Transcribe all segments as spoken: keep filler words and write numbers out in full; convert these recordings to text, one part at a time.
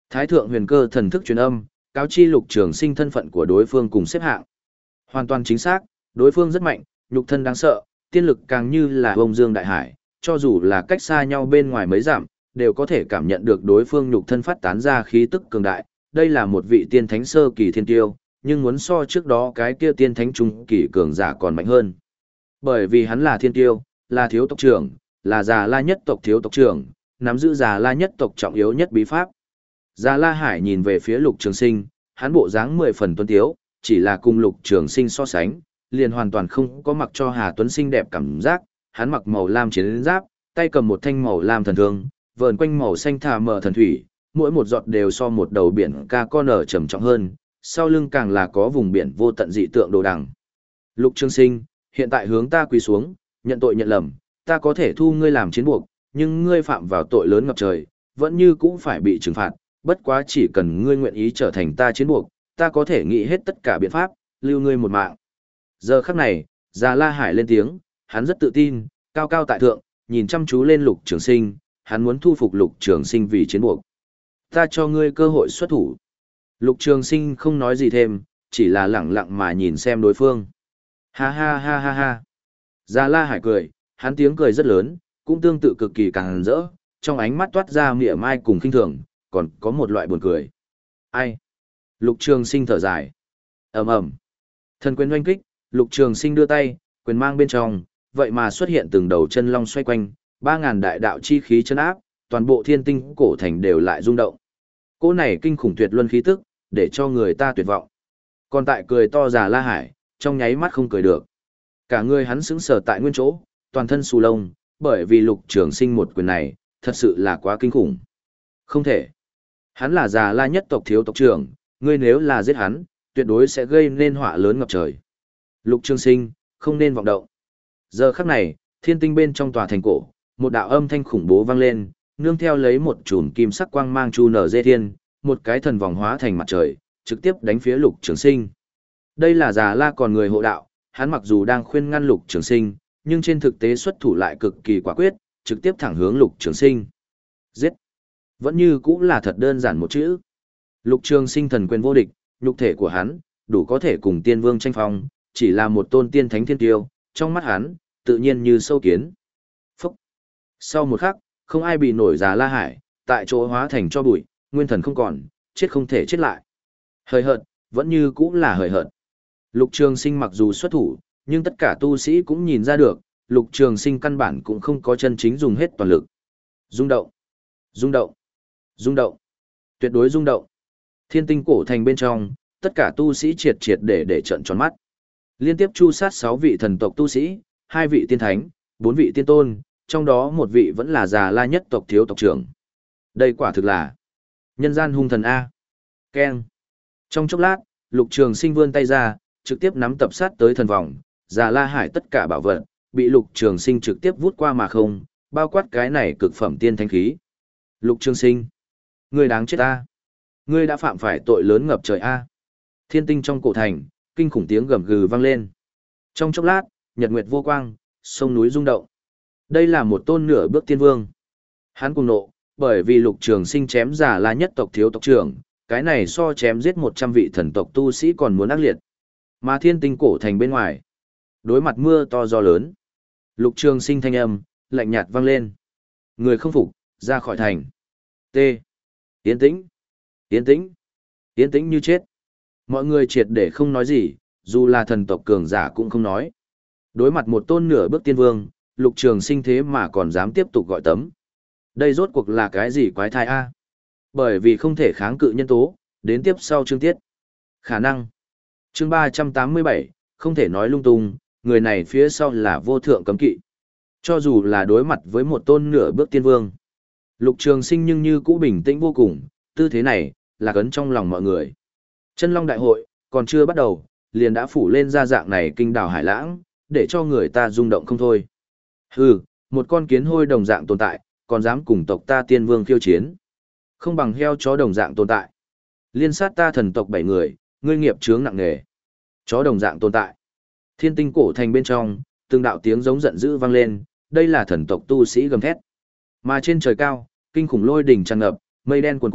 Thái thượng huyền cơ thần thức truyền âm, cáo chi Lục Trường Sinh thân phận của đối phương cùng xếp hạng. Hoàn toàn chính xác, đối phương rất mạnh, nhục thân đáng sợ, tiên lực càng như là bông dương đại hải, cho dù là cách xa nhau bên ngoài mấy dặm, đều có thể cảm nhận được đối phương nhục thân phát tán ra khí tức cường đại. Đây là một vị tiên thánh sơ kỳ thiên tiêu, nhưng muốn so trước đó cái kia tiên thánh trung kỳ cường giả còn mạnh hơn. Bởi vì hắn là thiên tiêu, là thiếu tộc trưởng, là Già La nhất tộc thiếu tộc trưởng, nắm giữ Già La nhất tộc trọng yếu nhất bí pháp. Già La Hải nhìn về phía Lục Trường Sinh, hắn bộ dáng mười phần tuấn tiếu, chỉ là cùng Lục Trường Sinh so sánh, liền hoàn toàn không có mặc cho Hà Tuấn Sinh đẹp cảm giác, hắn mặc màu lam chiến giáp, tay cầm một thanh màu lam thần thương, vờn quanh màu xanh thả mở thần thủy, mỗi một giọt đều so một đầu biển ca con ở trầm trọng hơn, sau lưng càng là có vùng biển vô tận dị tượng đồ đằng. Lục Trường Sinh, hiện tại hướng ta quỳ xuống, nhận tội nhận lầm, ta có thể thu ngươi làm chiến buộc, nhưng ngươi phạm vào tội lớn ngập trời, vẫn như cũ phải bị trừng phạt, bất quá chỉ cần ngươi nguyện ý trở thành ta chiến buộc, ta có thể nghĩ hết tất cả biện pháp, lưu ngươi một mạng. Giờ khắc này, Già La Hải lên tiếng, hắn rất tự tin, cao cao tại thượng, nhìn chăm chú lên Lục Trường Sinh, hắn muốn thu phục Lục Trường Sinh vì chiến buộc. Ta cho ngươi cơ hội xuất thủ. Lục Trường Sinh không nói gì thêm, chỉ là lẳng lặng mà nhìn xem đối phương. Ha ha ha ha ha. Già La Hải cười, hắn tiếng cười rất lớn, cũng tương tự cực kỳ càng rỡ, trong ánh mắt toát ra mỉa mai cùng khinh thường, còn có một loại buồn cười. Ai? Lục Trường Sinh thở dài. Ầm ầm. Thần quyền oanh kích, Lục Trường Sinh đưa tay, quyền mang bên trong, vậy mà xuất hiện từng đầu chân long xoay quanh, ba ngàn đại đạo chi khí chân áp, toàn bộ thiên tinh cổ thành đều lại rung động. Cỗ này kinh khủng tuyệt luân khí tức, để cho người ta tuyệt vọng. Còn tại cười to Già La Hải, trong nháy mắt không cười được. Cả người hắn sững sờ tại nguyên chỗ, toàn thân xù lông, bởi vì Lục Trường Sinh một quyền này, thật sự là quá kinh khủng. Không thể. Hắn là Già La nhất tộc thiếu tộc trưởng, ngươi nếu là giết hắn, tuyệt đối sẽ gây nên họa lớn ngập trời. Lục Trường Sinh, không nên vọng động. Giờ khắc này, thiên tinh bên trong tòa thành cổ, một đạo âm thanh khủng bố vang lên, nương theo lấy một chùm kim sắc quang mang chu nở dê thiên, một cái thần vòng hóa thành mặt trời, trực tiếp đánh phía Lục Trường Sinh. Đây là Già La còn người hộ đạo, hắn mặc dù đang khuyên ngăn Lục Trường Sinh, nhưng trên thực tế xuất thủ lại cực kỳ quả quyết, trực tiếp thẳng hướng Lục Trường Sinh. Giết! Vẫn như cũng là thật đơn giản một chữ. Lục Trường Sinh thần quyền vô địch, nhục thể của hắn, đủ có thể cùng tiên vương tranh phong, chỉ là một tôn tiên thánh thiên tiêu, trong mắt hắn, tự nhiên như sâu kiến. Phúc! Sau một khắc, không ai bị nổi Già La Hải, tại chỗ hóa thành cho bụi, nguyên thần không còn, chết không thể chết lại. Hời hợt, vẫn như cũng là hời hợt. Lục Trường Sinh mặc dù xuất thủ, nhưng tất cả tu sĩ cũng nhìn ra được, Lục Trường Sinh căn bản cũng không có chân chính dùng hết toàn lực. Rung động, rung động, rung động, tuyệt đối rung động. Thiên tinh cổ thành bên trong, tất cả tu sĩ triệt triệt để để trợn tròn mắt. Liên tiếp chu sát sáu vị thần tộc tu sĩ, hai vị tiên thánh, bốn vị tiên tôn, trong đó một vị vẫn là Già La nhất tộc thiếu tộc trưởng. Đây quả thực là nhân gian hung thần A. Keng. Trong chốc lát, Lục Trường Sinh vươn tay ra, trực tiếp nắm tập sát tới thần vòng, Già La Hải tất cả bảo vật, bị Lục Trường Sinh trực tiếp vút qua mà không, bao quát cái này cực phẩm tiên thánh khí. Lục Trường Sinh, ngươi đáng chết a. Ngươi đã phạm phải tội lớn ngập trời a. Thiên tinh trong cổ thành, kinh khủng tiếng gầm gừ vang lên. Trong chốc lát, nhật nguyệt vô quang, sông núi rung động. Đây là một tôn nửa bước tiên vương. Hắn cuồng nộ, bởi vì Lục Trường Sinh chém Già La nhất tộc thiếu tộc trưởng, cái này so chém giết một trăm vị thần tộc tu sĩ còn muốn ác liệt. Mà thiên tinh cổ thành bên ngoài, đối mặt mưa to gió lớn, Lục Trường Sinh thanh âm lạnh nhạt vang lên. Người không phục, ra khỏi thành. T. Yên tĩnh. Yên tĩnh. Yên tĩnh như chết. Mọi người triệt để không nói gì, dù là thần tộc cường giả cũng không nói. Đối mặt một tôn nửa bước tiên vương, Lục Trường Sinh thế mà còn dám tiếp tục gọi tấm. Đây rốt cuộc là cái gì quái thai a? Bởi vì không thể kháng cự nhân tố, đến tiếp sau chương tiết. Khả năng. Chương ba trăm tám mươi bảy, không thể nói lung tung, người này phía sau là vô thượng cấm kỵ. Cho dù là đối mặt với một tôn nửa bước tiên vương, Lục Trường Sinh nhưng như cũ bình tĩnh vô cùng, tư thế này là cấn trong lòng mọi người. Chân Long đại hội còn chưa bắt đầu, liền đã phủ lên ra dạng này kinh đảo hải lãng, để cho người ta rung động không thôi. Hừ, một con kiến hôi đồng dạng tồn tại, còn dám cùng tộc ta tiên vương khiêu chiến. Không bằng heo chó đồng dạng tồn tại. Liên sát ta thần tộc bảy người, ngươi nghiệp chướng nặng nề. Chó đồng dạng tồn tại. Thiên tinh cổ thành bên trong, từng đạo tiếng giống giận dữ vang lên, đây là thần tộc tu sĩ gầm thét. Mà trên trời cao, kinh khủng lôi đỉnh tràn ngập, mây đen cuồn cuộn,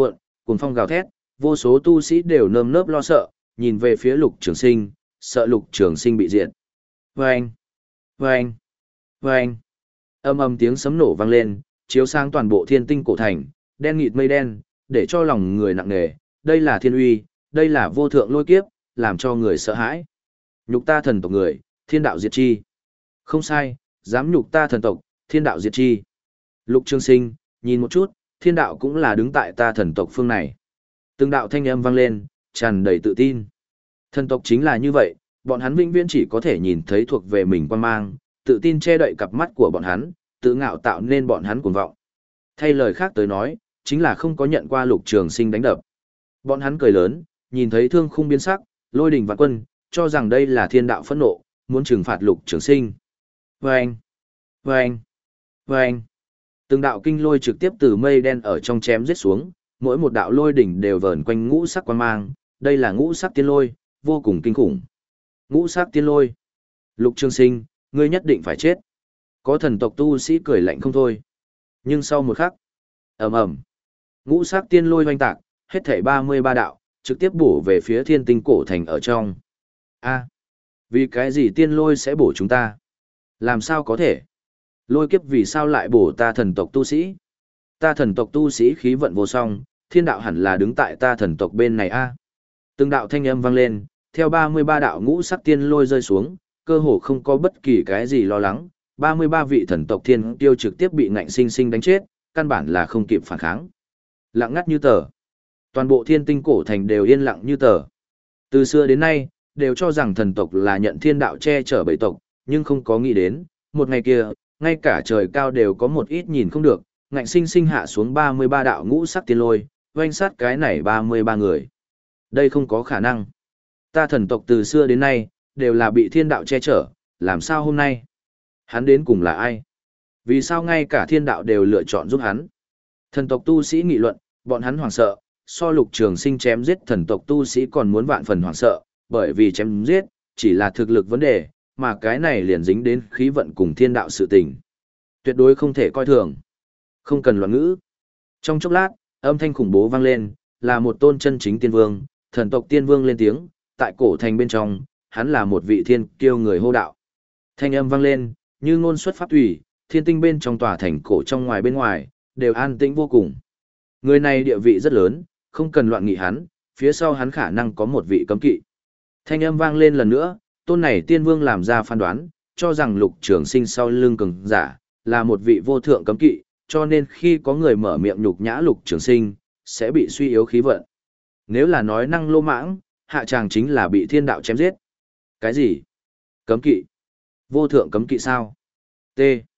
cuồng phong gào thét, vô số tu sĩ đều nơm nớp lo sợ, nhìn về phía Lục Trường Sinh, sợ Lục Trường Sinh bị diệt. Vâng! Vâng! Vâng! Âm âm tiếng sấm nổ vang lên, chiếu sáng toàn bộ thiên tinh cổ thành, đen nghịt mây đen, để cho lòng người nặng nề, đây là thiên uy, đây là vô thượng lôi kiếp, làm cho người sợ hãi. Nhục ta thần tộc người, thiên đạo diệt chi. Không sai, dám nhục ta thần tộc, thiên đạo diệt chi. Lục Trường Sinh, nhìn một chút, thiên đạo cũng là đứng tại ta thần tộc phương này. Từng đạo thanh âm vang lên, tràn đầy tự tin. Thần tộc chính là như vậy, bọn hắn vĩnh viễn chỉ có thể nhìn thấy thuộc về mình quan mang, tự tin che đậy cặp mắt của bọn hắn, tự ngạo tạo nên bọn hắn cuồng vọng. Thay lời khác tới nói, chính là không có nhận qua Lục Trường Sinh đánh đập. Bọn hắn cười lớn, nhìn thấy thương khung biến sắc, lôi đình vạn quân, cho rằng đây là thiên đạo phẫn nộ, muốn trừng phạt Lục Trường Sinh. Vâng! Vâng! Vâng! Từng đạo kinh lôi trực tiếp từ mây đen ở trong chém giết xuống, mỗi một đạo lôi đỉnh đều vờn quanh ngũ sắc quang mang, đây là ngũ sắc tiên lôi, vô cùng kinh khủng. Ngũ sắc tiên lôi. Lục Trường Sinh, ngươi nhất định phải chết. Có thần tộc tu sĩ cười lạnh không thôi. Nhưng sau một khắc, ầm ầm, ngũ sắc tiên lôi hoành tạc, hết thảy ba mươi ba đạo, trực tiếp bổ về phía thiên tinh cổ thành ở trong. A, vì cái gì tiên lôi sẽ bổ chúng ta? Làm sao có thể? Lôi kiếp vì sao lại bổ ta thần tộc tu sĩ? Ta thần tộc tu sĩ khí vận vô song, thiên đạo hẳn là đứng tại ta thần tộc bên này a. Từng đạo thanh âm vang lên, theo ba mươi ba đạo ngũ sắc tiên lôi rơi xuống, cơ hồ không có bất kỳ cái gì lo lắng, ba mươi ba vị thần tộc thiên tiêu trực tiếp bị ngạnh sinh sinh đánh chết, căn bản là không kịp phản kháng. Lặng ngắt như tờ. Toàn bộ thiên tinh cổ thành đều yên lặng như tờ. Từ xưa đến nay, đều cho rằng thần tộc là nhận thiên đạo che chở bảy tộc, nhưng không có nghĩ đến, một ngày kia, ngay cả trời cao đều có một ít nhìn không được, ngạnh sinh sinh hạ xuống ba mươi ba đạo ngũ sắc tiên lôi, oanh sát cái này ba mươi ba người. Đây không có khả năng. Ta thần tộc từ xưa đến nay, đều là bị thiên đạo che chở, làm sao hôm nay? Hắn đến cùng là ai? Vì sao ngay cả thiên đạo đều lựa chọn giúp hắn? Thần tộc tu sĩ nghị luận, bọn hắn hoảng sợ, so Lục Trường Sinh chém giết thần tộc tu sĩ còn muốn vạn phần hoảng sợ, bởi vì chém giết, chỉ là thực lực vấn đề, mà cái này liền dính đến khí vận cùng thiên đạo sự tình. Tuyệt đối không thể coi thường. Không cần loạn ngữ. Trong chốc lát, âm thanh khủng bố vang lên, là một tôn chân chính tiên vương, thần tộc tiên vương lên tiếng, tại cổ thành bên trong, hắn là một vị thiên kiêu người hô đạo. Thanh âm vang lên, như ngôn xuất pháp thủy, thiên tinh bên trong tòa thành cổ trong ngoài bên ngoài, đều an tĩnh vô cùng. Người này địa vị rất lớn, không cần loạn nghị hắn, phía sau hắn khả năng có một vị cấm kỵ. Thanh âm vang lên lần nữa, tôn này tiên vương làm ra phán đoán, cho rằng Lục Trường Sinh sau lưng cường giả, là một vị vô thượng cấm kỵ, cho nên khi có người mở miệng nhục nhã Lục Trường Sinh, sẽ bị suy yếu khí vận. Nếu là nói năng lô mãng, hạ tràng chính là bị thiên đạo chém giết. Cái gì? Cấm kỵ? Vô thượng cấm kỵ sao? T.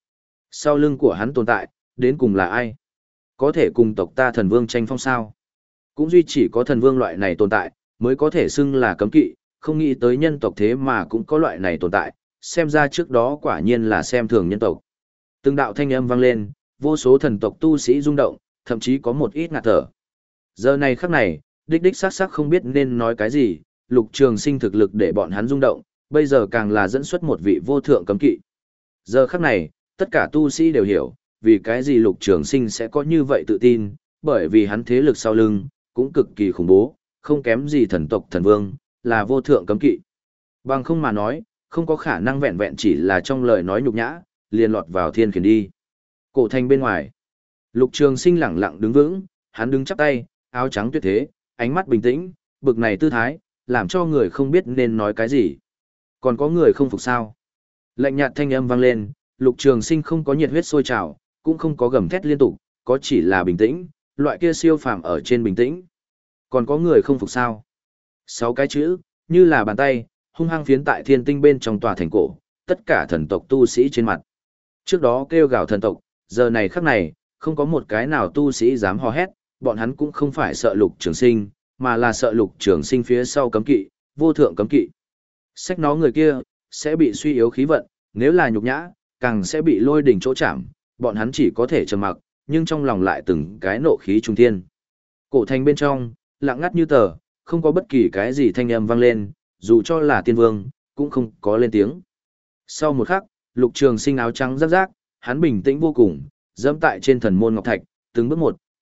Sau lưng của hắn tồn tại, đến cùng là ai? Có thể cùng tộc ta thần vương tranh phong sao? Cũng duy chỉ có thần vương loại này tồn tại, mới có thể xưng là cấm kỵ, không nghĩ tới nhân tộc thế mà cũng có loại này tồn tại, xem ra trước đó quả nhiên là xem thường nhân tộc. Từng đạo thanh âm vang lên, vô số thần tộc tu sĩ rung động, thậm chí có một ít ngạt thở. Giờ này khắc này, đích đích xác xác không biết nên nói cái gì, Lục Trường Sinh thực lực để bọn hắn rung động, bây giờ càng là dẫn xuất một vị vô thượng cấm kỵ. Giờ khắc này, tất cả tu sĩ đều hiểu, vì cái gì Lục Trường Sinh sẽ có như vậy tự tin, bởi vì hắn thế lực sau lưng, cũng cực kỳ khủng bố, không kém gì thần tộc thần vương, là vô thượng cấm kỵ. Bằng không mà nói, không có khả năng vẹn vẹn chỉ là trong lời nói nhục nhã, liền lọt vào thiên khiển đi. Cổ thành bên ngoài, Lục Trường Sinh lẳng lặng đứng vững, hắn đứng chắp tay, áo trắng tuyệt thế, ánh mắt bình tĩnh, bực này tư thái, làm cho người không biết nên nói cái gì. Còn có người không phục sao? Lạnh nhạt thanh âm vang lên, Lục Trường Sinh không có nhiệt huyết sôi trào, cũng không có gầm thét liên tục, có chỉ là bình tĩnh, loại kia siêu phàm ở trên bình tĩnh. Còn có người không phục sao? Sáu cái chữ, như là bàn tay, hung hăng phiến tại thiên tinh bên trong tòa thành cổ, tất cả thần tộc tu sĩ trên mặt. Trước đó kêu gào thần tộc, giờ này khắc này, không có một cái nào tu sĩ dám hò hét, bọn hắn cũng không phải sợ Lục Trường Sinh, mà là sợ Lục Trường Sinh phía sau cấm kỵ, vô thượng cấm kỵ. Sách nó người kia, sẽ bị suy yếu khí vận, nếu là nhục nhã, càng sẽ bị lôi đỉnh chỗ chạm, bọn hắn chỉ có thể trầm mặc, nhưng trong lòng lại từng cái nộ khí trung thiên. Cổ thành bên trong, lặng ngắt như tờ, không có bất kỳ cái gì thanh âm vang lên, dù cho là tiên vương, cũng không có lên tiếng. Sau một khắc, Lục Trường Sinh áo trắng rắc rác, hắn bình tĩnh vô cùng, dẫm tại trên thần môn ngọc thạch, từng bước một,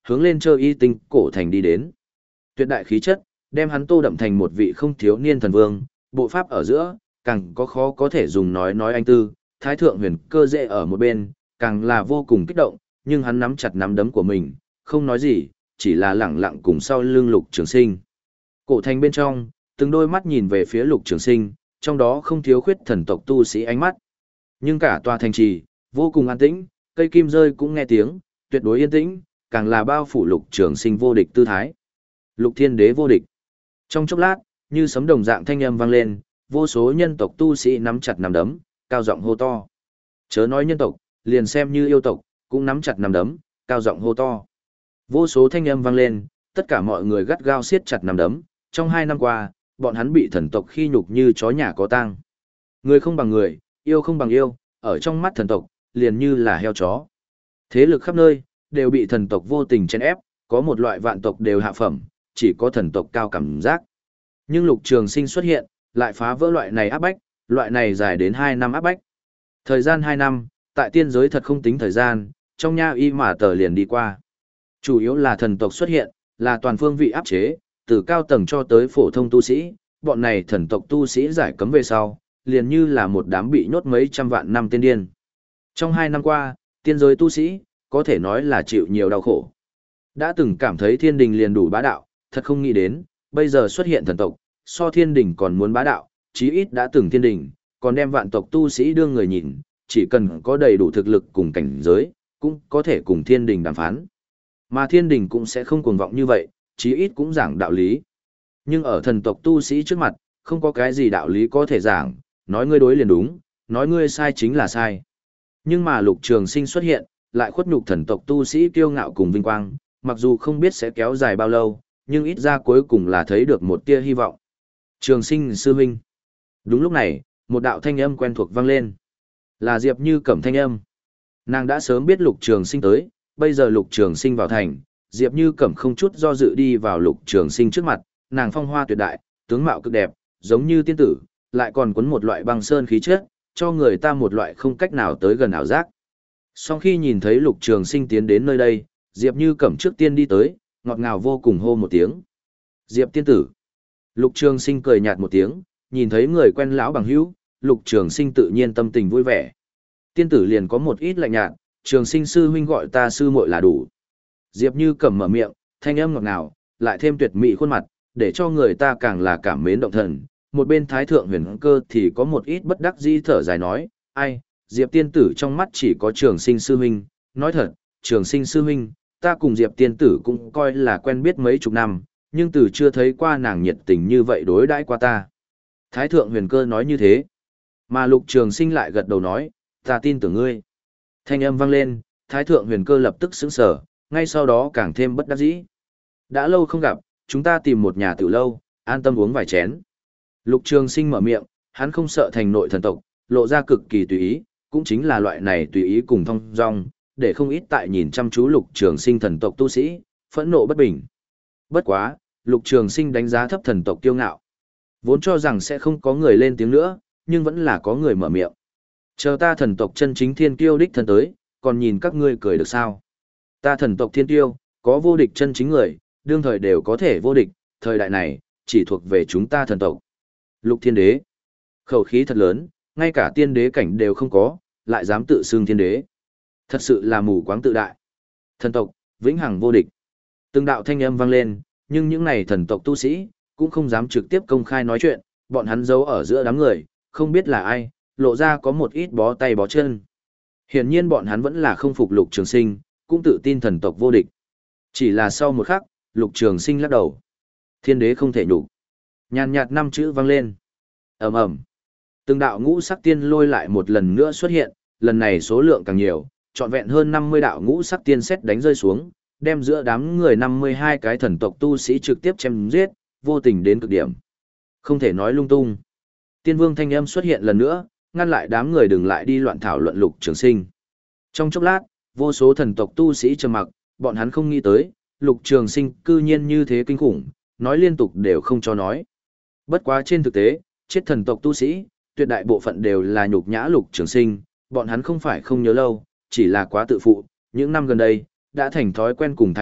hướng lên chơi y tinh cổ thành đi đến. Tuyệt đại khí chất, đem hắn tô đậm thành một vị không thiếu niên thần vương, bộ pháp ở giữa, càng có khó có thể dùng nói nói anh tư, thái thượng huyền cơ dễ ở một bên, càng là vô cùng kích động, nhưng hắn nắm chặt nắm đấm của mình, không nói gì, chỉ là lẳng lặng cùng sau lưng Lục Trường Sinh. Cổ thành bên trong, từng đôi mắt nhìn về phía Lục Trường Sinh, trong đó không thiếu khuyết thần tộc tu sĩ ánh mắt. Nhưng cả tòa thành trì, vô cùng an tĩnh, cây kim rơi cũng nghe tiếng, tuyệt đối yên tĩnh, càng là bao phủ Lục Trường Sinh vô địch tư thái. Lục Thiên Đế vô địch. Trong chốc lát, như sấm đồng dạng thanh âm vang lên, vô số nhân tộc tu sĩ nắm chặt nắm đấm, cao giọng hô to. Chớ nói nhân tộc, liền xem như yêu tộc, cũng nắm chặt nắm đấm, cao giọng hô to. Vô số thanh âm vang lên, tất cả mọi người gắt gao siết chặt nắm đấm, trong hai năm qua, bọn hắn bị thần tộc khi nhục như chó nhà có tang. Người không bằng người, yêu không bằng yêu, ở trong mắt thần tộc, liền như là heo chó. Thế lực khắp nơi, đều bị thần tộc vô tình chèn ép, có một loại vạn tộc đều hạ phẩm, chỉ có thần tộc cao cảm giác. Nhưng Lục Trường Sinh xuất hiện, lại phá vỡ loại này áp bách, loại này dài đến hai năm áp bách. Thời gian hai năm, tại tiên giới thật không tính thời gian, trong nha y mà tờ liền đi qua. Chủ yếu là thần tộc xuất hiện, là toàn phương vị áp chế, từ cao tầng cho tới phổ thông tu sĩ, bọn này thần tộc tu sĩ giải cấm về sau, liền như là một đám bị nhốt mấy trăm vạn năm tiên điên. Trong hai năm qua, tiên giới tu sĩ, có thể nói là chịu nhiều đau khổ. Đã từng cảm thấy thiên đình liền đủ bá đạo, thật không nghĩ đến, bây giờ xuất hiện thần tộc, so thiên đình còn muốn bá đạo, chí ít đã từng thiên đình, còn đem vạn tộc tu sĩ đương người nhìn, chỉ cần có đầy đủ thực lực cùng cảnh giới, cũng có thể cùng thiên đình đàm phán. Mà thiên đình cũng sẽ không cuồng vọng như vậy, chí ít cũng giảng đạo lý. Nhưng ở thần tộc tu sĩ trước mặt, không có cái gì đạo lý có thể giảng, nói ngươi đối liền đúng, nói ngươi sai chính là sai. Nhưng mà Lục Trường Sinh xuất hiện, lại khuất nhục thần tộc tu sĩ kiêu ngạo cùng vinh quang, mặc dù không biết sẽ kéo dài bao lâu, nhưng ít ra cuối cùng là thấy được một tia hy vọng. Trường Sinh sư huynh. Đúng lúc này, một đạo thanh âm quen thuộc vang lên. Là Diệp Như Cẩm thanh âm. Nàng đã sớm biết Lục Trường Sinh tới, bây giờ Lục Trường Sinh vào thành, Diệp Như Cẩm không chút do dự đi vào Lục Trường Sinh trước mặt, nàng phong hoa tuyệt đại, tướng mạo cực đẹp, giống như tiên tử, lại còn cuốn một loại băng sơn khí chất, cho người ta một loại không cách nào tới gần ảo giác. Sau khi nhìn thấy Lục Trường Sinh tiến đến nơi đây, Diệp Như Cẩm trước tiên đi tới, ngọt ngào vô cùng hô một tiếng. Diệp tiên tử. Lục Trường Sinh cười nhạt một tiếng, nhìn thấy người quen lão bằng hữu, Lục Trường Sinh tự nhiên tâm tình vui vẻ. Tiên tử liền có một ít lạnh nhạt, Trường Sinh sư huynh gọi ta sư muội là đủ. Diệp Như Cẩm mở miệng, thanh âm ngọt ngào, lại thêm tuyệt mỹ khuôn mặt, để cho người ta càng là cảm mến động thần. Một bên Thái Thượng Huyền Cơ thì có một ít bất đắc dĩ thở dài nói, ai, Diệp tiên tử trong mắt chỉ có Trường Sinh sư huynh, nói thật, Trường Sinh sư huynh, ta cùng Diệp tiên tử cũng coi là quen biết mấy chục năm, nhưng từ chưa thấy qua nàng nhiệt tình như vậy đối đãi qua ta. Thái Thượng Huyền Cơ nói như thế, mà Lục Trường Sinh lại gật đầu nói, ta tin tưởng ngươi. Thanh âm vang lên, Thái Thượng Huyền Cơ lập tức sững sờ, ngay sau đó càng thêm bất đắc dĩ. Đã lâu không gặp, chúng ta tìm một nhà tiểu lâu, an tâm uống vài chén. Lục Trường Sinh mở miệng, hắn không sợ thành nội thần tộc, lộ ra cực kỳ tùy ý, cũng chính là loại này tùy ý cùng thông dong, để không ít tại nhìn chăm chú Lục Trường Sinh thần tộc tu sĩ, phẫn nộ bất bình. Bất quá, Lục Trường Sinh đánh giá thấp thần tộc kiêu ngạo. Vốn cho rằng sẽ không có người lên tiếng nữa, nhưng vẫn là có người mở miệng. Chờ ta thần tộc chân chính thiên kiêu đích thân tới, còn nhìn các ngươi cười được sao? Ta thần tộc thiên kiêu, có vô địch chân chính người, đương thời đều có thể vô địch, thời đại này, chỉ thuộc về chúng ta thần tộc. Lục Thiên Đế. Khẩu khí thật lớn, ngay cả tiên đế cảnh đều không có, lại dám tự xưng thiên đế. Thật sự là mù quáng tự đại. Thần tộc, vĩnh hằng vô địch. Từng đạo thanh âm vang lên, nhưng những này thần tộc tu sĩ, cũng không dám trực tiếp công khai nói chuyện, bọn hắn giấu ở giữa đám người, không biết là ai, lộ ra có một ít bó tay bó chân. Hiển nhiên bọn hắn vẫn là không phục Lục Trường Sinh, cũng tự tin thần tộc vô địch. Chỉ là sau một khắc, Lục Trường Sinh lắc đầu. Thiên đế không thể nhục. Nhàn nhạt năm chữ vang lên. Ầm ầm. Từng đạo ngũ sắc tiên lôi lại một lần nữa xuất hiện, lần này số lượng càng nhiều, trọn vẹn hơn năm mươi đạo ngũ sắc tiên sét đánh rơi xuống, đem giữa đám người năm mươi hai cái thần tộc tu sĩ trực tiếp chém giết, vô tình đến cực điểm. Không thể nói lung tung. Tiên Vương thanh âm xuất hiện lần nữa, ngăn lại đám người đừng lại đi loạn thảo luận Lục Trường Sinh. Trong chốc lát, vô số thần tộc tu sĩ trầm mặc, bọn hắn không nghĩ tới, Lục Trường Sinh cư nhiên như thế kinh khủng, nói liên tục đều không cho nói. Bất quá trên thực tế, chết thần tộc tu sĩ, tuyệt đại bộ phận đều là nhục nhã Lục Trường Sinh, bọn hắn không phải không nhớ lâu, chỉ là quá tự phụ, những năm gần đây, đã thành thói quen cùng thái độ,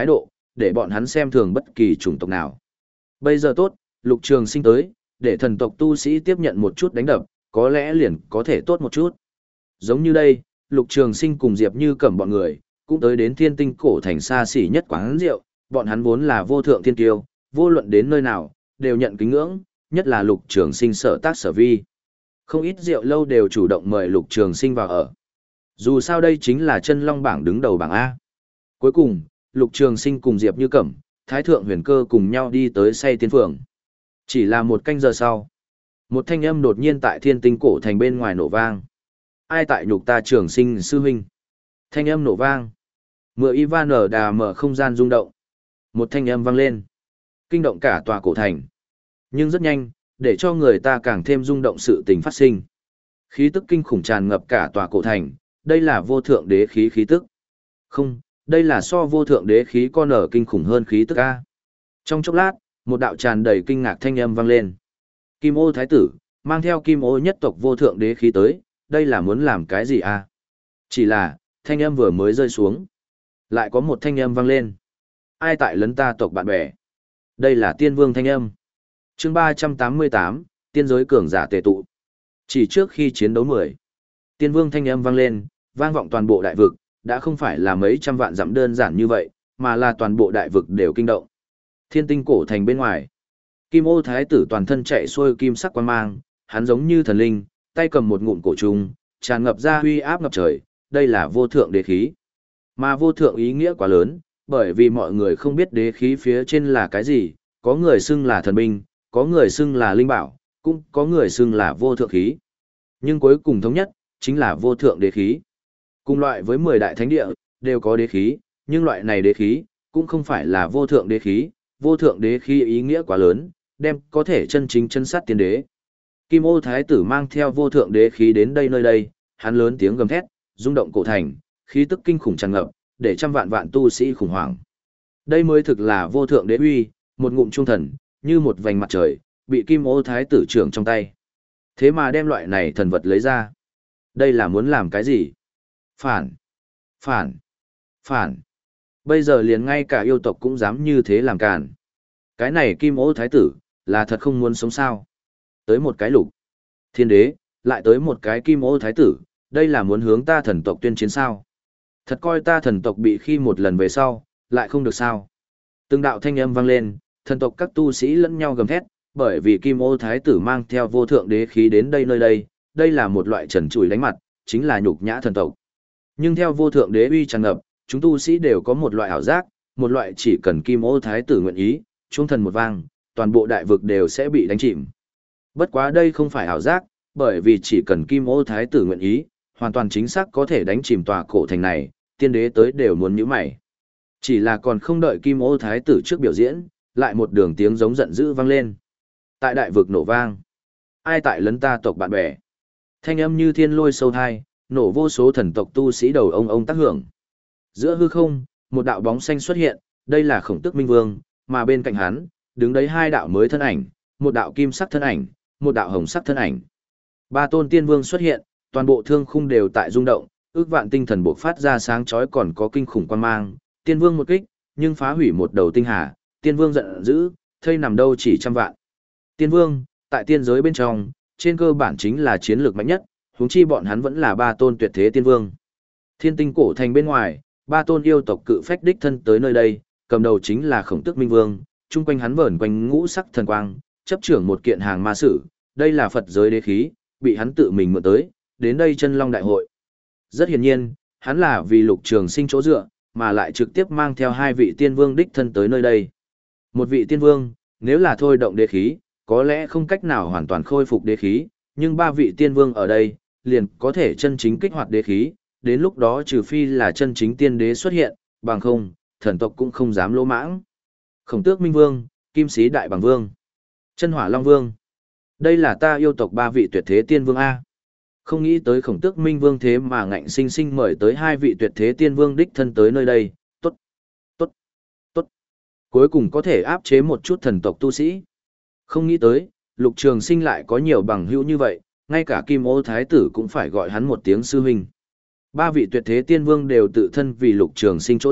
để bọn hắn xem thường bất kỳ chủng tộc nào. Bây giờ tốt, Lục Trường Sinh tới, để thần tộc tu sĩ tiếp nhận một chút đánh đập, có lẽ liền có thể tốt một chút. Giống như đây, Lục Trường Sinh cùng Diệp Như Cẩm bọn người, cũng tới đến Thiên Tinh cổ thành xa xỉ nhất quán rượu, bọn hắn vốn là vô thượng thiên kiêu, vô luận đến nơi nào, đều nhận kính ngưỡng, nhất là Lục Trường Sinh sở tác sở vi. Không ít rượu lâu đều chủ động mời Lục Trường Sinh vào ở. Dù sao đây chính là chân long bảng đứng đầu bảng A. Cuối cùng, Lục Trường Sinh cùng Diệp Như Cẩm, Thái Thượng Huyền Cơ cùng nhau đi tới Say Tiên Phường. Chỉ là một canh giờ sau, một thanh âm đột nhiên tại Thiên Tinh cổ thành bên ngoài nổ vang. Ai tại nhục ta Trường Sinh sư huynh? Thanh âm nổ vang. Mưa Ivan ở đà mở không gian rung động. Một thanh âm vang lên, kinh động cả tòa cổ thành. Nhưng rất nhanh, để cho người ta càng thêm rung động sự tình phát sinh. Khí tức kinh khủng tràn ngập cả tòa cổ thành, đây là vô thượng đế khí khí tức. Không, đây là so vô thượng đế khí con ở kinh khủng hơn khí tức A. Trong chốc lát, một đạo tràn đầy kinh ngạc thanh âm vang lên. Kim Ô Thái tử, mang theo Kim Ô nhất tộc vô thượng đế khí tới, đây là muốn làm cái gì A? Chỉ là, thanh âm vừa mới rơi xuống. Lại có một thanh âm vang lên. Ai tại lấn ta tộc bạn bè? Đây là tiên vương thanh âm. Chương ba trăm tám mươi tám, tiên giới cường giả tề tụ. Chỉ trước khi chiến đấu mười, tiên vương thanh âm vang lên, vang vọng toàn bộ đại vực, đã không phải là mấy trăm vạn dặm đơn giản như vậy, mà là toàn bộ đại vực đều kinh động. Thiên Tinh cổ thành bên ngoài, Kim Ô Thái tử toàn thân chạy xuôi kim sắc quang mang, hắn giống như thần linh, tay cầm một ngụm cổ trùng, tràn ngập ra uy áp ngập trời, đây là vô thượng đế khí. Mà vô thượng ý nghĩa quá lớn, bởi vì mọi người không biết đế khí phía trên là cái gì, có người xưng là thần binh, có người xưng là linh bảo, cũng có người xưng là vô thượng khí. Nhưng cuối cùng thống nhất, chính là vô thượng đế khí. Cùng loại với mười đại thánh địa, đều có đế khí, nhưng loại này đế khí, cũng không phải là vô thượng đế khí, vô thượng đế khí ý nghĩa quá lớn, đem có thể chân chính chân sát tiên đế. Kim Ô Thái tử mang theo vô thượng đế khí đến đây nơi đây, hắn lớn tiếng gầm thét, rung động cổ thành, khí tức kinh khủng tràn ngập, để trăm vạn vạn tu sĩ khủng hoảng. Đây mới thực là vô thượng đế uy, một ngụm trung thần, như một vành mặt trời, bị Kim Ô Thái tử trưởng trong tay. Thế mà đem loại này thần vật lấy ra. Đây là muốn làm cái gì? Phản! Phản! Phản! Bây giờ liền ngay cả yêu tộc cũng dám như thế làm càn. Cái này Kim Ô Thái tử, là thật không muốn sống sao? Tới một cái lục. Thiên đế, lại tới một cái Kim Ô Thái tử, đây là muốn hướng ta thần tộc tuyên chiến sao? Thật coi ta thần tộc bị khi một lần về sau, lại không được sao? Từng đạo thanh âm vang lên, thần tộc các tu sĩ lẫn nhau gầm thét, bởi vì Kim Ô Thái tử mang theo vô thượng đế khí đến đây nơi đây, đây là một loại trần trụi đánh mặt, chính là nhục nhã thần tộc. Nhưng theo vô thượng đế uy tràn ngập, chúng tu sĩ đều có một loại ảo giác, một loại chỉ cần Kim Ô Thái tử nguyện ý, chuông thần một vang, toàn bộ đại vực đều sẽ bị đánh chìm. Bất quá đây không phải ảo giác, bởi vì chỉ cần Kim Ô Thái tử nguyện ý, hoàn toàn chính xác có thể đánh chìm tòa cổ thành này, tiên đế tới đều muốn nhíu mày. Chỉ là còn không đợi Kim Ô Thái tử trước biểu diễn, lại một đường tiếng giống giận dữ vang lên. Tại đại vực nổ vang. Ai tại lấn ta tộc bạn bè? Thanh âm như thiên lôi sâu thai, nổ vô số thần tộc tu sĩ đầu ông ông tác hưởng. Giữa hư không, một đạo bóng xanh xuất hiện, đây là Khổng Tước Minh Vương, mà bên cạnh hắn, đứng đấy hai đạo mới thân ảnh, một đạo kim sắc thân ảnh, một đạo hồng sắc thân ảnh. Ba tôn tiên vương xuất hiện, toàn bộ thương khung đều tại rung động, ước vạn tinh thần bộc phát ra sáng chói còn có kinh khủng quan mang, tiên vương một kích, nhưng phá hủy một đầu tinh hà, tiên vương giận dữ, thây nằm đâu chỉ trăm vạn. Tiên vương, tại tiên giới bên trong, trên cơ bản chính là chiến lược mạnh nhất, huống chi bọn hắn vẫn là ba tôn tuyệt thế tiên vương. Thiên Tinh cổ thành bên ngoài, ba tôn yêu tộc cự phách đích thân tới nơi đây, cầm đầu chính là Khổng Tước Minh Vương, chung quanh hắn vờn quanh ngũ sắc thần quang, chấp trưởng một kiện hàng ma sử, đây là Phật giới đế khí, bị hắn tự mình mượn tới, đến đây chân long đại hội. Rất hiển nhiên, hắn là vì Lục Trường Sinh chỗ dựa, mà lại trực tiếp mang theo hai vị tiên vương đích thân tới nơi đây. Một vị tiên vương, nếu là thôi động đế khí, có lẽ không cách nào hoàn toàn khôi phục đế khí, nhưng ba vị tiên vương ở đây, liền có thể chân chính kích hoạt đế khí, đến lúc đó trừ phi là chân chính tiên đế xuất hiện, bằng không, thần tộc cũng không dám lỗ mãng. Khổng Tước Minh Vương, Kim Sĩ Đại Bàng Vương, Chân Hỏa Long Vương. Đây là ta yêu tộc ba vị tuyệt thế tiên vương A. Không nghĩ tới Khổng Tước Minh Vương thế mà ngạnh sinh sinh mời tới hai vị tuyệt thế tiên vương đích thân tới nơi đây, tốt, tốt, tốt. Cuối cùng có thể áp chế một chút thần tộc tu sĩ. Không nghĩ tới, Lục Trường Sinh lại có nhiều bằng hữu như vậy, ngay cả Kim Ô Thái tử cũng phải gọi hắn một tiếng sư huynh. Ba vị tuyệt thế tiên vương đều tự thân vì Lục Trường Sinh chỗ dựa,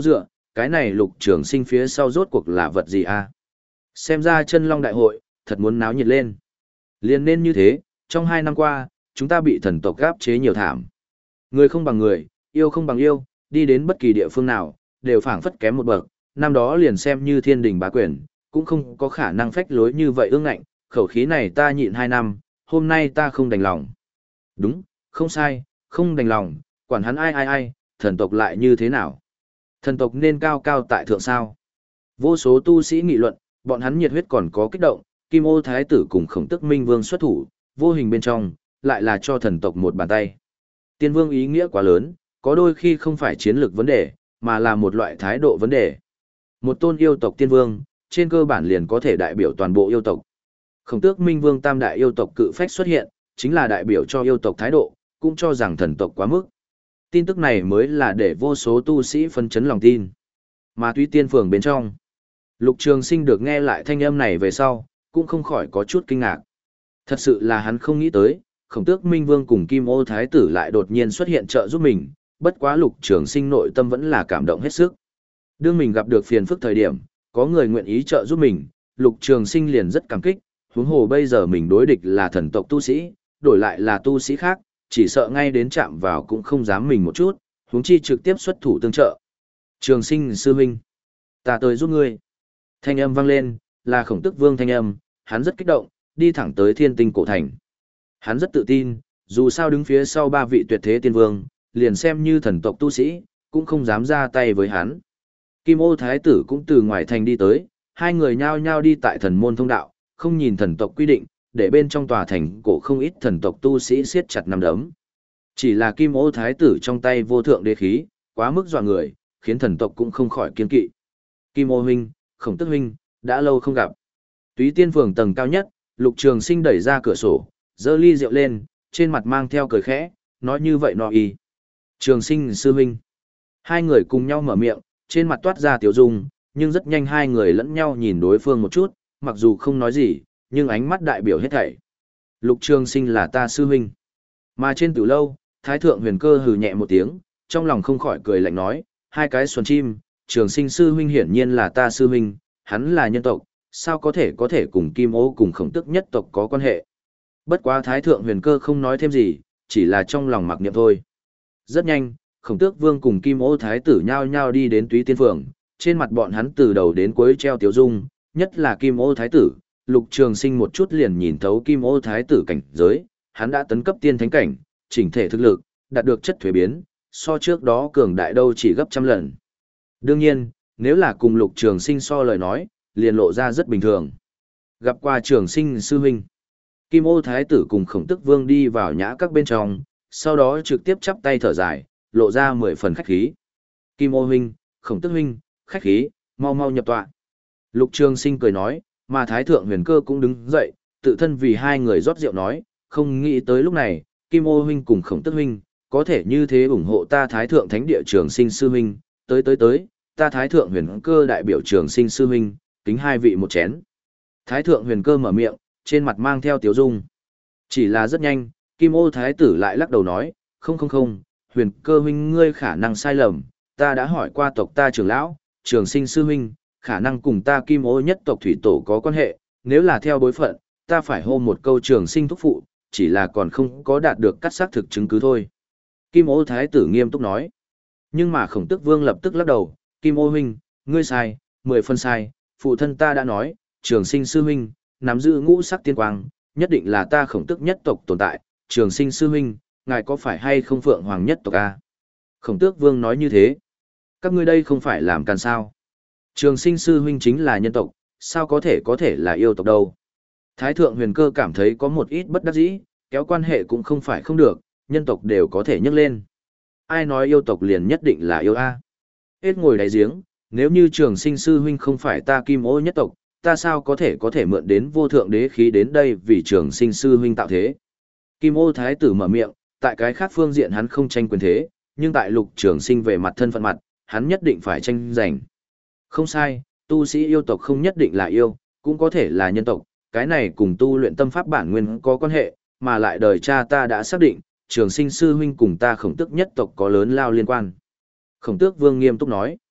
cái này Lục Trường Sinh phía sau rốt cuộc là vật gì a? Xem ra chân long đại hội, thật muốn náo nhiệt lên. Liên nên như thế, trong hai năm qua, chúng ta bị thần tộc gáp chế nhiều thảm. Người không bằng người, yêu không bằng yêu, đi đến bất kỳ địa phương nào, đều phảng phất kém một bậc, năm đó liền xem như thiên đình bá quyền, cũng không có khả năng phách lối như vậy ương ngạnh, khẩu khí này ta nhịn hai năm, hôm nay ta không đành lòng. Đúng, không sai, không đành lòng, quản hắn ai ai ai, thần tộc lại như thế nào? Thần tộc nên cao cao tại thượng sao? Vô số tu sĩ nghị luận, bọn hắn nhiệt huyết còn có kích động, Kim Ô Thái tử cùng Khổng Tức Minh Vương xuất thủ, vô hình bên trong, lại là cho thần tộc một bàn tay. Tiên Vương ý nghĩa quá lớn, có đôi khi không phải chiến lược vấn đề, mà là một loại thái độ vấn đề. Một tôn yêu tộc Tiên Vương, trên cơ bản liền có thể đại biểu toàn bộ yêu tộc. Khổng Tước Minh Vương tam đại yêu tộc cự phách xuất hiện, chính là đại biểu cho yêu tộc thái độ, cũng cho rằng thần tộc quá mức. Tin tức này mới là để vô số tu sĩ phân chấn lòng tin. Mà Túy Tiên Phường bên trong, Lục Trường Sinh được nghe lại thanh âm này về sau, cũng không khỏi có chút kinh ngạc. Thật sự là hắn không nghĩ tới, Khổng Tước Minh Vương cùng Kim Ô Thái tử lại đột nhiên xuất hiện trợ giúp mình, bất quá Lục Trường Sinh nội tâm vẫn là cảm động hết sức. Đương mình gặp được phiền phức thời điểm, có người nguyện ý trợ giúp mình, Lục Trường Sinh liền rất cảm kích, huống hồ bây giờ mình đối địch là thần tộc tu sĩ, đổi lại là tu sĩ khác, chỉ sợ ngay đến chạm vào cũng không dám mình một chút, huống chi trực tiếp xuất thủ tương trợ. Trường Sinh sư huynh, ta tới giúp ngươi. Thanh âm vang lên, là Khổng Tước Vương thanh âm, hắn rất kích động, đi thẳng tới Thiên Tinh cổ thành. Hắn rất tự tin, dù sao đứng phía sau ba vị tuyệt thế tiên vương, liền xem như thần tộc tu sĩ, cũng không dám ra tay với hắn. Kim Ô Thái tử cũng từ ngoài thành đi tới, hai người nhao nhao đi tại thần môn thông đạo, không nhìn thần tộc quy định, để bên trong tòa thành cổ không ít thần tộc tu sĩ siết chặt nắm đấm. Chỉ là Kim Ô Thái tử trong tay vô thượng đế khí, quá mức dọa người, khiến thần tộc cũng không khỏi kiên kỵ. Kim Ô huynh, Khổng Tước huynh, đã lâu không gặp. Túy Tiên Phường tầng cao nhất, Lục Trường Sinh đẩy ra cửa sổ, giơ ly rượu lên, trên mặt mang theo cười khẽ, nói như vậy nọ y. Trường Sinh sư huynh. Hai người cùng nhau mở miệng, trên mặt toát ra tiểu dung, nhưng rất nhanh hai người lẫn nhau nhìn đối phương một chút, mặc dù không nói gì, nhưng ánh mắt đại biểu hết thảy. Lục Trường Sinh là ta sư huynh. Mà trên tử lâu, Thái thượng Huyền Cơ hừ nhẹ một tiếng, trong lòng không khỏi cười lạnh nói, hai cái xuân chim, Trường Sinh sư huynh hiển nhiên là ta sư huynh, hắn là nhân tộc, sao có thể có thể cùng Kim Ô cùng Khổng Tước nhất tộc có quan hệ. Bất quá Thái thượng Huyền Cơ không nói thêm gì, chỉ là trong lòng mặc niệm thôi. Rất nhanh, Khổng Tước Vương cùng Kim Ô Thái tử nhao nhao đi đến Túy Tiên Phường, trên mặt bọn hắn từ đầu đến cuối treo tiếu dung, nhất là Kim Ô Thái tử, Lục Trường Sinh một chút liền nhìn thấu Kim Ô Thái tử cảnh giới, hắn đã tấn cấp tiên thánh cảnh, chỉnh thể thực lực, đạt được chất thuế biến, so trước đó cường đại đâu chỉ gấp trăm lần. Đương nhiên, nếu là cùng Lục Trường Sinh so lời nói, liền lộ ra rất bình thường. Gặp qua Trường Sinh sư huynh, Kim Ô Thái tử cùng Khổng Tước Vương đi vào nhã các bên trong, sau đó trực tiếp chắp tay thở dài, lộ ra mười phần khách khí. Kim Ô huynh, Khổng Tước huynh, khách khí, mau mau nhập tọa. Lục Trường Sinh cười nói, mà Thái thượng Huyền Cơ cũng đứng dậy, tự thân vì hai người rót rượu nói, không nghĩ tới lúc này, Kim Ô huynh cùng Khổng Tước huynh, có thể như thế ủng hộ ta Thái thượng Thánh địa Trường Sinh sư huynh, tới tới tới, ta Thái thượng Huyền Cơ đại biểu Trường Sinh sư huynh, kính hai vị một chén. Thái thượng Huyền Cơ mở miệng, trên mặt mang theo tiếu dung. Chỉ là rất nhanh, Kim Ô Thái tử lại lắc đầu nói, không không không, Huyền Cơ huynh ngươi khả năng sai lầm, ta đã hỏi qua tộc ta trưởng lão, Trường Sinh sư huynh, khả năng cùng ta Kim Ô nhất tộc thủy tổ có quan hệ, nếu là theo bối phận, ta phải hô một câu Trường Sinh thúc phụ, chỉ là còn không có đạt được cắt xác thực chứng cứ thôi. Kim Ô Thái tử nghiêm túc nói. Nhưng mà Khổng Tước Vương lập tức lắc đầu, Kim Ô huynh, ngươi sai, mười phân sai, phụ thân ta đã nói, Trường Sinh sư huynh, nắm giữ ngũ sắc tiên quang, nhất định là ta Khổng Tước nhất tộc tồn tại, Trường Sinh sư huynh, ngài có phải hay không Phượng Hoàng nhất tộc a? Khổng Tước Vương nói như thế. Các ngươi đây không phải làm càn sao? Trường Sinh sư huynh chính là nhân tộc, sao có thể có thể là yêu tộc đâu? Thái thượng Huyền Cơ cảm thấy có một ít bất đắc dĩ, kéo quan hệ cũng không phải không được, nhân tộc đều có thể nhắc lên. Ai nói yêu tộc liền nhất định là yêu a? Hết ngồi đáy giếng, nếu như Trường Sinh sư huynh không phải ta Kim Ô nhất tộc, ta sao có thể có thể mượn đến vô thượng đế khí đến đây vì Trường Sinh sư huynh tạo thế? Kim Ô Thái tử mở miệng, tại cái khác phương diện hắn không tranh quyền thế, nhưng tại Lục Trường Sinh về mặt thân phận mặt, hắn nhất định phải tranh giành. Không sai, tu sĩ yêu tộc không nhất định là yêu, cũng có thể là nhân tộc, cái này cùng tu luyện tâm pháp bản nguyên có quan hệ, mà lại đời cha ta đã xác định, Trường Sinh sư huynh cùng ta Khổng Tước nhất tộc có lớn lao liên quan. Khổng Tước Vương nghiêm túc nói.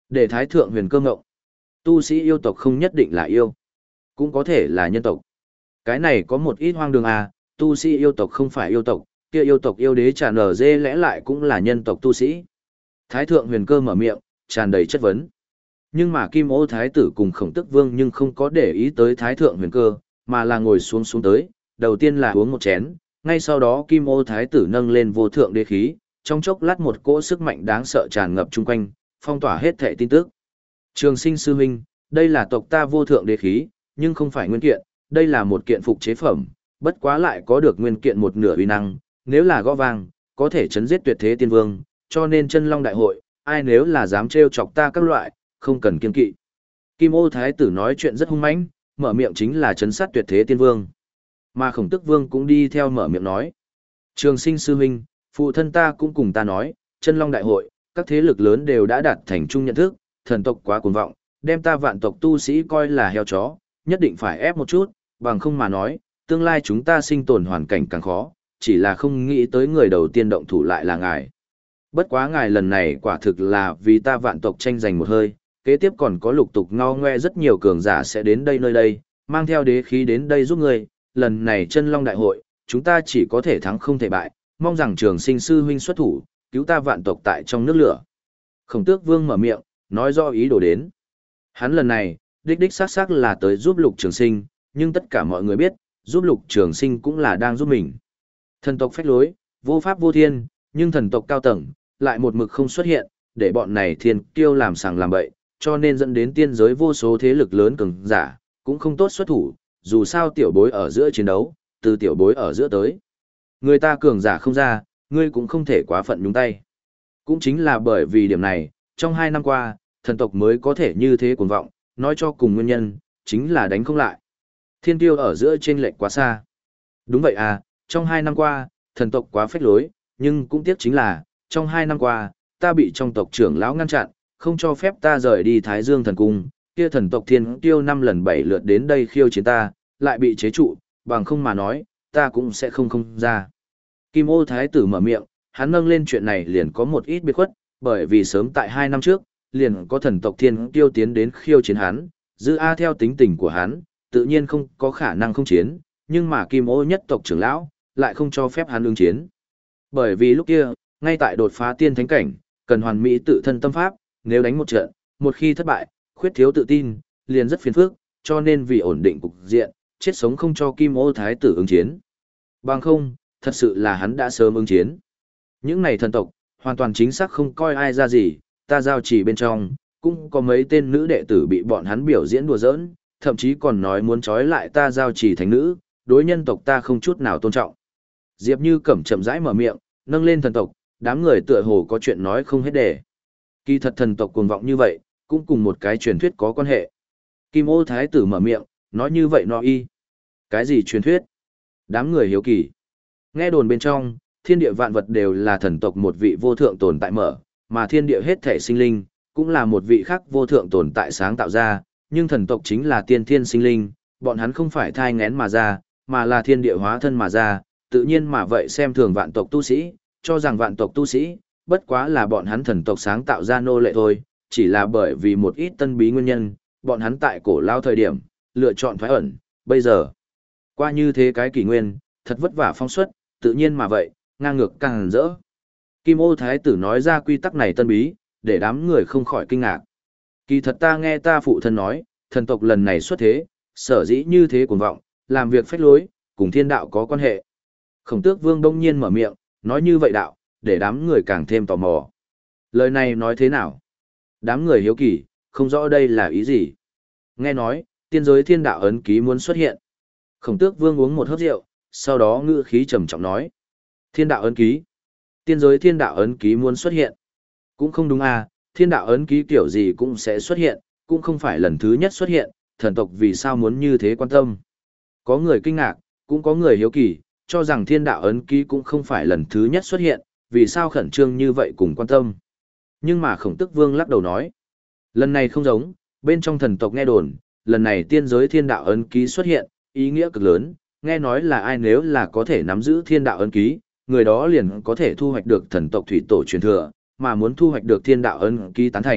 Để Thái Thượng Huyền Cơ ngộng. Tu sĩ yêu tộc không nhất định là yêu, cũng có thể là nhân tộc. Cái này có một ít hoang đường à, tu sĩ yêu tộc không phải yêu tộc, kia yêu tộc yêu đế tràn ở dê lẽ lại cũng là nhân tộc tu sĩ. Thái Thượng Huyền Cơ mở miệng, tràn đầy chất vấn. Nhưng mà Kim Ô Thái tử cùng Khổng Tước Vương nhưng không có để ý tới Thái Thượng Huyền Cơ, mà là ngồi xuống xuống tới, đầu tiên là uống một chén, ngay sau đó Kim Ô Thái tử nâng lên vô thượng đế khí, trong chốc lát một cỗ sức mạnh đáng sợ tràn ngập chung quanh, phong tỏa hết thảy tin tức. Trường Sinh sư huynh, đây là tộc ta vô thượng đế khí, nhưng không phải nguyên kiện, đây là một kiện phục chế phẩm, bất quá lại có được nguyên kiện một nửa uy năng, nếu là gõ vang, có thể chấn giết tuyệt thế tiên vương, cho nên chân long đại hội, ai nếu là dám trêu chọc ta các loại, không cần kiên kỵ. Kim Ô Thái tử nói chuyện rất hung mãnh, mở miệng chính là chấn sát tuyệt thế tiên vương. Mà Khổng Tước Vương cũng đi theo mở miệng nói. Trường Sinh sư huynh, phụ thân ta cũng cùng ta nói, chân long đại hội, các thế lực lớn đều đã đạt thành chung nhận thức, thần tộc quá cuồng vọng, đem ta vạn tộc tu sĩ coi là heo chó, nhất định phải ép một chút, bằng không mà nói, tương lai chúng ta sinh tồn hoàn cảnh càng khó, chỉ là không nghĩ tới người đầu tiên động thủ lại là ngài. Bất quá ngài lần này quả thực là vì ta vạn tộc tranh giành một hơi, kế tiếp còn có lục tục ngao ngoe rất nhiều cường giả sẽ đến đây nơi đây, mang theo đế khí đến đây giúp ngươi, lần này chân long đại hội, chúng ta chỉ có thể thắng không thể bại, mong rằng Trường Sinh sư huynh xuất thủ, cứu ta vạn tộc tại trong nước lửa. Khổng Tước Vương mở miệng, nói rõ ý đồ đến. Hắn lần này, đích đích xác xác là tới giúp Lục Trường Sinh, nhưng tất cả mọi người biết, giúp Lục Trường Sinh cũng là đang giúp mình. Thần tộc phách lối, vô pháp vô thiên, nhưng thần tộc cao tầng, lại một mực không xuất hiện, để bọn này thiên kiêu làm sàng làm bậy, cho nên dẫn đến tiên giới vô số thế lực lớn cường giả, cũng không tốt xuất thủ, dù sao tiểu bối ở giữa chiến đấu, từ tiểu bối ở giữa tới. Người ta cường giả không ra, ngươi cũng không thể quá phận nhúng tay. Cũng chính là bởi vì điểm này, trong hai năm qua, thần tộc mới có thể như thế cuồng vọng, nói cho cùng nguyên nhân, chính là đánh không lại. Thiên tiêu ở giữa chênh lệch quá xa. Đúng vậy à, trong hai năm qua, thần tộc quá phách lối, nhưng cũng tiếc chính là, trong hai năm qua, ta bị trong tộc trưởng lão ngăn chặn, không cho phép ta rời đi Thái Dương thần cung, kia thần tộc thiên tiêu năm lần bảy lượt đến đây khiêu chiến ta, lại bị chế trụ, bằng không mà nói, ta cũng sẽ không không ra. Kim Ô Thái tử mở miệng, hắn nâng lên chuyện này liền có một ít biệt khuất, bởi vì sớm tại hai năm trước, liền có thần tộc thiên tiêu tiến đến khiêu chiến hắn, dư A theo tính tình của hắn, tự nhiên không có khả năng không chiến, nhưng mà Kim Ô nhất tộc trưởng lão, lại không cho phép hắn ứng chiến. Bởi vì lúc kia, ngay tại đột phá tiên thánh cảnh, cần hoàn mỹ tự thân tâm pháp, nếu đánh một trận, một khi thất bại, khuyết thiếu tự tin, liền rất phiền phức, cho nên vì ổn định cục diện, chết sống không cho Kim Ô Thái tử ứng chiến. Bằng không, thật sự là hắn đã sớm ứng chiến. Những này thần tộc, hoàn toàn chính xác không coi ai ra gì, ta giao chỉ bên trong, cũng có mấy tên nữ đệ tử bị bọn hắn biểu diễn đùa giỡn, thậm chí còn nói muốn trói lại ta giao chỉ thánh nữ, đối nhân tộc ta không chút nào tôn trọng. Diệp Như Cẩm chậm rãi mở miệng, nâng lên thần tộc, đám người tựa hồ có chuyện nói không hết đề. Kỳ thật thần tộc cuồng vọng như vậy, cũng cùng một cái truyền thuyết có quan hệ. Kim Ô Thái tử mở miệng, nói như vậy nó y. Cái gì truyền thuyết? Đám người hiếu kỳ. Nghe đồn bên trong, thiên địa vạn vật đều là thần tộc một vị vô thượng tồn tại mở, mà thiên địa hết thể sinh linh, cũng là một vị khác vô thượng tồn tại sáng tạo ra, nhưng thần tộc chính là tiên thiên sinh linh, bọn hắn không phải thai ngén mà ra, mà là thiên địa hóa thân mà ra, tự nhiên mà vậy xem thường vạn tộc tu sĩ, cho rằng vạn tộc tu sĩ, bất quá là bọn hắn thần tộc sáng tạo ra nô lệ thôi, chỉ là bởi vì một ít tân bí nguyên nhân, bọn hắn tại cổ lao thời điểm, lựa chọn thoái ẩn, bây giờ, qua như thế cái kỷ nguyên, thật vất vả phong suất, tự nhiên mà vậy, ngang ngược càng rỡ. Kim Ô Thái tử nói ra quy tắc này tân bí, để đám người không khỏi kinh ngạc. Kỳ thật ta nghe ta phụ thân nói, thần tộc lần này xuất thế, sở dĩ như thế cuồng vọng, làm việc phách lối, cùng thiên đạo có quan hệ. Khổng Tước Vương đông nhiên mở miệng, nói như vậy đạo, để đám người càng thêm tò mò. Lời này nói thế nào? Đám người hiếu kỳ, không rõ đây là ý gì. Nghe nói, tiên giới thiên đạo ấn ký muốn xuất hiện. Khổng Tước Vương uống một hớp rượu, sau đó ngữ khí trầm trọng nói. Thiên đạo ấn ký. Tiên giới thiên đạo ấn ký muốn xuất hiện. Cũng không đúng à, thiên đạo ấn ký kiểu gì cũng sẽ xuất hiện, cũng không phải lần thứ nhất xuất hiện, thần tộc vì sao muốn như thế quan tâm. Có người kinh ngạc, cũng có người hiếu kỳ, cho rằng thiên đạo ấn ký cũng không phải lần thứ nhất xuất hiện, vì sao khẩn trương như vậy cùng quan tâm. Nhưng mà Khổng Tước Vương lắc đầu nói, lần này không giống, bên trong thần tộc nghe đồn, lần này tiên giới thiên đạo ấn ký xuất hiện, ý nghĩa cực lớn, nghe nói là ai nếu là có thể nắm giữ thiên đạo ấn ký, người đó liền có thể thu hoạch được thần tộc thủy tổ truyền thừa, mà muốn thu hoạch được thiên đạo ấn ký tán thành,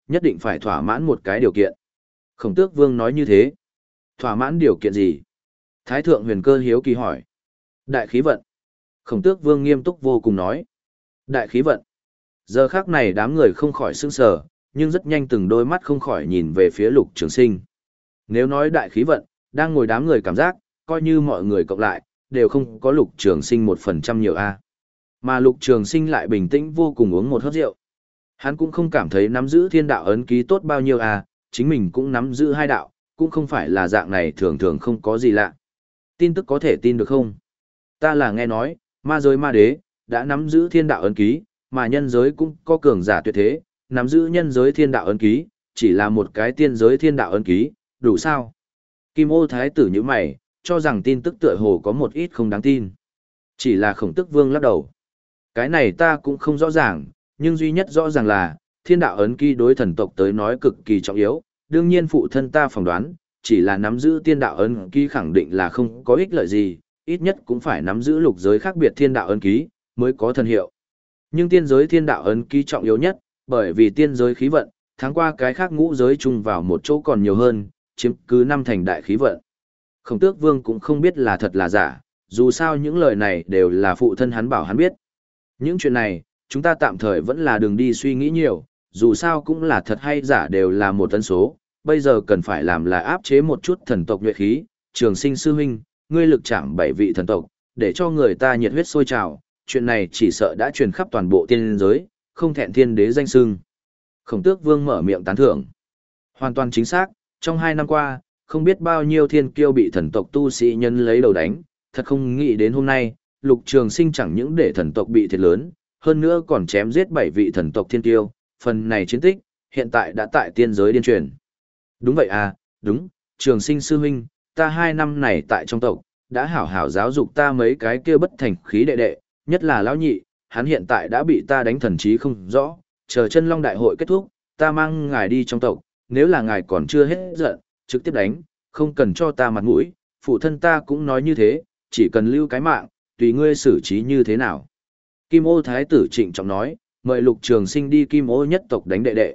nhất định phải thỏa mãn một cái điều kiện. Khổng Tước Vương nói như thế. Thỏa mãn điều kiện gì? Thái thượng huyền cơ hiếu kỳ hỏi. Đại khí vận. Khổng Tước Vương nghiêm túc vô cùng nói. Đại khí vận. Giờ khác này đám người không khỏi sững sờ, nhưng rất nhanh từng đôi mắt không khỏi nhìn về phía Lục Trường Sinh. Nếu nói đại khí vận, đang ngồi đám người cảm giác, coi như mọi người cộng lại, đều không có Lục Trường Sinh một phần trăm nhiều a. Mà Lục Trường Sinh lại bình tĩnh vô cùng uống một hớp rượu. Hắn cũng không cảm thấy nắm giữ thiên đạo ấn ký tốt bao nhiêu a, chính mình cũng nắm giữ hai đạo, cũng không phải là dạng này thường thường không có gì lạ. Tin tức có thể tin được không? Ta là nghe nói, ma giới ma đế, đã nắm giữ thiên đạo ấn ký, mà nhân giới cũng có cường giả tuyệt thế, nắm giữ nhân giới thiên đạo ấn ký, chỉ là một cái tiên giới thiên đạo ấn ký, đủ sao? Kim Ô Thái tử như mày, cho rằng tin tức tựa hồ có một ít không đáng tin. Chỉ là Khổng Tước Vương lắc đầu. Cái này ta cũng không rõ ràng, nhưng duy nhất rõ ràng là, thiên đạo ấn ký đối thần tộc tới nói cực kỳ trọng yếu, đương nhiên phụ thân ta phỏng đoán, chỉ là nắm giữ thiên đạo ấn ký khẳng định là không có ích lợi gì, ít nhất cũng phải nắm giữ lục giới khác biệt thiên đạo ấn ký, mới có thần hiệu. Nhưng tiên giới thiên đạo ấn ký trọng yếu nhất, bởi vì tiên giới khí vận, tháng qua cái khác ngũ giới chung vào một chỗ còn nhiều hơn, chiếm cứ năm thành đại khí vận. Khổng Tước Vương cũng không biết là thật là giả, dù sao những lời này đều là phụ thân hắn bảo hắn biết. Những chuyện này, chúng ta tạm thời vẫn là đừng đi suy nghĩ nhiều, dù sao cũng là thật hay giả đều là một tần số, bây giờ cần phải làm là áp chế một chút thần tộc nhuệ khí. Trường Sinh sư huynh, ngươi lực chạm bảy vị thần tộc, để cho người ta nhiệt huyết sôi trào, chuyện này chỉ sợ đã truyền khắp toàn bộ tiên giới, không thẹn thiên đế danh xưng. Khổng Tước Vương mở miệng tán thưởng. Hoàn toàn chính xác, trong hai năm qua, không biết bao nhiêu thiên kiêu bị thần tộc tu sĩ nhân lấy đầu đánh, thật không nghĩ đến hôm nay, Lục Trường Sinh chẳng những để thần tộc bị thiệt lớn, hơn nữa còn chém giết bảy vị thần tộc thiên kiêu, phần này chiến tích, hiện tại đã tại tiên giới điên truyền. Đúng vậy à, đúng, Trường Sinh sư huynh, ta hai năm này tại trong tộc, đã hảo hảo giáo dục ta mấy cái kia bất thành khí đệ đệ, nhất là lão nhị, hắn hiện tại đã bị ta đánh thần trí không rõ, chờ chân long đại hội kết thúc, ta mang ngài đi trong tộc, nếu là ngài còn chưa hết giận, trực tiếp đánh, không cần cho ta mặt mũi, phụ thân ta cũng nói như thế, chỉ cần lưu cái mạng, tùy ngươi xử trí như thế nào. Kim Ô Thái tử trịnh trọng nói, mời Lục Trường Sinh đi Kim Ô nhất tộc đánh đệ đệ.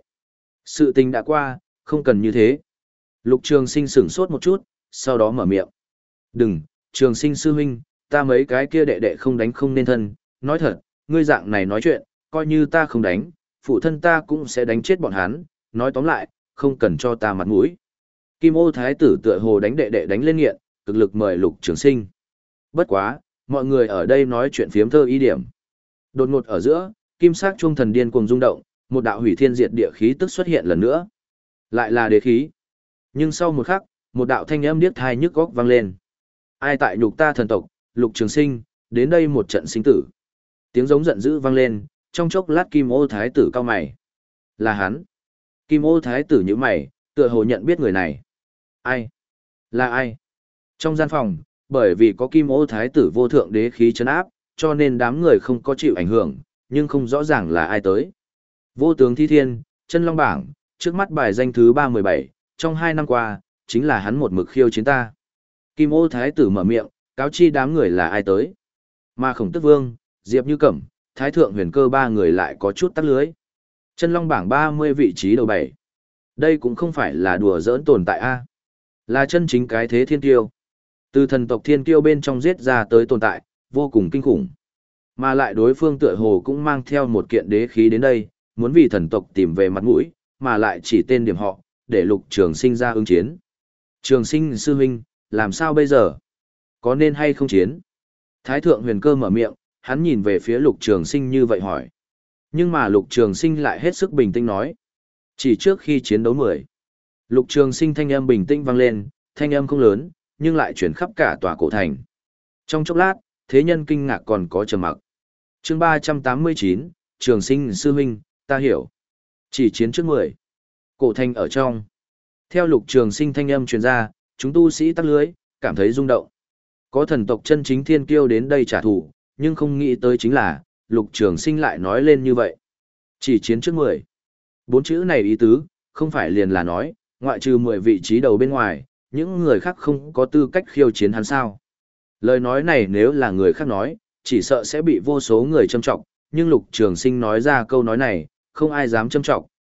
Sự tình đã qua, không cần như thế. Lục Trường Sinh sửng sốt một chút, sau đó mở miệng. Đừng, Trường Sinh sư huynh, ta mấy cái kia đệ đệ không đánh không nên thân, nói thật, ngươi dạng này nói chuyện, coi như ta không đánh, phụ thân ta cũng sẽ đánh chết bọn hắn, nói tóm lại, không cần cho ta mặt mũi. Kim Ô Thái tử tựa hồ đánh đệ đệ đánh lên nghiện, cực lực mời Lục Trường Sinh. Bất quá, mọi người ở đây nói chuyện phiếm thơ ý điểm. Đột ngột ở giữa, kim sắc chuông thần điên cuồng rung động, một đạo hủy thiên diệt địa khí tức xuất hiện lần nữa. Lại là đế khí. Nhưng sau một khắc, một đạo thanh âm điếc tai nhức óc vang lên. Ai tại nhục ta thần tộc, Lục Trường Sinh, đến đây một trận sinh tử. Tiếng giống giận dữ vang lên, trong chốc lát Kim Ô Thái tử cao mày. Là hắn. Kim Ô Thái tử nhíu mày, tựa hồ nhận biết người này. Ai? Là ai? Trong gian phòng, bởi vì có Kim Ô Thái tử vô thượng đế khí trấn áp, cho nên đám người không có chịu ảnh hưởng, nhưng không rõ ràng là ai tới. Vô tướng Thi Thiên, chân long bảng, trước mắt bài danh thứ ba mươi bảy, trong hai năm qua, chính là hắn một mực khiêu chiến ta. Kim Ô Thái tử mở miệng, cáo chi đám người là ai tới. Mà Khổng Tước Vương, Diệp Như Cẩm, Thái thượng huyền cơ ba người lại có chút tắc lưới. Chân long bảng ba mươi vị trí đầu bảy. Đây cũng không phải là đùa giỡn tồn tại a, là chân chính cái thế thiên kiêu. Từ thần tộc thiên kiêu bên trong giết ra tới tồn tại, vô cùng kinh khủng. Mà lại đối phương tựa hồ cũng mang theo một kiện đế khí đến đây, muốn vì thần tộc tìm về mặt mũi, mà lại chỉ tên điểm họ, để Lục Trường Sinh ra ứng chiến. Trường Sinh sư huynh, làm sao bây giờ? Có nên hay không chiến? Thái thượng huyền cơ mở miệng, hắn nhìn về phía Lục Trường Sinh như vậy hỏi. Nhưng mà Lục Trường Sinh lại hết sức bình tĩnh nói. Chỉ trước khi chiến đấu mười. Lục Trường Sinh thanh âm bình tĩnh vang lên, thanh âm không lớn, nhưng lại chuyển khắp cả tòa cổ thành. Trong chốc lát, thế nhân kinh ngạc còn có trầm mặc. Chương ba trăm tám mươi chín, Trường Sinh sư huynh, ta hiểu. Chỉ chiến trước mười. Cổ thành ở trong. Theo Lục Trường Sinh thanh âm truyền ra, chúng tu sĩ tắc lưới, cảm thấy rung động. Có thần tộc chân chính thiên kiêu đến đây trả thù, nhưng không nghĩ tới chính là, Lục Trường Sinh lại nói lên như vậy. Chỉ chiến trước mười. Bốn chữ này ý tứ, không phải liền là nói, ngoại trừ mười vị trí đầu bên ngoài, những người khác không có tư cách khiêu chiến hắn sao. Lời nói này nếu là người khác nói, chỉ sợ sẽ bị vô số người châm trọng, nhưng Lục Trường Sinh nói ra câu nói này, không ai dám châm trọng,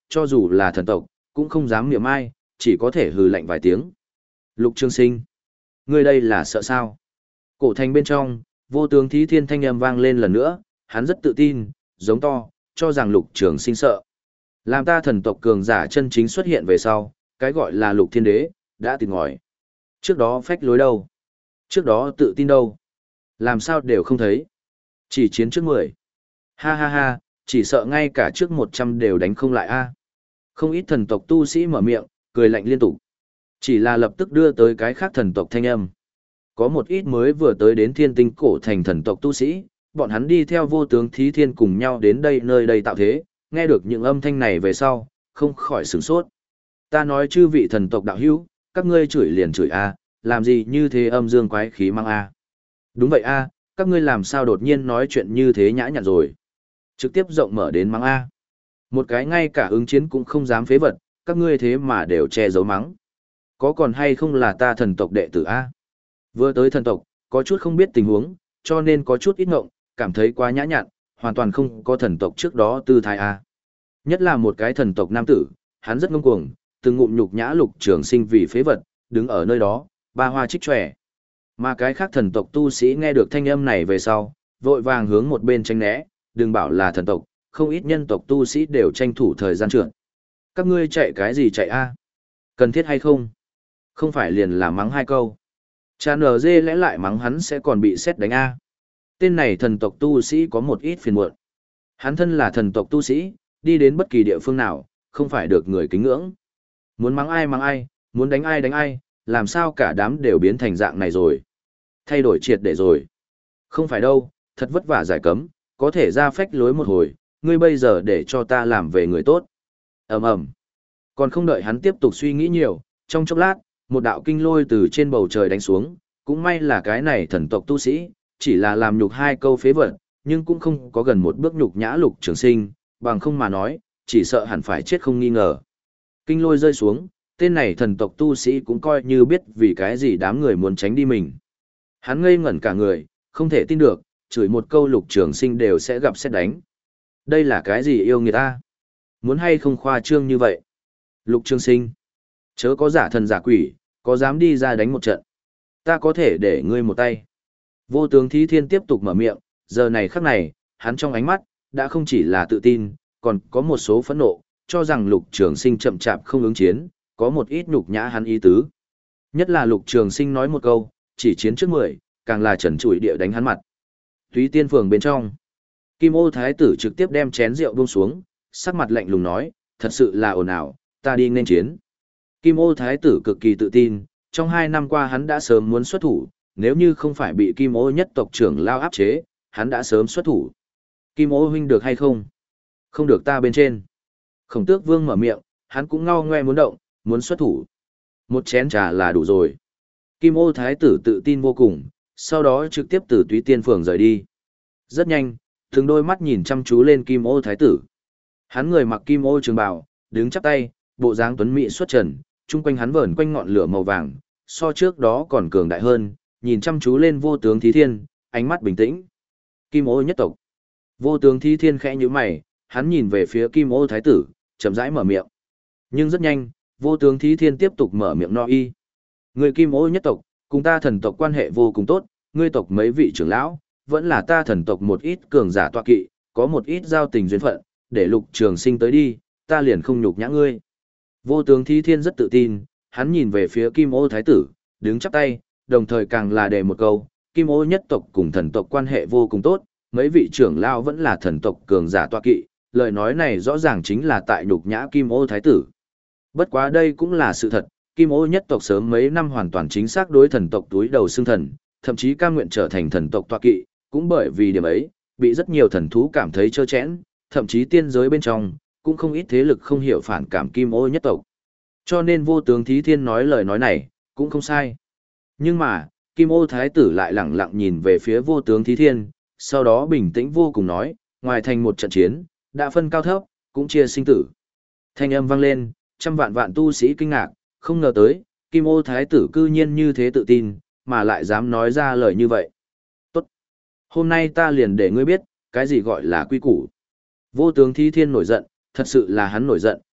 cho dù là thần tộc, cũng không dám niệm ai, chỉ có thể hừ lạnh vài tiếng. Lục Trường Sinh, ngươi đây là sợ sao? Cổ thành bên trong, vô tướng thí thiên thanh âm vang lên lần nữa, hắn rất tự tin, giống to, cho rằng Lục Trường Sinh sợ. Làm ta thần tộc cường giả chân chính xuất hiện về sau, cái gọi là Lục Thiên Đế, đã tìm ngòi. Trước đó phách lối đâu? Trước đó tự tin đâu? Làm sao đều không thấy? Chỉ chiến trước mười. Ha ha ha, chỉ sợ ngay cả trước một trăm đều đánh không lại a. Không ít thần tộc tu sĩ mở miệng, cười lạnh liên tục. Chỉ là lập tức đưa tới cái khác thần tộc thanh âm. Có một ít mới vừa tới đến thiên tinh cổ thành thần tộc tu sĩ, bọn hắn đi theo vô tướng thí thiên cùng nhau đến đây nơi đây tạo thế, nghe được những âm thanh này về sau, không khỏi sửng sốt. Ta nói chư vị thần tộc đạo hữu, các ngươi chửi liền chửi a, làm gì như thế âm dương quái khí mang a. Đúng vậy a, các ngươi làm sao đột nhiên nói chuyện như thế nhã nhặn rồi. Trực tiếp rộng mở đến mắng a. Một cái ngay cả ứng chiến cũng không dám phế vật, các ngươi thế mà đều che giấu mắng. Có còn hay không là ta thần tộc đệ tử a? Vừa tới thần tộc, có chút không biết tình huống, cho nên có chút ít ngộng, cảm thấy quá nhã nhặn, hoàn toàn không có thần tộc trước đó tư thái a. Nhất là một cái thần tộc nam tử, hắn rất ngông cuồng, từng ngụm nhục nhã Lục Trường Sinh vì phế vật, đứng ở nơi đó, ba hoa trích tròe. Mà cái khác thần tộc tu sĩ nghe được thanh âm này về sau, vội vàng hướng một bên tránh né, đừng bảo là thần tộc, không ít nhân tộc tu sĩ đều tranh thủ thời gian trượt. Các ngươi chạy cái gì chạy a? Cần thiết hay không? Không phải liền là mắng hai câu. Cha nở dê lẽ lại mắng hắn sẽ còn bị xét đánh a. Tên này thần tộc tu sĩ có một ít phiền muộn. Hắn thân là thần tộc tu sĩ, đi đến bất kỳ địa phương nào, không phải được người kính ngưỡng. Muốn mắng ai mắng ai, muốn đánh ai đánh ai, làm sao cả đám đều biến thành dạng này rồi. Thay đổi triệt để rồi. Không phải đâu, thật vất vả giải cấm, có thể ra phách lối một hồi, ngươi bây giờ để cho ta làm về người tốt. Ầm ầm. Còn không đợi hắn tiếp tục suy nghĩ nhiều, trong chốc lát, một đạo kinh lôi từ trên bầu trời đánh xuống, cũng may là cái này thần tộc tu sĩ, chỉ là làm nhục hai câu phế vật, nhưng cũng không có gần một bước nhục nhã Lục Trường Sinh, bằng không mà nói, chỉ sợ hẳn phải chết không nghi ngờ. Kinh lôi rơi xuống, tên này thần tộc tu sĩ cũng coi như biết vì cái gì đám người muốn tránh đi mình. Hắn ngây ngẩn cả người, không thể tin được, chửi một câu Lục Trường Sinh đều sẽ gặp xét đánh. Đây là cái gì yêu người ta? Muốn hay không khoa trương như vậy? Lục Trường Sinh, chớ có giả thần giả quỷ, có dám đi ra đánh một trận. Ta có thể để ngươi một tay. Vô tướng thí thiên tiếp tục mở miệng, giờ này khắc này, hắn trong ánh mắt, đã không chỉ là tự tin, còn có một số phẫn nộ, cho rằng Lục Trường Sinh chậm chạp không ứng chiến, có một ít nhục nhã hắn ý tứ. Nhất là Lục Trường Sinh nói một câu, chỉ chiến trước mười, càng là trần trụi địa đánh hắn mặt. Túy Tiên Phường bên trong, Kim Ô Thái tử trực tiếp đem chén rượu buông xuống, sắc mặt lạnh lùng nói, thật sự là ồn ào, ta đi nên chiến. Kim Ô Thái tử cực kỳ tự tin, trong hai năm qua hắn đã sớm muốn xuất thủ, nếu như không phải bị Kim Ô nhất tộc trưởng lao áp chế, hắn đã sớm xuất thủ. Kim Ô huynh được hay không? Không được ta bên trên. Khổng Tước Vương mở miệng, hắn cũng ngao ngoe muốn động, muốn xuất thủ. Một chén trà là đủ rồi. Kim Ô Thái tử tự tin vô cùng, sau đó trực tiếp từ Túy Tiên Phường rời đi. Rất nhanh, từng đôi mắt nhìn chăm chú lên Kim Ô Thái tử. Hắn người mặc kim ô trường bào, đứng chắp tay, bộ dáng tuấn mỹ xuất trần, chung quanh hắn vờn quanh ngọn lửa màu vàng, so trước đó còn cường đại hơn, nhìn chăm chú lên vô tướng thí thiên, ánh mắt bình tĩnh. Kim Ô nhất tộc. Vô tướng thí thiên khẽ nhíu mày, hắn nhìn về phía Kim Ô Thái tử, chậm rãi mở miệng. Nhưng rất nhanh, vô tướng thí thiên tiếp tục mở miệng no y. Người Kim Ô nhất tộc, cùng ta thần tộc quan hệ vô cùng tốt, ngươi tộc mấy vị trưởng lão, vẫn là ta thần tộc một ít cường giả tọa kỵ, có một ít giao tình duyên phận, để Lục Trường Sinh tới đi, ta liền không nhục nhã ngươi. Vô tướng thí thiên rất tự tin, hắn nhìn về phía Kim Ô Thái tử, đứng chắp tay, đồng thời càng là đề một câu, Kim Ô nhất tộc cùng thần tộc quan hệ vô cùng tốt, mấy vị trưởng lão vẫn là thần tộc cường giả tọa kỵ, lời nói này rõ ràng chính là tại nhục nhã Kim Ô Thái tử. Bất quá đây cũng là sự thật, Kim Ô nhất tộc sớm mấy năm hoàn toàn chính xác đối thần tộc túi đầu xương thần, thậm chí cam nguyện trở thành thần tộc tọa kỵ, cũng bởi vì điểm ấy, bị rất nhiều thần thú cảm thấy trơ trẽn, thậm chí tiên giới bên trong, cũng không ít thế lực không hiểu phản cảm Kim Ô nhất tộc. Cho nên vô tướng thí thiên nói lời nói này, cũng không sai. Nhưng mà, Kim Ô Thái tử lại lẳng lặng nhìn về phía vô tướng thí thiên, sau đó bình tĩnh vô cùng nói, ngoài thành một trận chiến, đã phân cao thấp, cũng chia sinh tử. Thanh âm vang lên, trăm vạn vạn tu sĩ kinh ngạc, không ngờ tới, Kim Ô Thái tử cư nhiên như thế tự tin, mà lại dám nói ra lời như vậy. Tốt. Hôm nay ta liền để ngươi biết, cái gì gọi là quy củ. Vô tướng thí thiên nổi giận, thật sự là hắn nổi giận,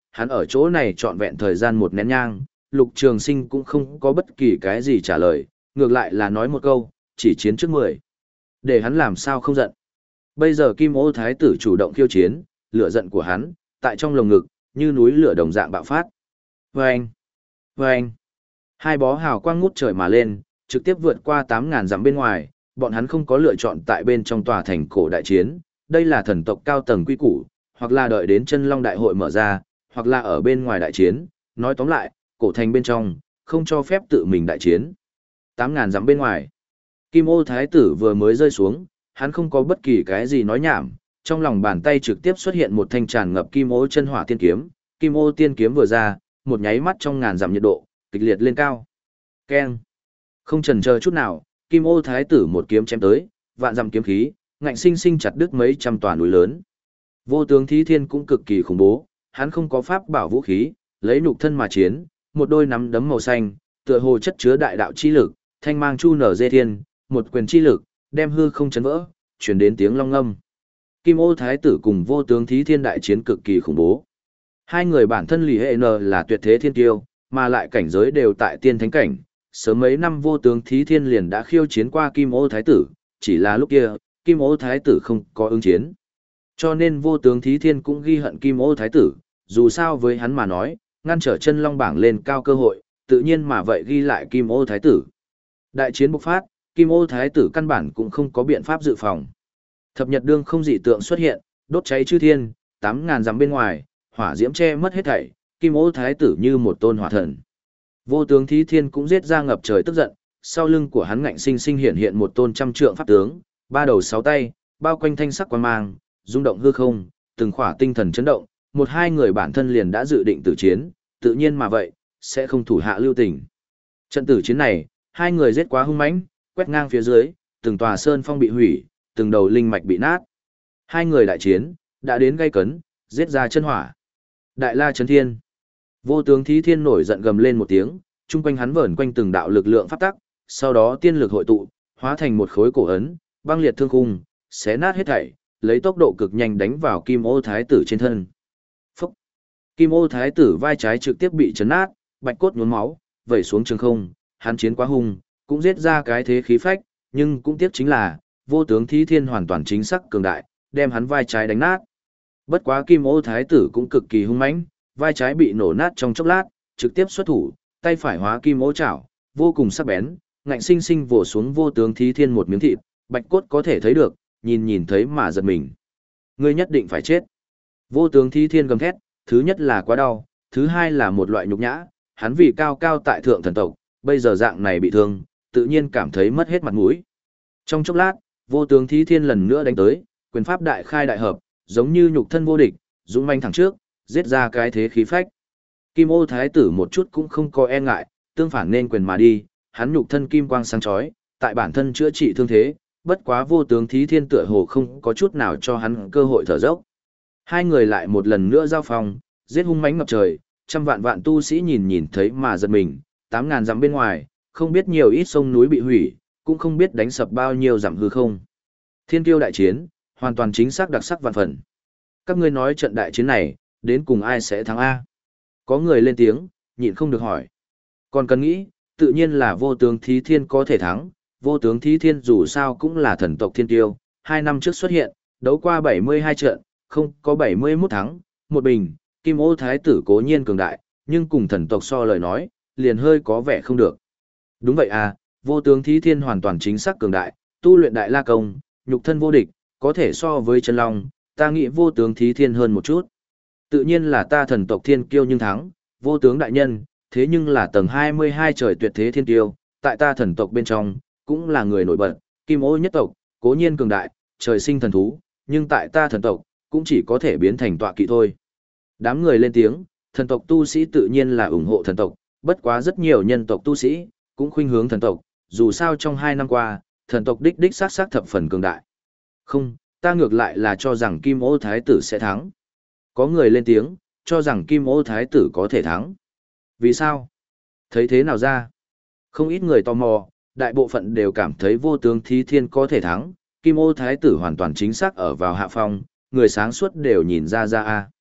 hắn ở chỗ này trọn vẹn thời gian một nén nhang, Lục Trường Sinh cũng không có bất kỳ cái gì trả lời, ngược lại là nói một câu, chỉ chiến trước mười. Để hắn làm sao không giận. Bây giờ Kim Ô Thái tử chủ động khiêu chiến, lửa giận của hắn, tại trong lồng ngực, như núi lửa đồng dạng bạo phát. Vâng! Vâng! Hai bó hào quang ngút trời mà lên, trực tiếp vượt qua tám ngàn dặm bên ngoài, bọn hắn không có lựa chọn tại bên trong tòa thành cổ đại chiến, đây là thần tộc cao tầng quy củ, hoặc là đợi đến chân long đại hội mở ra, hoặc là ở bên ngoài đại chiến, nói tóm lại, cổ thành bên trong, không cho phép tự mình đại chiến. tám ngàn dặm bên ngoài, Kim Ô Thái tử vừa mới rơi xuống, hắn không có bất kỳ cái gì nói nhảm, trong lòng bàn tay trực tiếp xuất hiện một thanh tràn ngập kim ô chân hỏa tiên kiếm, kim ô tiên kiếm vừa ra, một nháy mắt trong ngàn dặm nhiệt độ, kịch liệt lên cao. Keng! Không chần chờ chút nào, Kim Ô Thái tử một kiếm chém tới, vạn dặm kiếm khí, ngạnh sinh sinh chặt đứt mấy trăm tòa núi lớn. Vô tướng Thí Thiên cũng cực kỳ khủng bố, hắn không có pháp bảo vũ khí, lấy nhục thân mà chiến, một đôi nắm đấm màu xanh, tựa hồ chất chứa đại đạo chi lực, thanh mang chu nở dê thiên, một quyền chi lực, đem hư không chấn vỡ, truyền đến tiếng long ngâm. Kim Ô Thái tử cùng Vô tướng Thí Thiên đại chiến cực kỳ khủng bố. Hai người bản thân lì hệ n là tuyệt thế thiên tiêu, mà lại cảnh giới đều tại tiên thánh cảnh. Sớm mấy năm Vô tướng Thí Thiên liền đã khiêu chiến qua Kim Ô Thái tử, chỉ là lúc kia, Kim Ô Thái tử không có ứng chiến. Cho nên Vô tướng Thí Thiên cũng ghi hận Kim Ô Thái tử, dù sao với hắn mà nói, ngăn trở chân long bảng lên cao cơ hội, tự nhiên mà vậy ghi lại Kim Ô Thái tử. Đại chiến bộc phát, Kim Ô Thái tử căn bản cũng không có biện pháp dự phòng. Thập nhật đương không dị tượng xuất hiện, đốt cháy chư thiên, tám ngàn dặm bên ngoài, hỏa diễm che mất hết thảy, Kim Ô Thái tử như một tôn hỏa thần. Vô tướng Thí Thiên cũng giết ra ngập trời tức giận, sau lưng của hắn ngạnh sinh sinh hiện hiện một tôn trăm trượng pháp tướng, ba đầu sáu tay, bao quanh thanh sắc quang mang, rung động hư không, từng khỏa tinh thần chấn động, một hai người bản thân liền đã dự định tử chiến, tự nhiên mà vậy, sẽ không thủ hạ lưu tình. Trận tử chiến này, hai người giết quá hung mãnh, quét ngang phía dưới, từng tòa sơn phong bị hủy, từng đầu linh mạch bị nát. Hai người đại chiến, đã đến gay cấn, giết ra chân hỏa. Đại La Chấn Thiên. Vô tướng Thí Thiên nổi giận gầm lên một tiếng, chung quanh hắn vờn quanh từng đạo lực lượng pháp tắc, sau đó tiên lực hội tụ, hóa thành một khối cổ ấn, băng liệt thương khung, xé nát hết thảy, lấy tốc độ cực nhanh đánh vào Kim Ô Thái tử trên thân. Phúc! Kim Ô Thái tử vai trái trực tiếp bị chấn nát, bạch cốt nhuốm máu, vẩy xuống trường không, hắn chiến quá hung, cũng giết ra cái thế khí phách, nhưng cũng tiếc chính là, Vô tướng Thí Thiên hoàn toàn chính xác cường đại, đem hắn vai trái đánh nát. Bất quá Kim Ô Thái tử cũng cực kỳ hung mãnh, vai trái bị nổ nát trong chốc lát, trực tiếp xuất thủ, tay phải hóa kim ô chảo, vô cùng sắc bén, ngạnh sinh sinh vồ xuống Vô tướng Thí Thiên một miếng thịt, bạch cốt có thể thấy được, nhìn nhìn thấy mà giật mình. Ngươi nhất định phải chết. Vô tướng Thí Thiên gầm thét, thứ nhất là quá đau, thứ hai là một loại nhục nhã, hắn vì cao cao tại thượng thần tộc, bây giờ dạng này bị thương, tự nhiên cảm thấy mất hết mặt mũi. Trong chốc lát, Vô tướng Thí Thiên lần nữa đánh tới, quyền pháp đại khai đại hợp, giống như nhục thân vô địch, dũng manh thẳng trước, giết ra cái thế khí phách. Kim Ô Thái tử một chút cũng không có e ngại, tương phản nên quyền mà đi, hắn nhục thân kim quang sáng chói, tại bản thân chữa trị thương thế, bất quá Vô tướng Thí Thiên tựa hồ không có chút nào cho hắn cơ hội thở dốc. Hai người lại một lần nữa giao phong, giết hung mãnh ngập trời, trăm vạn vạn tu sĩ nhìn nhìn thấy mà giật mình, tám ngàn dặm bên ngoài, không biết nhiều ít sông núi bị hủy, cũng không biết đánh sập bao nhiêu dặm hư không. Thiên kiêu đại chiến, hoàn toàn chính xác đặc sắc vạn phần. Các ngươi nói trận đại chiến này, đến cùng ai sẽ thắng A? Có người lên tiếng, nhịn không được hỏi. Còn cần nghĩ, tự nhiên là Vô tướng Thí Thiên có thể thắng. Vô tướng Thí Thiên dù sao cũng là thần tộc thiên tiêu, hai năm trước xuất hiện, đấu qua bảy mươi hai trận, không có bảy mươi mốt thắng, một bình. Kim Ô Thái tử cố nhiên cường đại, nhưng cùng thần tộc so lời nói, liền hơi có vẻ không được. Đúng vậy à, Vô tướng Thí Thiên hoàn toàn chính xác cường đại, tu luyện đại la công, nhục thân vô địch, có thể so với chân long, ta nghĩ Vô tướng Thí Thiên hơn một chút. Tự nhiên là ta thần tộc thiên kiêu nhưng thắng, Vô tướng đại nhân, thế nhưng là tầng hai mươi hai trời tuyệt thế thiên kiêu, tại ta thần tộc bên trong, cũng là người nổi bật, Kim Ô nhất tộc, cố nhiên cường đại, trời sinh thần thú, nhưng tại ta thần tộc, cũng chỉ có thể biến thành tọa kỵ thôi. Đám người lên tiếng, thần tộc tu sĩ tự nhiên là ủng hộ thần tộc, bất quá rất nhiều nhân tộc tu sĩ, cũng khuynh hướng thần tộc, dù sao trong hai năm qua, thần tộc đích đích sát sát thập phần cường đại. Không, ta ngược lại là cho rằng Kim Ô Thái tử sẽ thắng. Có người lên tiếng, cho rằng Kim Ô Thái tử có thể thắng. Vì sao? Thấy thế nào ra? Không ít người tò mò, đại bộ phận đều cảm thấy Vô tướng Thí Thiên có thể thắng, Kim Ô Thái tử hoàn toàn chính xác ở vào hạ phong, người sáng suốt đều nhìn ra ra a.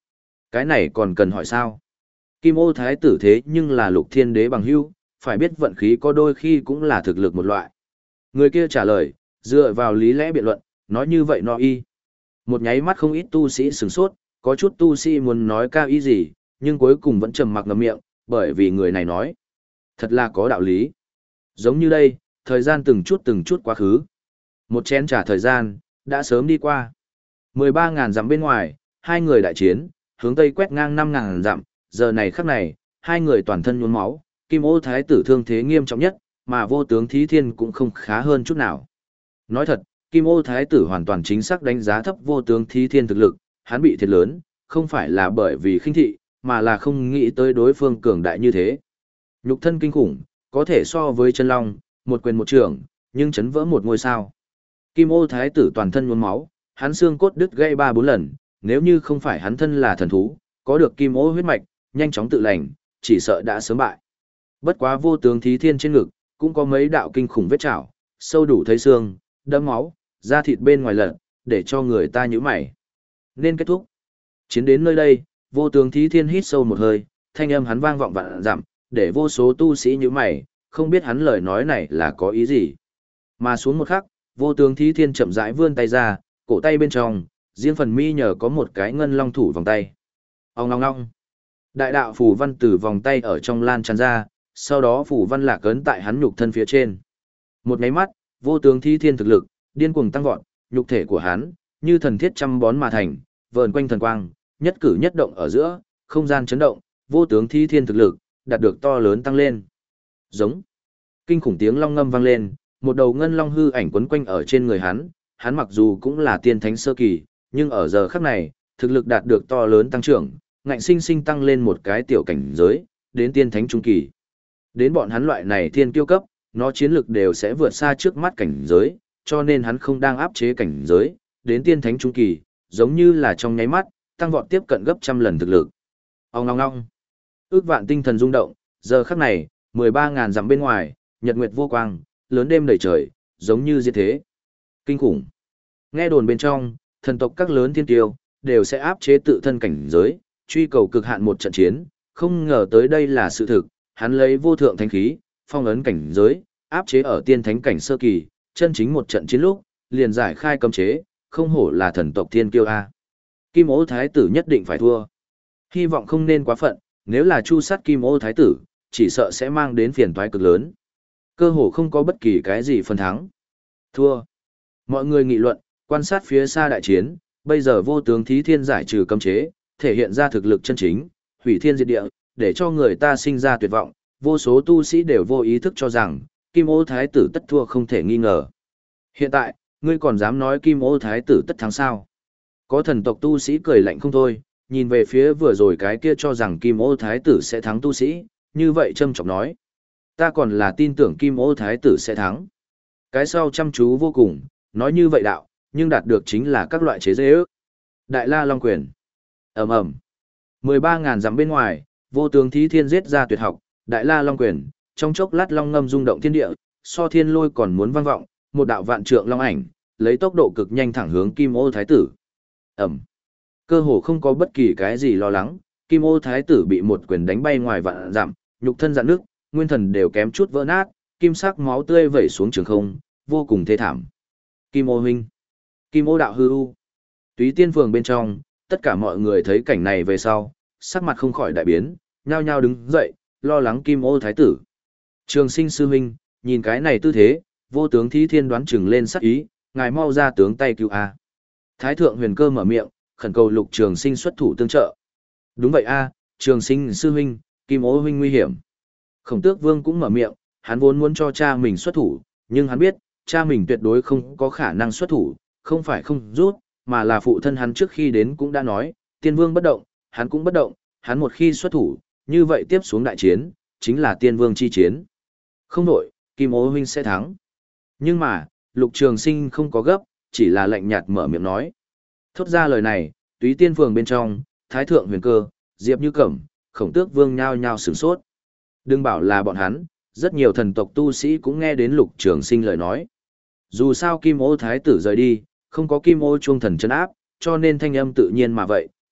Cái này còn cần hỏi sao? Kim Ô Thái tử thế nhưng là Lục Thiên Đế bằng hữu, phải biết vận khí có đôi khi cũng là thực lực một loại. Người kia trả lời, dựa vào lý lẽ biện luận, nói như vậy nó y. Một nháy mắt không ít tu sĩ sửng sốt, có chút tu sĩ muốn nói cao ý gì, nhưng cuối cùng vẫn trầm mặc ngậm miệng, bởi vì người này nói. Thật là có đạo lý. Giống như đây, thời gian từng chút từng chút quá khứ. Một chén trà thời gian, đã sớm đi qua. mười ba ngàn dặm bên ngoài, hai người đại chiến, hướng tây quét ngang năm ngàn dặm, giờ này khắc này, hai người toàn thân nhuốm máu, Kim Ô Thái tử thương thế nghiêm trọng nhất, mà vô tướng Thí Thiên cũng không khá hơn chút nào. Nói thật, Kim Ô Thái tử hoàn toàn chính xác đánh giá thấp vô tướng Thí Thiên thực lực, hắn bị thiệt lớn, không phải là bởi vì khinh thị, mà là không nghĩ tới đối phương cường đại như thế. Nhục thân kinh khủng, có thể so với chân long, một quyền một trường, nhưng chấn vỡ một ngôi sao. Kim Ô Thái tử toàn thân nhuốm máu, hắn xương cốt đứt gãy ba bốn lần, nếu như không phải hắn thân là thần thú, có được Kim Ô huyết mạch, nhanh chóng tự lành, chỉ sợ đã sớm bại. Bất quá vô tướng Thí Thiên trên ngực, cũng có mấy đạo kinh khủng vết chảo, sâu đủ thấy xương, đẫm máu, da thịt bên ngoài lật, để cho người ta nhíu mày. Nên kết thúc. Chiến đến nơi đây, vô tướng Thí Thiên hít sâu một hơi, thanh âm hắn vang vọng vạn dặm, để vô số tu sĩ nhíu mày, không biết hắn lời nói này là có ý gì. Mà xuống một khắc, vô tướng Thí Thiên chậm rãi vươn tay ra, cổ tay bên trong, riêng phần mi nhờ có một cái ngân long thủ vòng tay. Ong ong ong. Đại đạo phù văn từ vòng tay ở trong lan tràn ra, sau đó phù văn lạc ấn tại hắn nhục thân phía trên. Một máy mắt, vô tướng Thí Thiên thực lực điên cuồng tăng vọt, nhục thể của hắn như thần thiết chăm bón mà thành, vờn quanh thần quang, nhất cử nhất động ở giữa, không gian chấn động, vô tướng Thí Thiên thực lực đạt được to lớn tăng lên. Giống. Kinh khủng tiếng long ngâm vang lên, một đầu ngân long hư ảnh quấn quanh ở trên người hắn, hắn mặc dù cũng là tiên thánh sơ kỳ, nhưng ở giờ khắc này, thực lực đạt được to lớn tăng trưởng, ngạnh sinh sinh tăng lên một cái tiểu cảnh giới, đến tiên thánh trung kỳ. Đến bọn hắn loại này thiên kiêu cấp, nó chiến lực đều sẽ vượt xa trước mắt cảnh giới, cho nên hắn không đang áp chế cảnh giới, đến tiên thánh trung kỳ, giống như là trong nháy mắt, tăng vọt tiếp cận gấp trăm lần thực lực. Ong ong ong. Ước vạn tinh thần rung động, giờ khắc này, mười ba ngàn dặm bên ngoài, nhật nguyệt vô quang, lớn đêm đầy trời, giống như diệt thế. Kinh khủng. Nghe đồn bên trong, thần tộc các lớn thiên tiêu đều sẽ áp chế tự thân cảnh giới, truy cầu cực hạn một trận chiến, không ngờ tới đây là sự thực, hắn lấy vô thượng thánh khí, phong ấn cảnh giới, áp chế ở tiên thánh cảnh sơ kỳ, chân chính một trận chiến lúc, liền giải khai cấm chế, không hổ là thần tộc thiên kiêu a. Kim Ô Thái tử nhất định phải thua. Hy vọng không nên quá phận, nếu là chu sát Kim Ô Thái tử, chỉ sợ sẽ mang đến phiền toái cực lớn. Cơ hồ không có bất kỳ cái gì phần thắng. Thua. Mọi người nghị luận, quan sát phía xa đại chiến, bây giờ vô tướng Thí Thiên giải trừ cấm chế, thể hiện ra thực lực chân chính, hủy thiên diệt địa, để cho người ta sinh ra tuyệt vọng, vô số tu sĩ đều vô ý thức cho rằng, Kim Ô Thái tử tất thua không thể nghi ngờ. Hiện tại, ngươi còn dám nói Kim Ô Thái tử tất thắng sao? Có thần tộc tu sĩ cười lạnh không thôi, nhìn về phía vừa rồi cái kia cho rằng Kim Ô Thái tử sẽ thắng tu sĩ, như vậy châm chọc nói. Ta còn là tin tưởng Kim Ô Thái tử sẽ thắng. Cái sau chăm chú vô cùng, nói như vậy đạo, nhưng đạt được chính là các loại chế dễ ước. Đại La Long Quyền. Ầm ầm. mười ba ngàn dặm bên ngoài, vô tướng Thí Thiên giết ra tuyệt học, Đại La Long Quyền, trong chốc lát long ngâm rung động thiên địa, so thiên lôi còn muốn vang vọng, một đạo vạn trượng long ảnh, lấy tốc độ cực nhanh thẳng hướng Kim Ô Thái tử. Ầm. Cơ hồ không có bất kỳ cái gì lo lắng, Kim Ô Thái tử bị một quyền đánh bay ngoài vạn dặm, nhục thân rạn nước, nguyên thần đều kém chút vỡ nát, kim sắc máu tươi vẩy xuống trường không, vô cùng thê thảm. Kim Ô huynh, Kim Ô đạo hư u. Túy Tiên phường bên trong, tất cả mọi người thấy cảnh này về sau, sắc mặt không khỏi đại biến, nhao nhao đứng dậy, lo lắng Kim Ô Thái tử. Trường Sinh sư huynh, nhìn cái này tư thế, vô tướng Thí Thiên đoán chừng lên sắc ý, ngài mau ra tướng tay cứu a. Thái thượng Huyền Cơ mở miệng, khẩn cầu Lục Trường Sinh xuất thủ tương trợ. Đúng vậy a, Trường Sinh sư huynh, Kim Ô huynh nguy hiểm. Khổng Tước Vương cũng mở miệng, hắn vốn muốn cho cha mình xuất thủ, nhưng hắn biết, cha mình tuyệt đối không có khả năng xuất thủ, không phải không rút, mà là phụ thân hắn trước khi đến cũng đã nói, Tiên Vương bất động, hắn cũng bất động, hắn một khi xuất thủ, như vậy tiếp xuống đại chiến, chính là Tiên Vương chi chiến. Không đổi, Kim Ô huynh sẽ thắng. Nhưng mà, Lục Trường Sinh không có gấp, chỉ là lạnh nhạt mở miệng nói. Thốt ra lời này, Túy Tiên phường bên trong, Thái thượng Huyền Cơ, Diệp Như Cẩm, Khổng Tước Vương nhao nhao sửng sốt. Đừng bảo là bọn hắn, rất nhiều thần tộc tu sĩ cũng nghe đến Lục Trường Sinh lời nói. Dù sao Kim Ô Thái tử rời đi, không có Kim Ô chuông thần trấn áp, cho nên thanh âm tự nhiên mà vậy,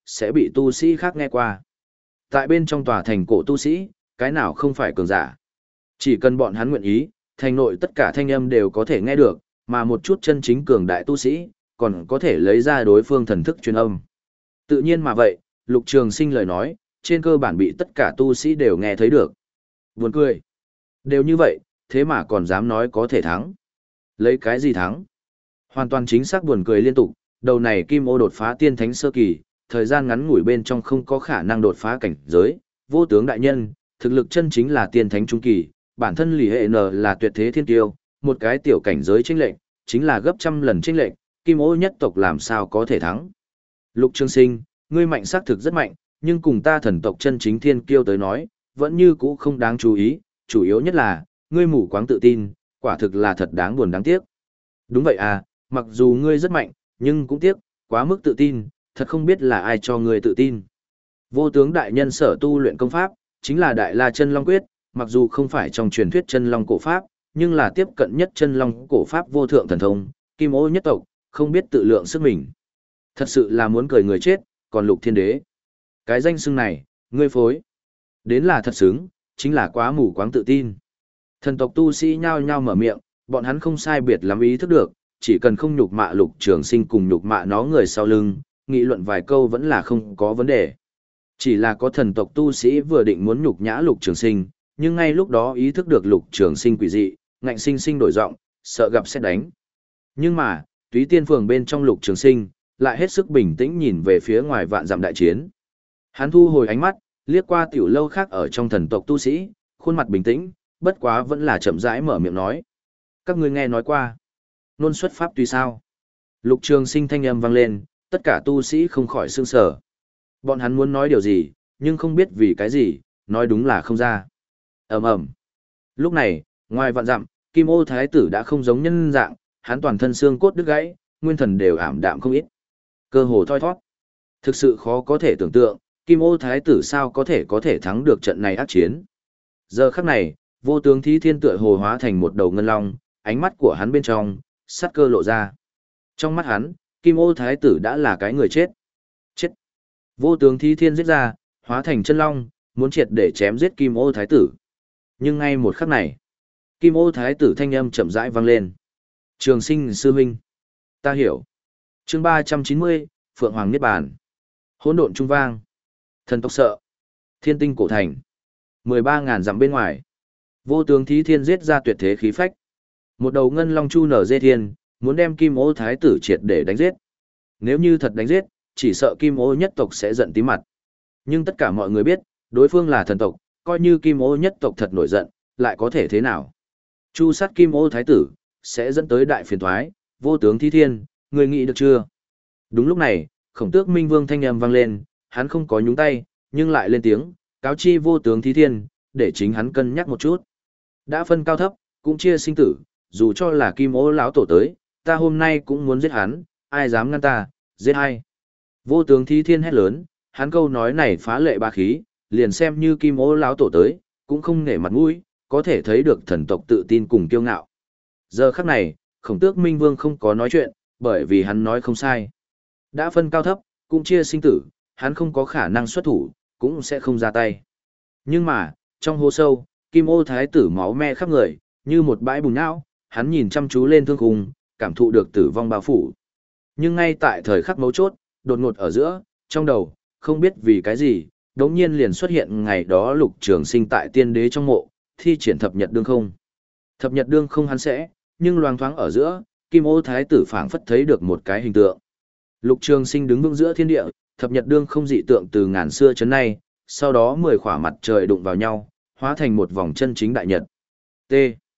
sẽ bị tu sĩ khác nghe qua. Tại bên trong tòa thành cổ tu sĩ, cái nào không phải cường giả. Chỉ cần bọn hắn nguyện ý, thành nội tất cả thanh âm đều có thể nghe được, mà một chút chân chính cường đại tu sĩ, còn có thể lấy ra đối phương thần thức truyền âm. Tự nhiên mà vậy, Lục Trường Sinh lời nói, trên cơ bản bị tất cả tu sĩ đều nghe thấy được. Buồn cười. Đều như vậy, thế mà còn dám nói có thể thắng. Lấy cái gì thắng? Hoàn toàn chính xác buồn cười liên tục, đầu này Kim Ô đột phá tiên thánh sơ kỳ, thời gian ngắn ngủi bên trong không có khả năng đột phá cảnh giới, vô tướng đại nhân, thực lực chân chính là tiên thánh trung kỳ, bản thân Lý Hệ N là tuyệt thế thiên kiêu, một cái tiểu cảnh giới chênh lệch, chính là gấp trăm lần chênh lệch, Kim Ô nhất tộc làm sao có thể thắng. Lục Trường Sinh, ngươi mạnh xác thực rất mạnh, nhưng cùng ta thần tộc chân chính thiên kiêu tới nói, vẫn như cũ không đáng chú ý, chủ yếu nhất là, ngươi mù quáng tự tin, quả thực là thật đáng buồn đáng tiếc. Đúng vậy à, mặc dù ngươi rất mạnh, nhưng cũng tiếc, quá mức tự tin, thật không biết là ai cho ngươi tự tin. Vô tướng đại nhân sở tu luyện công pháp, chính là Đại La Chân Long Quyết, mặc dù không phải trong truyền thuyết chân long cổ pháp, nhưng là tiếp cận nhất chân long cổ pháp vô thượng thần thông, Kim Ô nhất tộc, không biết tự lượng sức mình. Thật sự là muốn cười người chết, còn Lục Thiên Đế. Cái danh xưng này, ngươi phối. Đến là thật xứng, chính là quá mù quáng tự tin. Thần tộc tu sĩ nhao nhao mở miệng, bọn hắn không sai biệt lắm ý thức được, chỉ cần không nhục mạ Lục Trường Sinh cùng nhục mạ nó người sau lưng, nghị luận vài câu vẫn là không có vấn đề. Chỉ là có thần tộc tu sĩ vừa định muốn nhục nhã Lục Trường Sinh, nhưng ngay lúc đó ý thức được Lục Trường Sinh quỷ dị, ngạnh sinh sinh đổi giọng, sợ gặp sẽ đánh. Nhưng mà, Túy Tiên Phường bên trong Lục Trường Sinh, lại hết sức bình tĩnh nhìn về phía ngoài vạn dặm đại chiến. Hắn thu hồi ánh mắt, liếc qua tiểu lâu khác ở trong thần tộc tu sĩ, khuôn mặt bình tĩnh, bất quá vẫn là chậm rãi mở miệng nói. Các ngươi nghe nói qua. Nôn xuất pháp tùy sao. Lục Trường Sinh thanh âm vang lên, tất cả tu sĩ không khỏi sương sở. Bọn hắn muốn nói điều gì, nhưng không biết vì cái gì, nói đúng là không ra. Ầm ầm. Lúc này, ngoài vạn dặm, Kim Ô Thái tử đã không giống nhân dạng, hắn toàn thân xương cốt đứt gãy, nguyên thần đều ảm đạm không ít. Cơ hồ thoi thoát. Thực sự khó có thể tưởng tượng, Kim Ô Thái tử sao có thể có thể thắng được trận này ác chiến. Giờ khắc này, vô tướng Thí Thiên tựa hồ hóa thành một đầu ngân long, ánh mắt của hắn bên trong, sát cơ lộ ra. Trong mắt hắn, Kim Ô Thái tử đã là cái người chết. Chết. Vô tướng Thí Thiên giết ra, hóa thành chân long, muốn triệt để chém giết Kim Ô Thái tử. Nhưng ngay một khắc này, Kim Ô Thái tử thanh âm chậm rãi vang lên. Trường Sinh sư huynh, ta hiểu. Chương ba trăm chín mươi, Phượng Hoàng Niết Bàn. Hỗn độn trung vang. Thần tộc sợ. Thiên tinh cổ thành. mười ba ngàn dặm bên ngoài. Vô tướng Thí Thiên giết ra tuyệt thế khí phách. Một đầu ngân long chu nở dê thiên, muốn đem Kim Ô Thái tử triệt để đánh giết. Nếu như thật đánh giết, chỉ sợ Kim Ô nhất tộc sẽ giận tím mặt. Nhưng tất cả mọi người biết, đối phương là thần tộc, coi như Kim Ô nhất tộc thật nổi giận, lại có thể thế nào? Chu sát Kim Ô Thái tử, sẽ dẫn tới đại phiền toái, vô tướng Thí Thiên, người nghĩ được chưa? Đúng lúc này, Khổng Tước Minh Vương thanh âm vang lên, hắn không có nhúng tay, nhưng lại lên tiếng, cáo chi vô tướng Thí Thiên, để chính hắn cân nhắc một chút. Đã phân cao thấp, cũng chia sinh tử, dù cho là Kim Ô lão tổ tới, ta hôm nay cũng muốn giết hắn, ai dám ngăn ta, giết ai. Vô tướng Thí Thiên hét lớn, hắn câu nói này phá lệ ba khí, liền xem như Kim Ô lão tổ tới, cũng không nể mặt mũi, có thể thấy được thần tộc tự tin cùng kiêu ngạo. Giờ khắc này, Khổng Tước Minh Vương không có nói chuyện, bởi vì hắn nói không sai. Đã phân cao thấp, cũng chia sinh tử, hắn không có khả năng xuất thủ, cũng sẽ không ra tay. Nhưng mà, trong hố sâu, Kim Ô Thái tử máu me khắp người, như một bãi bùn não, hắn nhìn chăm chú lên thương khung, cảm thụ được tử vong bao phủ. Nhưng ngay tại thời khắc mấu chốt, đột ngột ở giữa, trong đầu, không biết vì cái gì, đống nhiên liền xuất hiện ngày đó Lục Trường Sinh tại tiên đế trong mộ, thi triển thập nhật đương không. Thập nhật đương không hắn sẽ, nhưng loang thoáng ở giữa, Kim Ô Thái tử phảng phất thấy được một cái hình tượng. Lục Trường Sinh đứng vững giữa thiên địa, thập nhật đương không dị tượng từ ngàn xưa chấn nay, sau đó mười khỏa mặt trời đụng vào nhau, hóa thành một vòng chân chính đại nhật. T.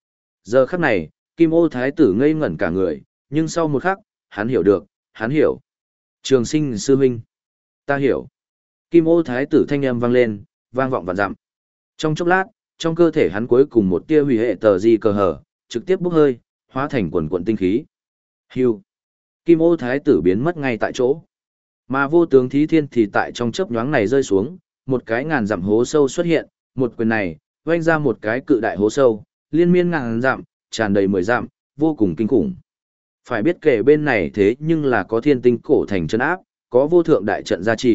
Giờ khắc này, Kim Ô Thái tử ngây ngẩn cả người, nhưng sau một khắc, hắn hiểu được, hắn hiểu. Trường Sinh sư huynh, ta hiểu. Kim Ô Thái tử thanh âm vang lên, vang vọng vạn dặm. Trong chốc lát, trong cơ thể hắn cuối cùng một tia hủy hệ tờ di cờ hở, trực tiếp bốc hơi, hóa thành quần quần tinh khí. Hưu. Kim Ô Thái tử biến mất ngay tại chỗ. Mà vô tướng Thí Thiên thì tại trong chớp nhoáng này rơi xuống, một cái ngàn dặm hố sâu xuất hiện, một quyền này, vanh ra một cái cự đại hố sâu, liên miên ngàn dặm, tràn đầy mười dặm, vô cùng kinh khủng. Phải biết kể bên này thế nhưng là có thiên tinh cổ thành chân áp, có vô thượng đại trận gia trì,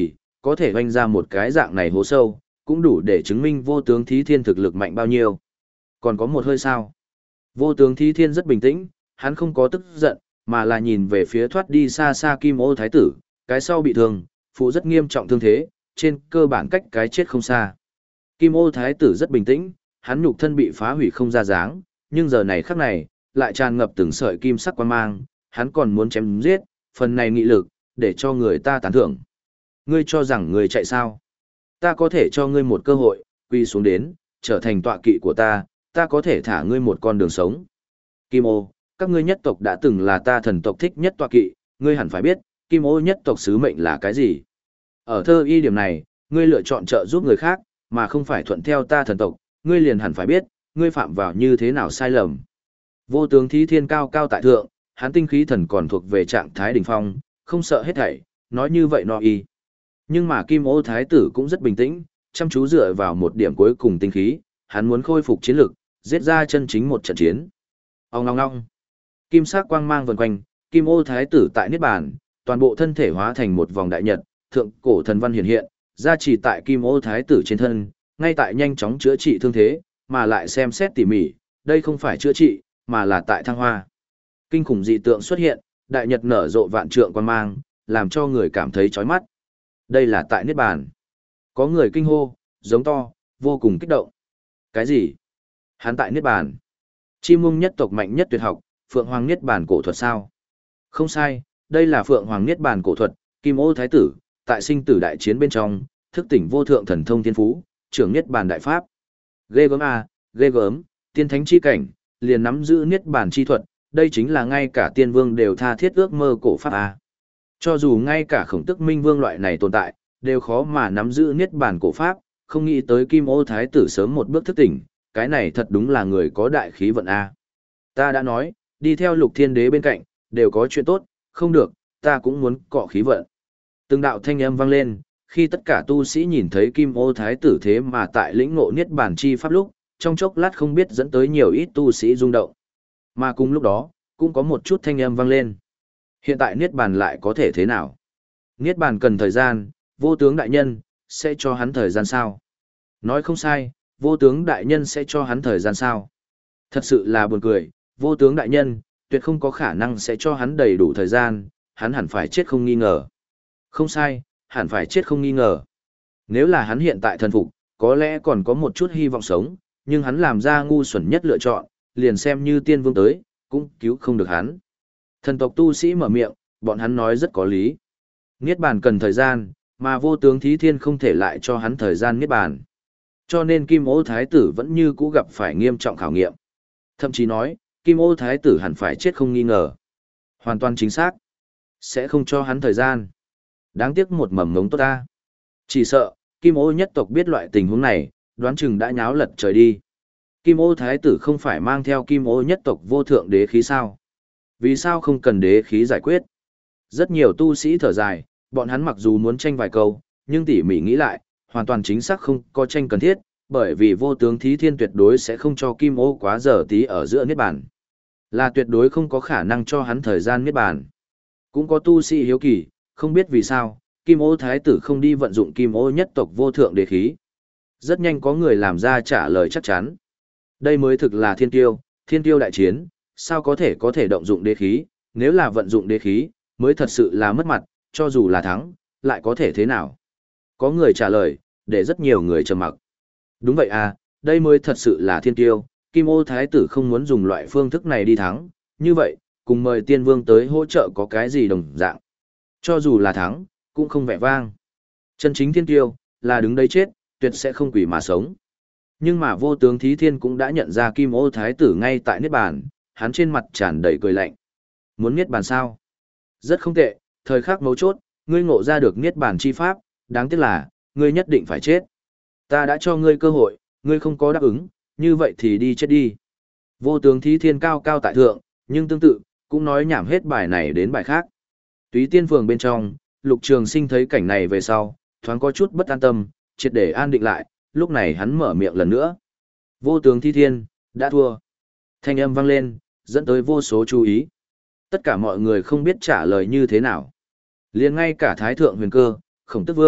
có thể oanh ra một cái dạng này hố sâu, cũng đủ để chứng minh vô tướng thí thiên thực lực mạnh bao nhiêu. Còn có một hơi sao. Vô tướng thí thiên rất bình tĩnh, hắn không có tức giận, mà là nhìn về phía thoát đi xa xa Kim Ô Thái tử, cái sau bị thương, phụ rất nghiêm trọng thương thế, trên cơ bản cách cái chết không xa. Kim Ô Thái tử rất bình tĩnh, hắn nhục thân bị phá hủy không ra dáng, nhưng giờ này khắc này, lại tràn ngập từng sợi kim sắc quang mang, hắn còn muốn chém giết, phần này nghị lực, để cho người ta tán thưởng. Ngươi cho rằng ngươi chạy sao? Ta có thể cho ngươi một cơ hội, quy xuống đến, trở thành tọa kỵ của ta, ta có thể thả ngươi một con đường sống. Kim Ô, các ngươi nhất tộc đã từng là ta thần tộc thích nhất tọa kỵ, ngươi hẳn phải biết, Kim Ô nhất tộc sứ mệnh là cái gì. Ở thơ y điểm này, ngươi lựa chọn trợ giúp người khác, mà không phải thuận theo ta thần tộc, ngươi liền hẳn phải biết, ngươi phạm vào như thế nào sai lầm. Vô tướng thí thiên cao cao tại thượng, hắn tinh khí thần còn thuộc về trạng thái đỉnh phong, không sợ hết thảy, nói như vậy no y. Nhưng mà Kim Ô Thái tử cũng rất bình tĩnh, chăm chú dựa vào một điểm cuối cùng tinh khí, hắn muốn khôi phục chiến lực, giết ra chân chính một trận chiến. Ong ong ong. Kim sắc quang mang vần quanh, Kim Ô Thái tử tại niết bàn, toàn bộ thân thể hóa thành một vòng đại nhật, thượng cổ thần văn hiện hiện, gia trì tại Kim Ô Thái tử trên thân, ngay tại nhanh chóng chữa trị thương thế, mà lại xem xét tỉ mỉ, đây không phải chữa trị, mà là tại thăng hoa. Kinh khủng dị tượng xuất hiện, đại nhật nở rộ vạn trượng quang mang, làm cho người cảm thấy chói mắt. Đây là tại niết bàn. Có người kinh hô, giống to, vô cùng kích động. Cái gì? Hắn tại niết bàn. Chim mung nhất tộc mạnh nhất tuyệt học, Phượng Hoàng niết bàn cổ thuật sao? Không sai, đây là Phượng Hoàng niết bàn cổ thuật, Kim Ô Thái tử, tại sinh tử đại chiến bên trong, thức tỉnh vô thượng thần thông thiên phú, trưởng niết bàn đại pháp. Ghê gớm a, ghê gớm, tiên thánh chi cảnh, liền nắm giữ niết bàn chi thuật, đây chính là ngay cả tiên vương đều tha thiết ước mơ cổ pháp a. Cho dù ngay cả Khổng Tức Minh Vương loại này tồn tại, đều khó mà nắm giữ niết bàn cổ pháp, không nghĩ tới Kim Ô Thái tử sớm một bước thức tỉnh, cái này thật đúng là người có đại khí vận a. Ta đã nói, đi theo Lục Thiên Đế bên cạnh, đều có chuyện tốt, không được, ta cũng muốn cọ khí vận. Từng đạo thanh âm vang lên, khi tất cả tu sĩ nhìn thấy Kim Ô Thái tử thế mà tại lĩnh ngộ niết bàn chi pháp lúc, trong chốc lát không biết dẫn tới nhiều ít tu sĩ rung động. Mà cùng lúc đó, cũng có một chút thanh âm vang lên. Hiện tại niết bàn lại có thể thế nào? Niết bàn cần thời gian, vô tướng đại nhân, sẽ cho hắn thời gian sao? Nói không sai, vô tướng đại nhân sẽ cho hắn thời gian sao? Thật sự là buồn cười, vô tướng đại nhân, tuyệt không có khả năng sẽ cho hắn đầy đủ thời gian, hắn hẳn phải chết không nghi ngờ. Không sai, hẳn phải chết không nghi ngờ. Nếu là hắn hiện tại thần phục, có lẽ còn có một chút hy vọng sống, nhưng hắn làm ra ngu xuẩn nhất lựa chọn, liền xem như tiên vương tới, cũng cứu không được hắn. Thần tộc tu sĩ mở miệng, bọn hắn nói rất có lý. Niết bàn cần thời gian, mà vô tướng thí thiên không thể lại cho hắn thời gian niết bàn. Cho nên Kim Ô Thái tử vẫn như cũ gặp phải nghiêm trọng khảo nghiệm. Thậm chí nói, Kim Ô Thái tử hẳn phải chết không nghi ngờ. Hoàn toàn chính xác. Sẽ không cho hắn thời gian. Đáng tiếc một mầm ngống tốt ta. Chỉ sợ, Kim Ô nhất tộc biết loại tình huống này, đoán chừng đã nháo lật trời đi. Kim Ô Thái tử không phải mang theo Kim Ô nhất tộc vô thượng đế khí sao? Vì sao không cần đế khí giải quyết? Rất nhiều tu sĩ thở dài, bọn hắn mặc dù muốn tranh vài câu, nhưng tỉ mỉ nghĩ lại, hoàn toàn chính xác không có tranh cần thiết, bởi vì vô tướng thí thiên tuyệt đối sẽ không cho Kim Ô quá giờ tí ở giữa niết bàn. Là tuyệt đối không có khả năng cho hắn thời gian niết bàn. Cũng có tu sĩ hiếu kỳ, không biết vì sao, Kim Ô Thái tử không đi vận dụng Kim Ô nhất tộc vô thượng đế khí. Rất nhanh có người làm ra trả lời chắc chắn. Đây mới thực là thiên tiêu, thiên tiêu đại chiến, sao có thể có thể động dụng đế khí, nếu là vận dụng đế khí, mới thật sự là mất mặt, cho dù là thắng, lại có thể thế nào? Có người trả lời, để rất nhiều người trầm mặc. Đúng vậy à, đây mới thật sự là thiên tiêu, Kim Ô Thái tử không muốn dùng loại phương thức này đi thắng, như vậy, cùng mời tiên vương tới hỗ trợ có cái gì đồng dạng. Cho dù là thắng, cũng không vẻ vang. Chân chính thiên tiêu, là đứng đấy chết, tuyệt sẽ không quỷ mà sống. Nhưng mà vô tướng thí thiên cũng đã nhận ra Kim Ô Thái tử ngay tại niết bàn, hắn trên mặt tràn đầy cười lạnh. Muốn niết bàn sao? Rất không tệ, thời khắc mấu chốt, ngươi ngộ ra được niết bàn chi pháp, đáng tiếc là, ngươi nhất định phải chết. Ta đã cho ngươi cơ hội, ngươi không có đáp ứng, như vậy thì đi chết đi. Vô tướng thí thiên cao cao tại thượng, nhưng tương tự, cũng nói nhảm hết bài này đến bài khác. Túy Tiên Phường bên trong, Lục Trường Sinh thấy cảnh này về sau, thoáng có chút bất an tâm, triệt để an định lại, lúc này hắn mở miệng lần nữa. Vô tướng thí thiên, đã thua. Thanh âm vang lên, dẫn tới vô số chú ý. Tất cả mọi người không biết trả lời như thế nào. Liền ngay cả Thái Thượng Huyền Cơ, Khổng Tức Vương,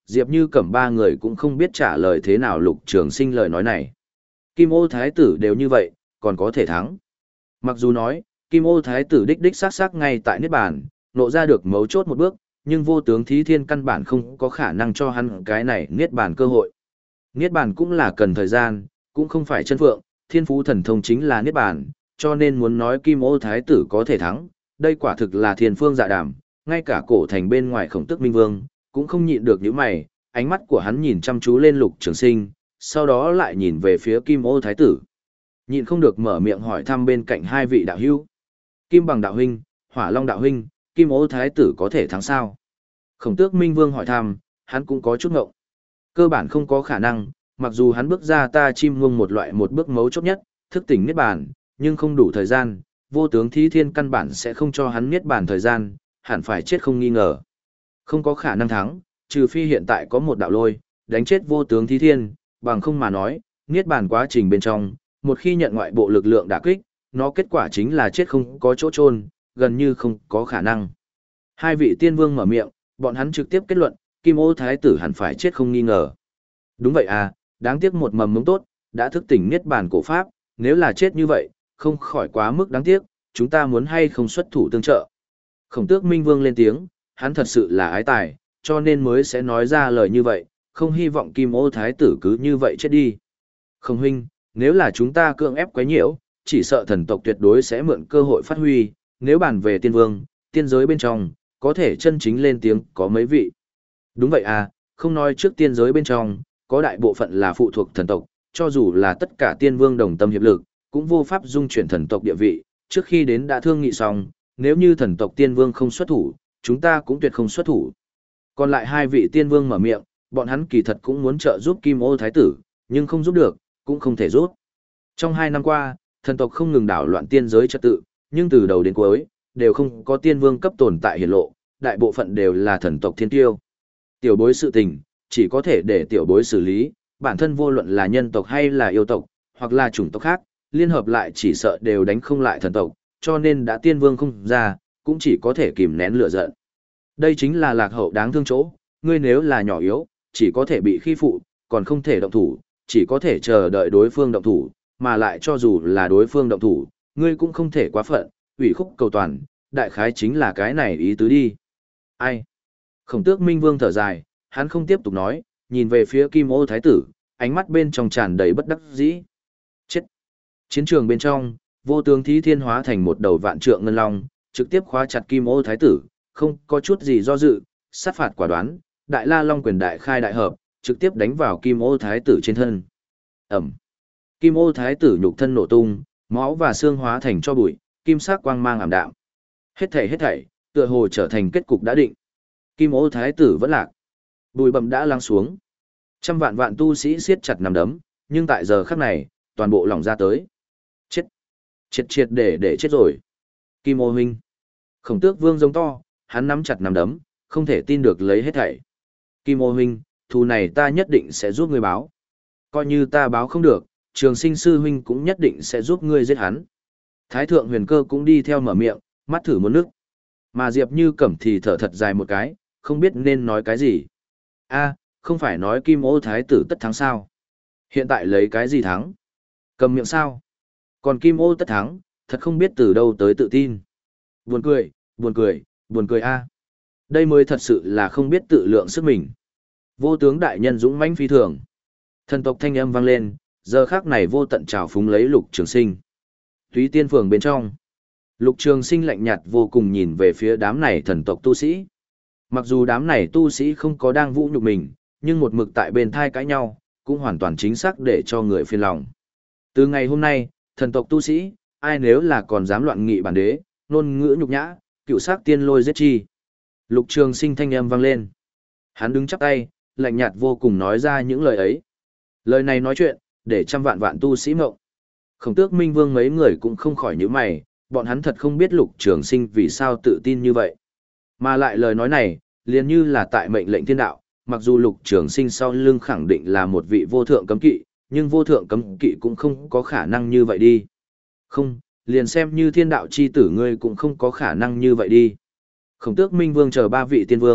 Diệp Như Cẩm ba người cũng không biết trả lời thế nào Lục Trường Sinh lời nói này. Kim Ô Thái tử đều như vậy, còn có thể thắng. Mặc dù nói, Kim Ô Thái tử đích đích sát sát ngay tại Niết Bàn, nộ ra được mấu chốt một bước, nhưng vô tướng Thí Thiên căn bản không có khả năng cho hắn cái này Niết Bàn cơ hội. Niết Bàn cũng là cần thời gian, cũng không phải chân phượng, thiên phú thần thông chính là Niết Bàn, cho nên muốn nói Kim Ô Thái tử có thể thắng, đây quả thực là thiên phương dạ đàm, ngay cả cổ thành bên ngoài Khổng Tước Minh Vương, cũng không nhịn được những mày, ánh mắt của hắn nhìn chăm chú lên Lục Trường Sinh, sau đó lại nhìn về phía Kim Ô Thái tử. Nhịn không được mở miệng hỏi thăm bên cạnh hai vị đạo hữu. Kim Bằng đạo huynh, Hỏa Long đạo huynh, Kim Ô Thái tử có thể thắng sao? Khổng Tước Minh Vương hỏi thăm, hắn cũng có chút ngộng. Cơ bản không có khả năng, mặc dù hắn bước ra ta chim ngông một loại một bước mấu chốt nhất, thức tỉnh Niết Bàn, nhưng không đủ thời gian, vô tướng Thí Thiên căn bản sẽ không cho hắn Niết Bàn thời gian, hẳn phải chết không nghi ngờ. Không có khả năng thắng, trừ phi hiện tại có một đạo lôi, đánh chết vô tướng Thí Thiên, bằng không mà nói, Niết Bàn quá trình bên trong, một khi nhận ngoại bộ lực lượng đả kích, nó kết quả chính là chết không có chỗ chôn, gần như không có khả năng. Hai vị tiên vương mở miệng, bọn hắn trực tiếp kết luận, Kim Ô Thái tử hẳn phải chết không nghi ngờ. Đúng vậy à, đáng tiếc một mầm mống tốt, đã thức tỉnh Niết Bàn cổ pháp, nếu là chết như vậy, không khỏi quá mức đáng tiếc, chúng ta muốn hay không xuất thủ tương trợ. Khổng Tước Minh Vương lên tiếng, hắn thật sự là ái tài, cho nên mới sẽ nói ra lời như vậy, không hy vọng Kim Ô Thái tử cứ như vậy chết đi. Không huynh, nếu là chúng ta cưỡng ép quấy nhiễu, chỉ sợ thần tộc tuyệt đối sẽ mượn cơ hội phát huy, nếu bàn về tiên vương, tiên giới bên trong, có thể chân chính lên tiếng có mấy vị. Đúng vậy à, không nói trước tiên giới bên trong, có đại bộ phận là phụ thuộc thần tộc, cho dù là tất cả tiên vương đồng tâm hiệp lực, cũng vô pháp dung chuyển thần tộc địa vị, trước khi đến đã thương nghị xong, nếu như thần tộc tiên vương không xuất thủ, chúng ta cũng tuyệt không xuất thủ. Còn lại hai vị tiên vương mở miệng, bọn hắn kỳ thật cũng muốn trợ giúp Kim Ô Thái tử, nhưng không giúp được, cũng không thể giúp. Trong hai năm qua, thần tộc không ngừng đảo loạn tiên giới trật tự, nhưng từ đầu đến cuối, đều không có tiên vương cấp tồn tại hiển lộ, đại bộ phận đều là thần tộc thiên tiêu. Tiểu bối sự tình, chỉ có thể để tiểu bối xử lý, bản thân vô luận là nhân tộc hay là yêu tộc, hoặc là chủng tộc khác, liên hợp lại chỉ sợ đều đánh không lại thần tộc, cho nên đã tiên vương không ra, cũng chỉ có thể kìm nén lửa giận. Đây chính là lạc hậu đáng thương chỗ, ngươi nếu là nhỏ yếu, chỉ có thể bị khi phụ, còn không thể động thủ, chỉ có thể chờ đợi đối phương động thủ, mà lại cho dù là đối phương động thủ, ngươi cũng không thể quá phận, ủy khúc cầu toàn, đại khái chính là cái này ý tứ đi. Ai? Khổng Tước Minh Vương thở dài, hắn không tiếp tục nói, nhìn về phía Kim Ô Thái tử, ánh mắt bên trong tràn đầy bất đắc dĩ. Chết! Chiến trường bên trong, vô tướng Thí Thiên hóa thành một đầu vạn trượng ngân long, trực tiếp khóa chặt Kim Ô Thái tử, không có chút gì do dự, sát phạt quả đoán, Đại La Long quyền đại khai đại hợp, trực tiếp đánh vào Kim Ô Thái tử trên thân. Ẩm! Kim Ô Thái tử nhục thân nổ tung, máu và xương hóa thành cho bụi, kim sắc quang mang ảm đạm. Hết thảy hết thảy, tựa hồ trở thành kết cục đã định. Kim Ô Thái tử vẫn lạc. Bụi bặm đã lắng xuống. Trăm vạn vạn tu sĩ siết chặt nắm đấm, nhưng tại giờ khắc này, toàn bộ lòng ra tới. Chết. Triệt triệt để để chết rồi. Kim Ô huynh. Khổng Tước Vương giống to, hắn nắm chặt nắm đấm, không thể tin được lấy hết thảy. Kim Ô huynh, thù này ta nhất định sẽ giúp ngươi báo. Coi như ta báo không được, Trường Sinh sư huynh cũng nhất định sẽ giúp ngươi giết hắn. Thái thượng Huyền Cơ cũng đi theo mở miệng, mắt thử muốn nước. Mà Diệp Như Cẩm thì thở thật dài một cái, không biết nên nói cái gì. A, không phải nói Kim Ô Thái tử tất thắng sao? Hiện tại lấy cái gì thắng? Cầm miệng sao? Còn Kim Ô tất thắng, thật không biết từ đâu tới tự tin. Buồn cười, buồn cười, buồn cười a. Đây mới thật sự là không biết tự lượng sức mình. Vô tướng đại nhân dũng mãnh phi thường. Thần tộc thanh âm vang lên, giờ khắc này vô tận trào phúng lấy Lục Trường Sinh. Túy Tiên phường bên trong, Lục Trường Sinh lạnh nhạt vô cùng nhìn về phía đám này thần tộc tu sĩ. Mặc dù đám này tu sĩ không có đang vũ nhục mình, nhưng một mực tại bên thai cãi nhau, cũng hoàn toàn chính xác để cho người phiền lòng. Từ ngày hôm nay, thần tộc tu sĩ, ai nếu là còn dám loạn nghị bản đế, nôn ngữ nhục nhã, cựu sắc tiên lôi giết chi. Lục Trường Sinh thanh âm vang lên. Hắn đứng chắp tay, lạnh nhạt vô cùng nói ra những lời ấy. Lời này nói chuyện, để trăm vạn vạn tu sĩ mộng. Khổng Tước Minh Vương mấy người cũng không khỏi nhíu mày, bọn hắn thật không biết Lục Trường Sinh vì sao tự tin như vậy. Mà lại lời nói này, liền như là tại mệnh lệnh thiên đạo, mặc dù Lục Trường Sinh sau lưng khẳng định là một vị vô thượng cấm kỵ, nhưng vô thượng cấm kỵ cũng không có khả năng như vậy đi. Không, liền xem như thiên đạo chi tử ngươi cũng không có khả năng như vậy đi. Khổng Tước Minh Vương chờ ba vị tiên vương,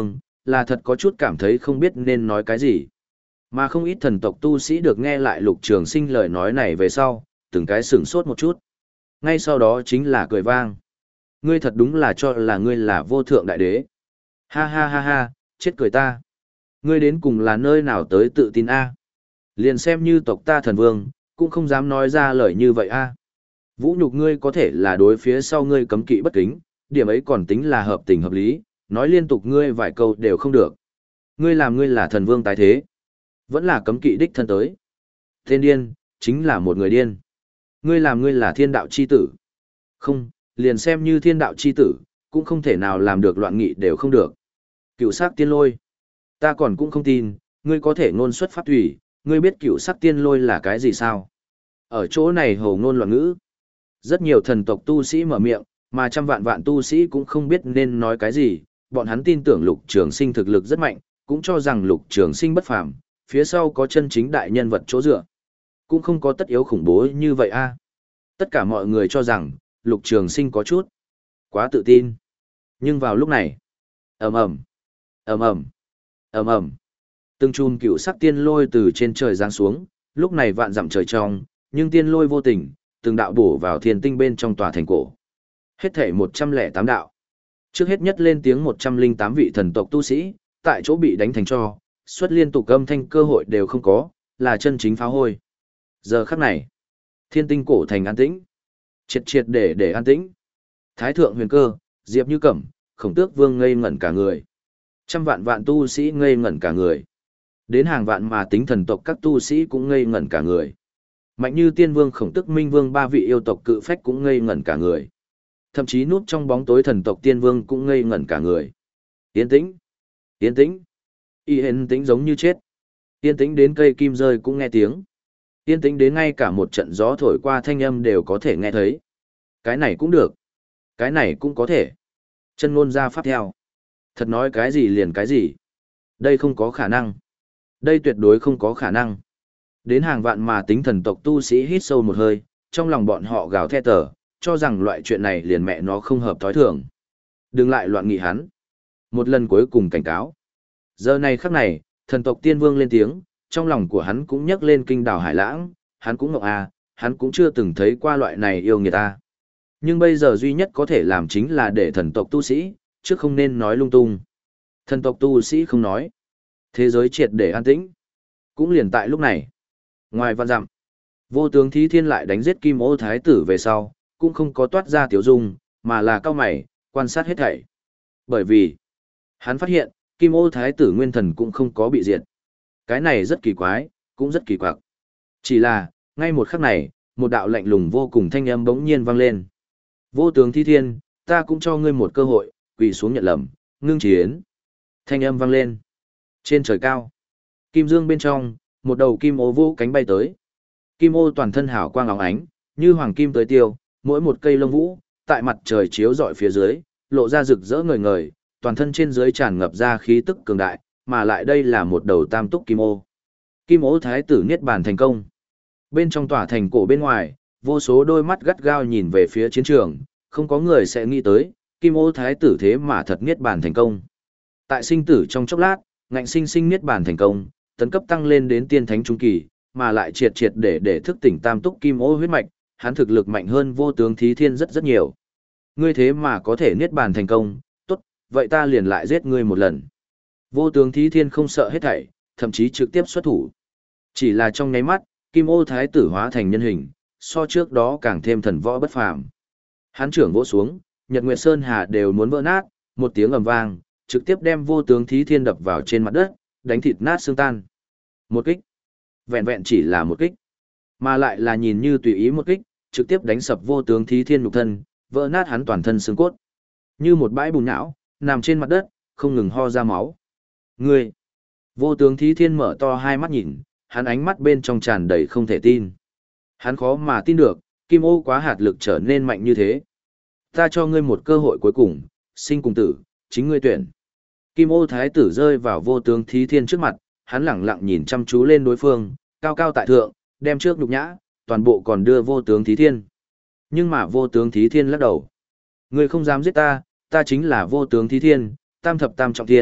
là thật có chút cảm thấy không biết nên nói cái gì. Mà không ít thần tộc tu sĩ được nghe lại Lục Trường Sinh lời nói này về sau, từng cái sửng sốt một chút. Ngay sau đó chính là cười vang. Ngươi thật đúng là cho là ngươi là vô thượng đại đế. Ha ha ha ha, chết cười ta. Ngươi đến cùng là nơi nào tới tự tin a? Liền xem như tộc ta thần vương, cũng không dám nói ra lời như vậy a. Vũ nhục ngươi có thể là đối phía sau ngươi cấm kỵ bất kính, điểm ấy còn tính là hợp tình hợp lý, nói liên tục ngươi vài câu đều không được. Ngươi làm ngươi là thần vương tái thế, vẫn là cấm kỵ đích thân tới. Tên điên, chính là một người điên. Ngươi làm ngươi là thiên đạo chi tử. Không, liền xem như thiên đạo chi tử, cũng không thể nào làm được loạn nghị đều không được. Cựu sắc tiên lôi. Ta còn cũng không tin, ngươi có thể ngôn xuất pháp thủy, ngươi biết cựu sắc tiên lôi là cái gì sao? Ở chỗ này hồ ngôn loạn ngữ. Rất nhiều thần tộc tu sĩ mở miệng, mà trăm vạn vạn tu sĩ cũng không biết nên nói cái gì, bọn hắn tin tưởng Lục Trường Sinh thực lực rất mạnh, cũng cho rằng Lục Trường Sinh bất phàm, phía sau có chân chính đại nhân vật chỗ dựa. Cũng không có tất yếu khủng bố như vậy a. Tất cả mọi người cho rằng, Lục Trường Sinh có chút quá tự tin. Nhưng vào lúc này, ầm ầm, ầm ầm, ầm ầm, từng chùm cựu sắc tiên lôi từ trên trời giáng xuống, lúc này vạn dặm trời trong, nhưng tiên lôi vô tình, từng đạo bổ vào thiên tinh bên trong tòa thành cổ. Hết thể một trăm lẻ tám đạo. Trước hết nhất lên tiếng một trăm lẻ tám vị thần tộc tu sĩ, tại chỗ bị đánh thành tro, xuất liên tục âm thanh cơ hội đều không có, là chân chính pháo hôi. Giờ khắc này, thiên tinh cổ thành an tĩnh. Triệt triệt để để an tĩnh. Thái thượng huyền cơ, Diệp Như Cẩm, Khổng Tước Vương ngây ngẩn cả người. Trăm vạn vạn tu sĩ ngây ngẩn cả người. Đến hàng vạn mà tính thần tộc các tu sĩ cũng ngây ngẩn cả người. Mạnh như Tiên Vương Khổng Tước Minh Vương ba vị yêu tộc cự phách cũng ngây ngẩn cả người. Thậm chí núp trong bóng tối thần tộc Tiên Vương cũng ngây ngẩn cả người. Yên tĩnh, yên tĩnh. Y hên tĩnh giống như chết. Yên tĩnh đến cây kim rơi cũng nghe tiếng. Yên tĩnh đến ngay cả một trận gió thổi qua thanh âm đều có thể nghe thấy. Cái này cũng được. Cái này cũng có thể. Chân ngôn ra pháp theo. Thật nói cái gì liền cái gì. Đây không có khả năng. Đây tuyệt đối không có khả năng. Đến hàng vạn mà tính thần tộc tu sĩ hít sâu một hơi, trong lòng bọn họ gào thét tở, cho rằng loại chuyện này liền mẹ nó không hợp thói thường. Đừng lại loạn nghị hắn. Một lần cuối cùng cảnh cáo. Giờ này khắc này, thần tộc tiên vương lên tiếng, trong lòng của hắn cũng nhắc lên kinh đảo hải lãng, hắn cũng ngộng à, hắn cũng chưa từng thấy qua loại này yêu người ta. Nhưng bây giờ duy nhất có thể làm chính là để thần tộc tu sĩ, chứ không nên nói lung tung. Thần tộc tu sĩ không nói. Thế giới triệt để an tĩnh. Cũng liền tại lúc này. Ngoài văn dặm, vô tướng Thí Thiên lại đánh giết Kim Ô Thái tử về sau, cũng không có toát ra tiểu dung, mà là cao mày, quan sát hết thảy. Bởi vì, hắn phát hiện, Kim Ô Thái tử nguyên thần cũng không có bị diệt. Cái này rất kỳ quái, cũng rất kỳ quặc. Chỉ là, ngay một khắc này, một đạo lạnh lùng vô cùng thanh âm bỗng nhiên vang lên. Vô tướng Thí Thiên, ta cũng cho ngươi một cơ hội, quỳ xuống nhận lầm, ngưng chiến. Thanh âm vang lên. Trên trời cao, kim dương bên trong, một đầu kim ô vô cánh bay tới. Kim ô toàn thân hào quang óng ánh, như hoàng kim tới tiêu, mỗi một cây lông vũ, tại mặt trời chiếu rọi phía dưới, lộ ra rực rỡ ngời ngời, toàn thân trên dưới tràn ngập ra khí tức cường đại, mà lại đây là một đầu tam túc kim ô. Kim ô thái tử niết bàn thành công. Bên trong tòa thành cổ bên ngoài, vô số đôi mắt gắt gao nhìn về phía chiến trường, không có người sẽ nghĩ tới, kim ô thái tử thế mà thật niết bàn thành công. Tại sinh tử trong chốc lát, ngạnh sinh sinh niết bàn thành công, tấn cấp tăng lên đến tiên thánh trung kỳ, mà lại triệt triệt để để thức tỉnh tam túc kim ô huyết mạch, hắn thực lực mạnh hơn vô tướng Thí Thiên rất rất nhiều. Ngươi thế mà có thể niết bàn thành công, tốt, vậy ta liền lại giết ngươi một lần. Vô tướng Thí Thiên không sợ hết thảy, thậm chí trực tiếp xuất thủ. Chỉ là trong nháy mắt, kim ô thái tử hóa thành nhân hình, so trước đó càng thêm thần võ bất phàm. Hắn trưởng vỗ xuống, Nhật Nguyệt Sơn Hà đều muốn vỡ nát, một tiếng ầm vang, trực tiếp đem vô tướng Thí Thiên đập vào trên mặt đất, đánh thịt nát xương tan. Một kích. Vẹn vẹn chỉ là một kích. Mà lại là nhìn như tùy ý một kích, trực tiếp đánh sập vô tướng Thí Thiên nhục thân, vỡ nát hắn toàn thân xương cốt. Như một bãi bùn nhão, nằm trên mặt đất, không ngừng ho ra máu. Ngươi! Vô tướng Thí Thiên mở to hai mắt nhìn, hắn ánh mắt bên trong tràn đầy không thể tin. Hắn khó mà tin được, kim ô quá hạt lực trở nên mạnh như thế. Ta cho ngươi một cơ hội cuối cùng, sinh cùng tử, chính ngươi tuyển. Kim ô thái tử rơi vào vô tướng Thí Thiên trước mặt, hắn lẳng lặng nhìn chăm chú lên đối phương, cao cao tại thượng, đem trước nhục nhã, toàn bộ còn đưa vô tướng Thí Thiên. Nhưng mà vô tướng Thí Thiên lắc đầu. Ngươi không dám giết ta, ta chính là vô tướng Thí Thiên, tam thập tam trọng thiên,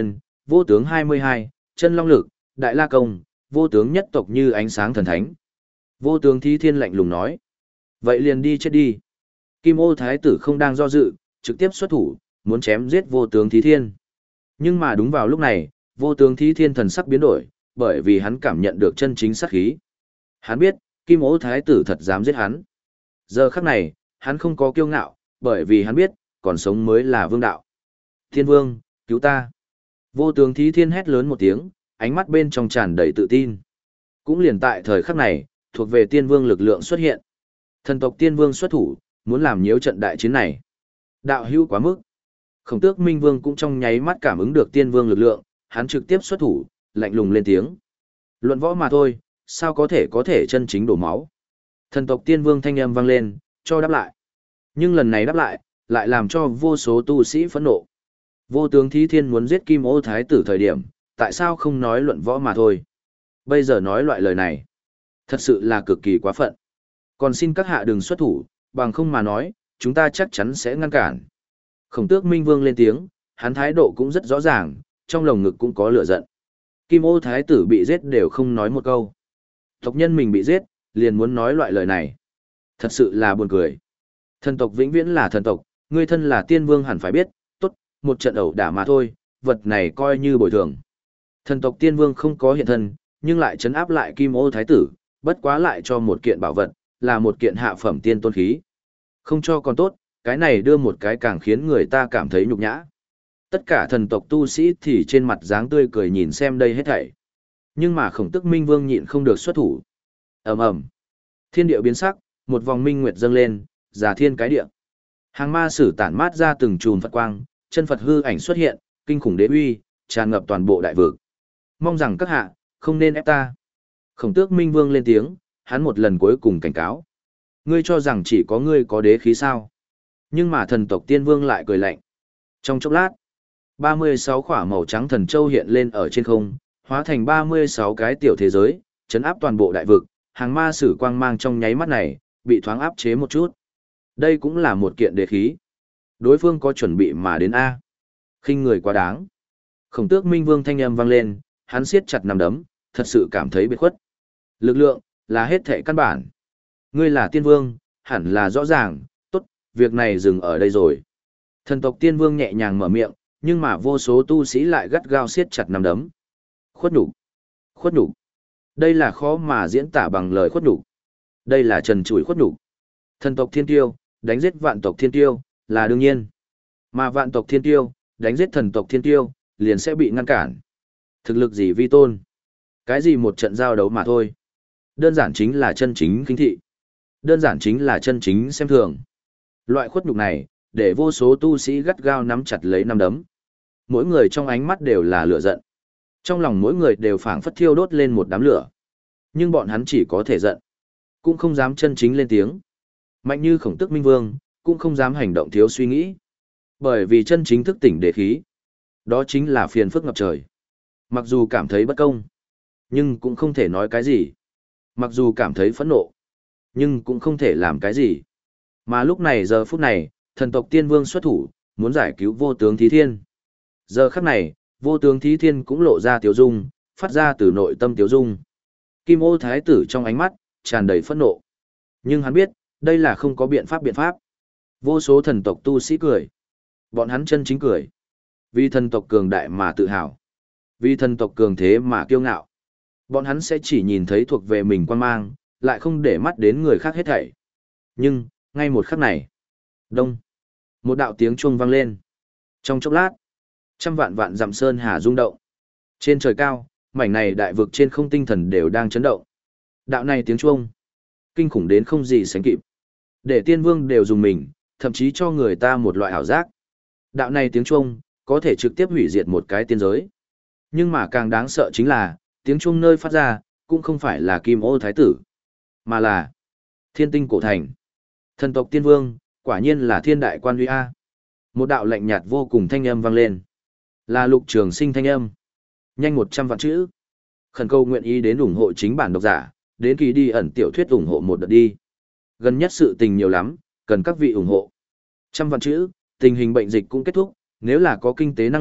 vô tướng hai mươi hai, chân long lực, đại la công, vô tướng nhất tộc như ánh sáng thần thánh. Vô tướng Thí Thiên lạnh lùng nói. Vậy liền đi chết đi. Kim Ô Thái tử không đang do dự, trực tiếp xuất thủ, muốn chém giết vô tướng Thí Thiên. Nhưng mà đúng vào lúc này, vô tướng Thí Thiên thần sắc biến đổi, bởi vì hắn cảm nhận được chân chính sát khí. Hắn biết, Kim Ô Thái tử thật dám giết hắn. Giờ khắc này, hắn không có kiêu ngạo, bởi vì hắn biết, còn sống mới là vương đạo. Thiên vương, cứu ta. Vô tướng Thí Thiên hét lớn một tiếng, ánh mắt bên trong tràn đầy tự tin. Cũng liền tại thời khắc này, thuộc về tiên vương lực lượng xuất hiện. Thần tộc tiên vương xuất thủ, muốn làm nhiễu trận đại chiến này. Đạo hữu quá mức. Khổng tước Minh Vương cũng trong nháy mắt cảm ứng được tiên vương lực lượng, hắn trực tiếp xuất thủ, lạnh lùng lên tiếng. Luận võ mà thôi, sao có thể có thể chân chính đổ máu. Thần tộc tiên vương thanh âm vang lên, cho đáp lại. Nhưng lần này đáp lại, lại làm cho vô số tu sĩ phẫn nộ. Vô tướng Thí Thiên muốn giết Kim Ô Thái tử thời điểm, tại sao không nói luận võ mà thôi. Bây giờ nói loại lời này, thật sự là cực kỳ quá phận. Còn xin các hạ đừng xuất thủ, bằng không mà nói, chúng ta chắc chắn sẽ ngăn cản. Khổng tước Minh Vương lên tiếng, hắn thái độ cũng rất rõ ràng, trong lồng ngực cũng có lửa giận. Kim Ô Thái tử bị giết đều không nói một câu. Tộc nhân mình bị giết, liền muốn nói loại lời này. Thật sự là buồn cười. Thần tộc vĩnh viễn là thần tộc, ngươi thân là tiên vương hẳn phải biết, tốt, một trận ẩu đả mà thôi, vật này coi như bồi thường. Thần tộc tiên vương không có hiện thân, nhưng lại trấn áp lại Kim Ô Thái tử, bất quá lại cho một kiện bảo vật, là một kiện hạ phẩm tiên tôn khí. Không cho còn tốt, cái này đưa một cái càng khiến người ta cảm thấy nhục nhã. Tất cả thần tộc tu sĩ thì trên mặt dáng tươi cười nhìn xem đây hết thảy. Nhưng mà Khổng Tước Minh Vương nhịn không được xuất thủ. Ầm ầm. Thiên địa biến sắc, một vòng minh nguyệt dâng lên, giả thiên cái địa. Hàng ma sử tản mát ra từng chùm Phật quang, chân Phật hư ảnh xuất hiện, kinh khủng đế uy, tràn ngập toàn bộ đại vực. Mong rằng các hạ, không nên ép ta. Khổng Tước Minh Vương lên tiếng, hắn một lần cuối cùng cảnh cáo. Ngươi cho rằng chỉ có ngươi có đế khí sao? Nhưng mà thần tộc tiên vương lại cười lạnh. Trong chốc lát, ba mươi sáu khỏa màu trắng thần châu hiện lên ở trên không, hóa thành ba mươi sáu cái tiểu thế giới, chấn áp toàn bộ đại vực, hàng ma sử quang mang trong nháy mắt này, bị thoáng áp chế một chút. Đây cũng là một kiện đế khí. Đối phương có chuẩn bị mà đến A. Khinh người quá đáng. Khổng Tước Minh Vương thanh âm vang lên, hắn siết chặt nắm đấm, thật sự cảm thấy biệt khuất. Lực lượng, là hết thệ căn bản. Ngươi là tiên vương, hẳn là rõ ràng, tốt, việc này dừng ở đây rồi. Thần tộc tiên vương nhẹ nhàng mở miệng, nhưng mà vô số tu sĩ lại gắt gao siết chặt nắm đấm. Khuất nhục, khuất nhục. Đây là khó mà diễn tả bằng lời khuất nhục. Đây là trần trụi khuất nhục. Thần tộc thiên tiêu, đánh giết vạn tộc thiên tiêu, là đương nhiên. Mà vạn tộc thiên tiêu, đánh giết thần tộc thiên tiêu, liền sẽ bị ngăn cản. Thực lực gì vi tôn? Cái gì một trận giao đấu mà thôi. Đơn giản chính là chân chính khinh thị. Đơn giản chính là chân chính xem thường. Loại khuất nhục này, để vô số tu sĩ gắt gao nắm chặt lấy nắm đấm. Mỗi người trong ánh mắt đều là lửa giận. Trong lòng mỗi người đều phảng phất thiêu đốt lên một đám lửa. Nhưng bọn hắn chỉ có thể giận, cũng không dám chân chính lên tiếng. Mạnh như Khổng Tước Minh Vương, cũng không dám hành động thiếu suy nghĩ. Bởi vì chân chính thức tỉnh đế khí, đó chính là phiền phức ngập trời. Mặc dù cảm thấy bất công, nhưng cũng không thể nói cái gì. Mặc dù cảm thấy phẫn nộ, nhưng cũng không thể làm cái gì. Mà lúc này giờ phút này, thần tộc tiên vương xuất thủ, muốn giải cứu vô tướng Thí Thiên. Giờ khắc này, vô tướng Thí Thiên cũng lộ ra tiếu dung, phát ra từ nội tâm tiếu dung. Kim Ô Thái tử trong ánh mắt, tràn đầy phẫn nộ. Nhưng hắn biết, đây là không có biện pháp biện pháp. Vô số thần tộc tu sĩ cười. Bọn hắn chân chính cười. Vì thần tộc cường đại mà tự hào. Vì thần tộc cường thế mà kiêu ngạo. Bọn hắn sẽ chỉ nhìn thấy thuộc về mình quan mang, lại không để mắt đến người khác hết thảy. Nhưng, ngay một khắc này. Đông. Một đạo tiếng chuông vang lên. Trong chốc lát, trăm vạn vạn dặm sơn hà rung động. Trên trời cao, mảnh này đại vực trên không tinh thần đều đang chấn động. Đạo này tiếng chuông, kinh khủng đến không gì sánh kịp. Để tiên vương đều dùng mình, thậm chí cho người ta một loại ảo giác. Đạo này tiếng chuông, có thể trực tiếp hủy diệt một cái tiên giới. Nhưng mà càng đáng sợ chính là, tiếng chuông nơi phát ra, cũng không phải là Kim Ô Thái tử, mà là Thiên Tinh Cổ Thành. Thần tộc tiên vương, quả nhiên là thiên đại quan uy A. Một đạo lạnh nhạt vô cùng thanh âm vang lên. Là Lục Trường Sinh thanh âm. Nhanh một trăm vạn chữ. Khẩn cầu nguyện ý đến ủng hộ chính bản độc giả, đến kỳ đi ẩn tiểu thuyết ủng hộ một đợt đi. Gần nhất sự tình nhiều lắm, cần các vị ủng hộ. Trăm vạn chữ, tình hình bệnh dịch cũng kết thúc, nếu là có kinh tế năng lực,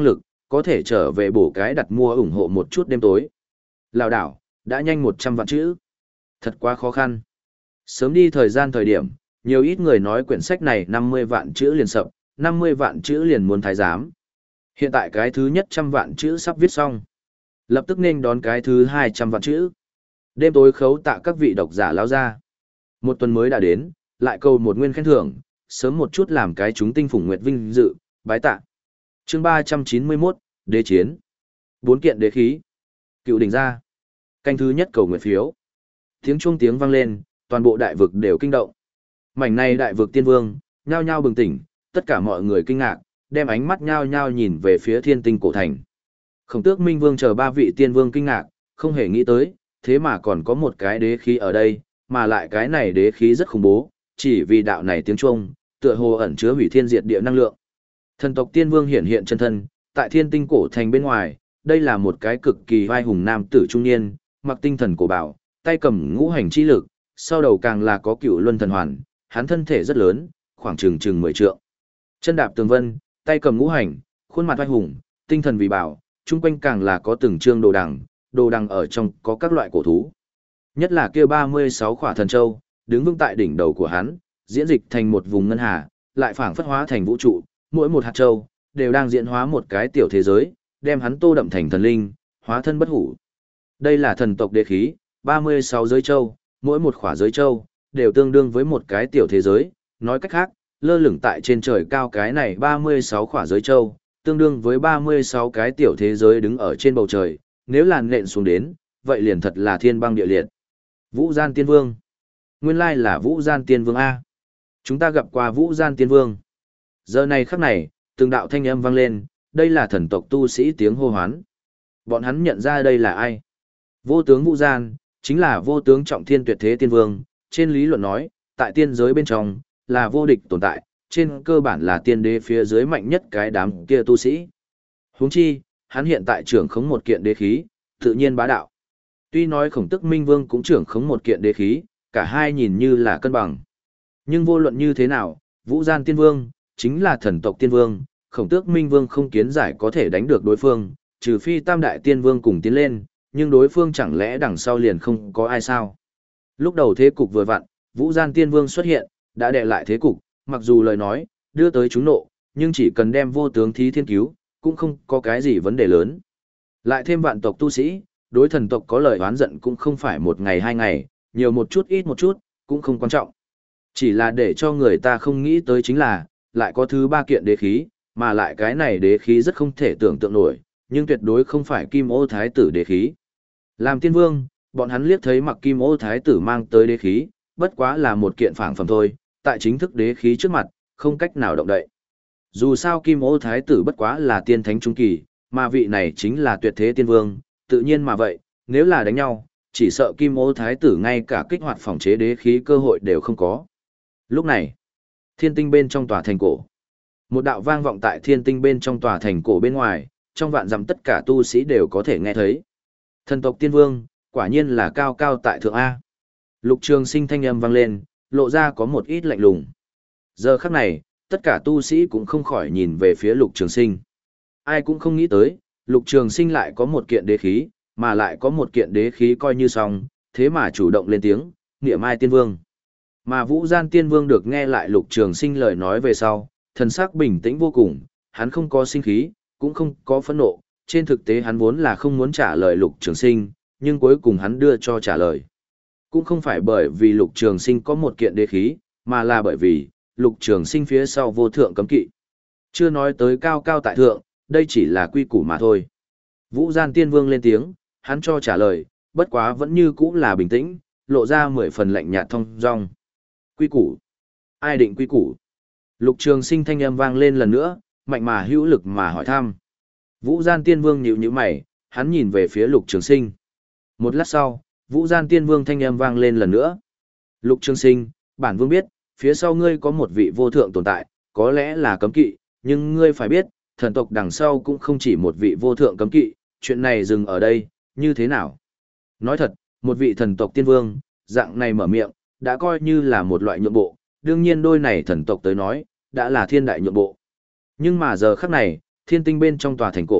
có thể trở về bổ cái đặt mua ủng hộ một chút đêm tối. Lào đảo, đã nhanh một trăm vạn chữ. Thật quá khó khăn. Sớm đi thời gian thời điểm, nhiều ít người nói quyển sách này năm mươi vạn chữ liền sập, năm mươi vạn chữ liền muốn thái giám. Hiện tại cái thứ nhất trăm vạn chữ sắp viết xong. Lập tức nên đón cái thứ hai trăm vạn chữ. Đêm tối khấu tạ các vị độc giả lao ra. Một tuần mới đã đến, lại cầu một nguyên khen thưởng, sớm một chút làm cái chúng tinh phủng nguyệt vinh dự, bái tạ. Chương ba trăm chín mươi mốt, Đế chiến. Bốn kiện đế khí. Cựu đỉnh ra. Canh thứ nhất cầu nguyện phiếu. Tiếng chuông tiếng vang lên, toàn bộ đại vực đều kinh động. Mảnh này đại vực tiên vương, nhao nhao bừng tỉnh, tất cả mọi người kinh ngạc, đem ánh mắt nhao nhao nhìn về phía thiên tinh cổ thành. Khổng tước minh vương chờ ba vị tiên vương kinh ngạc, không hề nghĩ tới, thế mà còn có một cái đế khí ở đây, mà lại cái này đế khí rất khủng bố, chỉ vì đạo này tiếng chuông, tựa hồ ẩn chứa hủy thiên diệt địa năng lượng. Thần tộc tiên vương hiện hiện chân thân, tại thiên tinh cổ thành bên ngoài, đây là một cái cực kỳ vai hùng nam tử trung niên, mặc tinh thần cổ bảo, tay cầm ngũ hành chi lực, sau đầu càng là có cựu luân thần hoàn, hắn thân thể rất lớn, khoảng chừng chừng mười trượng. Chân đạp tường vân, tay cầm ngũ hành, khuôn mặt vai hùng, tinh thần vì bảo, chung quanh càng là có từng trương đồ đằng, đồ đằng ở trong có các loại cổ thú. Nhất là kia ba mươi sáu khỏa thần châu, đứng vững tại đỉnh đầu của hắn, diễn dịch thành một vùng ngân hà, lại phảng phất hóa thành vũ trụ, mỗi một hạt châu đều đang diễn hóa một cái tiểu thế giới, đem hắn tô đậm thành thần linh, hóa thân bất hủ. Đây là thần tộc đế khí, ba mươi sáu giới châu, mỗi một khỏa giới châu đều tương đương với một cái tiểu thế giới, nói cách khác, lơ lửng tại trên trời cao cái này ba mươi sáu khỏa giới châu, tương đương với ba mươi sáu cái tiểu thế giới đứng ở trên bầu trời, nếu làn nện xuống đến, vậy liền thật là thiên băng địa liệt. Vũ Gian Tiên Vương. Nguyên lai là Vũ Gian Tiên Vương A. Chúng ta gặp qua Vũ Gian Tiên Vương. Giờ này khắc này, từng đạo thanh âm vang lên, đây là thần tộc tu sĩ tiếng hô hoán. Bọn hắn nhận ra đây là ai? Vô tướng Vũ Gian, chính là vô tướng trọng thiên tuyệt thế tiên vương, trên lý luận nói, tại tiên giới bên trong, là vô địch tồn tại, trên cơ bản là tiên đế phía dưới mạnh nhất cái đám kia tu sĩ. Huống chi, hắn hiện tại trưởng khống một kiện đế khí, tự nhiên bá đạo. Tuy nói khổng tức minh vương cũng trưởng khống một kiện đế khí, cả hai nhìn như là cân bằng. Nhưng vô luận như thế nào, Vũ Gian Tiên Vương, chính là thần tộc tiên vương, khổng tước minh vương không kiến giải có thể đánh được đối phương, trừ phi tam đại tiên vương cùng tiến lên, nhưng đối phương chẳng lẽ đằng sau liền không có ai sao. Lúc đầu thế cục vừa vặn, Vũ Gian Tiên Vương xuất hiện, đã đè lại thế cục, mặc dù lời nói, đưa tới chúng nộ, nhưng chỉ cần đem vô tướng thí thiên cứu, cũng không có cái gì vấn đề lớn. Lại thêm vạn tộc tu sĩ, đối thần tộc có lời oán giận cũng không phải một ngày hai ngày, nhiều một chút ít một chút, cũng không quan trọng. Chỉ là để cho người ta không nghĩ tới chính là, lại có thứ ba kiện đế khí, mà lại cái này đế khí rất không thể tưởng tượng nổi, nhưng tuyệt đối không phải Kim Ô Thái tử đế khí. Làm tiên vương, bọn hắn liếc thấy mặc Kim Ô Thái tử mang tới đế khí, bất quá là một kiện phảng phẩm thôi, tại chính thức đế khí trước mặt, không cách nào động đậy. Dù sao Kim Ô Thái tử bất quá là tiên thánh trung kỳ, mà vị này chính là tuyệt thế tiên vương, tự nhiên mà vậy, nếu là đánh nhau, chỉ sợ Kim Ô Thái tử ngay cả kích hoạt phòng chế đế khí cơ hội đều không có. Lúc này, thiên tinh bên trong tòa thành cổ. Một đạo vang vọng tại thiên tinh bên trong tòa thành cổ bên ngoài, trong vạn dặm tất cả tu sĩ đều có thể nghe thấy. Thần tộc tiên vương, quả nhiên là cao cao tại thượng A. Lục Trường Sinh thanh âm vang lên, lộ ra có một ít lạnh lùng. Giờ khắc này, tất cả tu sĩ cũng không khỏi nhìn về phía Lục Trường Sinh. Ai cũng không nghĩ tới, Lục Trường Sinh lại có một kiện đế khí, mà lại có một kiện đế khí coi như xong, thế mà chủ động lên tiếng, Niệm Ai Tiên Vương. Mà Vũ Gian Tiên Vương được nghe lại Lục Trường Sinh lời nói về sau, thần sắc bình tĩnh vô cùng, hắn không có sinh khí, cũng không có phẫn nộ, trên thực tế hắn vốn là không muốn trả lời Lục Trường Sinh, nhưng cuối cùng hắn đưa cho trả lời. Cũng không phải bởi vì Lục Trường Sinh có một kiện đế khí, mà là bởi vì, Lục Trường Sinh phía sau vô thượng cấm kỵ. Chưa nói tới cao cao tại thượng, đây chỉ là quy củ mà thôi. Vũ Gian Tiên Vương lên tiếng, hắn cho trả lời, bất quá vẫn như cũ là bình tĩnh, lộ ra mười phần lạnh nhạt thông dong. Quy củ? Ai định quy củ? Lục Trường Sinh thanh âm vang lên lần nữa, mạnh mà hữu lực mà hỏi thăm. Vũ Gian Tiên Vương nhíu nhíu mày, hắn nhìn về phía Lục Trường Sinh. Một lát sau, Vũ Gian Tiên Vương thanh âm vang lên lần nữa. Lục Trường Sinh, bản vương biết, phía sau ngươi có một vị vô thượng tồn tại, có lẽ là cấm kỵ, nhưng ngươi phải biết, thần tộc đằng sau cũng không chỉ một vị vô thượng cấm kỵ, chuyện này dừng ở đây, như thế nào? Nói thật, một vị thần tộc tiên vương, dạng này mở miệng, đã coi như là một loại nhượng bộ, đương nhiên đôi này thần tộc tới nói, đã là thiên đại nhượng bộ. Nhưng mà giờ khắc này, thiên tinh bên trong tòa thành cổ,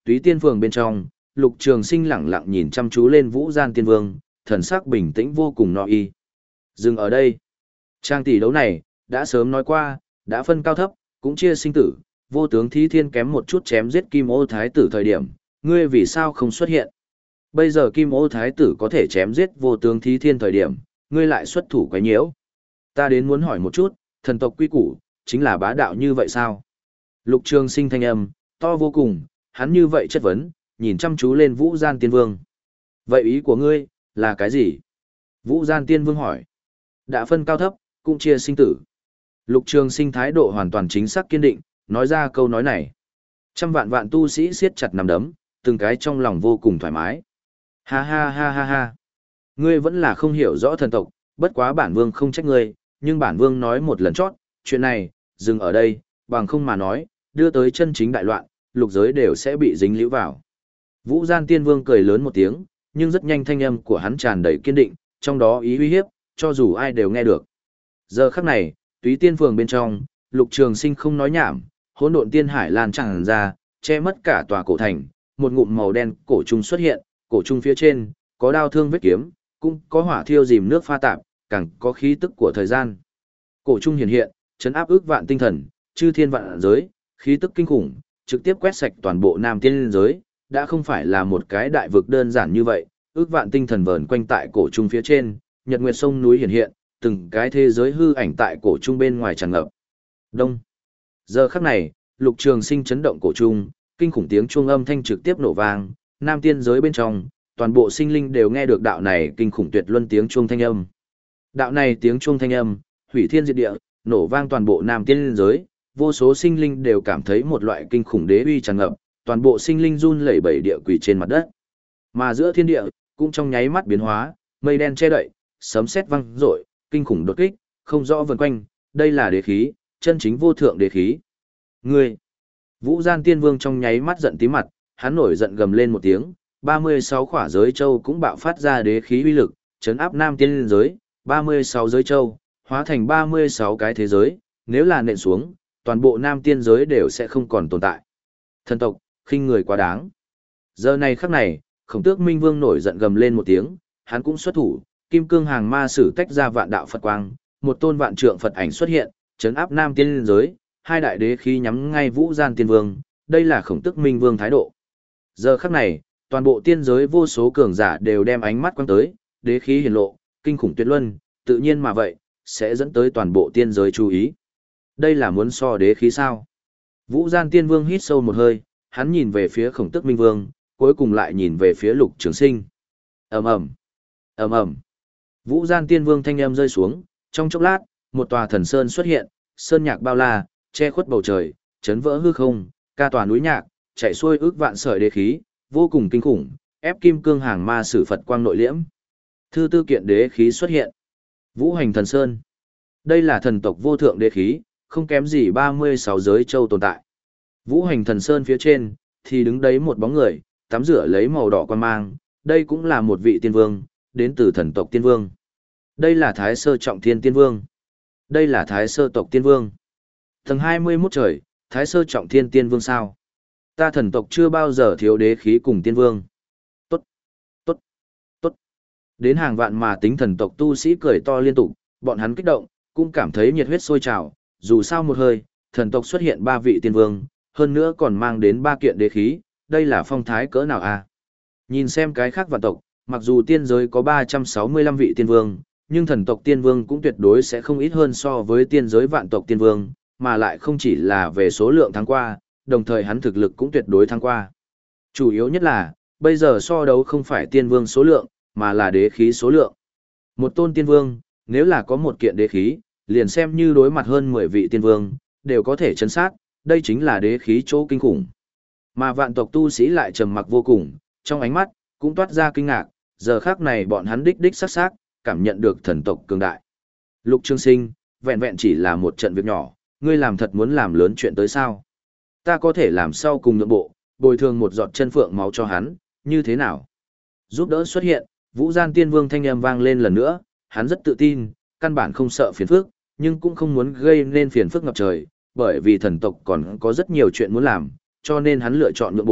Túy Tiên Phường bên trong, Lục Trường Sinh lẳng lặng nhìn chăm chú lên Vũ Gian Tiên Vương, thần sắc bình tĩnh vô cùng no y. Dừng ở đây. Trang tỷ đấu này, đã sớm nói qua, đã phân cao thấp, cũng chia sinh tử, vô tướng Thí Thiên kém một chút chém giết Kim Ô Thái tử thời điểm, ngươi vì sao không xuất hiện? Bây giờ Kim Ô Thái tử có thể chém giết vô tướng Thí Thiên thời điểm, ngươi lại xuất thủ quấy nhiễu. Ta đến muốn hỏi một chút, thần tộc quy củ, chính là bá đạo như vậy sao? Lục Trường Sinh thanh âm, to vô cùng, hắn như vậy chất vấn, nhìn chăm chú lên Vũ Gian Tiên Vương. Vậy ý của ngươi, là cái gì? Vũ Gian Tiên Vương hỏi. Đã phân cao thấp, cũng chia sinh tử. Lục Trường Sinh thái độ hoàn toàn chính xác kiên định, nói ra câu nói này. Trăm vạn vạn tu sĩ siết chặt nắm đấm, từng cái trong lòng vô cùng thoải mái. Ha ha ha ha ha. Ngươi vẫn là không hiểu rõ thần tộc, bất quá bản vương không trách ngươi, nhưng bản vương nói một lần chót, chuyện này, dừng ở đây, bằng không mà nói, đưa tới chân chính đại loạn, lục giới đều sẽ bị dính liễu vào. Vũ Gian Tiên Vương cười lớn một tiếng, nhưng rất nhanh thanh âm của hắn tràn đầy kiên định, trong đó ý uy hiếp, cho dù ai đều nghe được. Giờ khắc này, Túy Tiên Phường bên trong, Lục Trường Sinh không nói nhảm, hỗn độn tiên hải lan tràn ra, che mất cả tòa cổ thành, một ngụm màu đen cổ trung xuất hiện, cổ trung phía trên có đao thương vết kiếm, cũng có hỏa thiêu dìm nước pha tạp, càng có khí tức của thời gian. Cổ trung hiện hiện, chấn áp ước vạn tinh thần, chư thiên vạn giới, khí tức kinh khủng, trực tiếp quét sạch toàn bộ Nam Tiên giới, đã không phải là một cái đại vực đơn giản như vậy, ước vạn tinh thần vờn quanh tại cổ trung phía trên, nhật nguyệt sông núi hiện hiện, từng cái thế giới hư ảnh tại cổ trung bên ngoài tràn ngập. Đông. Giờ khắc này, Lục Trường Sinh chấn động cổ trung, kinh khủng tiếng chuông âm thanh trực tiếp nổ vang, Nam Tiên giới bên trong, toàn bộ sinh linh đều nghe được đạo này kinh khủng tuyệt luân tiếng chuông thanh âm. Đạo này tiếng chuông thanh âm, hủy thiên diệt địa, nổ vang toàn bộ Nam Tiên giới, vô số sinh linh đều cảm thấy một loại kinh khủng đế uy tràn ngập, toàn bộ sinh linh run lẩy bẩy địa quỳ trên mặt đất. Mà giữa thiên địa, cũng trong nháy mắt biến hóa, mây đen che đậy, sấm sét vang rội, kinh khủng đột kích, không rõ vần quanh, đây là đế khí, chân chính vô thượng đế khí. Ngươi! Vũ Gian Tiên Vương trong nháy mắt giận tím mặt, hắn nổi giận gầm lên một tiếng, ba mươi sáu khỏa giới châu cũng bạo phát ra đế khí uy lực, chấn áp Nam Tiên giới, ba mươi sáu giới châu, hóa thành ba mươi sáu cái thế giới, nếu là nện xuống, toàn bộ Nam Tiên giới đều sẽ không còn tồn tại. Thần tộc, khinh người quá đáng. Giờ này khắc này, Khổng Tước Minh Vương nổi giận gầm lên một tiếng, hắn cũng xuất thủ, kim cương hàng ma sử tách ra vạn đạo Phật quang, một tôn vạn trượng Phật ảnh xuất hiện, chấn áp Nam Tiên giới, hai đại đế khí nhắm ngay Vũ Gian Tiên Vương, đây là Khổng Tước Minh Vương thái độ. Giờ khắc này, toàn bộ tiên giới vô số cường giả đều đem ánh mắt quang tới, đế khí hiển lộ, kinh khủng tuyệt luân, tự nhiên mà vậy, sẽ dẫn tới toàn bộ tiên giới chú ý. Đây là muốn so đế khí sao? Vũ Gian Tiên Vương hít sâu một hơi, hắn nhìn về phía Khổng Tước Minh Vương, cuối cùng lại nhìn về phía Lục Trường Sinh. Ầm ầm, ầm ầm. Vũ Gian Tiên Vương thanh âm rơi xuống, trong chốc lát, một tòa thần sơn xuất hiện, sơn nhạc bao la, che khuất bầu trời, chấn vỡ hư không, ca tòa núi nhạc, chạy xuôi ước vạn sợi đế khí, vô cùng kinh khủng, ép kim cương hàng ma sử Phật quang nội liễm. Thư tư kiện đế khí xuất hiện. Vũ Hành Thần Sơn. Đây là thần tộc vô thượng đế khí, không kém gì ba mươi sáu giới châu tồn tại. Vũ Hành Thần Sơn phía trên, thì đứng đấy một bóng người, tắm rửa lấy màu đỏ quan mang, đây cũng là một vị tiên vương, đến từ thần tộc tiên vương. Đây là Thái Sơ Trọng Thiên Tiên Vương. Đây là Thái Sơ tộc Tiên Vương. Tầng hai mươi mốt trời, Thái Sơ Trọng Thiên Tiên Vương sao? Ta thần tộc chưa bao giờ thiếu đế khí cùng tiên vương. Tốt, tốt, tốt. Đến hàng vạn mà tính thần tộc tu sĩ cười to liên tục, bọn hắn kích động, cũng cảm thấy nhiệt huyết sôi trào, dù sao một hơi, thần tộc xuất hiện ba vị tiên vương, hơn nữa còn mang đến ba kiện đế khí, đây là phong thái cỡ nào à? Nhìn xem cái khác vạn tộc, mặc dù tiên giới có ba trăm sáu mươi lăm vị tiên vương, nhưng thần tộc tiên vương cũng tuyệt đối sẽ không ít hơn so với tiên giới vạn tộc tiên vương, mà lại không chỉ là về số lượng thắng qua, đồng thời hắn thực lực cũng tuyệt đối thắng qua. Chủ yếu nhất là, bây giờ so đấu không phải tiên vương số lượng, mà là đế khí số lượng. Một tôn tiên vương, nếu là có một kiện đế khí, liền xem như đối mặt hơn mười vị tiên vương, đều có thể chấn sát, đây chính là đế khí chỗ kinh khủng. Mà vạn tộc tu sĩ lại trầm mặc vô cùng, trong ánh mắt, cũng toát ra kinh ngạc, giờ khác này bọn hắn đích đích sắc sắc, cảm nhận được thần tộc cường đại. Lục Trường Sinh, vẹn vẹn chỉ là một trận việc nhỏ, ngươi làm thật muốn làm lớn chuyện tới sao? Ta có thể làm sau cùng nhượng bộ, bồi thường một giọt chân phượng máu cho hắn, như thế nào? Giúp đỡ xuất hiện, Vũ Gian Tiên Vương thanh âm vang lên lần nữa, hắn rất tự tin, căn bản không sợ phiền phức, nhưng cũng không muốn gây nên phiền phức ngập trời, bởi vì thần tộc còn có rất nhiều chuyện muốn làm, cho nên hắn lựa chọn nhượng bộ,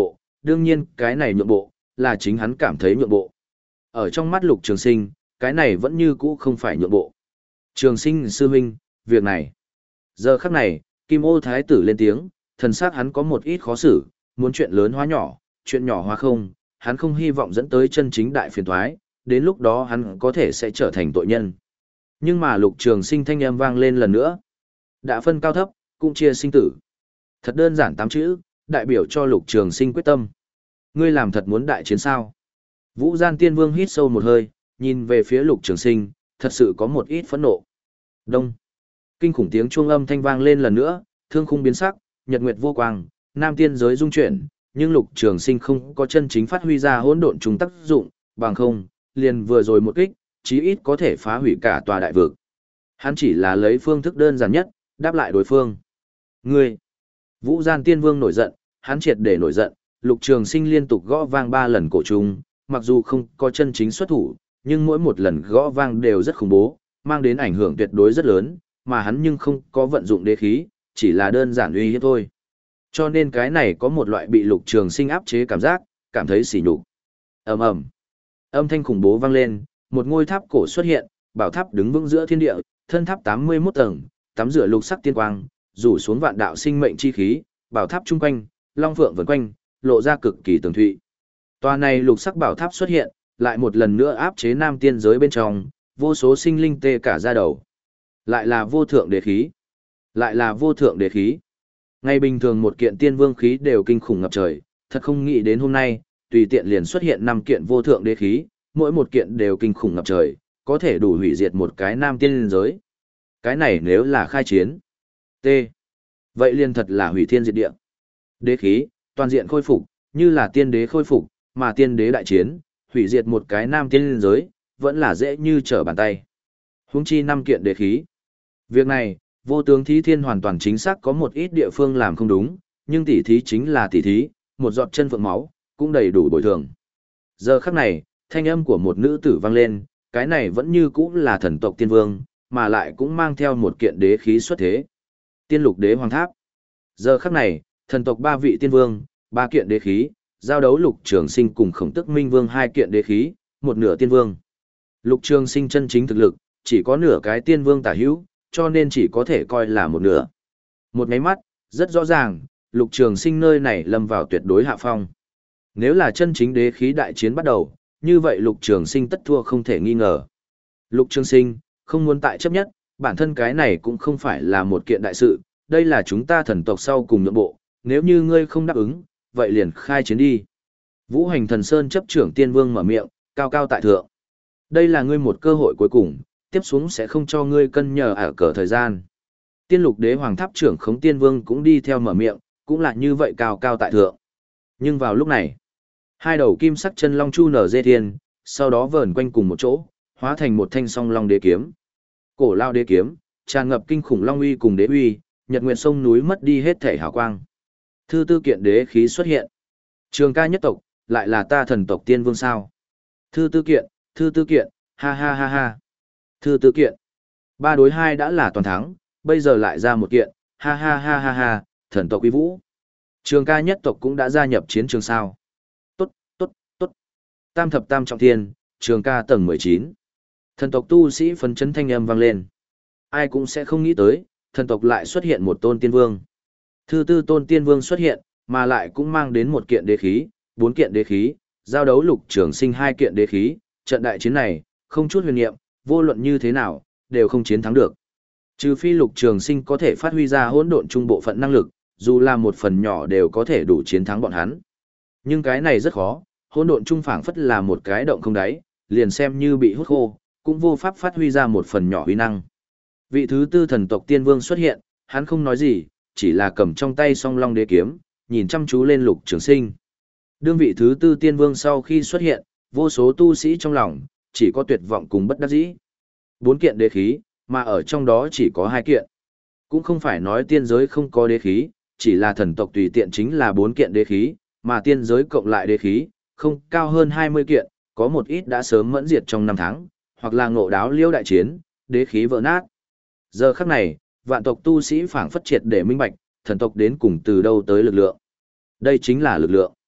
đương nhiên cái này nhượng bộ, là chính hắn cảm thấy nhượng bộ. Ở trong mắt Lục Trường Sinh, cái này vẫn như cũ không phải nhượng bộ. Trường Sinh sư huynh, việc này. Giờ khắc này, Kim Ô Thái tử lên tiếng, thần sắc hắn có một ít khó xử, muốn chuyện lớn hóa nhỏ, chuyện nhỏ hóa không, hắn không hy vọng dẫn tới chân chính đại phiền toái, đến lúc đó hắn có thể sẽ trở thành tội nhân. Nhưng mà Lục Trường Sinh thanh âm vang lên lần nữa. Đã phân cao thấp, cũng chia sinh tử. Thật đơn giản tám chữ, đại biểu cho Lục Trường Sinh quyết tâm. Ngươi làm thật muốn đại chiến sao? Vũ Gian Tiên Vương hít sâu một hơi, nhìn về phía Lục Trường Sinh, thật sự có một ít phẫn nộ. Đông. Kinh khủng tiếng chuông âm thanh vang lên lần nữa, thương khung biến sắc, nhật nguyệt vô quang, nam tiên giới dung chuyển, nhưng Lục Trường Sinh không có chân chính phát huy ra hỗn độn trùng tác dụng, bằng không, liền vừa rồi một kích, chí ít có thể phá hủy cả tòa đại vực. Hắn chỉ là lấy phương thức đơn giản nhất, đáp lại đối phương. Ngươi! Vũ Gian Tiên Vương nổi giận, hắn triệt để nổi giận, Lục Trường Sinh liên tục gõ vang ba lần cổ trùng, mặc dù không có chân chính xuất thủ, nhưng mỗi một lần gõ vang đều rất khủng bố, mang đến ảnh hưởng tuyệt đối rất lớn, mà hắn nhưng không có vận dụng đế khí, chỉ là đơn giản uy hiếp thôi. Cho nên cái này có một loại bị Lục Trường Sinh áp chế cảm giác, cảm thấy sỉ nhục. Ầm ầm. Âm thanh khủng bố vang lên, một ngôi tháp cổ xuất hiện, bảo tháp đứng vững giữa thiên địa, thân tháp tám mươi mốt tầng, tắm rửa lục sắc tiên quang, rủ xuống vạn đạo sinh mệnh chi khí, bảo tháp chung quanh, long phượng vần quanh, lộ ra cực kỳ tường thụy. Tòa này lục sắc bảo tháp xuất hiện, lại một lần nữa áp chế nam tiên giới bên trong, vô số sinh linh tê cả da đầu. Lại là vô thượng đế khí. Lại là vô thượng đế khí. Ngày bình thường một kiện tiên vương khí đều kinh khủng ngập trời, thật không nghĩ đến hôm nay, tùy tiện liền xuất hiện năm kiện vô thượng đế khí, mỗi một kiện đều kinh khủng ngập trời, có thể đủ hủy diệt một cái nam tiên giới. Cái này nếu là khai chiến. T. Vậy liền thật là hủy thiên diệt địa. Đế khí, toàn diện khôi phục, như là tiên đế khôi phục, mà tiên đế đại chiến, hủy diệt một cái nam tiên giới, vẫn là dễ như trở bàn tay. Huống chi năm kiện đế khí. Việc này, vô tướng thí thiên hoàn toàn chính xác có một ít địa phương làm không đúng, nhưng tỉ thí chính là tỉ thí, một giọt chân phượng máu, cũng đầy đủ bồi thường. Giờ khắc này, thanh âm của một nữ tử vang lên, cái này vẫn như cũ là thần tộc tiên vương, mà lại cũng mang theo một kiện đế khí xuất thế. Tiên lục đế hoàng tháp. Giờ khắc này, thần tộc ba vị tiên vương, ba kiện đế khí, giao đấu Lục Trường Sinh cùng Khổng Tức Minh Vương hai kiện đế khí, một nửa tiên vương. Lục Trường Sinh chân chính thực lực, chỉ có nửa cái tiên vương tả hữu, cho nên chỉ có thể coi là một nửa. Một cái mắt, rất rõ ràng, Lục Trường Sinh nơi này lâm vào tuyệt đối hạ phong. Nếu là chân chính đế khí đại chiến bắt đầu, như vậy Lục Trường Sinh tất thua không thể nghi ngờ. Lục Trường Sinh, không muốn tại chấp nhất, bản thân cái này cũng không phải là một kiện đại sự, đây là chúng ta thần tộc sau cùng nhượng bộ, nếu như ngươi không đáp ứng, vậy liền khai chiến đi. Vũ Hành Thần Sơn chấp trưởng tiên vương mở miệng, cao cao tại thượng. Đây là ngươi một cơ hội cuối cùng, tiếp xuống sẽ không cho ngươi cân nhờ ở cỡ thời gian. Tiên lục đế hoàng tháp trưởng Khống Tiên Vương cũng đi theo mở miệng, cũng là như vậy cao cao tại thượng. Nhưng vào lúc này, hai đầu kim sắc chân long chu nở dê thiên, sau đó vờn quanh cùng một chỗ, hóa thành một thanh song long đế kiếm. Cổ lao đế kiếm, tràn ngập kinh khủng long uy cùng đế uy, nhật nguyệt sông núi mất đi hết thể hào quang. Thư tư kiện đế khí xuất hiện. Trường ca nhất tộc, lại là ta thần tộc tiên vương sao? Thư tư kiện, thư tư kiện, ha ha ha ha. Thư tư kiện. Ba đối hai đã là toàn thắng, bây giờ lại ra một kiện, ha ha ha ha ha, thần tộc uy vũ. Trường ca nhất tộc cũng đã gia nhập chiến trường sao. Tốt, tốt, tốt. Tam thập tam trọng thiên, trường ca tầng mười chín. Thần tộc tu sĩ phấn chấn thanh âm vang lên. Ai cũng sẽ không nghĩ tới, thần tộc lại xuất hiện một tôn tiên vương. Thứ tư tôn tiên vương xuất hiện, mà lại cũng mang đến một kiện đế khí, bốn kiện đế khí, giao đấu Lục Trường Sinh hai kiện đế khí, trận đại chiến này, không chút huyền niệm, vô luận như thế nào, đều không chiến thắng được. Trừ phi Lục Trường Sinh có thể phát huy ra hỗn độn trung bộ phận năng lực, dù là một phần nhỏ đều có thể đủ chiến thắng bọn hắn. Nhưng cái này rất khó, hỗn độn trung phảng phất là một cái động không đáy, liền xem như bị hút khô, cũng vô pháp phát huy ra một phần nhỏ uy năng. Vị thứ tư thần tộc tiên vương xuất hiện, hắn không nói gì, chỉ là cầm trong tay song long đế kiếm, nhìn chăm chú lên Lục Trường Sinh. Đương vị thứ tư tiên vương sau khi xuất hiện, vô số tu sĩ trong lòng, chỉ có tuyệt vọng cùng bất đắc dĩ. Bốn kiện đế khí, mà ở trong đó chỉ có hai kiện. Cũng không phải nói tiên giới không có đế khí, chỉ là thần tộc tùy tiện chính là bốn kiện đế khí, mà tiên giới cộng lại đế khí, không cao hơn hai mươi kiện, có một ít đã sớm mẫn diệt trong năm tháng, hoặc là ngộ đáo liêu đại chiến, đế khí vỡ nát. Giờ khắc này, vạn tộc tu sĩ phảng phất triệt để minh bạch, thần tộc đến cùng từ đâu tới lực lượng. Đây chính là lực lượng.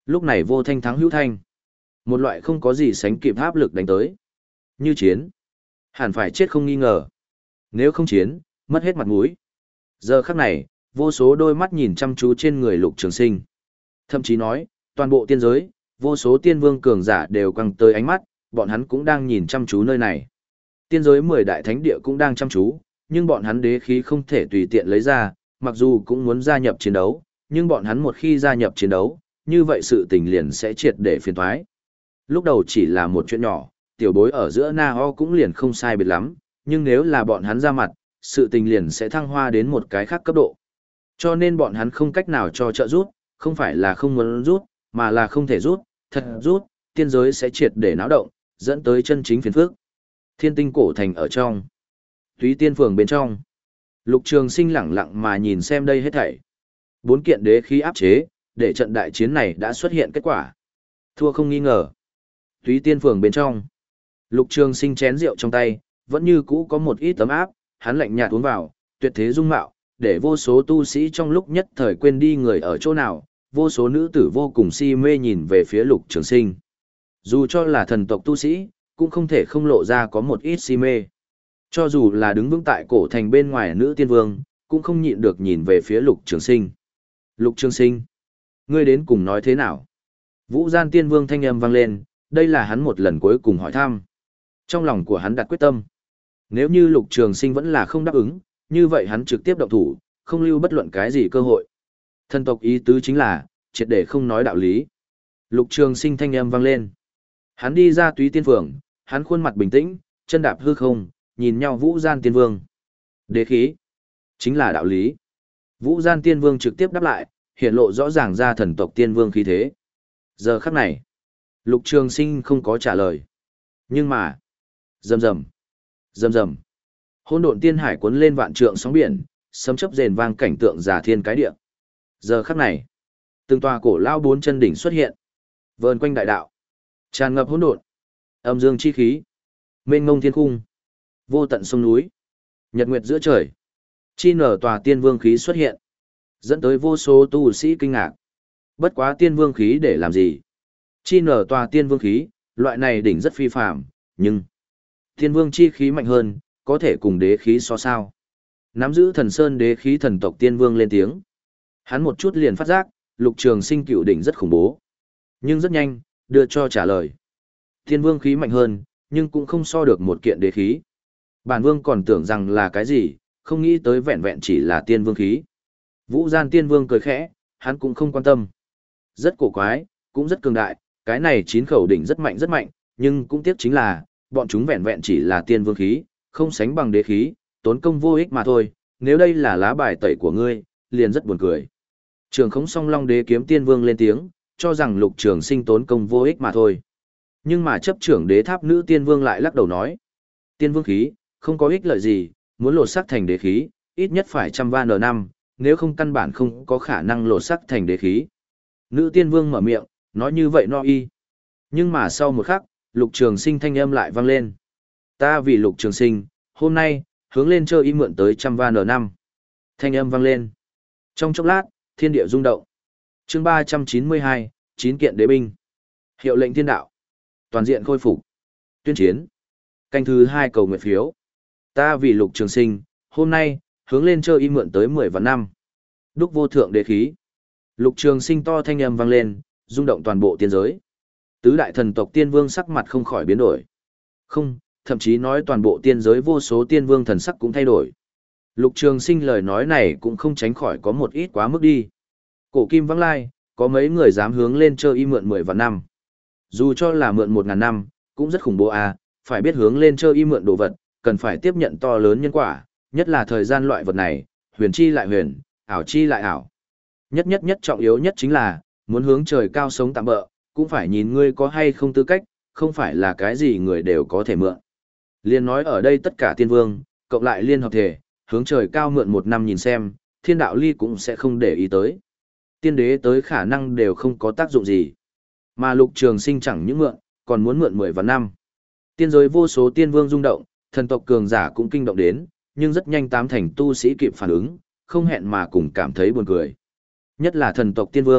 Lúc này vô thanh thắng hữu thanh. Một loại không có gì sánh kịp áp lực đánh tới. Như chiến. Hẳn phải chết không nghi ngờ. Nếu không chiến, mất hết mặt mũi. Giờ khắc này, vô số đôi mắt nhìn chăm chú trên người Lục Trường Sinh. Thậm chí nói, toàn bộ tiên giới, vô số tiên vương cường giả đều quăng tới ánh mắt, bọn hắn cũng đang nhìn chăm chú nơi này. Tiên giới mười đại thánh địa cũng đang chăm chú, nhưng bọn hắn đế khí không thể tùy tiện lấy ra, mặc dù cũng muốn gia nhập chiến đấu, nhưng bọn hắn một khi gia nhập chiến đấu, như vậy sự tình liền sẽ triệt để phiền toái. Lúc đầu chỉ là một chuyện nhỏ, tiểu bối ở giữa Na Ho cũng liền không sai biệt lắm, nhưng nếu là bọn hắn ra mặt, sự tình liền sẽ thăng hoa đến một cái khác cấp độ. Cho nên bọn hắn không cách nào cho trợ rút, không phải là không muốn rút, mà là không thể rút, thật rút, tiên giới sẽ triệt để náo động, dẫn tới chân chính phiền phức. Thiên tinh cổ thành ở trong, Túy Tiên phường bên trong, Lục Trường Sinh lẳng lặng mà nhìn xem đây hết thảy. Bốn kiện đế khí áp chế, để trận đại chiến này đã xuất hiện kết quả. Thua không nghi ngờ. Túy Tiên phường bên trong, Lục Trường Sinh chén rượu trong tay, vẫn như cũ có một ít tấm áp, hắn lạnh nhạt uống vào, tuyệt thế dung mạo, để vô số tu sĩ trong lúc nhất thời quên đi người ở chỗ nào, vô số nữ tử vô cùng si mê nhìn về phía Lục Trường Sinh. Dù cho là thần tộc tu sĩ, cũng không thể không lộ ra có một ít si mê. Cho dù là đứng vững tại cổ thành bên ngoài nữ tiên vương, cũng không nhịn được nhìn về phía Lục Trường Sinh. Lục Trường Sinh, ngươi đến cùng nói thế nào? Vũ Gian tiên vương thanh âm vang lên, đây là hắn một lần cuối cùng hỏi thăm. Trong lòng của hắn đặt quyết tâm. Nếu như Lục Trường Sinh vẫn là không đáp ứng, như vậy hắn trực tiếp động thủ, không lưu bất luận cái gì cơ hội. Thần tộc ý tứ chính là, triệt để không nói đạo lý. Lục Trường Sinh thanh âm vang lên. Hắn đi ra Túy Tiên phường, hắn khuôn mặt bình tĩnh, chân đạp hư không, nhìn nhau Vũ Gian Tiên Vương. Đế khí, chính là đạo lý. Vũ Gian Tiên Vương trực tiếp đáp lại, hiện lộ rõ ràng ra thần tộc Tiên Vương khí thế. Giờ khắc này, Lục Trường Sinh không có trả lời. Nhưng mà, rầm rầm, rầm rầm, hỗn độn tiên hải cuốn lên vạn trượng sóng biển, sấm chớp rền vang cảnh tượng giả thiên cái địa. Giờ khắc này, từng tòa cổ lao bốn chân đỉnh xuất hiện, vờn quanh đại đạo, tràn ngập hỗn độn, âm dương chi khí, mênh mông thiên cung, vô tận sông núi, nhật nguyệt giữa trời, chi nở tòa tiên vương khí xuất hiện, dẫn tới vô số tu sĩ kinh ngạc. Bất quá tiên vương khí để làm gì? Chi nở tòa tiên vương khí, loại này đỉnh rất phi phàm, nhưng tiên vương chi khí mạnh hơn, có thể cùng đế khí so sao? Nắm giữ thần sơn đế khí thần tộc tiên vương lên tiếng. Hắn một chút liền phát giác, Lục Trường Sinh cựu đỉnh rất khủng bố. Nhưng rất nhanh, đưa cho trả lời. Tiên vương khí mạnh hơn, nhưng cũng không so được một kiện đế khí. Bản vương còn tưởng rằng là cái gì, không nghĩ tới vẹn vẹn chỉ là tiên vương khí. Vũ Gian tiên vương cười khẽ, hắn cũng không quan tâm. Rất cổ quái, cũng rất cường đại, cái này chín khẩu đỉnh rất mạnh rất mạnh, nhưng cũng tiếc chính là, bọn chúng vẹn vẹn chỉ là tiên vương khí, không sánh bằng đế khí, tốn công vô ích mà thôi, nếu đây là lá bài tẩy của ngươi, liền rất buồn cười. Trường Khống Song Long Đế kiếm tiên vương lên tiếng, cho rằng Lục Trường Sinh tốn công vô ích mà thôi. Nhưng mà chấp trưởng đế tháp nữ tiên vương lại lắc đầu nói, tiên vương khí, không có ích lợi gì, muốn lột xác thành đế khí, ít nhất phải trăm van n năm, nếu không căn bản không có khả năng lột xác thành đế khí. Nữ tiên vương mở miệng, nói như vậy no y. Nhưng mà sau một khắc, Lục Trường Sinh thanh âm lại vang lên. Ta vì Lục Trường Sinh, hôm nay, hướng lên chơi y mượn tới trăm van n năm. Thanh âm vang lên. Trong chốc lát, thiên địa rung động. Chương ba trăm chín mươi hai, chín kiện đế binh. Hiệu lệnh thiên đạo. Toàn diện khôi phục. Tuyên chiến. Canh thứ hai cầu nguyện phiếu. Ta vì Lục Trường Sinh, hôm nay, hướng lên chơi y mượn tới mười vạn năm. Đúc vô thượng đế khí. Lục Trường Sinh to thanh âm vang lên, rung động toàn bộ tiên giới. Tứ đại thần tộc tiên vương sắc mặt không khỏi biến đổi. Không, thậm chí nói toàn bộ tiên giới vô số tiên vương thần sắc cũng thay đổi. Lục Trường Sinh lời nói này cũng không tránh khỏi có một ít quá mức đi. Cổ kim vắng lai, có mấy người dám hướng lên chơi y mượn mười vạn năm. Dù cho là mượn một ngàn năm, cũng rất khủng bố à, phải biết hướng lên chơi y mượn đồ vật, cần phải tiếp nhận to lớn nhân quả, nhất là thời gian loại vật này, huyền chi lại huyền, ảo chi lại ảo. Nhất nhất nhất trọng yếu nhất chính là, muốn hướng trời cao sống tạm bỡ, cũng phải nhìn ngươi có hay không tư cách, không phải là cái gì người đều có thể mượn. Liên nói ở đây tất cả tiên vương, cộng lại liên hợp thể, hướng trời cao mượn một năm nhìn xem, thiên đạo ly cũng sẽ không để ý tới. Tiên đế tới khả năng đều không có tác dụng gì. Mà Lục Trường Sinh chẳng những mượn, còn muốn mượn mười vạn năm. Tiên giới vô số tiên vương rung động, thần tộc cường giả cũng kinh động đến, nhưng rất nhanh tám thành tu sĩ kịp phản ứng, không hẹn mà cùng cảm thấy buồn cười. Nhất là thần tộc tiên vương,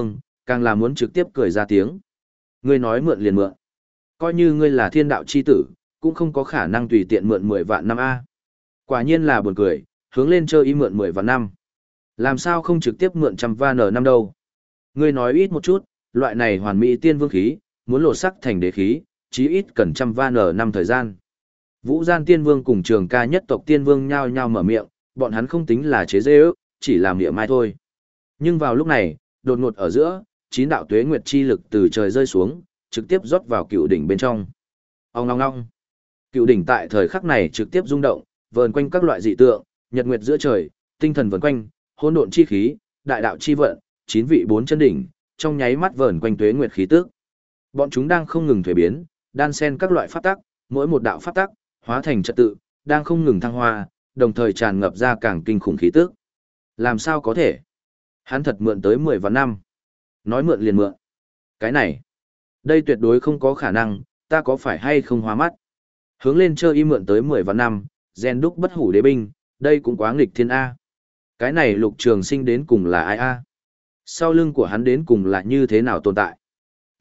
càng là muốn trực tiếp cười ra tiếng. Ngươi nói mượn liền mượn. Coi như ngươi là thiên đạo chi tử, cũng không có khả năng tùy tiện mượn mười vạn năm A. Quả nhiên là buồn cười, hướng lên chơi y mượn mười vạn năm. Làm sao không trực tiếp mượn trăm va nở năm đâu. Ngươi nói ít một chút, loại này hoàn mỹ tiên vương khí, muốn lột sắc thành đế khí, chí ít cần trăm va nở năm thời gian. Vũ Gian Tiên Vương cùng Trường Ca nhất tộc Tiên Vương nhao nhao mở miệng, bọn hắn không tính là chế giễu, chỉ là miệng mai thôi. Nhưng vào lúc này, đột ngột ở giữa, chín đạo tuế nguyệt chi lực từ trời rơi xuống, trực tiếp rót vào cựu đỉnh bên trong. Ong ong ong. Cựu đỉnh tại thời khắc này trực tiếp rung động, vờn quanh các loại dị tượng, nhật nguyệt giữa trời, tinh thần vờn quanh, hỗn độn chi khí, đại đạo chi vận, chín vị bốn chân đỉnh, trong nháy mắt vờn quanh tuế nguyệt khí tức. Bọn chúng đang không ngừng thuế biến, đan xen các loại pháp tắc, mỗi một đạo pháp tắc hóa thành trật tự, đang không ngừng thăng hoa, đồng thời tràn ngập ra càng kinh khủng khí tức. Làm sao có thể? Hắn thật mượn tới mười vạn năm. Nói mượn liền mượn. Cái này, đây tuyệt đối không có khả năng, ta có phải hay không hóa mắt? Hướng lên chơi y mượn tới mười vạn năm, gen đúc bất hủ đế binh, đây cũng quá nghịch thiên A. Cái này Lục Trường Sinh đến cùng là ai A? Sau lưng của hắn đến cùng là như thế nào tồn tại? T.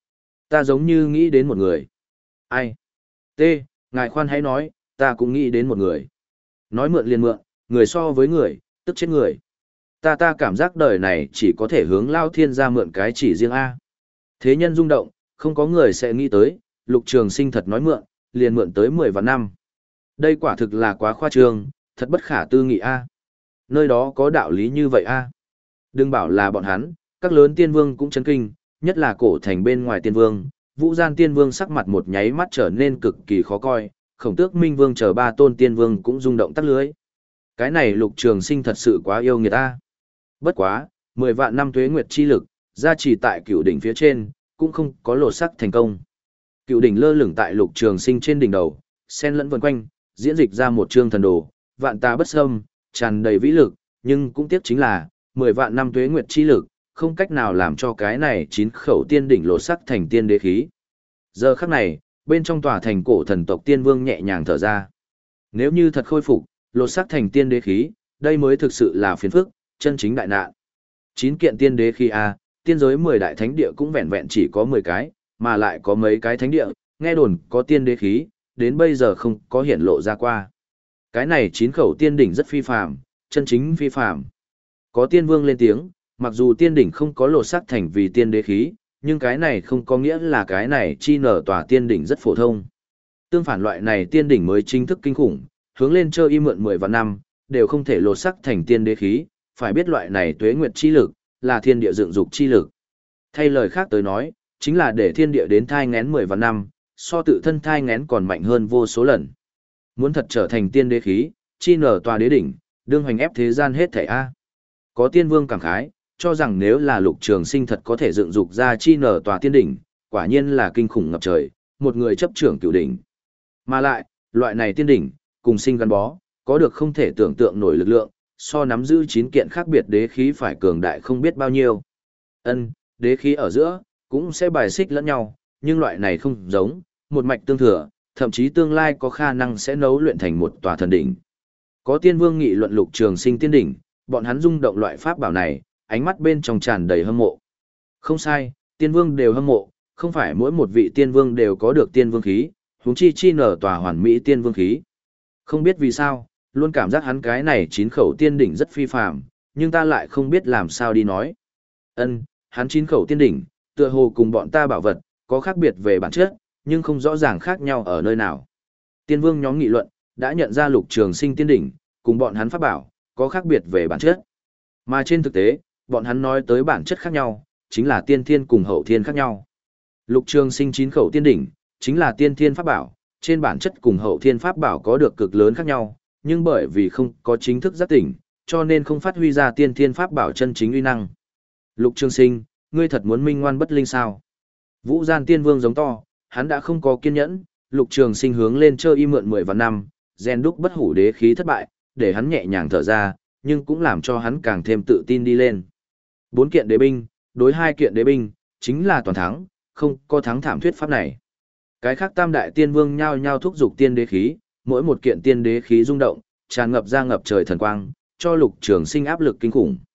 Ta giống như nghĩ đến một người. Ai? T. Ngài khoan hãy nói, ta cũng nghĩ đến một người. Nói mượn liền mượn, người so với người, tức chết người. Ta ta cảm giác đời này chỉ có thể hướng Lao Thiên ra mượn cái chỉ riêng A. Thế nhân rung động, không có người sẽ nghĩ tới, Lục Trường Sinh thật nói mượn, liền mượn tới mười vạn năm. Đây quả thực là quá khoa trương, thật bất khả tư nghị A. Nơi đó có đạo lý như vậy A. Đừng bảo là bọn hắn, các lớn tiên vương cũng chấn kinh, nhất là cổ thành bên ngoài tiên vương. Vũ Gian Tiên Vương sắc mặt một nháy mắt trở nên cực kỳ khó coi, Khổng Tước Minh Vương chờ ba tôn tiên vương cũng rung động tắt lưới. Cái này Lục Trường Sinh thật sự quá yêu người ta. Bất quá, mười vạn năm tuế nguyệt chi lực, gia trì tại cựu đỉnh phía trên, cũng không có lột sắc thành công. Cựu đỉnh lơ lửng tại Lục Trường Sinh trên đỉnh đầu, xen lẫn vần quanh, diễn dịch ra một chương thần đồ, vạn tà bất xâm, tràn đầy vĩ lực, nhưng cũng tiếc chính là, mười vạn năm tuế nguyệt chi lực, không cách nào làm cho cái này chín khẩu tiên đỉnh lột sắc thành tiên đế khí. Giờ khắc này, bên trong tòa thành cổ thần tộc tiên vương nhẹ nhàng thở ra. Nếu như thật khôi phục, lột sắc thành tiên đế khí, đây mới thực sự là phiền phức, chân chính đại nạn. Chín kiện tiên đế khí a, tiên giới mười đại thánh địa cũng vẹn vẹn chỉ có mười cái, mà lại có mấy cái thánh địa, nghe đồn có tiên đế khí, đến bây giờ không có hiển lộ ra qua. Cái này chín khẩu tiên đỉnh rất phi phàm, chân chính phi phàm. Có tiên vương lên tiếng, mặc dù tiên đỉnh không có lột sắc thành vì tiên đế khí, nhưng cái này không có nghĩa là cái này chi nở tòa tiên đỉnh rất phổ thông. Tương phản loại này tiên đỉnh mới chính thức kinh khủng, hướng lên chơi y mượn mười vạn năm, đều không thể lột sắc thành tiên đế khí, phải biết loại này tuế nguyệt chi lực, là thiên địa dựng dục chi lực. Thay lời khác tới nói, chính là để thiên địa đến thai ngén mười vạn năm, so tự thân thai ngén còn mạnh hơn vô số lần. Muốn thật trở thành tiên đế khí, chi nở tòa đế đỉnh, đương hoành ép thế gian hết thảy a. Có tiên vương cảm khái, cho rằng nếu là Lục Trường Sinh thật có thể dựng dục ra chi nở tòa tiên đỉnh, quả nhiên là kinh khủng ngập trời, một người chấp trưởng cửu đỉnh. Mà lại, loại này tiên đỉnh, cùng sinh gắn bó, có được không thể tưởng tượng nổi lực lượng, so nắm giữ chín kiện khác biệt đế khí phải cường đại không biết bao nhiêu. Ân, đế khí ở giữa, cũng sẽ bài xích lẫn nhau, nhưng loại này không giống, một mạch tương thừa, thậm chí tương lai có khả năng sẽ nấu luyện thành một tòa thần đỉnh. Có tiên vương nghị luận Lục Trường Sinh tiên đỉnh, bọn hắn rung động loại pháp bảo này, ánh mắt bên trong tràn đầy hâm mộ. Không sai, tiên vương đều hâm mộ, không phải mỗi một vị tiên vương đều có được tiên vương khí, huống chi chi nở tòa hoàn mỹ tiên vương khí. Không biết vì sao, luôn cảm giác hắn cái này chín khẩu tiên đỉnh rất phi phàm, nhưng ta lại không biết làm sao đi nói. Ân, hắn chín khẩu tiên đỉnh, tựa hồ cùng bọn ta bảo vật, có khác biệt về bản chất, nhưng không rõ ràng khác nhau ở nơi nào. Tiên vương nhóm nghị luận, đã nhận ra Lục Trường Sinh tiên đỉnh, cùng bọn hắn pháp bảo, có khác biệt về bản chất. Mà trên thực tế, bọn hắn nói tới bản chất khác nhau, chính là tiên thiên cùng hậu thiên khác nhau. Lục Trường Sinh chín khẩu tiên đỉnh, chính là tiên thiên pháp bảo, trên bản chất cùng hậu thiên pháp bảo có được cực lớn khác nhau, nhưng bởi vì không có chính thức giác tỉnh, cho nên không phát huy ra tiên thiên pháp bảo chân chính uy năng. Lục Trường Sinh, ngươi thật muốn minh ngoan bất linh sao? Vũ Gian Tiên Vương giống to, hắn đã không có kiên nhẫn, Lục Trường Sinh hướng lên chơi y mượn mười vạn năm, gen đúc bất hủ đế khí thất bại, để hắn nhẹ nhàng thở ra, nhưng cũng làm cho hắn càng thêm tự tin đi lên. Bốn kiện đế binh, đối hai kiện đế binh, chính là toàn thắng, không có thắng thảm thuyết pháp này. Cái khác tam đại tiên vương nhao nhao thúc giục tiên đế khí, mỗi một kiện tiên đế khí rung động, tràn ngập ra ngập trời thần quang, cho Lục Trường Sinh áp lực kinh khủng.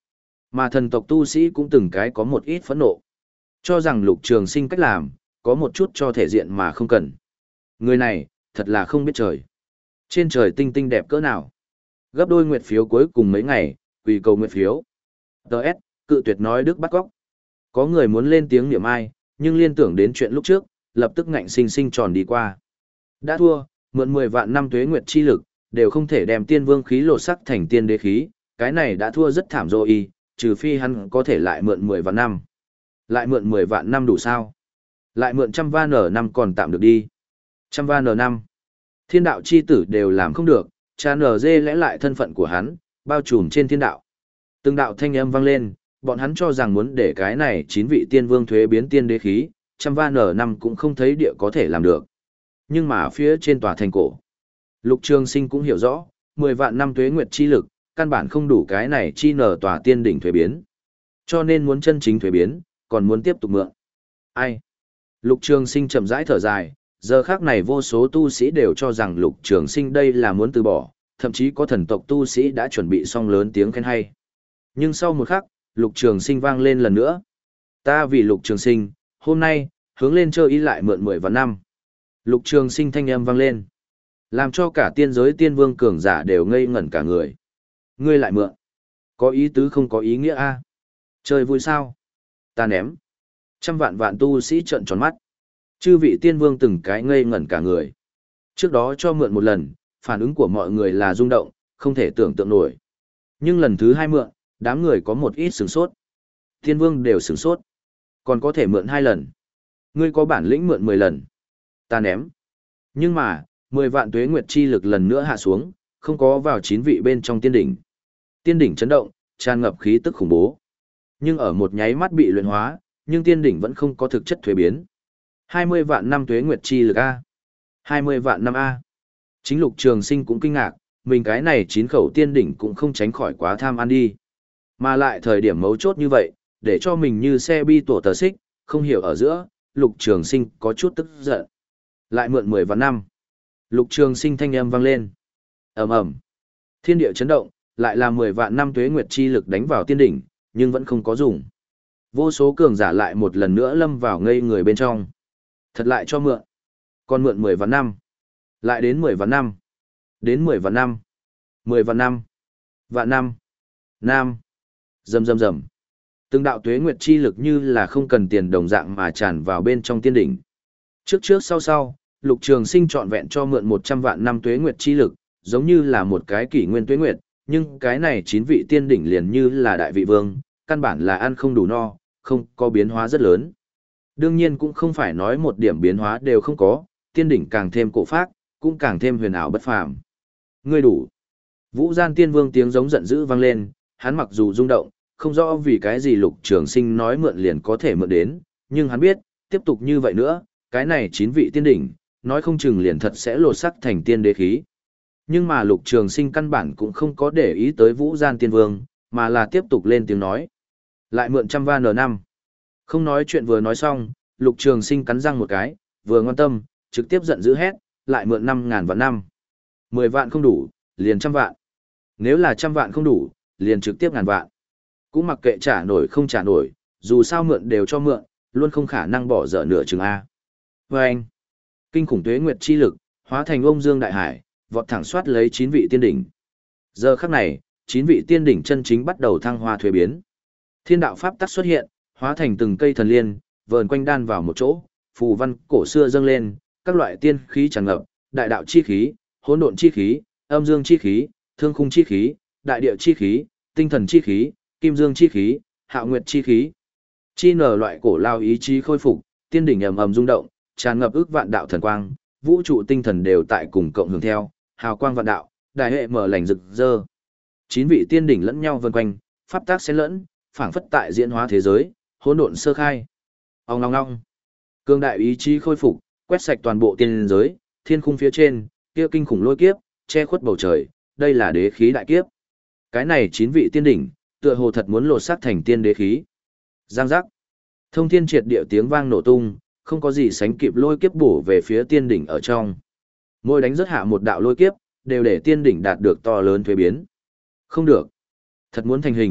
Mà thần tộc tu sĩ cũng từng cái có một ít phẫn nộ. Cho rằng Lục Trường Sinh cách làm, có một chút cho thể diện mà không cần. Người này, thật là không biết trời. Trên trời tinh tinh đẹp cỡ nào. Gấp đôi nguyệt phiếu cuối cùng mấy ngày, quỳ cầu nguyệt phiếu. Đợt, cự tuyệt nói đức bắt góc. Có người muốn lên tiếng niệm ai, nhưng liên tưởng đến chuyện lúc trước, lập tức ngạnh sinh sinh tròn đi qua. Đã thua, mượn mười vạn năm tuế nguyệt chi lực, đều không thể đem tiên vương khí lột sắc thành tiên đế khí, cái này đã thua rất thảm rồi, trừ phi hắn có thể lại mượn mười vạn năm. Lại mượn mười vạn năm đủ sao? Lại mượn trăm van nở năm còn tạm được đi. Trăm van nở năm. Thiên đạo chi tử đều làm không được, cha nở dê lẽ lại thân phận của hắn, bao trùm trên thiên đạo. Từng đạo thanh âm vang lên, bọn hắn cho rằng muốn để cái này chín vị tiên vương thuế biến tiên đế khí, trăm van nở năm cũng không thấy địa có thể làm được. Nhưng mà phía trên tòa thành cổ, Lục Trường Sinh cũng hiểu rõ, mười vạn năm tuế nguyệt chi lực, căn bản không đủ cái này chi nở tòa tiên đỉnh thuế biến. Cho nên muốn chân chính thuế biến, còn muốn tiếp tục mượn. Ai? Lục Trường Sinh chậm rãi thở dài, giờ khắc này vô số tu sĩ đều cho rằng Lục Trường Sinh đây là muốn từ bỏ, thậm chí có thần tộc tu sĩ đã chuẩn bị xong lớn tiếng khen hay. Nhưng sau một khắc, Lục Trường Sinh vang lên lần nữa. Ta vì Lục Trường Sinh, hôm nay, hướng lên chơi ý lại mượn mười vạn năm. Lục Trường Sinh thanh âm vang lên, làm cho cả tiên giới tiên vương cường giả đều ngây ngẩn cả người. Ngươi lại mượn? Có ý tứ không có ý nghĩa a? Chơi vui sao? Ta ném. Trăm vạn vạn tu sĩ trợn tròn mắt. Chư vị tiên vương từng cái ngây ngẩn cả người. Trước đó cho mượn một lần, phản ứng của mọi người là rung động, không thể tưởng tượng nổi. Nhưng lần thứ hai mượn, đám người có một ít sửng sốt. Tiên vương đều sửng sốt. Còn có thể mượn hai lần. Ngươi có bản lĩnh mượn mười lần. Ta ném. Nhưng mà, mười vạn tuế nguyệt chi lực lần nữa hạ xuống, không có vào chín vị bên trong tiên đỉnh. Tiên đỉnh chấn động, tràn ngập khí tức khủng bố. Nhưng ở một nháy mắt bị luyện hóa, nhưng tiên đỉnh vẫn không có thực chất thuế biến. hai mươi vạn năm tuế nguyệt chi lực A. hai mươi vạn năm A. Chính Lục Trường Sinh cũng kinh ngạc, mình cái này chín khẩu tiên đỉnh cũng không tránh khỏi quá tham ăn đi. Mà lại thời điểm mấu chốt như vậy, để cho mình như xe bi tổ tờ xích, không hiểu ở giữa, Lục Trường Sinh có chút tức giận. Lại mượn mười vạn năm. Lục Trường Sinh thanh âm vang lên. Ầm ầm. Thiên địa chấn động, lại là mười vạn năm tuế nguyệt chi lực đánh vào tiên đỉnh, nhưng vẫn không có dùng. Vô số cường giả lại một lần nữa lâm vào ngây người bên trong. Thật lại cho mượn. Còn mượn mười vạn năm. Lại đến mười vạn năm. Đến mười vạn năm. Mười vạn năm. Vạn năm. Nam. Rầm rầm rầm. Từng đạo tuế nguyệt chi lực như là không cần tiền đồng dạng mà tràn vào bên trong tiên đỉnh. Trước trước sau sau, Lục Trường Sinh trọn vẹn cho mượn một trăm vạn năm tuế nguyệt chi lực, giống như là một cái kỷ nguyên tuế nguyệt, nhưng cái này chín vị tiên đỉnh liền như là đại vị vương, căn bản là ăn không đủ no, không có biến hóa rất lớn. Đương nhiên cũng không phải nói một điểm biến hóa đều không có, tiên đỉnh càng thêm cổ phác, cũng càng thêm huyền ảo bất phàm. Ngươi đủ. Vũ Gian Tiên Vương tiếng giống giận dữ vang lên, hắn mặc dù rung động, không rõ vì cái gì Lục Trường Sinh nói mượn liền có thể mượn đến, nhưng hắn biết, tiếp tục như vậy nữa, cái này chín vị tiên đỉnh, nói không chừng liền thật sẽ lột sắc thành tiên đế khí. Nhưng mà Lục Trường Sinh căn bản cũng không có để ý tới Vũ Gian Tiên Vương, mà là tiếp tục lên tiếng nói. Lại mượn trăm van n năm. Không nói chuyện vừa nói xong, Lục Trường Sinh cắn răng một cái, vừa ngoan tâm, trực tiếp giận dữ hét, lại mượn năm ngàn vạn năm. Mười vạn không đủ, liền trăm vạn. Nếu là trăm vạn không đủ, liền trực tiếp ngàn vạn. Cũng mặc kệ trả nổi không trả nổi, dù sao mượn đều cho mượn, luôn không khả năng bỏ dở nửa chừng A. Và anh, kinh khủng tuế nguyệt chi lực, hóa thành ông Dương Đại Hải, vọt thẳng soát lấy chín vị tiên đỉnh. Giờ khắc này, chín vị tiên đỉnh chân chính bắt đầu thăng hoa thuế biến. Thiên đạo pháp tắc xuất hiện, hóa thành từng cây thần liên, vờn quanh đan vào một chỗ, phù văn cổ xưa dâng lên, các loại tiên khí tràn ngập, đại đạo chi khí, hỗn độn chi khí, âm dương chi khí, thương khung chi khí, đại địa chi khí, tinh thần chi khí, kim dương chi khí, hạo nguyệt chi khí. Chi nở loại cổ lao ý chí khôi phục, tiên đỉnh ầm ầm rung động, tràn ngập ước vạn đạo thần quang, vũ trụ tinh thần đều tại cùng cộng hưởng theo, hào quang vạn đạo, đại hệ mở lành rực rỡ. Chín vị tiên đỉnh lẫn nhau vần quanh, pháp tác xen lẫn, phảng phất tại diễn hóa thế giới, hỗn độn sơ khai. Ong ong ong. Cương đại ý chí khôi phục, quét sạch toàn bộ tiên giới, thiên khung phía trên, kia kinh khủng lôi kiếp, che khuất bầu trời, đây là đế khí đại kiếp. Cái này chín vị tiên đỉnh, tựa hồ thật muốn lột xác thành tiên đế khí. Giang giác. Thông thiên triệt địa tiếng vang nổ tung, không có gì sánh kịp lôi kiếp bổ về phía tiên đỉnh ở trong. Mỗi đánh rất hạ một đạo lôi kiếp, đều để tiên đỉnh đạt được to lớn thuế biến. Không được. Thật muốn thành hình,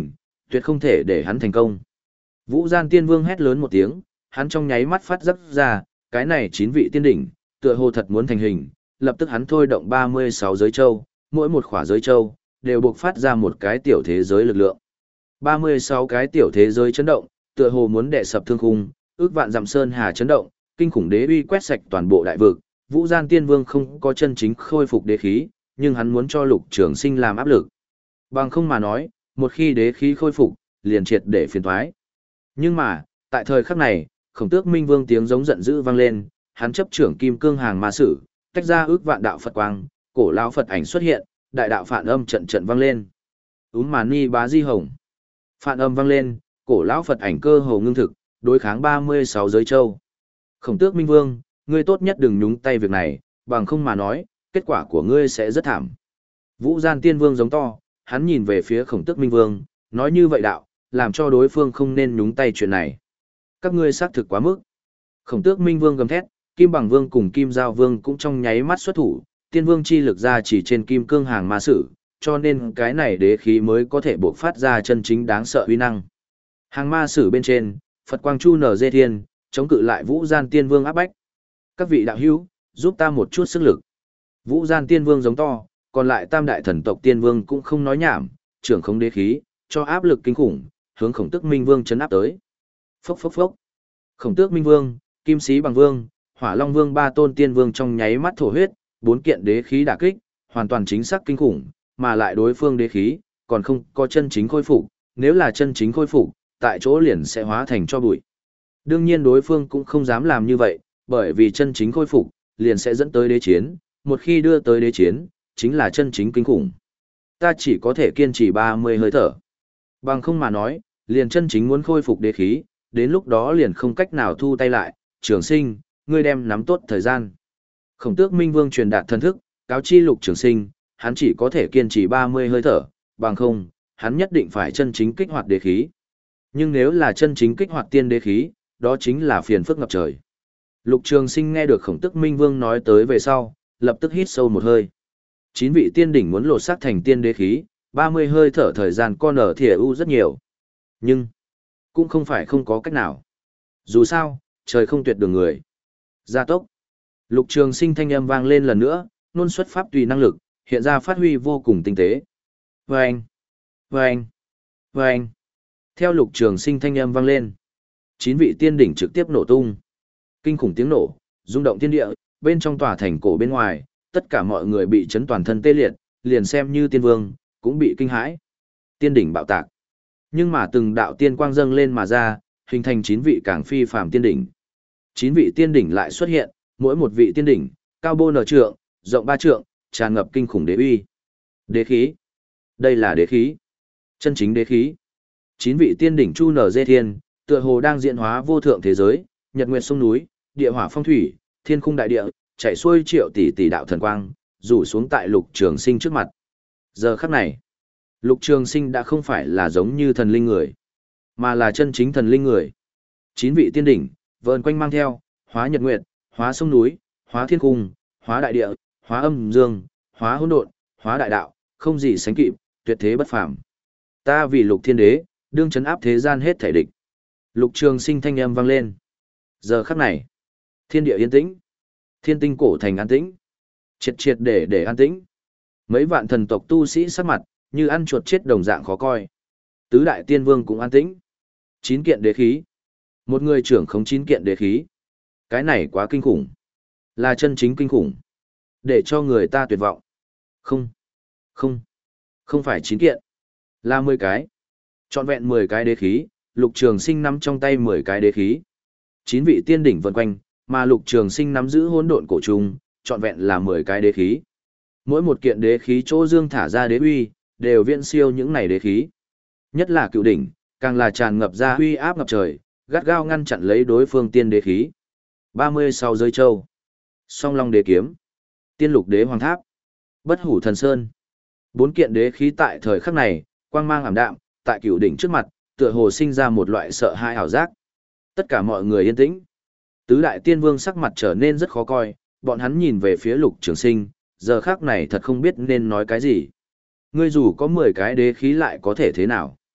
tuyệt không thể để hắn thành công. Vũ Gian Tiên Vương hét lớn một tiếng, hắn trong nháy mắt phát giác ra, cái này chín vị tiên đỉnh, tựa hồ thật muốn thành hình, lập tức hắn thôi động ba mươi sáu giới châu, mỗi một khỏa giới châu đều buộc phát ra một cái tiểu thế giới lực lượng. ba mươi sáu cái tiểu thế giới chấn động, tựa hồ muốn đè sập thương khung, ước vạn dặm sơn hà chấn động, kinh khủng đế uy quét sạch toàn bộ đại vực. Vũ Gian Tiên Vương không có chân chính khôi phục đế khí, nhưng hắn muốn cho Lục Trường Sinh làm áp lực. Bằng không mà nói, một khi đế khí khôi phục, liền triệt để phiền toái. Nhưng mà, tại thời khắc này, Khổng Tước Minh Vương tiếng giống giận dữ vang lên, hắn chấp trưởng kim cương hàng ma sử, tách ra ước vạn đạo Phật quang, cổ lão Phật ảnh xuất hiện, đại đạo phản âm trận trận vang lên. Úm mà ni bá di hồng. Phản âm vang lên, cổ lão Phật ảnh cơ hồ ngưng thực, đối kháng ba mươi sáu giới châu. Khổng Tước Minh Vương, ngươi tốt nhất đừng nhúng tay việc này, bằng không mà nói, kết quả của ngươi sẽ rất thảm. Vũ Gian Tiên Vương giống to, hắn nhìn về phía Khổng Tước Minh Vương, nói như vậy đạo, làm cho đối phương không nên nhúng tay chuyện này. Các ngươi xác thực quá mức. Khổng Tước Minh Vương gầm thét, Kim Bằng Vương cùng Kim Giao Vương cũng trong nháy mắt xuất thủ, Tiên Vương chi lực ra chỉ trên kim cương hàng ma sử, cho nên cái này đế khí mới có thể buộc phát ra chân chính đáng sợ uy năng. Hàng ma sử bên trên, Phật quang chu nở dê thiên, chống cự lại Vũ Gian Tiên Vương áp bách. Các vị đạo hữu, giúp ta một chút sức lực. Vũ Gian Tiên Vương giống to, còn lại tam đại thần tộc Tiên Vương cũng không nói nhảm, trưởng khống đế khí, cho áp lực kinh khủng, hướng Khổng Tước Minh Vương chấn áp tới. Phốc phốc phốc. Khổng Tước Minh Vương, Kim Sĩ Bằng Vương, Hỏa Long Vương ba tôn Tiên Vương trong nháy mắt thổ huyết, bốn kiện đế khí đả kích, hoàn toàn chính xác kinh khủng, mà lại đối phương đế khí còn không có chân chính khôi phục, nếu là chân chính khôi phục, tại chỗ liền sẽ hóa thành cho bụi. Đương nhiên đối phương cũng không dám làm như vậy, bởi vì chân chính khôi phục liền sẽ dẫn tới đế chiến, một khi đưa tới đế chiến, chính là chân chính kinh khủng. Ta chỉ có thể kiên trì ba mươi hơi thở. Bằng không mà nói, liền chân chính muốn khôi phục đế khí, đến lúc đó liền không cách nào thu tay lại, Trường Sinh, ngươi đem nắm tốt thời gian. Khổng Tước Minh Vương truyền đạt thần thức, cáo chi Lục Trường Sinh, hắn chỉ có thể kiên trì ba mươi hơi thở, bằng không, hắn nhất định phải chân chính kích hoạt đế khí. Nhưng nếu là chân chính kích hoạt tiên đế khí, đó chính là phiền phức ngập trời. Lục Trường Sinh nghe được Khổng Tước Minh Vương nói tới về sau, lập tức hít sâu một hơi. Chín vị tiên đỉnh muốn lột xác thành tiên đế khí, ba mươi hơi thở thời gian con ở thìa u rất nhiều. Nhưng, cũng không phải không có cách nào. Dù sao, trời không tuyệt đường người. Gia tốc. Lục Trường Sinh thanh âm vang lên lần nữa, nôn xuất pháp tùy năng lực, hiện ra phát huy vô cùng tinh tế. Vâng! Vâng! Vâng! Theo Lục Trường Sinh thanh âm vang lên, chín vị tiên đỉnh trực tiếp nổ tung. Kinh khủng tiếng nổ, rung động thiên địa, bên trong tòa thành cổ bên ngoài, tất cả mọi người bị chấn toàn thân tê liệt, liền xem như tiên vương, cũng bị kinh hãi. Tiên đỉnh bạo tạc. Nhưng mà từng đạo tiên quang dâng lên mà ra, hình thành chín vị càng phi phàm tiên đỉnh. Chín vị tiên đỉnh lại xuất hiện, mỗi một vị tiên đỉnh, cao bô nở trượng, rộng ba trượng, tràn ngập kinh khủng đế uy. Đế khí. Đây là đế khí. Chân chính đế khí. Chín vị tiên đỉnh chu nở dê thiên, tựa hồ đang diễn hóa vô thượng thế giới, nhật nguyệt sông núi, địa hỏa phong thủy, thiên khung đại địa, chảy xuôi triệu tỷ tỷ đạo thần quang, rủ xuống tại Lục Trường Sinh trước mặt. Giờ khắc này, Lục Trường Sinh đã không phải là giống như thần linh người, mà là chân chính thần linh người. Chín vị tiên đỉnh, vờn quanh mang theo, hóa nhật nguyệt, hóa sông núi, hóa thiên khung, hóa đại địa, hóa âm dương, hóa hỗn độn, hóa đại đạo, không gì sánh kịp, tuyệt thế bất phàm. Ta vì Lục Thiên Đế, đương trấn áp thế gian hết thể địch. Lục Trường Sinh thanh âm vang lên. Giờ khắc này, thiên địa yên tĩnh, thiên tinh cổ thành an tĩnh, triệt triệt để để an tĩnh. Mấy vạn thần tộc tu sĩ sắc mặt, như ăn chuột chết đồng dạng khó coi. Tứ đại tiên vương cũng an tĩnh. Chín kiện đế khí. Một người trưởng khống chín kiện đế khí. Cái này quá kinh khủng. Là chân chính kinh khủng. Để cho người ta tuyệt vọng. Không. Không. Không phải chín kiện. Là mười cái. Trọn vẹn mười cái đế khí, Lục Trường Sinh nắm trong tay mười cái đế khí. Chín vị tiên đỉnh vần quanh, mà Lục Trường Sinh nắm giữ hỗn độn cổ trùng, trọn vẹn là mười cái đế khí. Mỗi một kiện đế khí chỗ dương thả ra đế uy, đều viễn siêu những này đế khí. Nhất là cựu đỉnh, càng là tràn ngập ra uy áp ngập trời, gắt gao ngăn chặn lấy đối phương tiên đế khí. ba mươi sáu giới châu, Song Long đế kiếm, Tiên Lục đế hoàng tháp, Bất Hủ thần sơn. Bốn kiện đế khí tại thời khắc này, quang mang ảm đạm, tại cựu đỉnh trước mặt, tựa hồ sinh ra một loại sợ hãi ảo giác. Tất cả mọi người yên tĩnh. Tứ đại tiên vương sắc mặt trở nên rất khó coi, bọn hắn nhìn về phía Lục Trường Sinh, giờ khắc này thật không biết nên nói cái gì. Ngươi dù có mười cái đế khí lại có thể thế nào?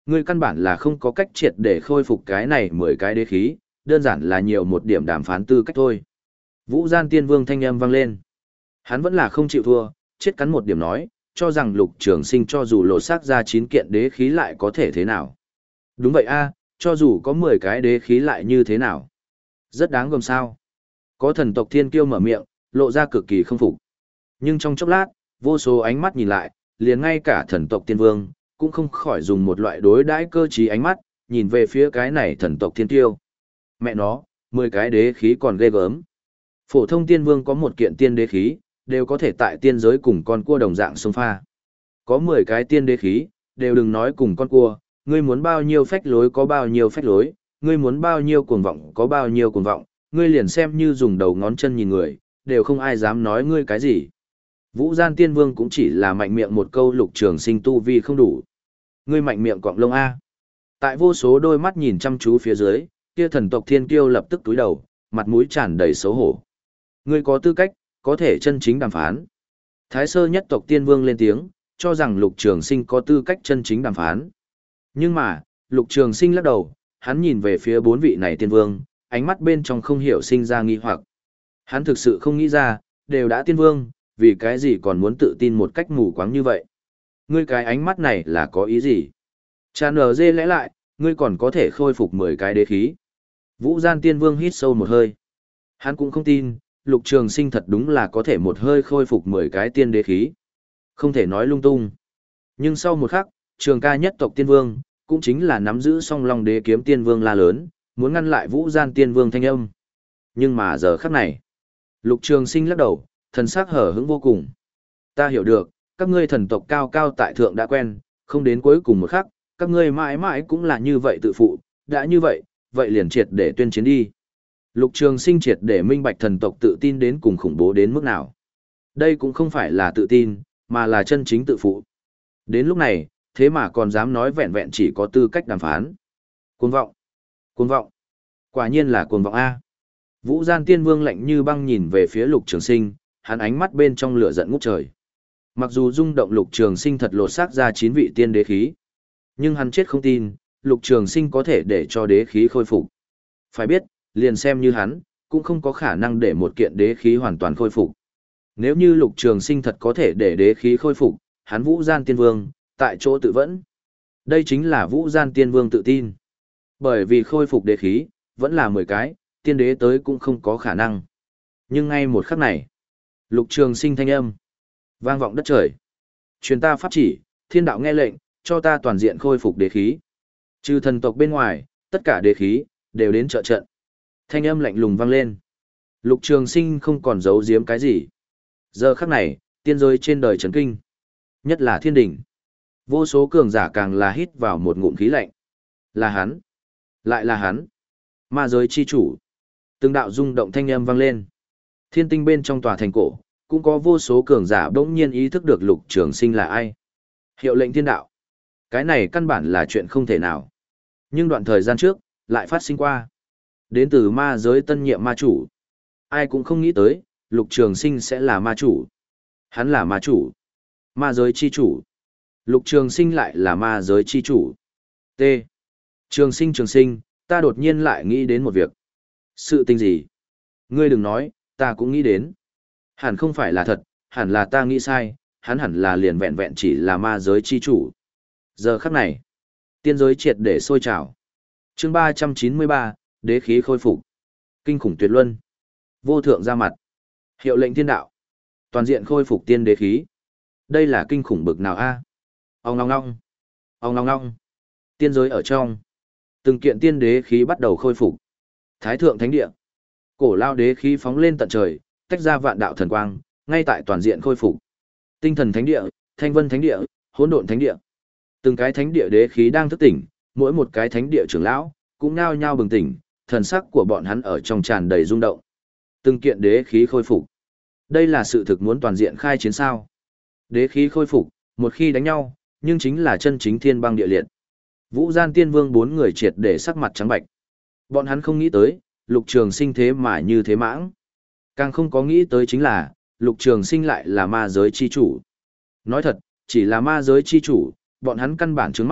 Ngươi căn bản là không có cách triệt để khôi phục cái này mười cái đế khí, đơn giản là nhiều một điểm đàm phán tư cách thôi. Vũ Gian Tiên Vương thanh âm vang lên. Hắn vẫn là không chịu thua, chết cắn một điểm nói, cho rằng Lục Trường Sinh cho dù lột xác ra chín kiện đế khí lại có thể thế nào. Đúng vậy a, cho dù có mười cái đế khí lại như thế nào. Rất đáng gờm sao. Có thần tộc thiên kiêu mở miệng, lộ ra cực kỳ không phục. Nhưng trong chốc lát, vô số ánh mắt nhìn lại, liền ngay cả thần tộc tiên vương, cũng không khỏi dùng một loại đối đãi cơ trí ánh mắt, nhìn về phía cái này thần tộc thiên kiêu. Mẹ nó, mười cái đế khí còn ghê gớm. Phổ thông tiên vương có một kiện tiên đế khí, đều có thể tại tiên giới cùng con cua đồng dạng xông pha. Có mười cái tiên đế khí, đều đừng nói cùng con cua, ngươi muốn bao nhiêu phách lối có bao nhiêu phách lối, ngươi muốn bao nhiêu cuồng vọng có bao nhiêu cuồng vọng, ngươi liền xem như dùng đầu ngón chân nhìn người, đều không ai dám nói ngươi cái gì. Vũ Gian Tiên Vương cũng chỉ là mạnh miệng một câu Lục Trường Sinh tu vi không đủ. Ngươi mạnh miệng cọng lông A. Tại vô số đôi mắt nhìn chăm chú phía dưới, kia thần tộc thiên kiêu lập tức túi đầu, mặt mũi tràn đầy xấu hổ. Ngươi có tư cách, có thể chân chính đàm phán. Thái sơ nhất tộc tiên vương lên tiếng, cho rằng Lục Trường Sinh có tư cách chân chính đàm phán. Nhưng mà, Lục Trường Sinh lắc đầu, hắn nhìn về phía bốn vị này tiên vương, ánh mắt bên trong không hiểu sinh ra nghi hoặc. Hắn thực sự không nghĩ ra, đều đã tiên vương, vì cái gì còn muốn tự tin một cách mù quáng như vậy. Ngươi cái ánh mắt này là có ý gì? Cha nở dê lẽ lại, ngươi còn có thể khôi phục mười cái đế khí. Vũ Gian Tiên Vương hít sâu một hơi. Hắn cũng không tin, Lục Trường Sinh thật đúng là có thể một hơi khôi phục mười cái tiên đế khí. Không thể nói lung tung. Nhưng sau một khắc, Trường Ca nhất tộc Tiên Vương, cũng chính là nắm giữ song long đế kiếm Tiên Vương la lớn, muốn ngăn lại Vũ Gian Tiên Vương thanh âm. Nhưng mà giờ khắc này, Lục Trường Sinh lắc đầu, thần sắc hở hững vô cùng. Ta hiểu được, các ngươi thần tộc cao cao tại thượng đã quen, không đến cuối cùng một khắc, các ngươi mãi mãi cũng là như vậy tự phụ, đã như vậy, vậy liền triệt để tuyên chiến đi. Lục Trường Sinh triệt để minh bạch thần tộc tự tin đến cùng khủng bố đến mức nào. Đây cũng không phải là tự tin, mà là chân chính tự phụ. Đến lúc này, thế mà còn dám nói vẹn vẹn chỉ có tư cách đàm phán. Cuồng vọng. Cuồng vọng. Quả nhiên là cuồng vọng A. Vũ Gian Tiên Vương lạnh như băng nhìn về phía Lục Trường Sinh, hắn ánh mắt bên trong lửa giận ngút trời. Mặc dù rung động Lục Trường Sinh thật lột xác ra chín vị tiên đế khí, nhưng hắn chết không tin, Lục Trường Sinh có thể để cho đế khí khôi phục. Phải biết, liền xem như hắn, cũng không có khả năng để một kiện đế khí hoàn toàn khôi phục. Nếu như Lục Trường Sinh thật có thể để đế khí khôi phục, hắn Vũ Gian Tiên Vương, tại chỗ tự vẫn. Đây chính là Vũ Gian Tiên Vương tự tin. Bởi vì khôi phục đế khí, vẫn là mười cái, tiên đế tới cũng không có khả năng. Nhưng ngay một khắc này, Lục Trường Sinh thanh âm vang vọng đất trời. Truyền ta pháp chỉ, thiên đạo nghe lệnh, cho ta toàn diện khôi phục đế khí. Trừ thần tộc bên ngoài, tất cả đế khí đều đến trợ trận. Thanh âm lạnh lùng vang lên. Lục Trường Sinh không còn giấu giếm cái gì. Giờ khắc này, tiên giới trên đời chấn kinh, nhất là thiên đỉnh. Vô số cường giả càng là hít vào một ngụm khí lạnh. Là hắn, lại là hắn. Ma giới chi chủ. Từng đạo rung động thanh âm vang lên. Thiên tinh bên trong tòa thành cổ, cũng có vô số cường giả bỗng nhiên ý thức được Lục Trường Sinh là ai. Hiệu lệnh thiên đạo. Cái này căn bản là chuyện không thể nào. Nhưng đoạn thời gian trước, lại phát sinh qua. Đến từ ma giới tân nhiệm ma chủ. Ai cũng không nghĩ tới, Lục Trường Sinh sẽ là ma chủ. Hắn là ma chủ. Ma giới chi chủ. Lục Trường Sinh lại là ma giới chi chủ. T. Trường Sinh Trường Sinh, ta đột nhiên lại nghĩ đến một việc. Sự tình gì? Ngươi đừng nói, ta cũng nghĩ đến. Hẳn không phải là thật, hẳn là ta nghĩ sai, hắn hẳn là liền vẹn vẹn chỉ là ma giới chi chủ. Giờ khắc này, tiên giới triệt để sôi trào. Chương ba trăm chín mươi ba, đế khí khôi phục. Kinh khủng tuyệt luân. Vô thượng ra mặt. Hiệu lệnh thiên đạo. Toàn diện khôi phục tiên đế khí. Đây là kinh khủng bực nào a? Ong ong ong. Ong ong ong. Tiên giới ở trong. Từng kiện tiên đế khí bắt đầu khôi phục. Thái thượng thánh địa. Cổ lao đế khí phóng lên tận trời, tách ra vạn đạo thần quang, ngay tại toàn diện khôi phục. Tinh thần thánh địa, thanh vân thánh địa, hỗn độn thánh địa. Từng cái thánh địa đế khí đang thức tỉnh, mỗi một cái thánh địa trưởng lão cũng nao nhao bừng tỉnh, thần sắc của bọn hắn ở trong tràn đầy rung động. Từng kiện đế khí khôi phục. Đây là sự thực muốn toàn diện khai chiến sao? Đế khí khôi phục, một khi đánh nhau, nhưng chính là chân chính thiên băng địa liệt. Vũ Gian Tiên Vương bốn người triệt để sắc mặt trắng bạch. Bọn hắn không nghĩ tới, Lục Trường Sinh thế mà như thế mãng. Càng không có nghĩ tới chính là, Lục Trường Sinh lại là ma giới chi chủ. Nói thật, chỉ là ma giới chi chủ, bọn hắn căn bản trướng mắt,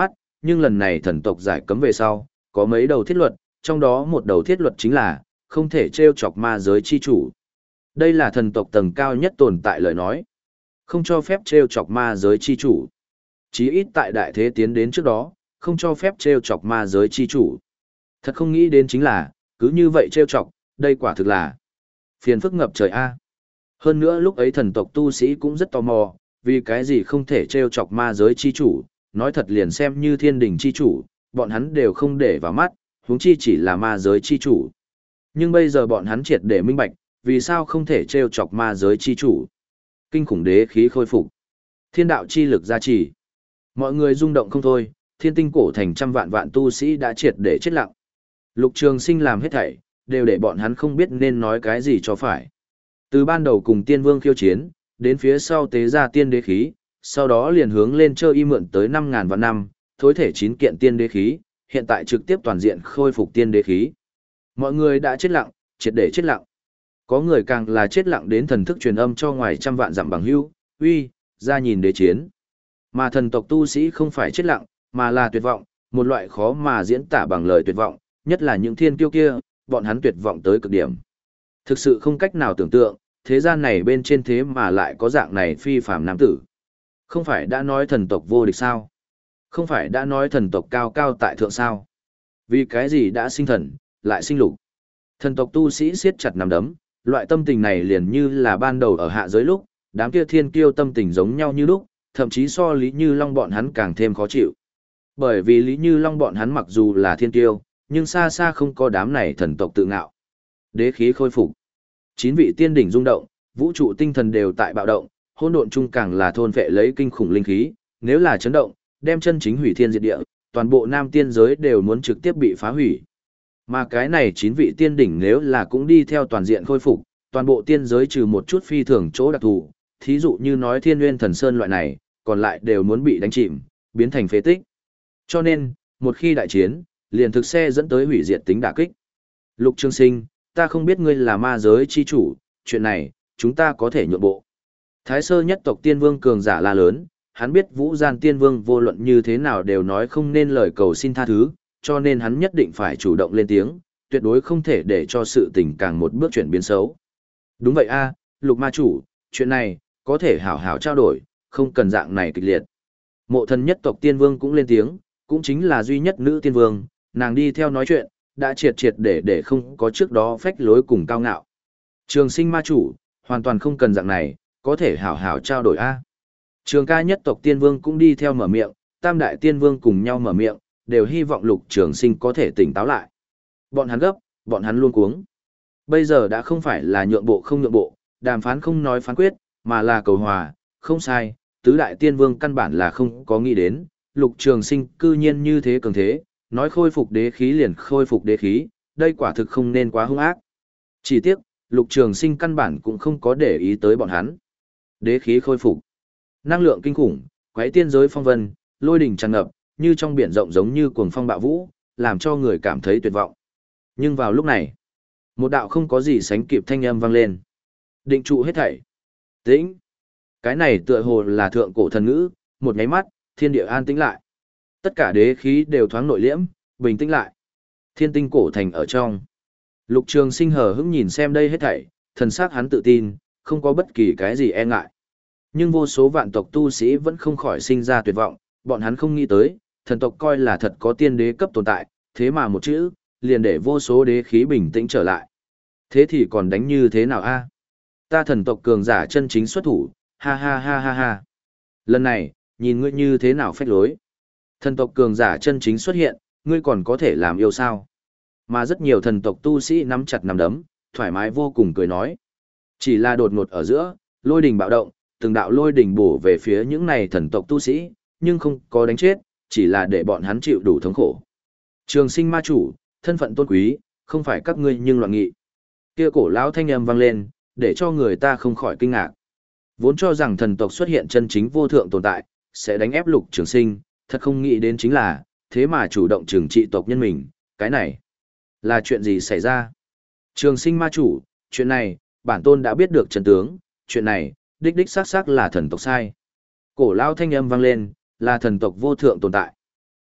nhưng lần này thần tộc giải cấm về sau, có mấy đầu thiết luật, trong đó một đầu thiết luật chính là, không thể trêu chọc ma giới chi chủ. Đây là thần tộc tầng cao nhất tồn tại lời nói. Không cho phép trêu chọc ma giới chi chủ. Chí ít tại đại thế tiến đến trước đó, không cho phép trêu chọc ma giới chi chủ. Thật không nghĩ đến chính là, cứ như vậy trêu chọc, đây quả thực là phiền phức ngập trời a. Hơn nữa lúc ấy thần tộc tu sĩ cũng rất tò mò, vì cái gì không thể trêu chọc ma giới chi chủ, nói thật liền xem như thiên đình chi chủ, bọn hắn đều không để vào mắt, huống chi chỉ là ma giới chi chủ. Nhưng bây giờ bọn hắn triệt để minh bạch, vì sao không thể trêu chọc ma giới chi chủ. Kinh khủng đế khí khôi phục, thiên đạo chi lực gia trì. Mọi người rung động không thôi, thiên tinh cổ thành trăm vạn vạn tu sĩ đã triệt để chết lặng. Lục Trường Sinh làm hết thảy, đều để bọn hắn không biết nên nói cái gì cho phải. Từ ban đầu cùng tiên vương khiêu chiến, đến phía sau tế ra tiên đế khí, sau đó liền hướng lên chơi y mượn tới năm ngàn vạn năm, thối thể chín kiện tiên đế khí, hiện tại trực tiếp toàn diện khôi phục tiên đế khí. Mọi người đã chết lặng, triệt để chết lặng. Có người càng là chết lặng đến thần thức truyền âm cho ngoài trăm vạn dặm bằng hữu, uy, ra nhìn đế chiến. Mà thần tộc tu sĩ không phải chết lặng, mà là tuyệt vọng, một loại khó mà diễn tả bằng lời tuyệt vọng, nhất là những thiên kiêu kia, bọn hắn tuyệt vọng tới cực điểm. Thực sự không cách nào tưởng tượng, thế gian này bên trên thế mà lại có dạng này phi phàm nam tử. Không phải đã nói thần tộc vô địch sao? Không phải đã nói thần tộc cao cao tại thượng sao? Vì cái gì đã sinh thần, lại sinh lục? Thần tộc tu sĩ siết chặt nắm đấm, loại tâm tình này liền như là ban đầu ở hạ giới lúc, đám kia thiên kiêu tâm tình giống nhau như lúc, thậm chí so Lý Như Long bọn hắn càng thêm khó chịu. Bởi vì Lý Như Long bọn hắn mặc dù là thiên kiêu, nhưng xa xa không có đám này thần tộc tự ngạo. Đế khí khôi phục, chín vị tiên đỉnh rung động, vũ trụ tinh thần đều tại bạo động, hỗn độn chung càng là thôn vệ lấy kinh khủng linh khí, nếu là chấn động, đem chân chính hủy thiên diệt địa, toàn bộ nam tiên giới đều muốn trực tiếp bị phá hủy. Mà cái này chín vị tiên đỉnh nếu là cũng đi theo toàn diện khôi phục, toàn bộ tiên giới trừ một chút phi thường chỗ đặc thù, thí dụ như nói Thiên Nguyên Thần Sơn loại này, còn lại đều muốn bị đánh chìm, biến thành phế tích. Cho nên, một khi đại chiến, liền thực sẽ dẫn tới hủy diệt tính đả kích. Lục Trường Sinh, ta không biết ngươi là ma giới chi chủ, chuyện này, chúng ta có thể nhượng bộ. Thái sơ nhất tộc tiên vương cường giả la lớn, hắn biết Vũ Gian tiên vương vô luận như thế nào đều nói không nên lời cầu xin tha thứ, cho nên hắn nhất định phải chủ động lên tiếng, tuyệt đối không thể để cho sự tình càng một bước chuyển biến xấu. Đúng vậy a, Lục ma chủ, chuyện này, có thể hảo hảo trao đổi, không cần dạng này kịch liệt. Mộ thần nhất tộc tiên vương cũng lên tiếng, cũng chính là duy nhất nữ tiên vương, nàng đi theo nói chuyện, đã triệt triệt để để không có trước đó phách lối cùng cao ngạo. Trường Sinh ma chủ, hoàn toàn không cần dạng này, có thể hảo hảo trao đổi a. Trường ca nhất tộc tiên vương cũng đi theo mở miệng, tam đại tiên vương cùng nhau mở miệng, đều hy vọng Lục Trường Sinh có thể tỉnh táo lại. Bọn hắn gấp, bọn hắn luôn cuống. Bây giờ đã không phải là nhượng bộ không nhượng bộ, đàm phán không nói phán quyết, mà là cầu hòa, không sai, tứ đại tiên vương căn bản là không có nghĩ đến, Lục Trường Sinh cư nhiên như thế cường thế, nói khôi phục đế khí liền khôi phục đế khí, đây quả thực không nên quá hung ác. Chỉ tiếc, Lục Trường Sinh căn bản cũng không có để ý tới bọn hắn. Đế khí khôi phục, năng lượng kinh khủng, quái tiên giới phong vân, lôi đỉnh tràn ngập, như trong biển rộng giống như cuồng phong bạo vũ, làm cho người cảm thấy tuyệt vọng. Nhưng vào lúc này, một đạo không có gì sánh kịp thanh âm vang lên. Định trụ hết thảy. Tĩnh. Cái này tựa hồ là thượng cổ thần ngữ, một nháy mắt, thiên địa an tĩnh lại. Tất cả đế khí đều thoáng nội liễm, bình tĩnh lại. Thiên tinh cổ thành ở trong. Lục Trường Sinh hờ hững nhìn xem đây hết thảy, thần sắc hắn tự tin, không có bất kỳ cái gì e ngại. Nhưng vô số vạn tộc tu sĩ vẫn không khỏi sinh ra tuyệt vọng, bọn hắn không nghĩ tới, thần tộc coi là thật có tiên đế cấp tồn tại, thế mà một chữ, liền để vô số đế khí bình tĩnh trở lại. Thế thì còn đánh như thế nào a? Ta thần tộc cường giả chân chính xuất thủ, ha ha ha ha ha. Lần này, nhìn ngươi như thế nào phách lối. Thần tộc cường giả chân chính xuất hiện, ngươi còn có thể làm yêu sao? Mà rất nhiều thần tộc tu sĩ nắm chặt nắm đấm, thoải mái vô cùng cười nói. Chỉ là đột ngột ở giữa, lôi đình bạo động, từng đạo lôi đình bổ về phía những này thần tộc tu sĩ, nhưng không có đánh chết, chỉ là để bọn hắn chịu đủ thống khổ. Trường Sinh ma chủ, thân phận tôn quý, không phải các ngươi nhưng loạn nghị. Kia cổ lão thanh âm vang lên, để cho người ta không khỏi kinh ngạc. Vốn cho rằng thần tộc xuất hiện chân chính vô thượng tồn tại, sẽ đánh ép Lục Trường Sinh, thật không nghĩ đến chính là, thế mà chủ động trừng trị tộc nhân mình, cái này là chuyện gì xảy ra? Trường Sinh ma chủ, chuyện này, bản tôn đã biết được chân tướng, chuyện này, đích đích xác xác là thần tộc sai. Cổ lão thanh âm vang lên, là thần tộc vô thượng tồn tại.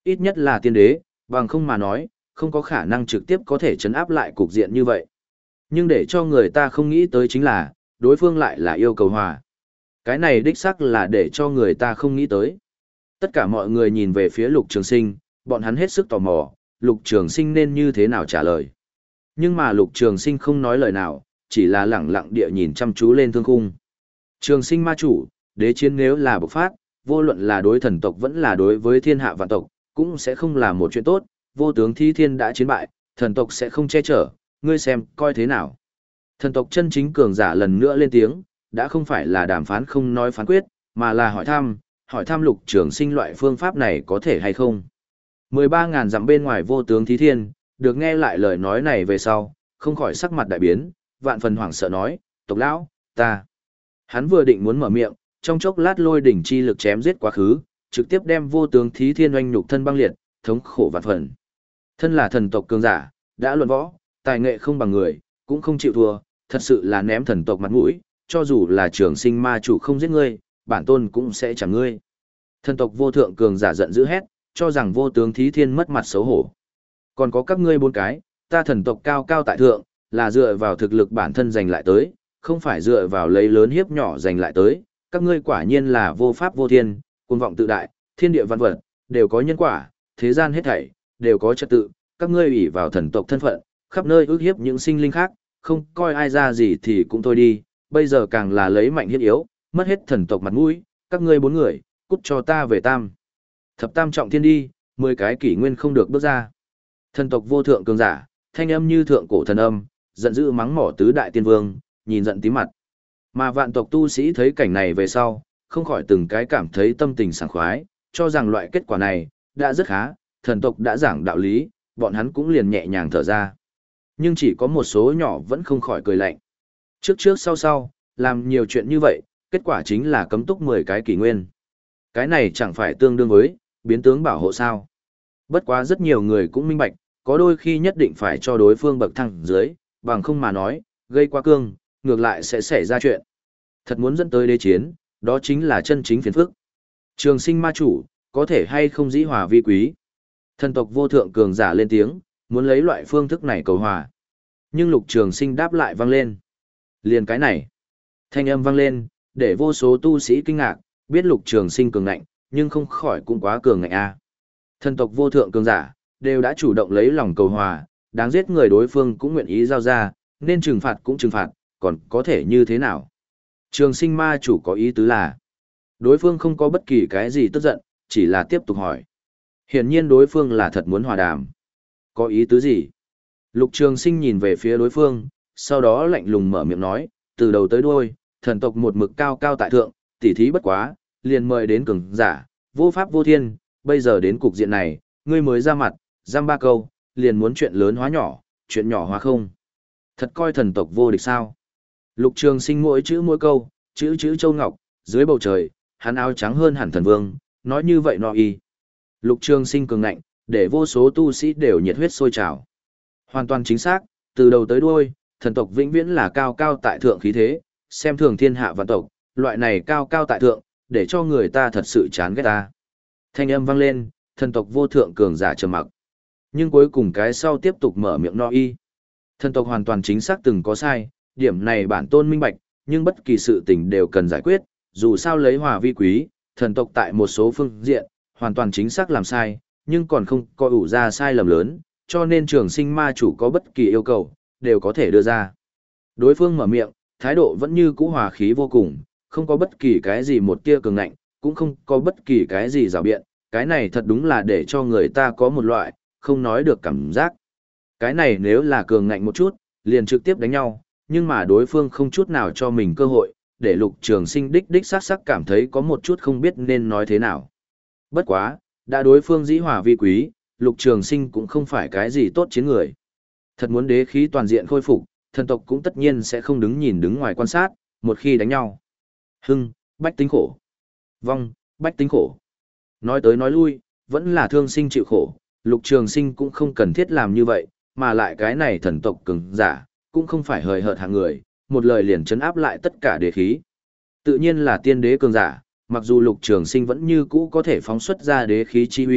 Ít nhất là tiên đế, bằng không mà nói, không có khả năng trực tiếp có thể chấn áp lại cục diện như vậy. Nhưng để cho người ta không nghĩ tới chính là, đối phương lại là yêu cầu hòa. Cái này đích xác là để cho người ta không nghĩ tới. Tất cả mọi người nhìn về phía Lục Trường Sinh, bọn hắn hết sức tò mò, Lục Trường Sinh nên như thế nào trả lời. Nhưng mà Lục Trường Sinh không nói lời nào, chỉ là lẳng lặng địa nhìn chăm chú lên thương khung. Trường Sinh ma chủ, đế chiến nếu là bộc phát, vô luận là đối thần tộc vẫn là đối với thiên hạ vạn tộc, cũng sẽ không là một chuyện tốt, vô tướng thi thiên đã chiến bại, thần tộc sẽ không che chở, ngươi xem, coi thế nào. Thần tộc chân chính cường giả lần nữa lên tiếng, đã không phải là đàm phán không nói phán quyết, mà là hỏi thăm, hỏi thăm Lục Trường Sinh loại phương pháp này có thể hay không. mười ba ngàn dặm bên ngoài vô tướng thí thiên, được nghe lại lời nói này về sau, không khỏi sắc mặt đại biến, vạn phần hoảng sợ nói, tộc lão, ta. Hắn vừa định muốn mở miệng, trong chốc lát lôi đỉnh chi lực chém giết quá khứ, trực tiếp đem vô tướng thí thiên oanh nhục thân băng liệt, thống khổ vạn phần. Thân là thần tộc cường giả, đã luận võ, tài nghệ không bằng người, cũng không chịu thua, thật sự là ném thần tộc mặt mũi, cho dù là Trường Sinh ma chủ không giết ngươi, bản tôn cũng sẽ chẳng ngươi. Thần tộc vô thượng cường giả giận dữ hét, cho rằng vô tướng thí thiên mất mặt xấu hổ. Còn có các ngươi bốn cái, ta thần tộc cao cao tại thượng, là dựa vào thực lực bản thân giành lại tới, không phải dựa vào lấy lớn hiếp nhỏ giành lại tới, các ngươi quả nhiên là vô pháp vô thiên, cuồng vọng tự đại, thiên địa văn vật, đều có nhân quả, thế gian hết thảy, đều có trật tự, các ngươi ủy vào thần tộc thân phận, khắp nơi ước hiếp những sinh linh khác, không coi ai ra gì thì cũng thôi đi, bây giờ càng là lấy mạnh hiếp yếu, mất hết thần tộc mặt mũi, các ngươi bốn người, cút cho ta về tam. Thập tam trọng thiên đi, mười cái kỷ nguyên không được bước ra. Thần tộc vô thượng cường giả, thanh âm như thượng cổ thần âm, giận dữ mắng mỏ tứ đại tiên vương, nhìn giận tím mặt. Mà vạn tộc tu sĩ thấy cảnh này về sau, không khỏi từng cái cảm thấy tâm tình sảng khoái, cho rằng loại kết quả này, đã rất khá, thần tộc đã giảng đạo lý, bọn hắn cũng liền nhẹ nhàng thở ra. Nhưng chỉ có một số nhỏ vẫn không khỏi cười lạnh. Trước trước sau sau, làm nhiều chuyện như vậy, kết quả chính là cấm túc mười cái kỷ nguyên. Cái này chẳng phải tương đương với, biến tướng bảo hộ sao. Bất quá rất nhiều người cũng minh bạch, có đôi khi nhất định phải cho đối phương bậc thang dưới, bằng không mà nói, gây quá cương, ngược lại sẽ xảy ra chuyện. Thật muốn dẫn tới đế chiến, đó chính là chân chính phiền phức. Trường Sinh ma chủ, có thể hay không dĩ hòa vi quý. Thần tộc vô thượng cường giả lên tiếng, muốn lấy loại phương thức này cầu hòa. Nhưng Lục Trường Sinh đáp lại vang lên. Liền cái này. Thanh âm vang lên, để vô số tu sĩ kinh ngạc, biết Lục Trường Sinh cường ngạnh, nhưng không khỏi cũng quá cường ngạnh a. Thần tộc vô thượng cường giả, đều đã chủ động lấy lòng cầu hòa, đáng giết người đối phương cũng nguyện ý giao ra, nên trừng phạt cũng trừng phạt, còn có thể như thế nào? Trường Sinh ma chủ có ý tứ là, đối phương không có bất kỳ cái gì tức giận, chỉ là tiếp tục hỏi. Hiển nhiên đối phương là thật muốn hòa đàm. Có ý tứ gì? Lục Trường Sinh nhìn về phía đối phương, sau đó lạnh lùng mở miệng nói, từ đầu tới đuôi, thần tộc một mực cao cao tại thượng, tỉ thí bất quá, liền mời đến cường giả, vô pháp vô thiên, bây giờ đến cục diện này, ngươi mới ra mặt, giam ba câu, liền muốn chuyện lớn hóa nhỏ, chuyện nhỏ hóa không. Thật coi thần tộc vô địch sao? Lục Trường Sinh mỗi chữ mỗi câu, chữ chữ châu ngọc, dưới bầu trời, hắn áo trắng hơn hẳn thần vương, nói như vậy nọ y. Lục Trường Sinh cường ngạnh, để vô số tu sĩ đều nhiệt huyết sôi trào. Hoàn toàn chính xác, từ đầu tới đuôi, thần tộc vĩnh viễn là cao cao tại thượng khí thế, xem thường thiên hạ vạn tộc, loại này cao cao tại thượng, để cho người ta thật sự chán ghét ta. Thanh âm vang lên, thần tộc vô thượng cường giả trầm mặc. Nhưng cuối cùng cái sau tiếp tục mở miệng no y. Thần tộc hoàn toàn chính xác từng có sai, điểm này bản tôn minh bạch, nhưng bất kỳ sự tình đều cần giải quyết, dù sao lấy hòa vi quý, thần tộc tại một số phương diện, hoàn toàn chính xác làm sai, nhưng còn không có ủ ra sai lầm lớn, cho nên Trường Sinh ma chủ có bất kỳ yêu cầu, đều có thể đưa ra. Đối phương mở miệng, thái độ vẫn như cũ hòa khí vô cùng, không có bất kỳ cái gì một tia cường ngạnh, cũng không có bất kỳ cái gì rào biện, cái này thật đúng là để cho người ta có một loại, không nói được cảm giác. Cái này nếu là cường ngạnh một chút, liền trực tiếp đánh nhau, nhưng mà đối phương không chút nào cho mình cơ hội, để Lục Trường Sinh đích đích sắc sắc cảm thấy có một chút không biết nên nói thế nào. Bất quá, đã đối phương dĩ hòa vi quý, Lục Trường Sinh cũng không phải cái gì tốt chiến người. Thật muốn đế khí toàn diện khôi phục, thần tộc cũng tất nhiên sẽ không đứng nhìn đứng ngoài quan sát, một khi đánh nhau. Hưng, bách tính khổ. Vong, bách tính khổ. Nói tới nói lui, vẫn là thương sinh chịu khổ, Lục Trường Sinh cũng không cần thiết làm như vậy, mà lại cái này thần tộc cường giả, cũng không phải hời hợt hạng người, một lời liền trấn áp lại tất cả đế khí. Tự nhiên là tiên đế cường giả, mặc dù Lục Trường Sinh vẫn như cũ có thể phóng xuất ra đế khí chi uy,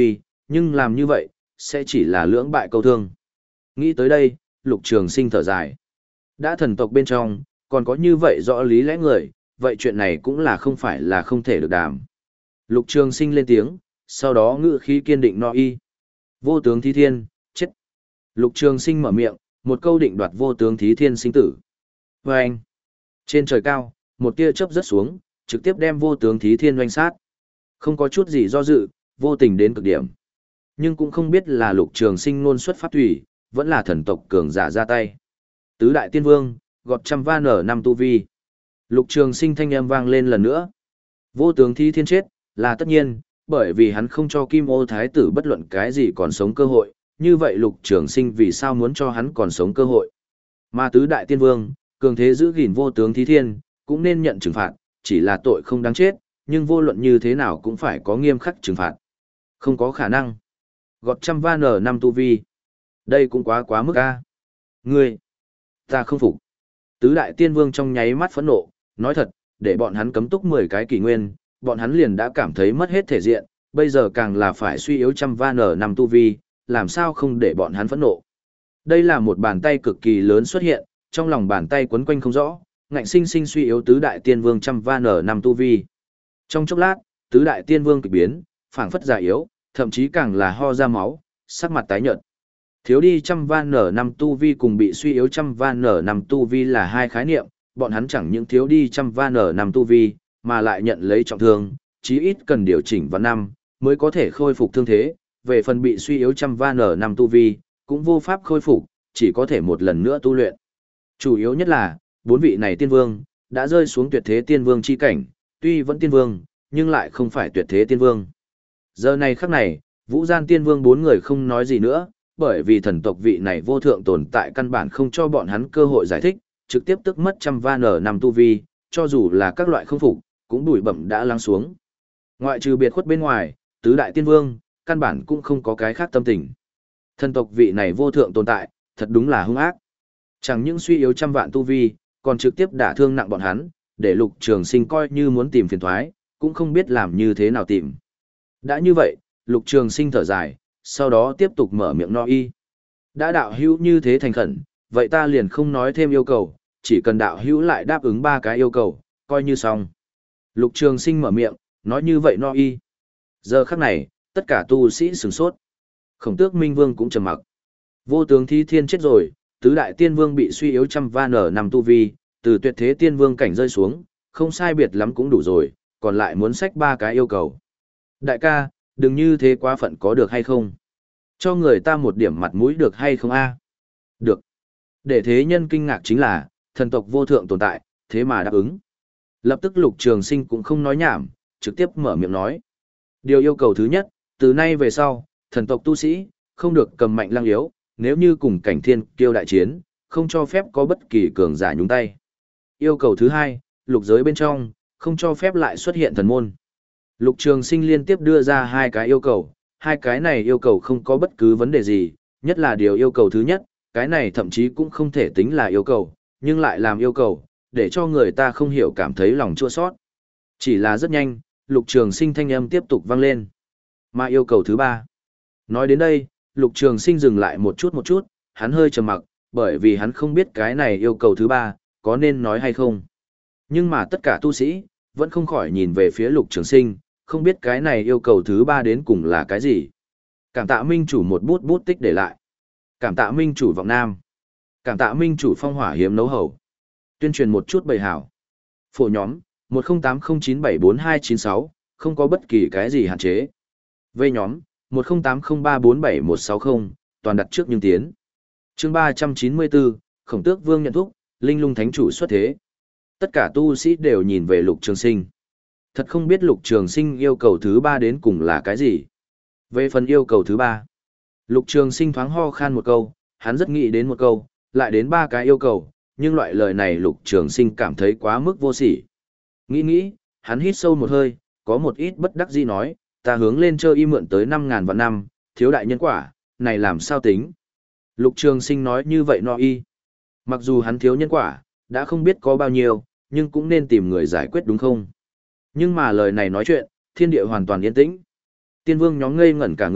nhưng làm như vậy, sẽ chỉ là lưỡng bại câu thương. Nghĩ tới đây, Lục Trường Sinh thở dài. Đã thần tộc bên trong, còn có như vậy rõ lý lẽ người, vậy chuyện này cũng là không phải là không thể được đàm. Lục Trường Sinh lên tiếng, sau đó ngữ khí kiên định no y. Vô tướng thí thiên, chết. Lục Trường Sinh mở miệng, một câu định đoạt vô tướng thí thiên sinh tử. Và anh, trên trời cao, một tia chớp rớt xuống, trực tiếp đem vô tướng thí thiên oanh sát. Không có chút gì do dự, vô tình đến cực điểm. Nhưng cũng không biết là Lục Trường Sinh ngôn xuất pháp thủy, vẫn là thần tộc cường giả ra tay. Tứ đại tiên vương, gọt trăm va nở năm tu vi. Lục Trường Sinh thanh âm vang lên lần nữa. Vô tướng thí thiên chết, là tất nhiên, bởi vì hắn không cho Kim Ô Thái tử bất luận cái gì còn sống cơ hội, như vậy Lục Trường Sinh vì sao muốn cho hắn còn sống cơ hội. Mà tứ đại tiên vương, cường thế giữ gìn vô tướng thí thiên, cũng nên nhận trừng phạt, chỉ là tội không đáng chết, nhưng vô luận như thế nào cũng phải có nghiêm khắc trừng phạt. Không có khả năng. Gọt trăm va nở năm tu vi. Đây cũng quá quá mức a. Ngươi, ta không phục. Tứ đại tiên vương trong nháy mắt phẫn nộ, nói thật, để bọn hắn cấm túc mười cái kỷ nguyên, bọn hắn liền đã cảm thấy mất hết thể diện, bây giờ càng là phải suy yếu trăm va nở năm tu vi, làm sao không để bọn hắn phẫn nộ. Đây là một bàn tay cực kỳ lớn xuất hiện, trong lòng bàn tay quấn quanh không rõ, ngạnh sinh sinh suy yếu tứ đại tiên vương trăm va nở năm tu vi. Trong chốc lát, tứ đại tiên vương kịch biến, phảng phất già yếu, thậm chí càng là ho ra máu, sắc mặt tái nhợt. Thiếu đi trăm van nở năm tu vi cùng bị suy yếu trăm van nở năm tu vi là hai khái niệm, bọn hắn chẳng những thiếu đi trăm van nở năm tu vi, mà lại nhận lấy trọng thương, chí ít cần điều chỉnh vào năm, mới có thể khôi phục thương thế, về phần bị suy yếu trăm van nở năm tu vi, cũng vô pháp khôi phục, chỉ có thể một lần nữa tu luyện. Chủ yếu nhất là, bốn vị này tiên vương, đã rơi xuống tuyệt thế tiên vương chi cảnh, tuy vẫn tiên vương, nhưng lại không phải tuyệt thế tiên vương. Giờ này khắc này, Vũ Gian tiên vương bốn người không nói gì nữa, bởi vì thần tộc vị này vô thượng tồn tại căn bản không cho bọn hắn cơ hội giải thích, trực tiếp tức mất trăm va nở năm tu vi, cho dù là các loại không phục, cũng bụi bẩm đã lắng xuống. Ngoại trừ biệt khuất bên ngoài, tứ đại tiên vương, căn bản cũng không có cái khác tâm tình. Thần tộc vị này vô thượng tồn tại, thật đúng là hung ác. Chẳng những suy yếu trăm vạn tu vi, còn trực tiếp đả thương nặng bọn hắn, để Lục Trường Sinh coi như muốn tìm phiền toái, cũng không biết làm như thế nào tìm. Đã như vậy, Lục Trường Sinh thở dài, sau đó tiếp tục mở miệng no y. Đã đạo hữu như thế thành khẩn, vậy ta liền không nói thêm yêu cầu, chỉ cần đạo hữu lại đáp ứng ba cái yêu cầu, coi như xong. Lục Trường Sinh mở miệng, nói như vậy no y. Giờ khắc này, tất cả tu sĩ sửng sốt. Khổng Tước Minh Vương cũng trầm mặc. Vô tướng thí thiên chết rồi, tứ đại tiên vương bị suy yếu trăm va nở năm tu vi, từ tuyệt thế tiên vương cảnh rơi xuống, không sai biệt lắm cũng đủ rồi, còn lại muốn xách ba cái yêu cầu. Đại ca, đừng như thế quá phận có được hay không? Cho người ta một điểm mặt mũi được hay không a? Được. Để thế nhân kinh ngạc chính là, thần tộc vô thượng tồn tại, thế mà đáp ứng. Lập tức Lục Trường Sinh cũng không nói nhảm, trực tiếp mở miệng nói. Điều yêu cầu thứ nhất, từ nay về sau, thần tộc tu sĩ, không được cầm mạnh lăng yếu, nếu như cùng cảnh thiên kiêu đại chiến, không cho phép có bất kỳ cường giả nhúng tay. Yêu cầu thứ hai, lục giới bên trong, không cho phép lại xuất hiện thần môn. Lục Trường Sinh liên tiếp đưa ra hai cái yêu cầu, hai cái này yêu cầu không có bất cứ vấn đề gì, nhất là điều yêu cầu thứ nhất, cái này thậm chí cũng không thể tính là yêu cầu, nhưng lại làm yêu cầu, để cho người ta không hiểu cảm thấy lòng chua xót. Chỉ là rất nhanh, Lục Trường Sinh thanh âm tiếp tục vang lên. Mà yêu cầu thứ ba. Nói đến đây, Lục Trường Sinh dừng lại một chút một chút, hắn hơi trầm mặc, bởi vì hắn không biết cái này yêu cầu thứ ba, có nên nói hay không. Nhưng mà tất cả tu sĩ, vẫn không khỏi nhìn về phía Lục Trường Sinh, không biết cái này yêu cầu thứ ba đến cùng là cái gì. Cảm tạ minh chủ một bút bút tích để lại. Cảm tạ minh chủ vọng nam. Cảm tạ minh chủ phong hỏa hiếm nấu hầu. Tuyên truyền một chút bày hảo. Phổ nhóm, một không tám không chín bảy bốn hai chín sáu, không có bất kỳ cái gì hạn chế. Vây nhóm, một không tám không ba bốn bảy một sáu không, toàn đặt trước nhưng tiến. Chương ba trăm chín mươi bốn, Khổng Tước Vương nhận thúc, Linh Lung Thánh chủ xuất thế. Tất cả tu sĩ đều nhìn về Lục Trường Sinh. Thật không biết Lục Trường Sinh yêu cầu thứ ba đến cùng là cái gì. Về phần yêu cầu thứ ba, Lục Trường Sinh thoáng ho khan một câu, hắn rất nghĩ đến một câu, lại đến ba cái yêu cầu, nhưng loại lời này Lục Trường Sinh cảm thấy quá mức vô sỉ. Nghĩ nghĩ, hắn hít sâu một hơi, có một ít bất đắc dĩ nói, ta hướng lên chơi y mượn tới năm ngàn vạn năm, thiếu đại nhân quả, này làm sao tính. Lục Trường Sinh nói như vậy no y. Mặc dù hắn thiếu nhân quả, đã không biết có bao nhiêu, nhưng cũng nên tìm người giải quyết đúng không? Nhưng mà lời này nói chuyện, thiên địa hoàn toàn yên tĩnh. Tiên vương nhóm ngây ngẩn cả người,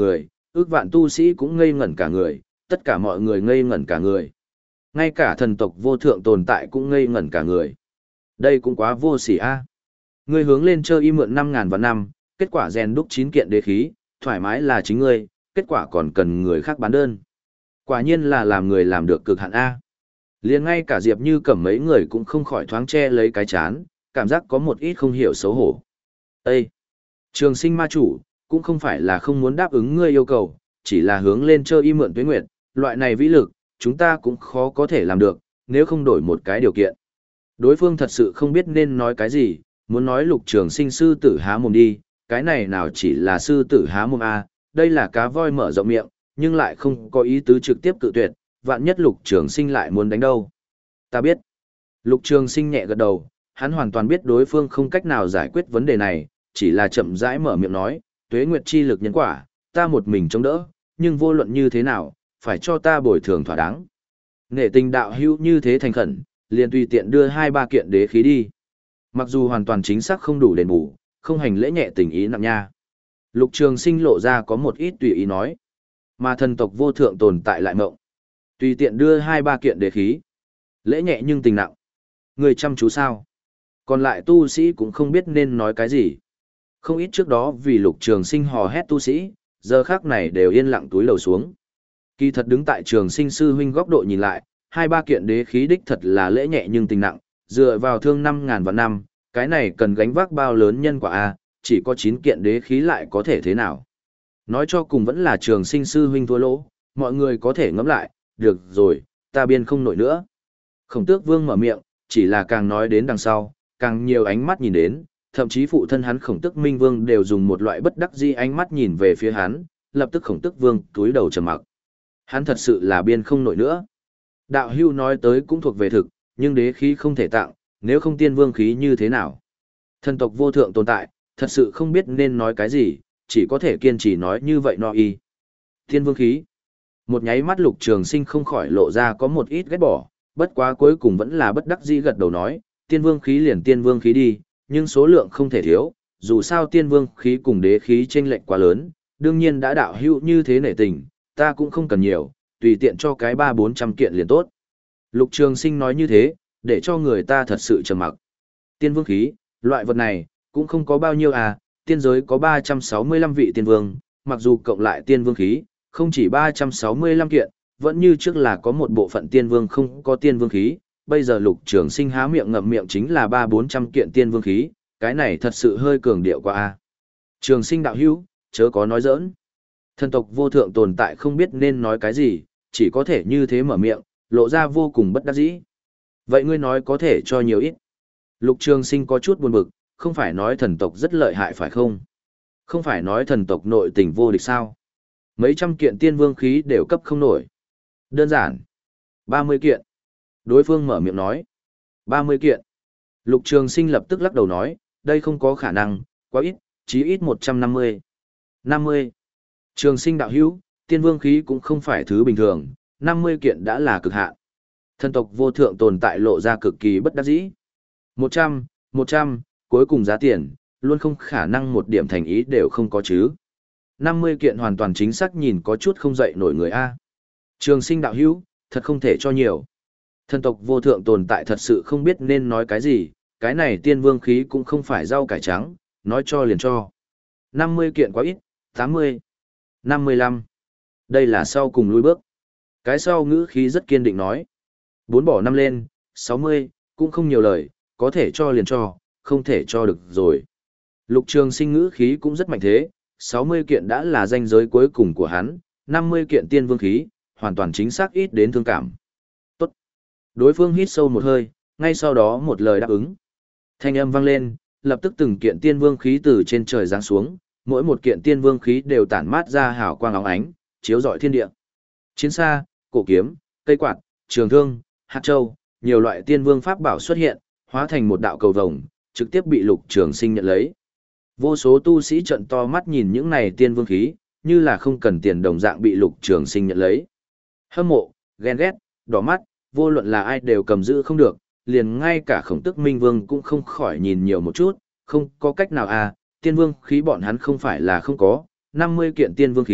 ước vạn tu sĩ cũng ngây ngẩn cả người, tất cả mọi người ngây ngẩn cả người. Ngay cả thần tộc vô thượng tồn tại cũng ngây ngẩn cả người. Đây cũng quá vô sỉ a. Ngươi hướng lên chơi y mượn năm ngàn vạn năm, kết quả rèn đúc chín kiện đế khí, thoải mái là chính ngươi, kết quả còn cần người khác bán đơn. Quả nhiên là làm người làm được cực hạn a. Liền ngay cả Diệp Như Cẩm mấy người cũng không khỏi thoáng che lấy cái chán, cảm giác có một ít không hiểu xấu hổ. Ê! Trường sinh ma chủ, cũng không phải là không muốn đáp ứng ngươi yêu cầu, chỉ là hướng lên chơi y mượn tuế nguyệt, loại này vĩ lực, chúng ta cũng khó có thể làm được, nếu không đổi một cái điều kiện. Đối phương thật sự không biết nên nói cái gì, muốn nói lục trường sinh sư tử há mồm đi, cái này nào chỉ là sư tử há mồm a, đây là cá voi mở rộng miệng, nhưng lại không có ý tứ trực tiếp cự tuyệt, vạn nhất lục trường sinh lại muốn đánh đâu. Ta biết. Lục trường sinh nhẹ gật đầu, hắn hoàn toàn biết đối phương không cách nào giải quyết vấn đề này, chỉ là chậm rãi mở miệng nói, tuế nguyệt chi lực nhân quả, ta một mình chống đỡ, nhưng vô luận như thế nào, phải cho ta bồi thường thỏa đáng. Nghệ tình đạo hữu như thế thành khẩn, liền tùy tiện đưa hai ba kiện đế khí đi. Mặc dù hoàn toàn chính xác không đủ đền bù, không hành lễ nhẹ tình ý nặng nha. Lục trường sinh lộ ra có một ít tùy ý nói. Mà thần tộc vô thượng tồn tại lại mộng. Tùy tiện đưa hai ba kiện đế khí. Lễ nhẹ nhưng tình nặng. Người chăm chú sao? Còn lại tu sĩ cũng không biết nên nói cái gì. Không ít trước đó vì lục trường sinh hò hét tu sĩ, giờ khác này đều yên lặng túi lầu xuống. Kỳ thật đứng tại trường sinh sư huynh góc độ nhìn lại, hai ba kiện đế khí đích thật là lễ nhẹ nhưng tình nặng, dựa vào thương năm ngàn vạn năm, cái này cần gánh vác bao lớn nhân quả a, chỉ có chín kiện đế khí lại có thể thế nào. Nói cho cùng vẫn là trường sinh sư huynh thua lỗ, mọi người có thể ngẫm lại, được rồi, ta biên không nổi nữa. Khổng tước vương mở miệng, chỉ là càng nói đến đằng sau, càng nhiều ánh mắt nhìn đến, thậm chí phụ thân hắn khổng tước minh vương đều dùng một loại bất đắc dĩ ánh mắt nhìn về phía hắn, lập tức khổng tước vương túi đầu trầm mặc. Hắn thật sự là biên không nổi nữa. Đạo hưu nói tới cũng thuộc về thực, nhưng đế khí không thể tặng, nếu không tiên vương khí như thế nào. Thần tộc vô thượng tồn tại, thật sự không biết nên nói cái gì, chỉ có thể kiên trì nói như vậy no y. Tiên vương khí. Một nháy mắt lục trường sinh không khỏi lộ ra có một ít ghét bỏ, bất quá cuối cùng vẫn là bất đắc dĩ gật đầu nói, tiên vương khí liền tiên vương khí đi, nhưng số lượng không thể thiếu, dù sao tiên vương khí cùng đế khí chênh lệch quá lớn, đương nhiên đã đạo hữu như thế nể tình, ta cũng không cần nhiều, tùy tiện cho cái ba bốn trăm kiện liền tốt. Lục trường sinh nói như thế, để cho người ta thật sự trầm mặc. Tiên vương khí, loại vật này, cũng không có bao nhiêu à, tiên giới có ba trăm sáu mươi lăm vị tiên vương, mặc dù cộng lại tiên vương khí, không chỉ ba trăm sáu mươi lăm kiện, vẫn như trước là có một bộ phận tiên vương không có tiên vương khí, bây giờ lục trường sinh há miệng ngậm miệng chính là ba bốn trăm kiện tiên vương khí, cái này thật sự hơi cường điệu quá à. Trường sinh đạo hữu, chớ có nói giỡn. Thần tộc vô thượng tồn tại không biết nên nói cái gì, chỉ có thể như thế mở miệng, lộ ra vô cùng bất đắc dĩ. Vậy ngươi nói có thể cho nhiều ít. Lục trường sinh có chút buồn bực, không phải nói thần tộc rất lợi hại phải không? Không phải nói thần tộc nội tình vô địch sao? Mấy trăm kiện tiên vương khí đều cấp không nổi. Đơn giản. ba mươi kiện. Đối phương mở miệng nói. ba mươi kiện. Lục trường sinh lập tức lắc đầu nói, đây không có khả năng, quá ít, chí ít một trăm năm mươi. năm mươi. Trường sinh đạo hữu, tiên vương khí cũng không phải thứ bình thường, năm mươi kiện đã là cực hạn. Thần tộc vô thượng tồn tại lộ ra cực kỳ bất đắc dĩ. một trăm, một trăm, cuối cùng giá tiền, luôn không khả năng một điểm thành ý đều không có chứ. năm mươi kiện hoàn toàn chính xác nhìn có chút không dậy nổi người A. Trường sinh đạo hữu, thật không thể cho nhiều. Thần tộc vô thượng tồn tại thật sự không biết nên nói cái gì, cái này tiên vương khí cũng không phải rau cải trắng, nói cho liền cho. năm mươi kiện quá ít, tám mươi, năm mươi lăm. Đây là sau cùng lùi bước. Cái sau ngữ khí rất kiên định nói. Bốn bỏ năm lên, sáu mươi, cũng không nhiều lời, có thể cho liền cho, không thể cho được rồi. Lục trường sinh ngữ khí cũng rất mạnh thế, sáu mươi kiện đã là danh giới cuối cùng của hắn, năm mươi kiện tiên vương khí, hoàn toàn chính xác ít đến thương cảm. Tốt. Đối phương hít sâu một hơi, ngay sau đó một lời đáp ứng. Thanh âm vang lên, lập tức từng kiện tiên vương khí từ trên trời giáng xuống, mỗi một kiện tiên vương khí đều tản mát ra hào quang óng ánh, chiếu rọi thiên địa. Chiến xa, cổ kiếm, cây quạt, trường thương, hạt châu, nhiều loại tiên vương pháp bảo xuất hiện, hóa thành một đạo cầu vồng, trực tiếp bị lục trường sinh nhận lấy. Vô số tu sĩ trận to mắt nhìn những này tiên vương khí, như là không cần tiền đồng dạng bị lục trường sinh nhận lấy. Hâm mộ, ghen ghét, đỏ mắt, vô luận là ai đều cầm giữ không được, liền ngay cả khổng tức minh vương cũng không khỏi nhìn nhiều một chút, không có cách nào à, tiên vương khí bọn hắn không phải là không có, năm mươi kiện tiên vương khí,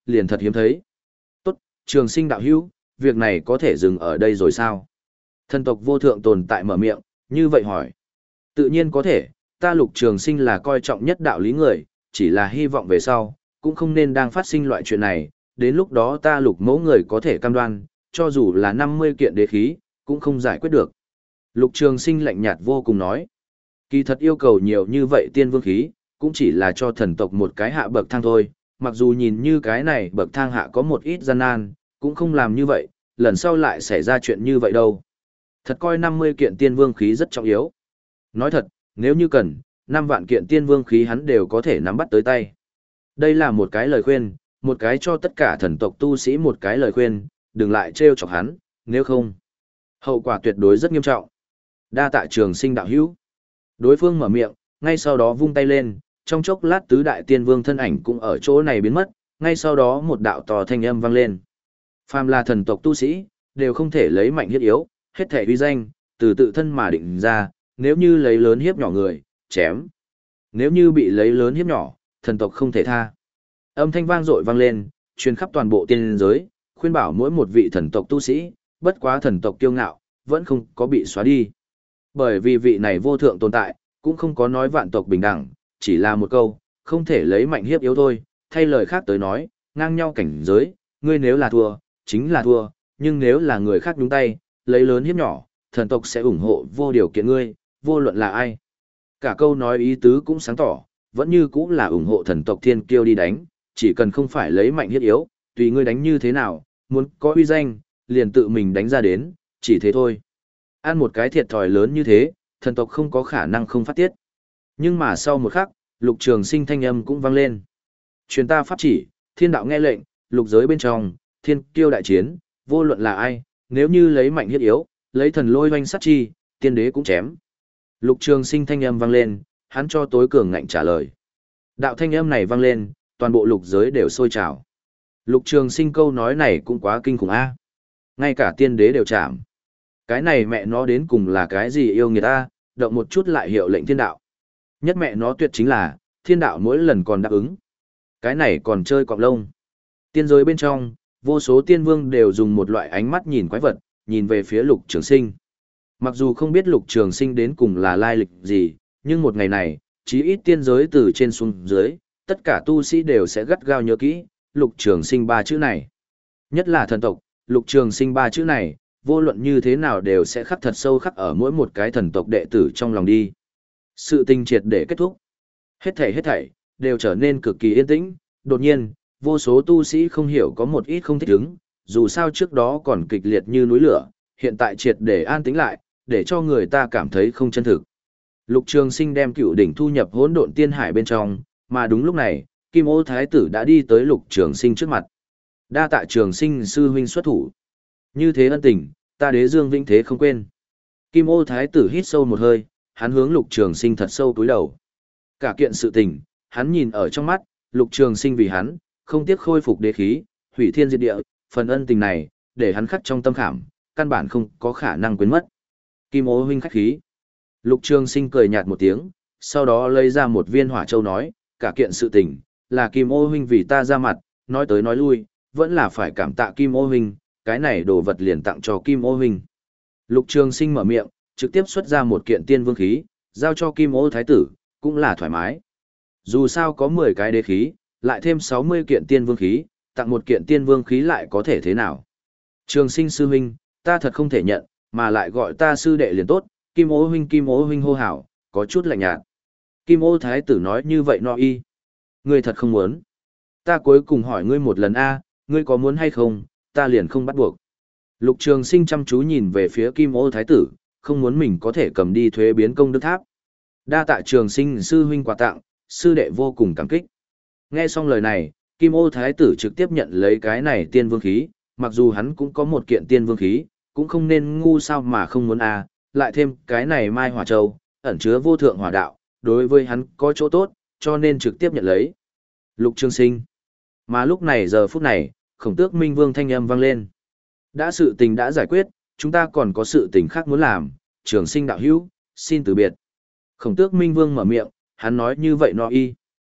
liền thật hiếm thấy. Tốt, trường sinh đạo hữu, việc này có thể dừng ở đây rồi sao? Thần tộc vô thượng tồn tại mở miệng, như vậy hỏi. Tự nhiên có thể, ta lục trường sinh là coi trọng nhất đạo lý người, chỉ là hy vọng về sau, cũng không nên đang phát sinh loại chuyện này, đến lúc đó ta lục mẫu người có thể cam đoan, cho dù là năm mươi kiện đế khí, cũng không giải quyết được. Lục trường sinh lạnh nhạt vô cùng nói. Kỳ thật yêu cầu nhiều như vậy tiên vương khí, cũng chỉ là cho thần tộc một cái hạ bậc thang thôi, mặc dù nhìn như cái này bậc thang hạ có một ít gian nan, cũng không làm như vậy, lần sau lại xảy ra chuyện như vậy đâu. Thật coi năm mươi kiện tiên vương khí rất trọng yếu. Nói thật, nếu như cần, năm vạn kiện tiên vương khí hắn đều có thể nắm bắt tới tay. Đây là một cái lời khuyên, một cái cho tất cả thần tộc tu sĩ một cái lời khuyên, đừng lại trêu chọc hắn, nếu không, hậu quả tuyệt đối rất nghiêm trọng. Đa tạ trường sinh đạo hữu. Đối phương mở miệng, ngay sau đó vung tay lên, trong chốc lát tứ đại tiên vương thân ảnh cũng ở chỗ này biến mất, ngay sau đó một đạo to thanh âm vang lên. Phàm là thần tộc tu sĩ, đều không thể lấy mạnh hiếp yếu, hết thể uy danh, từ tự thân mà định ra, nếu như lấy lớn hiếp nhỏ người, chém. Nếu như bị lấy lớn hiếp nhỏ, thần tộc không thể tha. Âm thanh vang dội vang lên, truyền khắp toàn bộ tiên giới, khuyên bảo mỗi một vị thần tộc tu sĩ, bất quá thần tộc kiêu ngạo, vẫn không có bị xóa đi. Bởi vì vị này vô thượng tồn tại, cũng không có nói vạn tộc bình đẳng, chỉ là một câu, không thể lấy mạnh hiếp yếu thôi, thay lời khác tới nói, ngang nhau cảnh giới, ngươi nếu là thua, chính là thua, nhưng nếu là người khác nhúng tay, lấy lớn hiếp nhỏ, thần tộc sẽ ủng hộ vô điều kiện ngươi, vô luận là ai. Cả câu nói ý tứ cũng sáng tỏ, vẫn như cũng là ủng hộ thần tộc thiên kiêu đi đánh, chỉ cần không phải lấy mạnh hiếp yếu, tùy ngươi đánh như thế nào, muốn có uy danh, liền tự mình đánh ra đến, chỉ thế thôi. Ăn một cái thiệt thòi lớn như thế, thần tộc không có khả năng không phát tiết. Nhưng mà sau một khắc, lục trường sinh thanh âm cũng vang lên. Truyền ta pháp chỉ, thiên đạo nghe lệnh, lục giới bên trong, thiên kiêu đại chiến, vô luận là ai, nếu như lấy mạnh hiếp yếu, lấy thần lôi hoanh sát chi, tiên đế cũng chém. Lục trường sinh thanh âm vang lên, hắn cho tối cường ngạnh trả lời. Đạo thanh âm này vang lên, toàn bộ lục giới đều sôi trào. Lục trường sinh câu nói này cũng quá kinh khủng a. Ngay cả tiên đế đều chạm. Cái này mẹ nó đến cùng là cái gì yêu người ta, động một chút lại hiệu lệnh thiên đạo. Nhất mẹ nó tuyệt chính là, thiên đạo mỗi lần còn đáp ứng. Cái này còn chơi cọp lông. Tiên giới bên trong, vô số tiên vương đều dùng một loại ánh mắt nhìn quái vật, nhìn về phía lục trường sinh. Mặc dù không biết lục trường sinh đến cùng là lai lịch gì, nhưng một ngày này, chí ít tiên giới từ trên xuống dưới, tất cả tu sĩ đều sẽ gắt gao nhớ kỹ, lục trường sinh ba chữ này. Nhất là thần tộc, lục trường sinh ba chữ này, vô luận như thế nào đều sẽ khắc thật sâu khắc ở mỗi một cái thần tộc đệ tử trong lòng đi. Sự tình triệt để kết thúc. Hết thảy hết thảy, đều trở nên cực kỳ yên tĩnh, đột nhiên, vô số tu sĩ không hiểu có một ít không thích ứng, dù sao trước đó còn kịch liệt như núi lửa, hiện tại triệt để an tĩnh lại, để cho người ta cảm thấy không chân thực. Lục Trường Sinh đem cựu đỉnh thu nhập hỗn độn tiên hải bên trong, mà đúng lúc này, Kim Ô Thái tử đã đi tới Lục Trường Sinh trước mặt. Đa tạ Trường Sinh sư huynh xuất thủ. Như thế ân tình, ta Đế Dương vĩnh thế không quên. Kim Ô Thái tử hít sâu một hơi, hắn hướng Lục Trường Sinh thật sâu cúi đầu. Cả kiện sự tình, hắn nhìn ở trong mắt, Lục Trường Sinh vì hắn, không tiếc khôi phục đế khí, hủy thiên diệt địa, phần ân tình này, để hắn khắc trong tâm khảm, căn bản không có khả năng quên mất. Kim Ô huynh khách khí. Lục Trường Sinh cười nhạt một tiếng, sau đó lấy ra một viên hỏa châu nói, cả kiện sự tình, là Kim Ô huynh vì ta ra mặt, nói tới nói lui, vẫn là phải cảm tạ Kim Ô huynh, cái này đồ vật liền tặng cho Kim Ô huynh. Lục Trường Sinh mở miệng, trực tiếp xuất ra một kiện tiên vương khí, giao cho Kim Ô Thái tử, cũng là thoải mái. Dù sao có mười cái đế khí, lại thêm sáu mươi kiện tiên vương khí, tặng một kiện tiên vương khí lại có thể thế nào? Trường Sinh sư huynh, ta thật không thể nhận, mà lại gọi ta sư đệ liền tốt, Kim Ô huynh Kim Ô huynh hô hào, có chút lạnh nhạt. Kim Ô Thái tử nói như vậy no y. Ngươi thật không muốn. Ta cuối cùng hỏi ngươi một lần a, ngươi có muốn hay không, ta liền không bắt buộc. Lục Trường Sinh chăm chú nhìn về phía Kim Ô Thái tử, không muốn mình có thể cầm đi thuế biến công đức tháp. Đa tạ Trường Sinh sư huynh quà tặng, sư đệ vô cùng cảm kích. Nghe xong lời này, Kim Ô Thái tử trực tiếp nhận lấy cái này tiên vương khí, mặc dù hắn cũng có một kiện tiên vương khí, cũng không nên ngu sao mà không muốn a, lại thêm cái này Mai Hỏa Châu, ẩn chứa vô thượng hỏa đạo, đối với hắn có chỗ tốt, cho nên trực tiếp nhận lấy. Lục Trường Sinh. Mà lúc này giờ phút này, Khổng Tước Minh Vương thanh âm vang lên. Đã sự tình đã giải quyết, chúng ta còn có sự tình khác muốn làm, Trường Sinh đạo hữu, xin từ biệt. Khổng Tước Minh Vương mở miệng, hắn nói như vậy no y.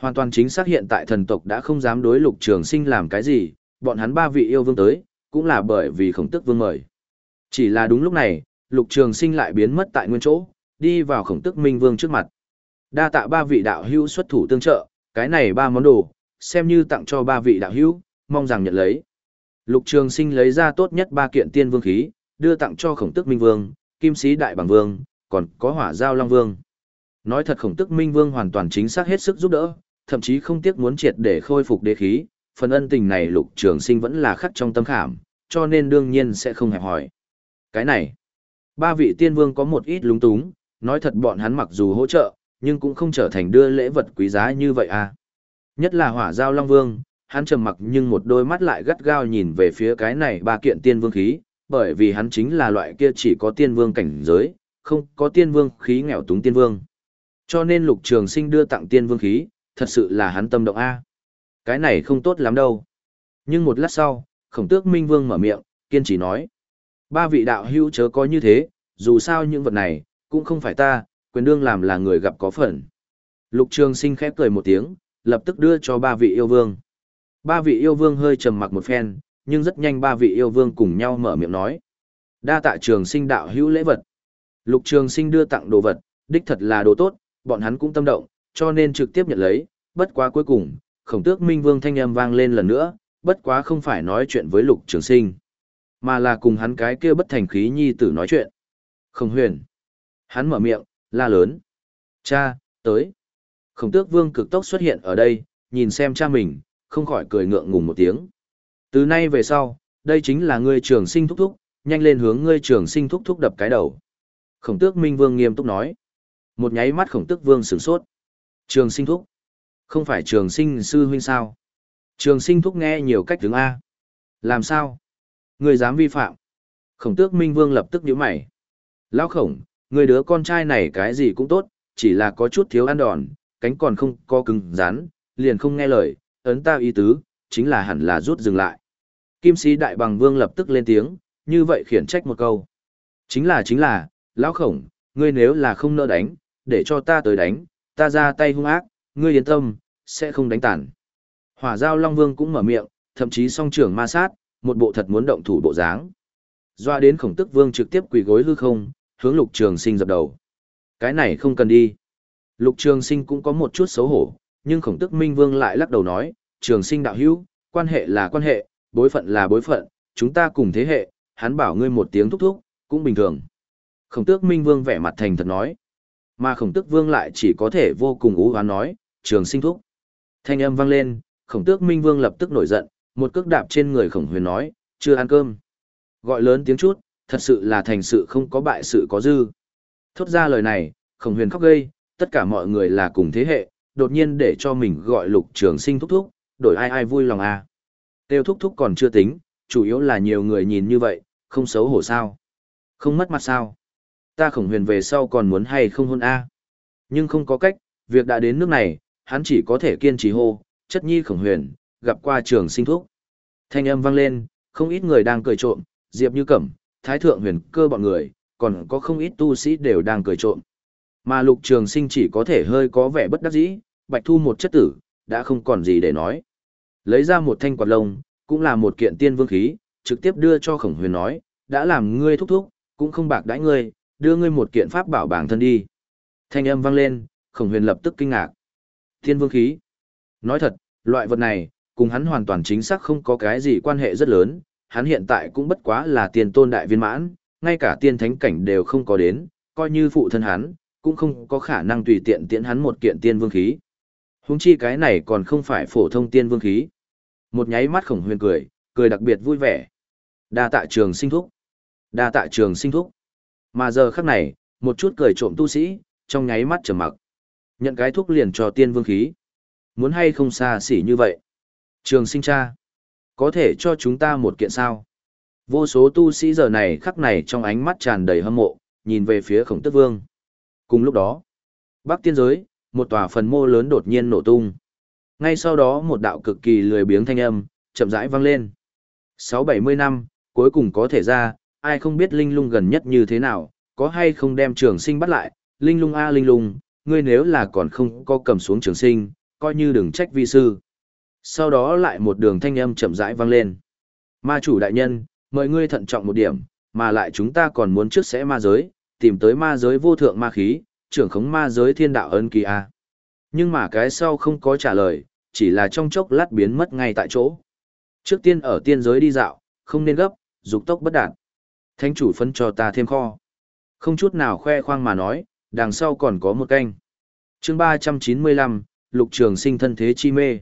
Hoàn toàn chính xác hiện tại thần tộc đã không dám đối Lục Trường Sinh làm cái gì, bọn hắn ba vị yêu vương tới, cũng là bởi vì Khổng Tước Vương mời. Chỉ là đúng lúc này, Lục Trường Sinh lại biến mất tại nguyên chỗ, đi vào Khổng Tước Minh Vương trước mặt. Đa tạ ba vị đạo hữu xuất thủ tương trợ, cái này ba món đồ, xem như tặng cho ba vị đạo hữu, mong rằng nhận lấy. Lục Trường Sinh lấy ra tốt nhất ba kiện tiên vương khí, đưa tặng cho Khổng Tước Minh Vương, Kim Sĩ Đại Bàng Vương, còn có Hỏa Giao Long Vương. Nói thật Khổng Tước Minh Vương hoàn toàn chính xác hết sức giúp đỡ, thậm chí không tiếc muốn triệt để khôi phục đế khí, phần ân tình này Lục Trường Sinh vẫn là khắc trong tâm khảm, cho nên đương nhiên sẽ không hẹp hỏi. Cái này, ba vị tiên vương có một ít lúng túng, nói thật bọn hắn mặc dù hỗ trợ, nhưng cũng không trở thành đưa lễ vật quý giá như vậy à. Nhất là Hỏa Giao Long Vương, hắn trầm mặc nhưng một đôi mắt lại gắt gao nhìn về phía cái này ba kiện tiên vương khí, bởi vì hắn chính là loại kia chỉ có tiên vương cảnh giới, không có tiên vương khí nghèo túng tiên vương. Cho nên Lục Trường Sinh đưa tặng tiên vương khí, thật sự là hắn tâm động a. Cái này không tốt lắm đâu. Nhưng một lát sau, Khổng Tước Minh Vương mở miệng, kiên trì nói: "Ba vị đạo hữu chớ có như thế, dù sao những vật này cũng không phải ta, quyền đương làm là người gặp có phần." Lục Trường Sinh khẽ cười một tiếng, lập tức đưa cho ba vị yêu vương. Ba vị yêu vương hơi trầm mặc một phen, nhưng rất nhanh ba vị yêu vương cùng nhau mở miệng nói: "Đa tạ Trường Sinh đạo hữu lễ vật." Lục Trường Sinh đưa tặng đồ vật, đích thật là đồ tốt, bọn hắn cũng tâm động, cho nên trực tiếp nhận lấy, bất quá cuối cùng, Khổng Tước Minh Vương thanh âm vang lên lần nữa, bất quá không phải nói chuyện với Lục Trường Sinh, mà là cùng hắn cái kia bất thành khí nhi tử nói chuyện. Khổng Huyền. Hắn mở miệng, la lớn: "Cha, tới." Khổng Tước Vương cực tốc xuất hiện ở đây, nhìn xem cha mình, không khỏi cười ngượng ngùng một tiếng. "Từ nay về sau, đây chính là ngươi Trường Sinh thúc thúc, nhanh lên hướng ngươi Trường Sinh thúc thúc đập cái đầu." Khổng Tước Minh Vương nghiêm túc nói. Một nháy mắt Khổng Tước Vương sửng sốt. Trường Sinh thúc? Không phải Trường Sinh sư huynh sao? Trường Sinh thúc nghe nhiều cách tướng A. Làm sao? Ngươi dám vi phạm? Khổng Tước Minh Vương lập tức nhíu mày. Lão Khổng, người đứa con trai này cái gì cũng tốt, chỉ là có chút thiếu ăn đòn, cánh còn không có cứng rắn, liền không nghe lời, ấn ta ý tứ, chính là hẳn là rút dừng lại. Kim Sĩ Đại Bàng Vương lập tức lên tiếng, như vậy khiển trách một câu. Chính là chính là, Lão Khổng, ngươi nếu là không nỡ đánh, để cho ta tới đánh, ta ra tay hung ác, ngươi yên tâm, sẽ không đánh tàn. Hỏa Giao Long Vương cũng mở miệng, thậm chí song trưởng ma sát, một bộ thật muốn động thủ bộ dáng. Doa đến Khổng Tước Vương trực tiếp quỳ gối hư không, hướng Lục Trường Sinh dập đầu. Cái này không cần đi. Lục Trường Sinh cũng có một chút xấu hổ, nhưng Khổng Tước Minh Vương lại lắc đầu nói, Trường Sinh đạo hữu, quan hệ là quan hệ, bối phận là bối phận, chúng ta cùng thế hệ, hắn bảo ngươi một tiếng thúc thúc, cũng bình thường. Khổng Tước Minh Vương vẻ mặt thành thật nói, mà Khổng Tước Vương lại chỉ có thể vô cùng ú hoán nói, Trường Sinh thúc. Thanh âm vang lên, Khổng Tước Minh Vương lập tức nổi giận, một cước đạp trên người Khổng Huyền nói, chưa ăn cơm. Gọi lớn tiếng chút, thật sự là thành sự không có bại sự có dư. Thốt ra lời này, Khổng Huyền khóc gây, tất cả mọi người là cùng thế hệ, đột nhiên để cho mình gọi Lục Trường Sinh thúc thúc, đổi ai ai vui lòng à. Tiêu thúc thúc còn chưa tính, chủ yếu là nhiều người nhìn như vậy, không xấu hổ sao. Không mất mặt sao. Ta Khổng Huyền về sau còn muốn hay không hôn a. Nhưng không có cách, việc đã đến nước này, hắn chỉ có thể kiên trì hô, chất nhi Khổng Huyền, gặp qua Trường Sinh thúc. Thanh âm vang lên, không ít người đang cười trộm, Diệp Như Cẩm, Thái Thượng Huyền Cơ bọn người, còn có không ít tu sĩ đều đang cười trộm. Mà Lục Trường Sinh chỉ có thể hơi có vẻ bất đắc dĩ, Bạch Thu một chất tử, đã không còn gì để nói. Lấy ra một thanh quạt lông, cũng là một kiện tiên vương khí, trực tiếp đưa cho Khổng Huyền nói, đã làm ngươi thúc thúc, cũng không bạc đãi ngươi, đưa ngươi một kiện pháp bảo bản thân đi. Thanh âm vang lên, Khổng Huyền lập tức kinh ngạc. Tiên vương khí. Nói thật, loại vật này, cùng hắn hoàn toàn chính xác không có cái gì quan hệ rất lớn, hắn hiện tại cũng bất quá là tiên tôn đại viên mãn, ngay cả tiên thánh cảnh đều không có đến, coi như phụ thân hắn, cũng không có khả năng tùy tiện tiễn hắn một kiện tiên vương khí. Huống chi cái này còn không phải phổ thông tiên vương khí. Một nháy mắt Khổng Huyền cười, cười đặc biệt vui vẻ. Đa tạ Trường Sinh thúc. Đa tạ Trường Sinh thúc. Mà giờ khắc này, một chút cười trộm tu sĩ, trong nháy mắt trầm mặc. Nhận cái thuốc liền cho tiên vương khí. Muốn hay không xa xỉ như vậy. Trường Sinh cha, có thể cho chúng ta một kiện sao? Vô số tu sĩ giờ này khắc này trong ánh mắt tràn đầy hâm mộ, nhìn về phía Khổng Tước Vương. Cùng lúc đó, Bắc Tiên giới, một tòa phần mộ lớn đột nhiên nổ tung. Ngay sau đó một đạo cực kỳ lười biếng thanh âm, chậm rãi vang lên. Sáu bảy mươi năm, cuối cùng có thể ra, ai không biết Linh Lung gần nhất như thế nào, có hay không đem Trường Sinh bắt lại, Linh Lung a Linh Lung, ngươi nếu là còn không có cầm xuống Trường Sinh, coi như đừng trách vi sư. Sau đó lại một đường thanh âm chậm rãi vang lên. Ma chủ đại nhân, mời ngươi thận trọng một điểm, mà lại chúng ta còn muốn trước sẽ ma giới, tìm tới ma giới vô thượng ma khí, trưởng khống ma giới thiên đạo ân kỳ a. Nhưng mà cái sau không có trả lời, chỉ là trong chốc lát biến mất ngay tại chỗ. Trước tiên ở tiên giới đi dạo, không nên gấp, dục tốc bất đạt. Thánh chủ phân cho ta thêm kho. Không chút nào khoe khoang mà nói, đằng sau còn có một canh. Chương ba trăm chín mươi lăm, Lục Trường Sinh thân thế chi mê.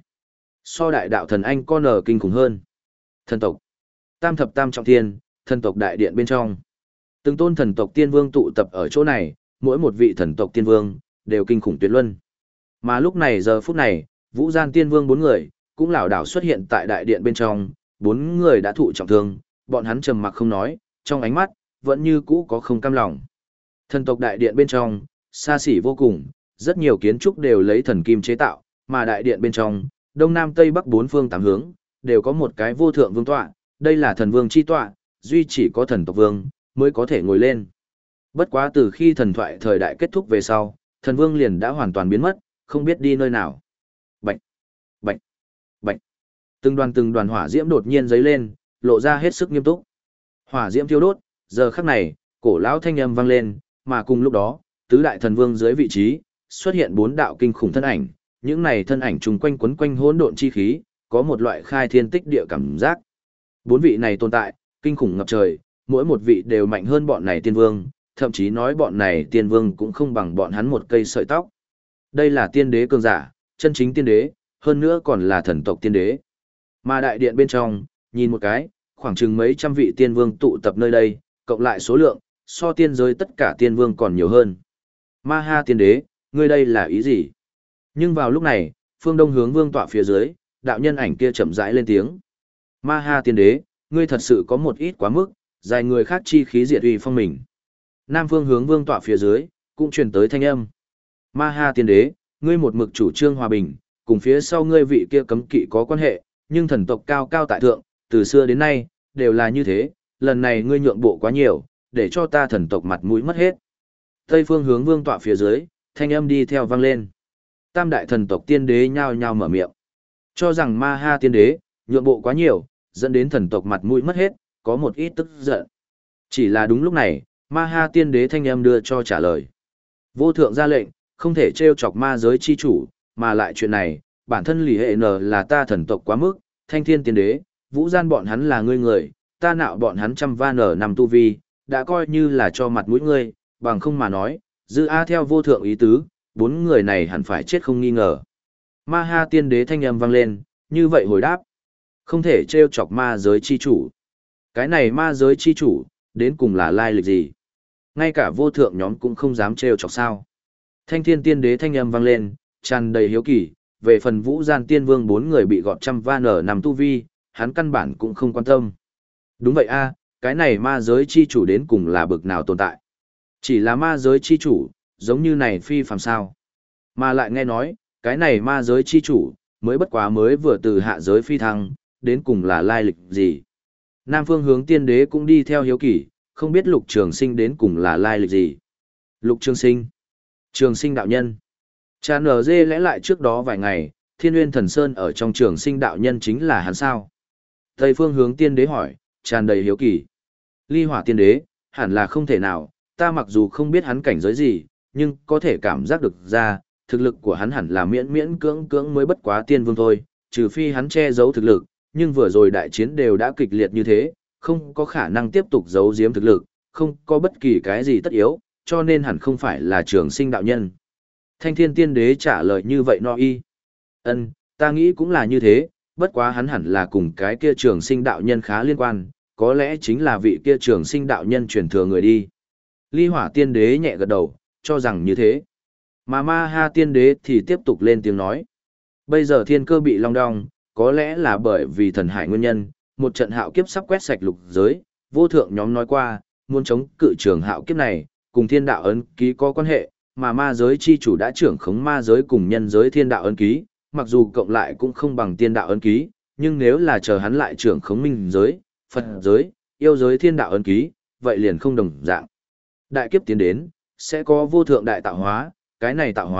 So đại đạo thần anh con nở kinh khủng hơn. Thần tộc. Tam thập tam trọng thiên, thần tộc đại điện bên trong. Từng tôn thần tộc tiên vương tụ tập ở chỗ này, mỗi một vị thần tộc tiên vương đều kinh khủng tuyệt luân. Mà lúc này giờ phút này, Vũ Gian tiên vương bốn người cũng lảo đảo xuất hiện tại đại điện bên trong, bốn người đã thụ trọng thương, bọn hắn trầm mặc không nói, trong ánh mắt vẫn như cũ có không cam lòng. Thần tộc đại điện bên trong, xa xỉ vô cùng, rất nhiều kiến trúc đều lấy thần kim chế tạo, mà đại điện bên trong, đông nam tây bắc bốn phương tám hướng, đều có một cái vô thượng vương tọa, đây là thần vương chi tọa, duy chỉ có thần tộc vương mới có thể ngồi lên. Bất quá từ khi thần thoại thời đại kết thúc về sau, thần vương liền đã hoàn toàn biến mất, không biết đi nơi nào. Bạch, bạch, bạch. Từng đoàn từng đoàn hỏa diễm đột nhiên giấy lên, lộ ra hết sức nghiêm túc. Hỏa diễm thiêu đốt, giờ khắc này, cổ lão thanh âm vang lên, mà cùng lúc đó, tứ đại thần vương dưới vị trí, xuất hiện bốn đạo kinh khủng thân ảnh, những này thân ảnh trùng quanh quấn quanh hỗn độn chi khí, có một loại khai thiên tích địa cảm giác. Bốn vị này tồn tại, kinh khủng ngập trời, mỗi một vị đều mạnh hơn bọn này tiên vương, thậm chí nói bọn này tiên vương cũng không bằng bọn hắn một cây sợi tóc. Đây là tiên đế cường giả, chân chính tiên đế, hơn nữa còn là thần tộc tiên đế. Mà đại điện bên trong, nhìn một cái, khoảng chừng mấy trăm vị tiên vương tụ tập nơi đây, cộng lại số lượng, so tiên giới tất cả tiên vương còn nhiều hơn. Ma ha tiên đế, ngươi đây là ý gì? Nhưng vào lúc này, phương đông hướng vương tọa phía dưới, đạo nhân ảnh kia chậm rãi lên tiếng. Ma ha tiên đế, ngươi thật sự có một ít quá mức, dài người khác chi khí diệt uy phong mình. Nam phương hướng vương tọa phía dưới, cũng truyền tới thanh âm. Ma ha tiên đế, ngươi một mực chủ trương hòa bình, cùng phía sau ngươi vị kia cấm kỵ có quan hệ, nhưng thần tộc cao cao tại thượng, từ xưa đến nay, đều là như thế, lần này ngươi nhượng bộ quá nhiều, để cho ta thần tộc mặt mũi mất hết. Tây phương hướng vương tọa phía dưới, thanh âm đi theo vang lên. Tam đại thần tộc tiên đế nhao nhao mở miệng. Cho rằng ma ha tiên đế, nhượng bộ quá nhiều, dẫn đến thần tộc mặt mũi mất hết, có một ít tức giận. Chỉ là đúng lúc này, ma ha tiên đế thanh âm đưa cho trả lời. Vô thượng ra lệnh, không thể trêu chọc ma giới chi chủ, mà lại chuyện này, bản thân lì hệ n là ta thần tộc quá mức, thanh thiên tiên đế, vũ gian bọn hắn là ngươi người, ta nạo bọn hắn trăm va nở nằm tu vi, đã coi như là cho mặt mũi ngươi, bằng không mà nói, dư A theo vô thượng ý tứ, bốn người này hẳn phải chết không nghi ngờ. Ma ha tiên đế thanh âm vang lên, như vậy hồi đáp. Không thể trêu chọc ma giới chi chủ. Cái này ma giới chi chủ, đến cùng là lai lịch gì? Ngay cả vô thượng nhóm cũng không dám trêu chọc sao. Thanh thiên tiên đế thanh âm vang lên, tràn đầy hiếu kỳ, về phần vũ gian tiên vương bốn người bị gọt trăm va nở nằm tu vi, hắn căn bản cũng không quan tâm. Đúng vậy a, cái này ma giới chi chủ đến cùng là bực nào tồn tại. Chỉ là ma giới chi chủ, giống như này phi phàm sao. Mà lại nghe nói, cái này ma giới chi chủ, mới bất quá mới vừa từ hạ giới phi thăng, đến cùng là lai lịch gì. Nam phương hướng tiên đế cũng đi theo hiếu kỳ, không biết lục trường sinh đến cùng là lai lịch gì. Lục trường sinh. Trường sinh đạo nhân. Cha nở dê lẽ lại trước đó vài ngày, Thiên Nguyên Thần Sơn ở trong trường sinh đạo nhân chính là hắn sao? Tây phương hướng tiên đế hỏi, tràn đầy hiếu kỳ. Ly hỏa tiên đế, hẳn là không thể nào, ta mặc dù không biết hắn cảnh giới gì, nhưng có thể cảm giác được ra, thực lực của hắn hẳn là miễn miễn cưỡng cưỡng mới bất quá tiên vương thôi, trừ phi hắn che giấu thực lực, nhưng vừa rồi đại chiến đều đã kịch liệt như thế, không có khả năng tiếp tục giấu giếm thực lực, không có bất kỳ cái gì tất yếu, cho nên hẳn không phải là trường sinh đạo nhân. Thanh thiên tiên đế trả lời như vậy no y. Ân, ta nghĩ cũng là như thế, bất quá hắn hẳn là cùng cái kia trường sinh đạo nhân khá liên quan, có lẽ chính là vị kia trường sinh đạo nhân truyền thừa người đi. Ly hỏa tiên đế nhẹ gật đầu, cho rằng như thế. Mà ma ha tiên đế thì tiếp tục lên tiếng nói. Bây giờ thiên cơ bị long đong, có lẽ là bởi vì thần hải nguyên nhân, một trận hạo kiếp sắp quét sạch lục giới, vô thượng nhóm nói qua, muốn chống cự trường hạo kiếp này, cùng thiên đạo ấn ký có quan hệ, mà ma giới chi chủ đã trưởng khống ma giới cùng nhân giới thiên đạo ấn ký, mặc dù cộng lại cũng không bằng tiên đạo ấn ký, nhưng nếu là chờ hắn lại trưởng khống minh giới, Phật giới, yêu giới thiên đạo ấn ký, vậy liền không đồng dạng. Đại kiếp tiến đến, sẽ có vô thượng đại tạo hóa, cái này tạo hóa,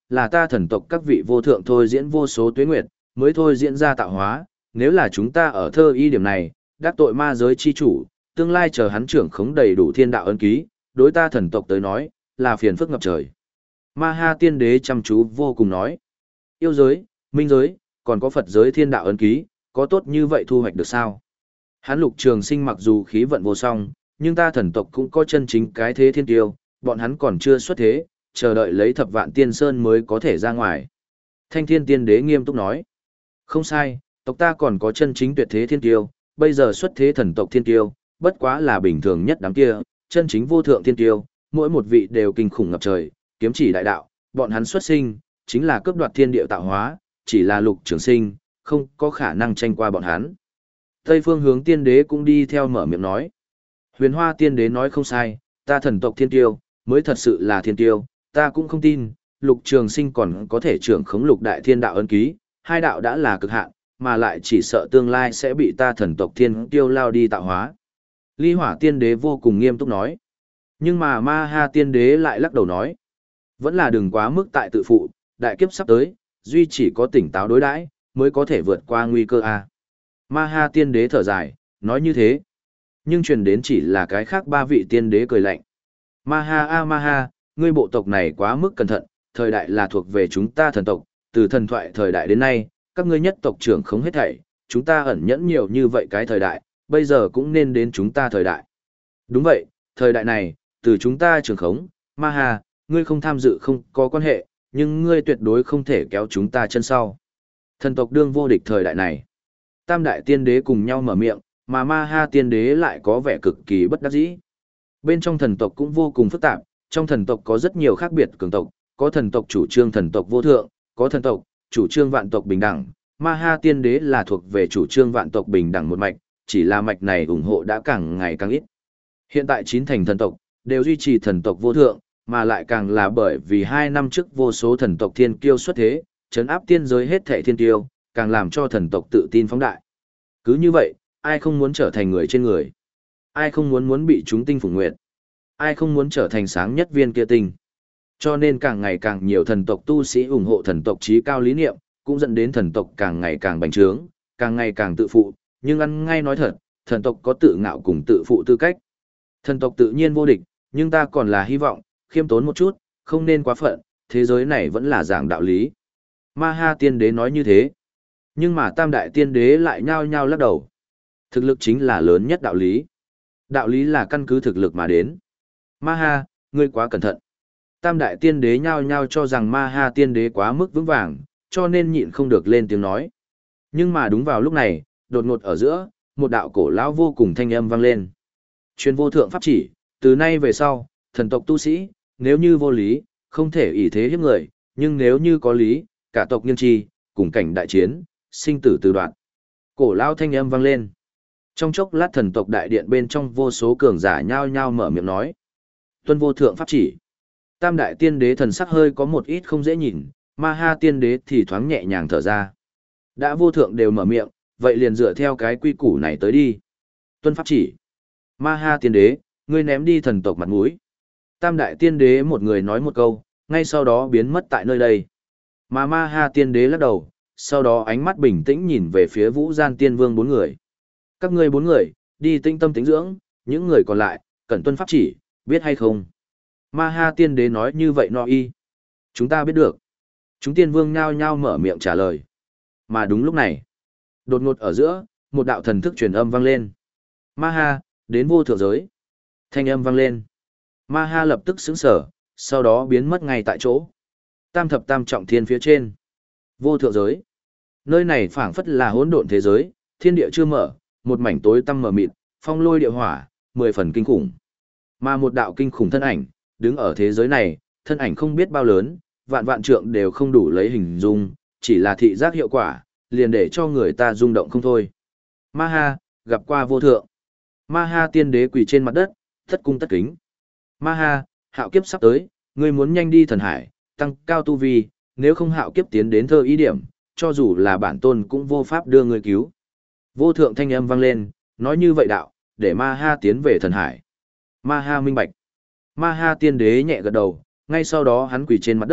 là ta thần tộc các vị vô thượng thôi diễn vô số tuế nguyệt, mới thôi diễn ra tạo hóa, nếu là chúng ta ở thơ y điểm này, đắc tội ma giới chi chủ, tương lai chờ hắn trưởng khống đầy đủ thiên đạo ấn ký, đối ta thần tộc tới nói, là phiền phức ngập trời. Ma ha tiên đế chăm chú vô cùng nói, yêu giới, minh giới, còn có Phật giới thiên đạo ấn ký, có tốt như vậy thu hoạch được sao? Hắn Lục Trường Sinh mặc dù khí vận vô song, nhưng ta thần tộc cũng có chân chính cái thế thiên tiêu, bọn hắn còn chưa xuất thế, chờ đợi lấy thập vạn tiên sơn mới có thể ra ngoài. Thanh thiên tiên đế nghiêm túc nói, không sai, tộc ta còn có chân chính tuyệt thế thiên tiêu, bây giờ xuất thế thần tộc thiên tiêu, bất quá là bình thường nhất đám kia, chân chính vô thượng thiên tiêu, mỗi một vị đều kinh khủng ngập trời, kiếm chỉ đại đạo, bọn hắn xuất sinh, chính là cướp đoạt thiên địa tạo hóa, chỉ là Lục Trường Sinh, không có khả năng tranh qua bọn hắn. Tây phương hướng tiên đế cũng đi theo mở miệng nói. Huyền hoa tiên đế nói không sai, ta thần tộc thiên tiêu, mới thật sự là thiên tiêu, ta cũng không tin, Lục Trường Sinh còn có thể trưởng khống lục đại thiên đạo ấn ký, hai đạo đã là cực hạn, mà lại chỉ sợ tương lai sẽ bị ta thần tộc thiên tiêu lao đi tạo hóa. Ly hỏa tiên đế vô cùng nghiêm túc nói. Nhưng mà ma ha tiên đế lại lắc đầu nói. Vẫn là đừng quá mức tại tự phụ, đại kiếp sắp tới, duy chỉ có tỉnh táo đối đãi mới có thể vượt qua nguy cơ a. Ma ha tiên đế thở dài, nói như thế. Nhưng truyền đến chỉ là cái khác ba vị tiên đế cười lạnh. Ma ha a ma ha, ngươi bộ tộc này quá mức cẩn thận, thời đại là thuộc về chúng ta thần tộc, từ thần thoại thời đại đến nay, các ngươi nhất tộc trưởng không hết thảy, chúng ta ẩn nhẫn nhiều như vậy cái thời đại, bây giờ cũng nên đến chúng ta thời đại. Đúng vậy, thời đại này, từ chúng ta trưởng khống, ma ha, ngươi không tham dự không có quan hệ, nhưng ngươi tuyệt đối không thể kéo chúng ta chân sau. Thần tộc đương vô địch thời đại này. Tam đại tiên đế cùng nhau mở miệng, mà ma ha tiên đế lại có vẻ cực kỳ bất đắc dĩ. Bên trong thần tộc cũng vô cùng phức tạp, trong thần tộc có rất nhiều khác biệt cường tộc, có thần tộc chủ trương thần tộc vô thượng, có thần tộc chủ trương vạn tộc bình đẳng. Ma ha tiên đế là thuộc về chủ trương vạn tộc bình đẳng một mạch, chỉ là mạch này ủng hộ đã càng ngày càng ít. Hiện tại chín thành thần tộc đều duy trì thần tộc vô thượng, mà lại càng là bởi vì hai năm trước vô số thần tộc thiên kiêu xuất thế, trấn áp tiên giới hết thảy thiên kiêu, càng làm cho thần tộc tự tin phóng đại. Cứ như vậy, ai không muốn trở thành người trên người? Ai không muốn muốn bị chúng tinh phụng nguyệt? Ai không muốn trở thành sáng nhất viên kia tinh? Cho nên càng ngày càng nhiều thần tộc tu sĩ ủng hộ thần tộc trí cao lý niệm, cũng dẫn đến thần tộc càng ngày càng bành trướng, càng ngày càng tự phụ, nhưng ăn ngay nói thật, thần tộc có tự ngạo cùng tự phụ tư cách. Thần tộc tự nhiên vô địch, nhưng ta còn là hy vọng, khiêm tốn một chút, không nên quá phận, thế giới này vẫn là giảng đạo lý. Ma ha tiên đế nói như thế. Nhưng mà tam đại tiên đế lại nhao nhao lắc đầu. Thực lực chính là lớn nhất đạo lý. Đạo lý là căn cứ thực lực mà đến. Ma ha, ngươi quá cẩn thận. Tam đại tiên đế nhao nhao cho rằng ma ha tiên đế quá mức vững vàng, cho nên nhịn không được lên tiếng nói. Nhưng mà đúng vào lúc này, đột ngột ở giữa, một đạo cổ lão vô cùng thanh âm vang lên. Truyền vô thượng pháp chỉ, từ nay về sau, thần tộc tu sĩ, nếu như vô lý, không thể ỷ thế hiếp người, nhưng nếu như có lý, cả tộc nghiêng tri, cùng cảnh đại chiến, sinh tử từ đoạn. Cổ lão thanh âm vang lên. Trong chốc lát thần tộc đại điện bên trong vô số cường giả nhao nhao mở miệng nói. Tuân vô thượng pháp chỉ. Tam đại tiên đế thần sắc hơi có một ít không dễ nhìn, ma ha tiên đế thì thoáng nhẹ nhàng thở ra. Đã vô thượng đều mở miệng, vậy liền dựa theo cái quy củ này tới đi. Tuân pháp chỉ. Ma ha tiên đế, ngươi ném đi thần tộc mặt mũi. Tam đại tiên đế một người nói một câu, ngay sau đó biến mất tại nơi đây. Mà ma ha tiên đế lắc đầu, sau đó ánh mắt bình tĩnh nhìn về phía vũ gian tiên vương bốn người. Các ngươi bốn người, đi tinh tâm tĩnh dưỡng, những người còn lại, cần tuân pháp chỉ, biết hay không? Ma ha tiên đế nói như vậy no y. Chúng ta biết được. Chúng tiên vương nhao nhao mở miệng trả lời. Mà đúng lúc này, đột ngột ở giữa, một đạo thần thức truyền âm vang lên. Ma ha, đến vô thượng giới. Thanh âm vang lên. Ma ha lập tức sững sở, sau đó biến mất ngay tại chỗ. Tam thập tam trọng thiên phía trên. Vô thượng giới. Nơi này phảng phất là hỗn độn thế giới, thiên địa chưa mở, một mảnh tối tăm mờ mịt, phong lôi địa hỏa, mười phần kinh khủng. Mà một đạo kinh khủng thân ảnh, đứng ở thế giới này, thân ảnh không biết bao lớn, vạn vạn trượng đều không đủ lấy hình dung, chỉ là thị giác hiệu quả, liền để cho người ta rung động không thôi. Ma ha, gặp qua vô thượng. Ma ha tiên đế quỳ trên mặt đất, thất cung tất kính. Ma ha, hạo kiếp sắp tới, ngươi muốn nhanh đi thần hải, tăng cao tu vi, nếu không hạo kiếp tiến đến thơ ý điểm, cho dù là bản tôn cũng vô pháp đưa ngươi cứu. Vô thượng thanh âm vang lên, nói như vậy đạo, để ma ha tiến về thần hải. Ma ha minh bạch. Ma ha tiên đế nhẹ gật đầu, ngay sau đó hắn quỳ trên mặt đất,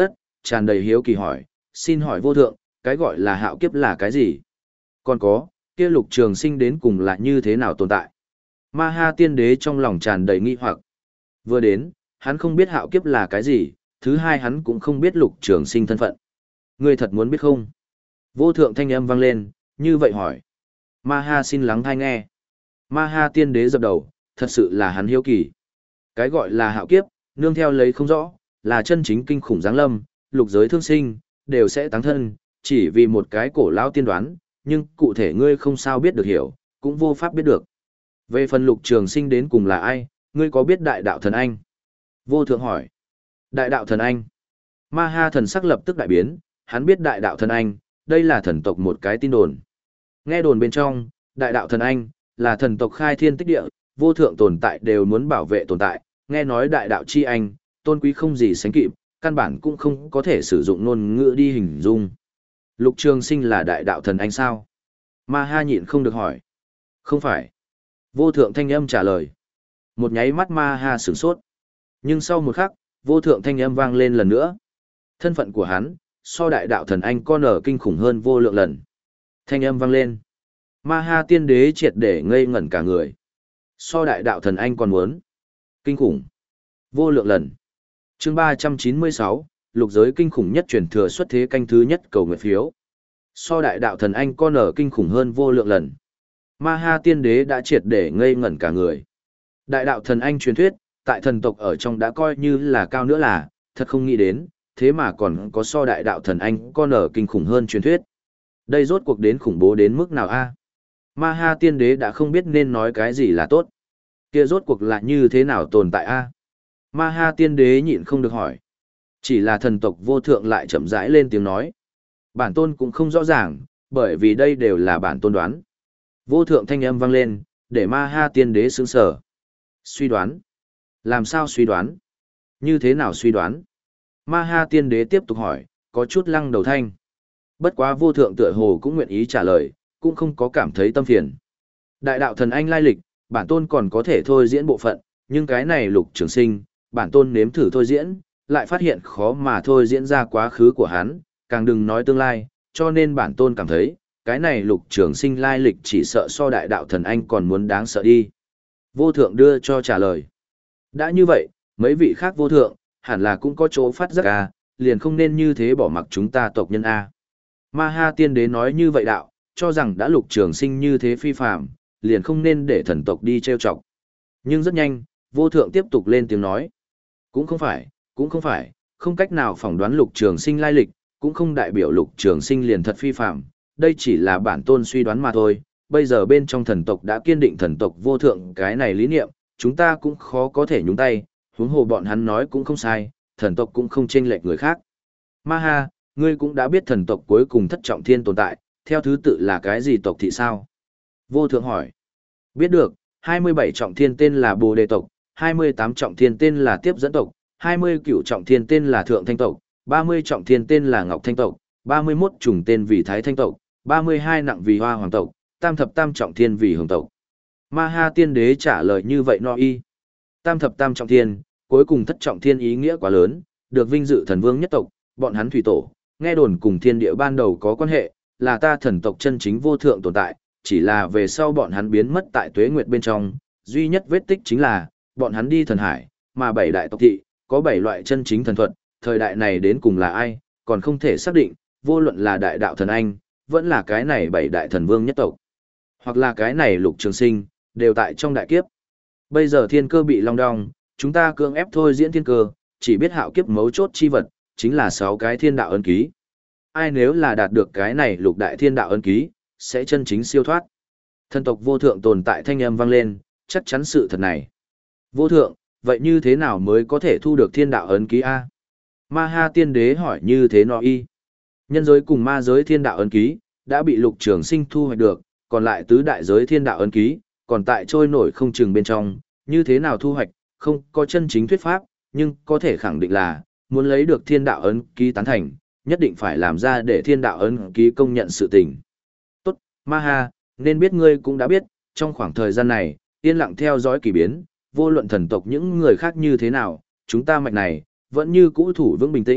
tràn đầy hiếu kỳ hỏi, xin hỏi vô thượng, cái gọi là hạo kiếp là cái gì? Còn có, kia lục trường sinh đến cùng là như thế nào tồn tại? Ma ha tiên đế trong lòng tràn đầy nghi hoặc. Vừa đến, hắn không biết hạo kiếp là cái gì, thứ hai hắn cũng không biết lục trường sinh thân phận. Ngươi thật muốn biết không? Vô thượng thanh âm vang lên, như vậy hỏi. Ma ha xin lắng thai nghe. Ma ha tiên đế dập đầu, thật sự là hắn hiếu kỳ. Cái gọi là hạo kiếp, nương theo lấy không rõ, là chân chính kinh khủng giáng lâm, lục giới thương sinh, đều sẽ táng thân, chỉ vì một cái cổ lão tiên đoán, nhưng cụ thể ngươi không sao biết được hiểu, cũng vô pháp biết được. Về phần lục trường sinh đến cùng là ai, ngươi có biết đại đạo thần anh? Vô thượng hỏi. Đại đạo thần anh. Ma ha thần sắc lập tức đại biến, hắn biết đại đạo thần anh, đây là thần tộc một cái tin đồn. Nghe đồn bên trong, đại đạo thần anh, là thần tộc khai thiên tích địa, vô thượng tồn tại đều muốn bảo vệ tồn tại, nghe nói đại đạo chi anh, tôn quý không gì sánh kịp, căn bản cũng không có thể sử dụng ngôn ngữ đi hình dung. Lục trường sinh là đại đạo thần anh sao? Ma ha nhịn không được hỏi. Không phải. Vô thượng thanh âm trả lời. Một nháy mắt ma ha sửng sốt. Nhưng sau một khắc, vô thượng thanh âm vang lên lần nữa. Thân phận của hắn, so đại đạo thần anh con ở kinh khủng hơn vô lượng lần. Thanh âm vang lên. Ma ha tiên đế triệt để ngây ngẩn cả người. So đại đạo thần anh còn muốn. Kinh khủng. Vô lượng lần. Chương ba trăm chín mươi sáu, lục giới kinh khủng nhất truyền thừa xuất thế canh thứ nhất cầu nguyện phiếu. So đại đạo thần anh con ở kinh khủng hơn vô lượng lần. Ma ha tiên đế đã triệt để ngây ngẩn cả người. Đại đạo thần anh truyền thuyết, tại thần tộc ở trong đã coi như là cao nữa là, thật không nghĩ đến, thế mà còn có so đại đạo thần anh con ở kinh khủng hơn truyền thuyết. Đây rốt cuộc đến khủng bố đến mức nào a? Ma ha tiên đế đã không biết nên nói cái gì là tốt. Kia rốt cuộc là như thế nào tồn tại a? Ma ha tiên đế nhịn không được hỏi. Chỉ là thần tộc vô thượng lại chậm rãi lên tiếng nói. Bản tôn cũng không rõ ràng, bởi vì đây đều là bản tôn đoán. Vô thượng thanh âm vang lên, để ma ha tiên đế sững sờ. Suy đoán? Làm sao suy đoán? Như thế nào suy đoán? Ma ha tiên đế tiếp tục hỏi, có chút lăng đầu thanh. Bất quá vô thượng tựa hồ cũng nguyện ý trả lời, cũng không có cảm thấy tâm phiền. Đại đạo thần anh lai lịch, bản tôn còn có thể thôi diễn bộ phận, nhưng cái này lục trường sinh, bản tôn nếm thử thôi diễn, lại phát hiện khó mà thôi diễn ra quá khứ của hắn, càng đừng nói tương lai, cho nên bản tôn cảm thấy, cái này lục trường sinh lai lịch chỉ sợ so đại đạo thần anh còn muốn đáng sợ đi. Vô thượng đưa cho trả lời. Đã như vậy, mấy vị khác vô thượng, hẳn là cũng có chỗ phát giác à, liền không nên như thế bỏ mặc chúng ta tộc nhân A. Ma ha tiên đế nói như vậy đạo, cho rằng đã lục trường sinh như thế phi phạm, liền không nên để thần tộc đi trêu chọc. Nhưng rất nhanh, vô thượng tiếp tục lên tiếng nói. Cũng không phải, cũng không phải, không cách nào phỏng đoán lục trường sinh lai lịch, cũng không đại biểu lục trường sinh liền thật phi phạm, đây chỉ là bản tôn suy đoán mà thôi. Bây giờ bên trong thần tộc đã kiên định thần tộc vô thượng cái này lý niệm, chúng ta cũng khó có thể nhúng tay, huống hồ bọn hắn nói cũng không sai, thần tộc cũng không chênh lệch người khác. Ma ha, ngươi cũng đã biết thần tộc cuối cùng thất trọng thiên tồn tại, theo thứ tự là cái gì tộc thị sao? Vô thượng hỏi. Biết được, hai mươi bảy trọng thiên tên là Bồ Đề tộc, hai mươi tám trọng thiên tên là Tiếp dẫn tộc, hai mươi cửu trọng thiên tên là Thượng Thanh tộc, ba mươi trọng thiên tên là Ngọc Thanh tộc, ba mươi mốt trùng tên vì Thái Thanh tộc, ba mươi hai nặng vì Hoa Hoàng tộc, tam thập tam trọng thiên vì Hồng tộc. Ma ha tiên đế trả lời như vậy no y. Tam thập tam trọng thiên, cuối cùng thất trọng thiên ý nghĩa quá lớn, được vinh dự thần vương nhất tộc, bọn hắn thủy tổ, nghe đồn cùng thiên địa ban đầu có quan hệ, là ta thần tộc chân chính vô thượng tồn tại, chỉ là về sau bọn hắn biến mất tại tuế nguyệt bên trong, duy nhất vết tích chính là, bọn hắn đi thần hải, mà bảy đại tộc thị, có bảy loại chân chính thần thuật, thời đại này đến cùng là ai, còn không thể xác định, vô luận là đại đạo thần anh, vẫn là cái này bảy đại thần vương nhất tộc, hoặc là cái này lục trường sinh, đều tại trong đại kiếp. Bây giờ thiên cơ bị long đong, chúng ta cưỡng ép thôi diễn thiên cơ, chỉ biết hạo kiếp mấu chốt chi vật, chính là sáu cái thiên đạo ấn ký. Ai nếu là đạt được cái này lục đại thiên đạo ấn ký, sẽ chân chính siêu thoát. Thần tộc vô thượng tồn tại thanh âm vang lên, chắc chắn sự thật này. Vô thượng, vậy như thế nào mới có thể thu được thiên đạo ấn ký A? Ma ha tiên đế hỏi như thế nọ y. Nhân giới cùng ma giới thiên đạo ấn ký, đã bị lục trường sinh thu hoạch được, còn lại tứ đại giới thiên đạo ấn ký, còn tại trôi nổi không chừng bên trong, như thế nào thu hoạch, không có chân chính thuyết pháp, nhưng có thể khẳng định là, muốn lấy được thiên đạo ấn ký tán thành, nhất định phải làm ra để thiên đạo ấn ký công nhận sự tình. Tốt, Ma ha, nên biết ngươi cũng đã biết, trong khoảng thời gian này, yên lặng theo dõi kỳ biến, vô luận thần tộc những người khác như thế nào, chúng ta mạch này, vẫn như cũ thủ vững bình tĩnh,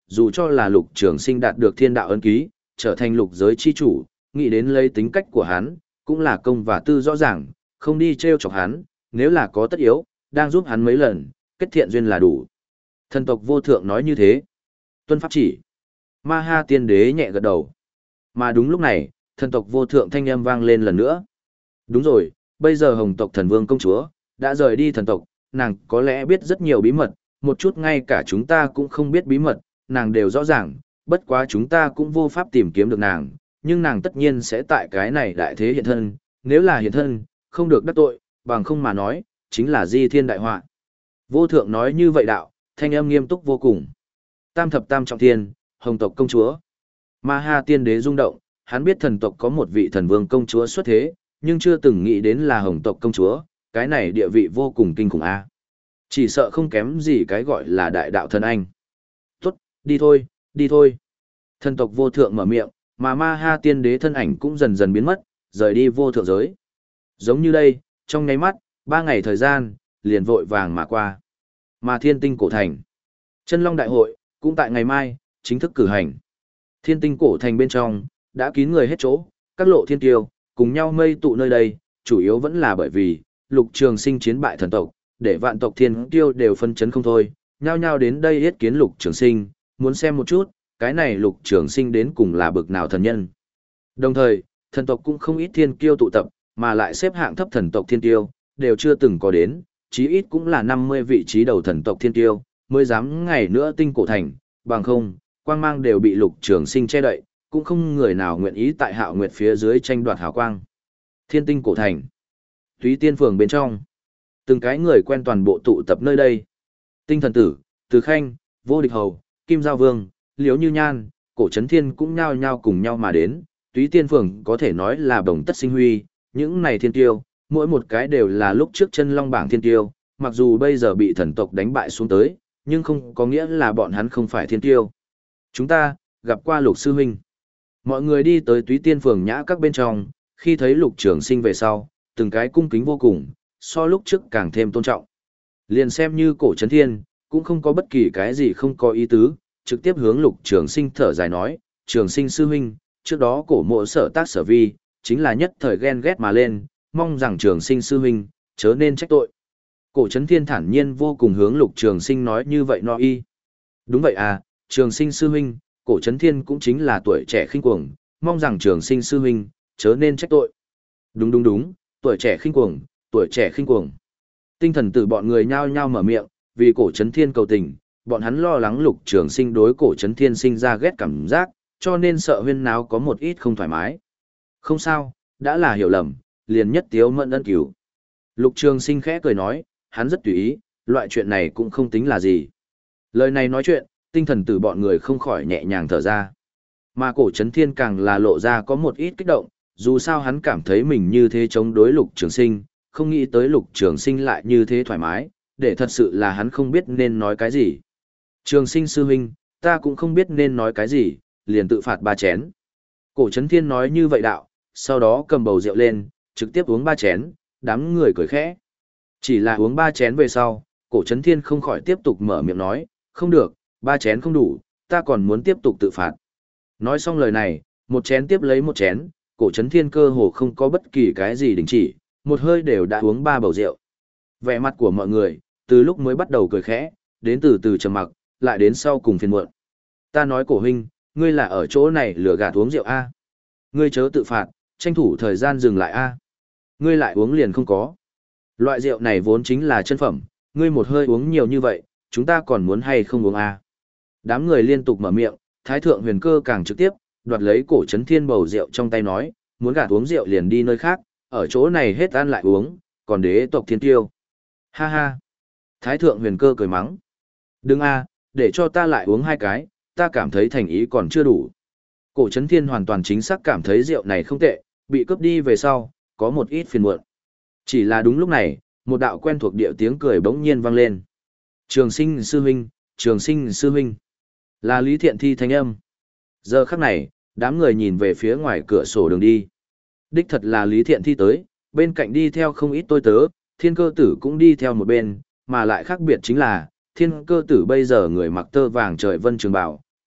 dù cho là lục trường sinh đạt được thiên đạo ấn ký, trở thành lục giới chi chủ, nghĩ đến lấy tính cách của hắn, cũng là công và tư rõ ràng, không đi treo chọc hắn, nếu là có tất yếu, đang giúp hắn mấy lần, kết thiện duyên là đủ. Thần tộc vô thượng nói như thế. Tuân pháp chỉ. Ma Ha tiên đế nhẹ gật đầu. Mà đúng lúc này, thần tộc vô thượng thanh âm vang lên lần nữa. Đúng rồi, bây giờ hồng tộc thần vương công chúa, đã rời đi thần tộc, nàng có lẽ biết rất nhiều bí mật, một chút ngay cả chúng ta cũng không biết bí mật, nàng đều rõ ràng, bất quá chúng ta cũng vô pháp tìm kiếm được nàng, nhưng nàng tất nhiên sẽ tại cái này đại thế hiện thân, nếu là hiện thân, không được đắc tội, bằng không mà nói, chính là di thiên đại họa. Vô thượng nói như vậy đạo, thanh âm nghiêm túc vô cùng. Tam thập tam trọng thiên, hồng tộc công chúa. Ma Ha tiên đế rung động, hắn biết thần tộc có một vị thần vương công chúa xuất thế, nhưng chưa từng nghĩ đến là hồng tộc công chúa, cái này địa vị vô cùng kinh khủng a. Chỉ sợ không kém gì cái gọi là đại đạo thần anh. Tốt, đi thôi, đi thôi. Thần tộc vô thượng mở miệng, mà Ma Ha tiên đế thân ảnh cũng dần dần biến mất, rời đi vô thượng giới. Giống như đây, trong nháy mắt, ba ngày thời gian, liền vội vàng mà qua. Mà thiên tinh cổ thành. Chân Long đại hội, cũng tại ngày mai, chính thức cử hành. Thiên tinh cổ thành bên trong, đã kín người hết chỗ, các lộ thiên tiêu, cùng nhau mây tụ nơi đây, chủ yếu vẫn là bởi vì, lục trường sinh chiến bại thần tộc, để vạn tộc thiên tiêu đều phân chấn không thôi, nhao nhao đến đây yết kiến lục trường sinh, muốn xem một chút, cái này lục trường sinh đến cùng là bực nào thần nhân. Đồng thời, thần tộc cũng không ít thiên kiêu tụ tập, mà lại xếp hạng thấp thần tộc thiên kiêu, đều chưa từng có đến, chí ít cũng là năm mươi vị trí đầu thần tộc thiên kiêu, mới dám ngày nữa tinh cổ thành, bằng không, quang mang đều bị lục trường sinh che đậy, cũng không người nào nguyện ý tại Hạo Nguyệt phía dưới tranh đoạt hào quang. Thiên tinh cổ thành, Túy Tiên phường bên trong, từng cái người quen toàn bộ tụ tập nơi đây. Tinh thần tử, Từ Khanh, Vô Địch Hầu, Kim Giao Vương, Liễu Như Nhan, Cổ Chấn Thiên cũng nhao nhao cùng nhau mà đến. Túy Tiên phường có thể nói là đồng tất sinh huy, những này thiên tiêu, mỗi một cái đều là lúc trước chân long bảng thiên tiêu, mặc dù bây giờ bị thần tộc đánh bại xuống tới, nhưng không có nghĩa là bọn hắn không phải thiên tiêu. Chúng ta, gặp qua lục sư huynh. Mọi người đi tới Túy Tiên phường nhã các bên trong, khi thấy lục trường sinh về sau, từng cái cung kính vô cùng, so lúc trước càng thêm tôn trọng. Liền xem như Cổ Chấn Thiên, cũng không có bất kỳ cái gì không có ý tứ, trực tiếp hướng lục trường sinh thở dài nói, trường sinh sư huynh, trước đó cổ mộ sở tác sở vi, chính là nhất thời ghen ghét mà lên, mong rằng trường sinh sư huynh, chớ nên trách tội. Cổ Chấn Thiên thản nhiên vô cùng hướng lục trường sinh nói như vậy no y. Đúng vậy à, trường sinh sư huynh, Cổ Chấn Thiên cũng chính là tuổi trẻ khinh cuồng, mong rằng trường sinh sư huynh, chớ nên trách tội. Đúng đúng đúng, tuổi trẻ khinh cuồng, tuổi trẻ khinh cuồng. Tinh thần tử bọn người nhao nhao mở miệng, vì Cổ Chấn Thiên cầu tình, bọn hắn lo lắng lục trường sinh đối Cổ Chấn Thiên sinh ra ghét cảm giác, cho nên sợ huyên náo có một ít không thoải mái. Không sao, đã là hiểu lầm, liền nhất tiếu mẫn ân cứu. Lục trường sinh khẽ cười nói, hắn rất tùy ý, loại chuyện này cũng không tính là gì. Lời này nói chuyện, tinh thần tử bọn người không khỏi nhẹ nhàng thở ra. Mà Cổ Chấn Thiên càng là lộ ra có một ít kích động, dù sao hắn cảm thấy mình như thế chống đối lục trường sinh, không nghĩ tới lục trường sinh lại như thế thoải mái, để thật sự là hắn không biết nên nói cái gì. Trường sinh sư huynh, ta cũng không biết nên nói cái gì, liền tự phạt ba chén. Cổ Chấn Thiên nói như vậy đạo, sau đó cầm bầu rượu lên, trực tiếp uống ba chén, đám người cười khẽ. Chỉ là uống ba chén về sau, Cổ Chấn Thiên không khỏi tiếp tục mở miệng nói, không được, ba chén không đủ, ta còn muốn tiếp tục tự phạt. Nói xong lời này, một chén tiếp lấy một chén, Cổ Chấn Thiên cơ hồ không có bất kỳ cái gì đình chỉ, một hơi đều đã uống ba bầu rượu. Vẻ mặt của mọi người, từ lúc mới bắt đầu cười khẽ, đến từ từ trầm mặc, lại đến sau cùng phiền muộn. Ta nói Cổ huynh, ngươi là ở chỗ này lừa gạt uống rượu a? Ngươi chớ tự phạt, tranh thủ thời gian dừng lại a. Ngươi lại uống liền không có. Loại rượu này vốn chính là chân phẩm, ngươi một hơi uống nhiều như vậy, chúng ta còn muốn hay không uống a? Đám người liên tục mở miệng, Thái thượng huyền cơ càng trực tiếp, đoạt lấy Cổ Chấn Thiên bầu rượu trong tay nói, muốn gạt uống rượu liền đi nơi khác, ở chỗ này hết ăn lại uống, còn đế tộc thiên tiêu. Ha ha. Thái thượng huyền cơ cười mắng. Đừng a, để cho ta lại uống hai cái, ta cảm thấy thành ý còn chưa đủ. Cổ Chấn Thiên hoàn toàn chính xác cảm thấy rượu này không tệ, bị cướp đi về sau, có một ít phiền muộn. Chỉ là đúng lúc này, một đạo quen thuộc điệu tiếng cười bỗng nhiên vang lên. Trường sinh sư huynh, trường sinh sư huynh. Là Lý Thiện Thi thanh âm. Giờ khắc này, đám người nhìn về phía ngoài cửa sổ đường đi. Đích thật là Lý Thiện Thi tới, bên cạnh đi theo không ít tôi tớ, Thiên Cơ Tử cũng đi theo một bên, mà lại khác biệt chính là, Thiên Cơ Tử bây giờ người mặc tơ vàng trời vân trường bào,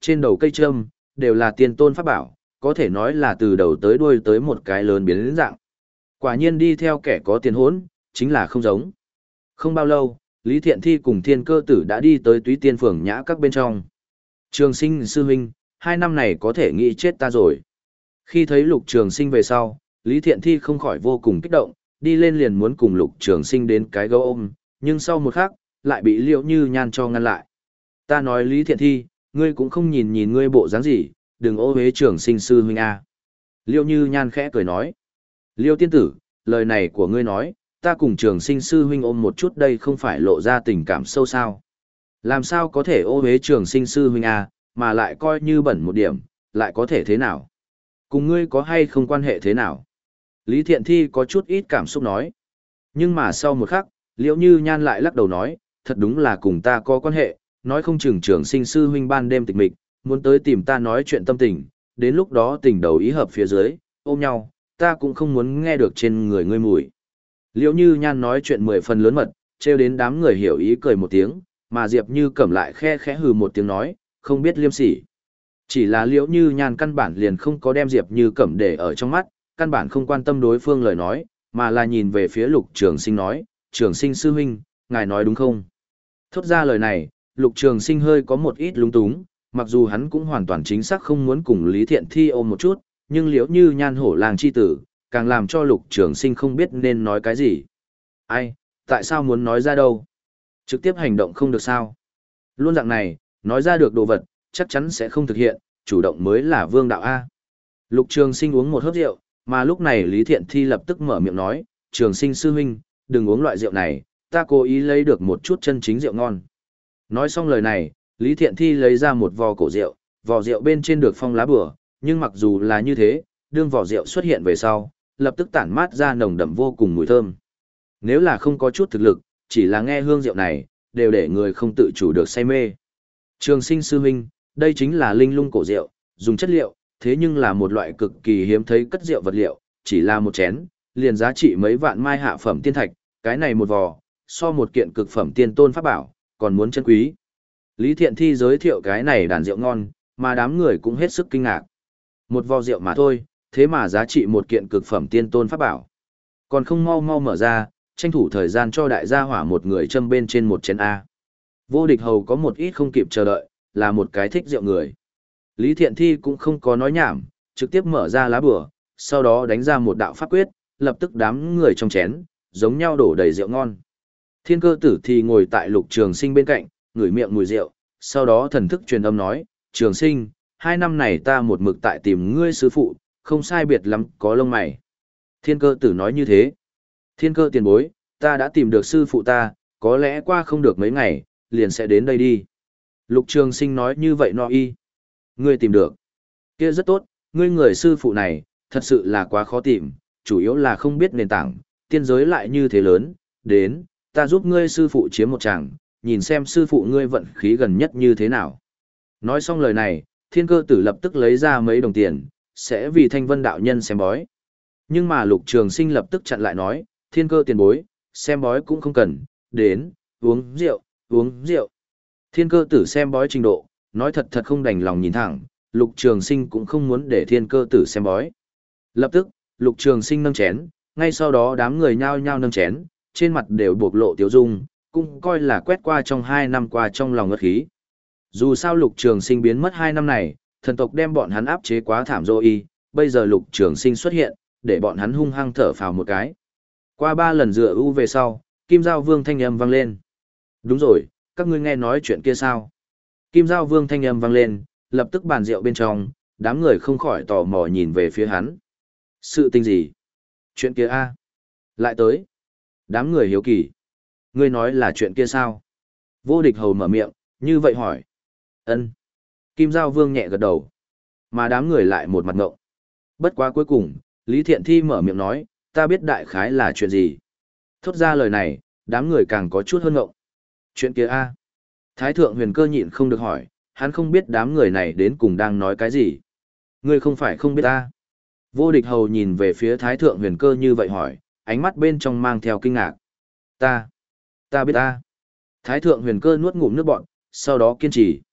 trên đầu cây trâm, đều là tiên tôn pháp bảo, có thể nói là từ đầu tới đuôi tới một cái lớn biến đến dạng. Quả nhiên đi theo kẻ có tiền hốn, chính là không giống. Không bao lâu, Lý Thiện Thi cùng Thiên Cơ Tử đã đi tới Túy Tiên Phường nhã các bên trong. Trường Sinh sư huynh, hai năm này có thể nghĩ chết ta rồi. Khi thấy Lục Trường Sinh về sau, Lý Thiện Thi không khỏi vô cùng kích động, đi lên liền muốn cùng Lục Trường Sinh đến cái gấu ôm, nhưng sau một khắc, lại bị Liễu Như Nhan cho ngăn lại. Ta nói Lý Thiện Thi, ngươi cũng không nhìn nhìn ngươi bộ dáng gì, đừng ô uế Trường Sinh sư huynh a. Liễu Như Nhan khẽ cười nói. Liễu tiên tử, lời này của ngươi nói, ta cùng Trường Sinh sư huynh ôm một chút đây không phải lộ ra tình cảm sâu sao. Làm sao có thể ô uế Trường Sinh sư huynh a, mà lại coi như bẩn một điểm, lại có thể thế nào? Cùng ngươi có hay không quan hệ thế nào? Lý Thiện Thi có chút ít cảm xúc nói. Nhưng mà sau một khắc, Liễu Như Nhan lại lắc đầu nói, thật đúng là cùng ta có quan hệ, nói không chừng Trường Sinh sư huynh ban đêm tịch mịch, muốn tới tìm ta nói chuyện tâm tình, đến lúc đó tình đầu ý hợp phía dưới, ôm nhau, ta cũng không muốn nghe được trên người ngươi mùi. Liễu Như Nhan nói chuyện mười phần lớn mật, trêu đến đám người hiểu ý cười một tiếng, mà Diệp Như Cẩm lại khe khẽ hừ một tiếng nói, không biết liêm sỉ. Chỉ là Liễu Như Nhan căn bản liền không có đem Diệp Như Cẩm để ở trong mắt, căn bản không quan tâm đối phương lời nói, mà là nhìn về phía Lục Trường Sinh nói, Trường Sinh sư huynh, ngài nói đúng không? Thốt ra lời này, Lục Trường Sinh hơi có một ít lung túng, mặc dù hắn cũng hoàn toàn chính xác không muốn cùng Lý Thiện Thi ôm một chút, nhưng Liễu Như Nhan hổ làng chi tử, càng làm cho Lục Trường Sinh không biết nên nói cái gì. Ai, tại sao muốn nói ra đâu? Trực tiếp hành động không được sao? Luôn dạng này, nói ra được đồ vật, chắc chắn sẽ không thực hiện, chủ động mới là vương đạo A. Lục Trường Sinh uống một hớp rượu, mà lúc này Lý Thiện Thi lập tức mở miệng nói, Trường Sinh sư huynh, đừng uống loại rượu này, ta cố ý lấy được một chút chân chính rượu ngon. Nói xong lời này, Lý Thiện Thi lấy ra một vò cổ rượu, vò rượu bên trên được phong lá bùa, nhưng mặc dù là như thế, đương vò rượu xuất hiện về sau, lập tức tản mát ra nồng đậm vô cùng mùi thơm. Nếu là không có chút thực lực, chỉ là nghe hương rượu này, đều để người không tự chủ được say mê. Trường Sinh sư huynh, đây chính là linh lung cổ rượu, dùng chất liệu, thế nhưng là một loại cực kỳ hiếm thấy cất rượu vật liệu, chỉ là một chén, liền giá trị mấy vạn mai hạ phẩm tiên thạch, cái này một vò, so một kiện cực phẩm tiên tôn pháp bảo, còn muốn chân quý. Lý Thiện Thi giới thiệu cái này đàn rượu ngon, mà đám người cũng hết sức kinh ngạc. Một vò rượu mà thôi, thế mà giá trị một kiện cực phẩm tiên tôn pháp bảo. Còn không mau mau mở ra, tranh thủ thời gian cho đại gia hỏa một người châm bên trên một chén A. Vô Địch Hầu có một ít không kịp chờ đợi, là một cái thích rượu người. Lý Thiện Thi cũng không có nói nhảm, trực tiếp mở ra lá bùa, sau đó đánh ra một đạo pháp quyết, lập tức đám người trong chén, giống nhau đổ đầy rượu ngon. Thiên Cơ Tử thì ngồi tại Lục Trường Sinh bên cạnh, ngửi miệng mùi rượu, sau đó thần thức truyền âm nói, Trường Sinh, hai năm này ta một mực tại tìm ngươi sư phụ, không sai biệt lắm, có lông mày. Thiên Cơ Tử nói như thế. Thiên Cơ tiền bối, ta đã tìm được sư phụ ta, có lẽ qua không được mấy ngày, liền sẽ đến đây đi. Lục Trường Sinh nói như vậy no y. Ngươi tìm được. Kia rất tốt, ngươi người sư phụ này, thật sự là quá khó tìm, chủ yếu là không biết nền tảng, tiên giới lại như thế lớn, đến, ta giúp ngươi sư phụ chiếm một tràng, nhìn xem sư phụ ngươi vận khí gần nhất như thế nào. Nói xong lời này, Thiên Cơ Tử lập tức lấy ra mấy đồng tiền, sẽ vì Thanh Vân đạo nhân xem bói. Nhưng mà Lục Trường Sinh lập tức chặn lại nói, Thiên Cơ tiền bối, xem bói cũng không cần, đến, uống rượu, uống rượu. Thiên Cơ Tử xem bói trình độ, nói thật thật không đành lòng nhìn thẳng, Lục Trường Sinh cũng không muốn để Thiên Cơ Tử xem bói. Lập tức, Lục Trường Sinh nâng chén, ngay sau đó đám người nhao nhao nâng chén, trên mặt đều bộc lộ tiếu dung, cũng coi là quét qua trong hai năm qua trong lòng ngất khí. Dù sao Lục Trường Sinh biến mất hai năm này, thần tộc đem bọn hắn áp chế quá thảm rồi, bây giờ Lục Trường Sinh xuất hiện, để bọn hắn hung hăng thở phào một cái. Qua ba lần dựa ưu về sau, Kim Giao Vương thanh âm vang lên. Đúng rồi, các ngươi nghe nói chuyện kia sao? Kim Giao Vương thanh âm vang lên, lập tức bàn rượu bên trong, đám người không khỏi tò mò nhìn về phía hắn. Sự tình gì? Chuyện kia a? Lại tới. Đám người hiếu kỳ. Ngươi nói là chuyện kia sao? Vô Địch Hầu mở miệng, như vậy hỏi. Ân. Kim Giao Vương nhẹ gật đầu. Mà đám người lại một mặt ngộng. Bất quá cuối cùng, Lý Thiện Thi mở miệng nói, ta biết đại khái là chuyện gì. Thốt ra lời này, đám người càng có chút hơn ngộng. Chuyện kia a? Thái thượng Huyền Cơ nhịn không được hỏi, hắn không biết đám người này đến cùng đang nói cái gì. Ngươi không phải không biết ta. Vô Địch Hầu nhìn về phía Thái thượng Huyền Cơ như vậy hỏi, ánh mắt bên trong mang theo kinh ngạc. Ta, ta biết ta. Thái thượng Huyền Cơ nuốt ngụm nước bọt, sau đó kiên trì.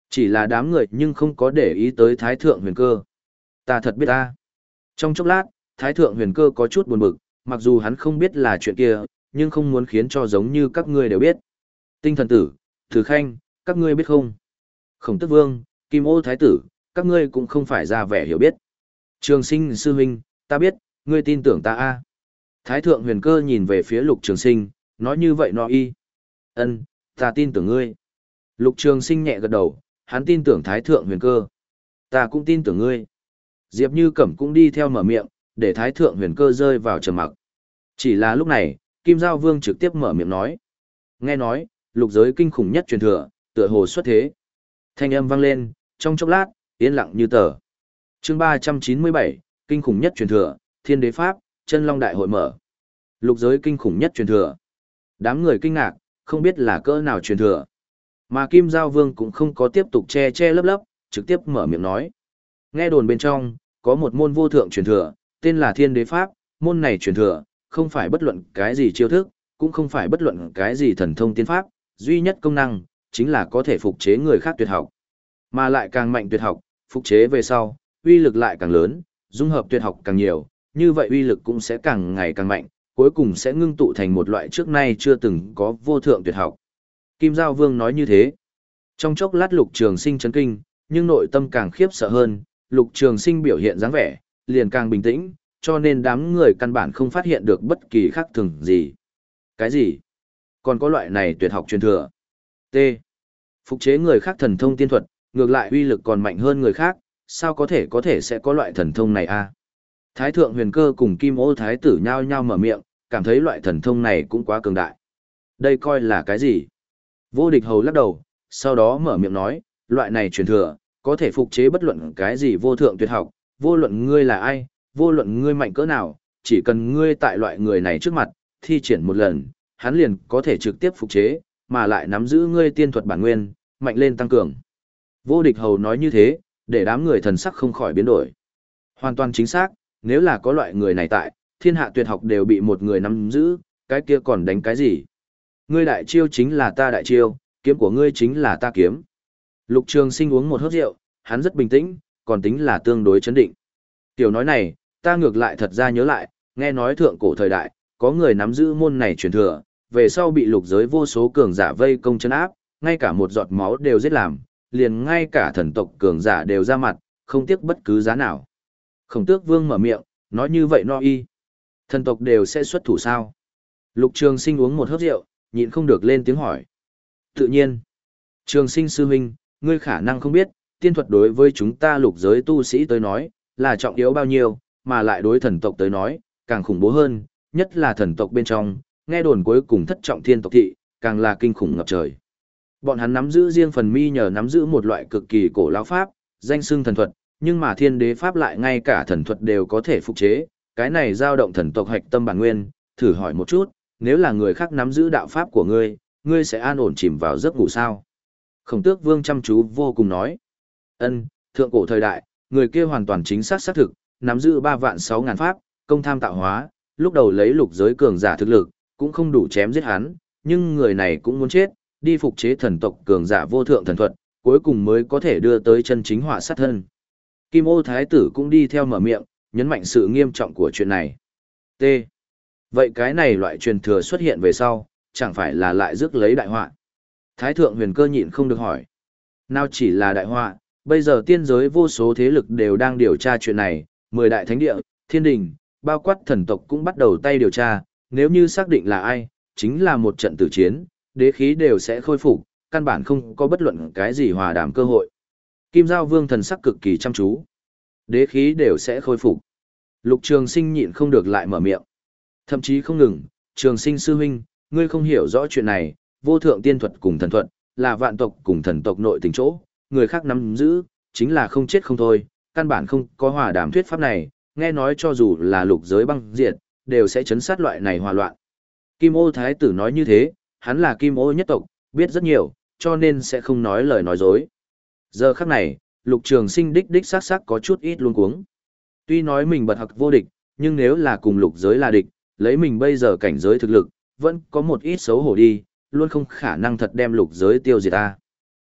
Chỉ là đám người nhưng không có để ý tới Thái Thượng Huyền Cơ. Ta thật biết ta. Trong chốc lát, Thái Thượng Huyền Cơ có chút buồn bực, mặc dù hắn không biết là chuyện kia, nhưng không muốn khiến cho giống như các ngươi đều biết. Tinh Thần Tử, Thử Khanh, các ngươi biết không? Khổng Tước Vương, Kim Ô Thái Tử, các ngươi cũng không phải ra vẻ hiểu biết. Trường Sinh sư huynh, ta biết, ngươi tin tưởng ta a. Thái Thượng Huyền Cơ nhìn về phía Lục Trường Sinh, nói như vậy nó y. Ân, ta tin tưởng ngươi. Lục Trường Sinh nhẹ gật đầu, hắn tin tưởng Thái Thượng Huyền Cơ. Ta cũng tin tưởng ngươi. Diệp Như Cẩm cũng đi theo mở miệng, để Thái Thượng Huyền Cơ rơi vào trầm mặc. Chỉ là lúc này, Kim Giao Vương trực tiếp mở miệng nói. Nghe nói, lục giới kinh khủng nhất truyền thừa, tựa hồ xuất thế. Thanh âm vang lên, trong chốc lát, yên lặng như tờ. Chương ba trăm chín mươi bảy, kinh khủng nhất truyền thừa, Thiên Đế Pháp, Chân Long Đại hội mở. Lục giới kinh khủng nhất truyền thừa. Đám người kinh ngạc, không biết là cỡ nào truyền thừa. Mà Kim Giao Vương cũng không có tiếp tục che che lấp lấp, trực tiếp mở miệng nói. Nghe đồn bên trong, có một môn vô thượng truyền thừa, tên là Thiên Đế Pháp, môn này truyền thừa, không phải bất luận cái gì chiêu thức, cũng không phải bất luận cái gì thần thông tiên pháp, duy nhất công năng, chính là có thể phục chế người khác tuyệt học. Mà lại càng mạnh tuyệt học, phục chế về sau, uy lực lại càng lớn, dung hợp tuyệt học càng nhiều, như vậy uy lực cũng sẽ càng ngày càng mạnh, cuối cùng sẽ ngưng tụ thành một loại trước nay chưa từng có vô thượng tuyệt học. Kim Giao Vương nói như thế. Trong chốc lát Lục Trường Sinh chấn kinh, nhưng nội tâm càng khiếp sợ hơn, Lục Trường Sinh biểu hiện dáng vẻ, liền càng bình tĩnh, cho nên đám người căn bản không phát hiện được bất kỳ khác thường gì. Cái gì? Còn có loại này tuyệt học truyền thừa? T. Phục chế người khác thần thông tiên thuật, ngược lại uy lực còn mạnh hơn người khác, sao có thể có thể sẽ có loại thần thông này a? Thái Thượng Huyền Cơ cùng Kim Ô Thái Tử nhao nhao mở miệng, cảm thấy loại thần thông này cũng quá cường đại. Đây coi là cái gì? Vô Địch Hầu lắc đầu, sau đó mở miệng nói, loại này truyền thừa, có thể phục chế bất luận cái gì vô thượng tuyệt học, vô luận ngươi là ai, vô luận ngươi mạnh cỡ nào, chỉ cần ngươi tại loại người này trước mặt, thi triển một lần, hắn liền có thể trực tiếp phục chế, mà lại nắm giữ ngươi tiên thuật bản nguyên, mạnh lên tăng cường. Vô Địch Hầu nói như thế, để đám người thần sắc không khỏi biến đổi. Hoàn toàn chính xác, nếu là có loại người này tại, thiên hạ tuyệt học đều bị một người nắm giữ, cái kia còn đánh cái gì? Ngươi đại chiêu chính là ta đại chiêu, kiếm của ngươi chính là ta kiếm. Lục Trường Sinh uống một hớp rượu, hắn rất bình tĩnh, còn tính là tương đối chấn định. Tiểu nói này, ta ngược lại thật ra nhớ lại, nghe nói thượng cổ thời đại, có người nắm giữ môn này truyền thừa, về sau bị lục giới vô số cường giả vây công chân áp, ngay cả một giọt máu đều giết làm, liền ngay cả thần tộc cường giả đều ra mặt, không tiếc bất cứ giá nào. Khổng Tước Vương mở miệng, nói như vậy no y. Thần tộc đều sẽ xuất thủ sao? Lục Trường Sinh uống một hớp rượu, nhịn không được lên tiếng hỏi. Tự nhiên. Trường Sinh sư huynh, ngươi khả năng không biết, tiên thuật đối với chúng ta lục giới tu sĩ tới nói, là trọng yếu bao nhiêu, mà lại đối thần tộc tới nói, càng khủng bố hơn, nhất là thần tộc bên trong, nghe đồn cuối cùng thất trọng thiên tộc thị, càng là kinh khủng ngập trời. Bọn hắn nắm giữ riêng phần mi nhờ nắm giữ một loại cực kỳ cổ lão pháp, danh xưng thần thuật, nhưng mà Thiên Đế Pháp lại ngay cả thần thuật đều có thể phục chế, cái này dao động thần tộc hạch tâm bản nguyên, thử hỏi một chút, nếu là người khác nắm giữ đạo pháp của ngươi, ngươi sẽ an ổn chìm vào giấc ngủ sao? Khổng Tước Vương chăm chú vô cùng nói. Ân, thượng cổ thời đại, người kia hoàn toàn chính xác xác thực, nắm giữ ba vạn sáu ngàn pháp, công tham tạo hóa, lúc đầu lấy lục giới cường giả thực lực, cũng không đủ chém giết hắn, nhưng người này cũng muốn chết, đi phục chế thần tộc cường giả vô thượng thần thuật, cuối cùng mới có thể đưa tới chân chính họa sát thân. Kim Ô Thái Tử cũng đi theo mở miệng, nhấn mạnh sự nghiêm trọng của chuyện này. T. Vậy cái này loại truyền thừa xuất hiện về sau, chẳng phải là lại rước lấy đại họa? Thái Thượng Huyền Cơ nhịn không được hỏi. Nào chỉ là đại họa, bây giờ tiên giới vô số thế lực đều đang điều tra chuyện này, mười đại thánh địa, thiên đình, bao quát thần tộc cũng bắt đầu tay điều tra, nếu như xác định là ai, chính là một trận tử chiến, đế khí đều sẽ khôi phục, căn bản không có bất luận cái gì hòa đàm cơ hội. Kim Giao Vương thần sắc cực kỳ chăm chú. Đế khí đều sẽ khôi phục. Lục Trường Sinh nhịn không được lại mở miệng. Thậm chí không ngừng, Trường Sinh sư huynh, ngươi không hiểu rõ chuyện này, vô thượng tiên thuật cùng thần thuật, là vạn tộc cùng thần tộc nội tình chỗ, người khác nắm giữ, chính là không chết không thôi, căn bản không có hòa đàm thuyết pháp này, nghe nói cho dù là lục giới băng diệt, đều sẽ chấn sát loại này hòa loạn. Kim Ô Thái Tử nói như thế, hắn là Kim Ô nhất tộc, biết rất nhiều, cho nên sẽ không nói lời nói dối. Giờ khắc này, Lục Trường Sinh đích đích xác xác có chút ít luống cuống. Tuy nói mình bật học vô địch, nhưng nếu là cùng lục giới là địch, lấy mình bây giờ cảnh giới thực lực, vẫn có một ít xấu hổ đi, luôn không khả năng thật đem lục giới tiêu diệt ta.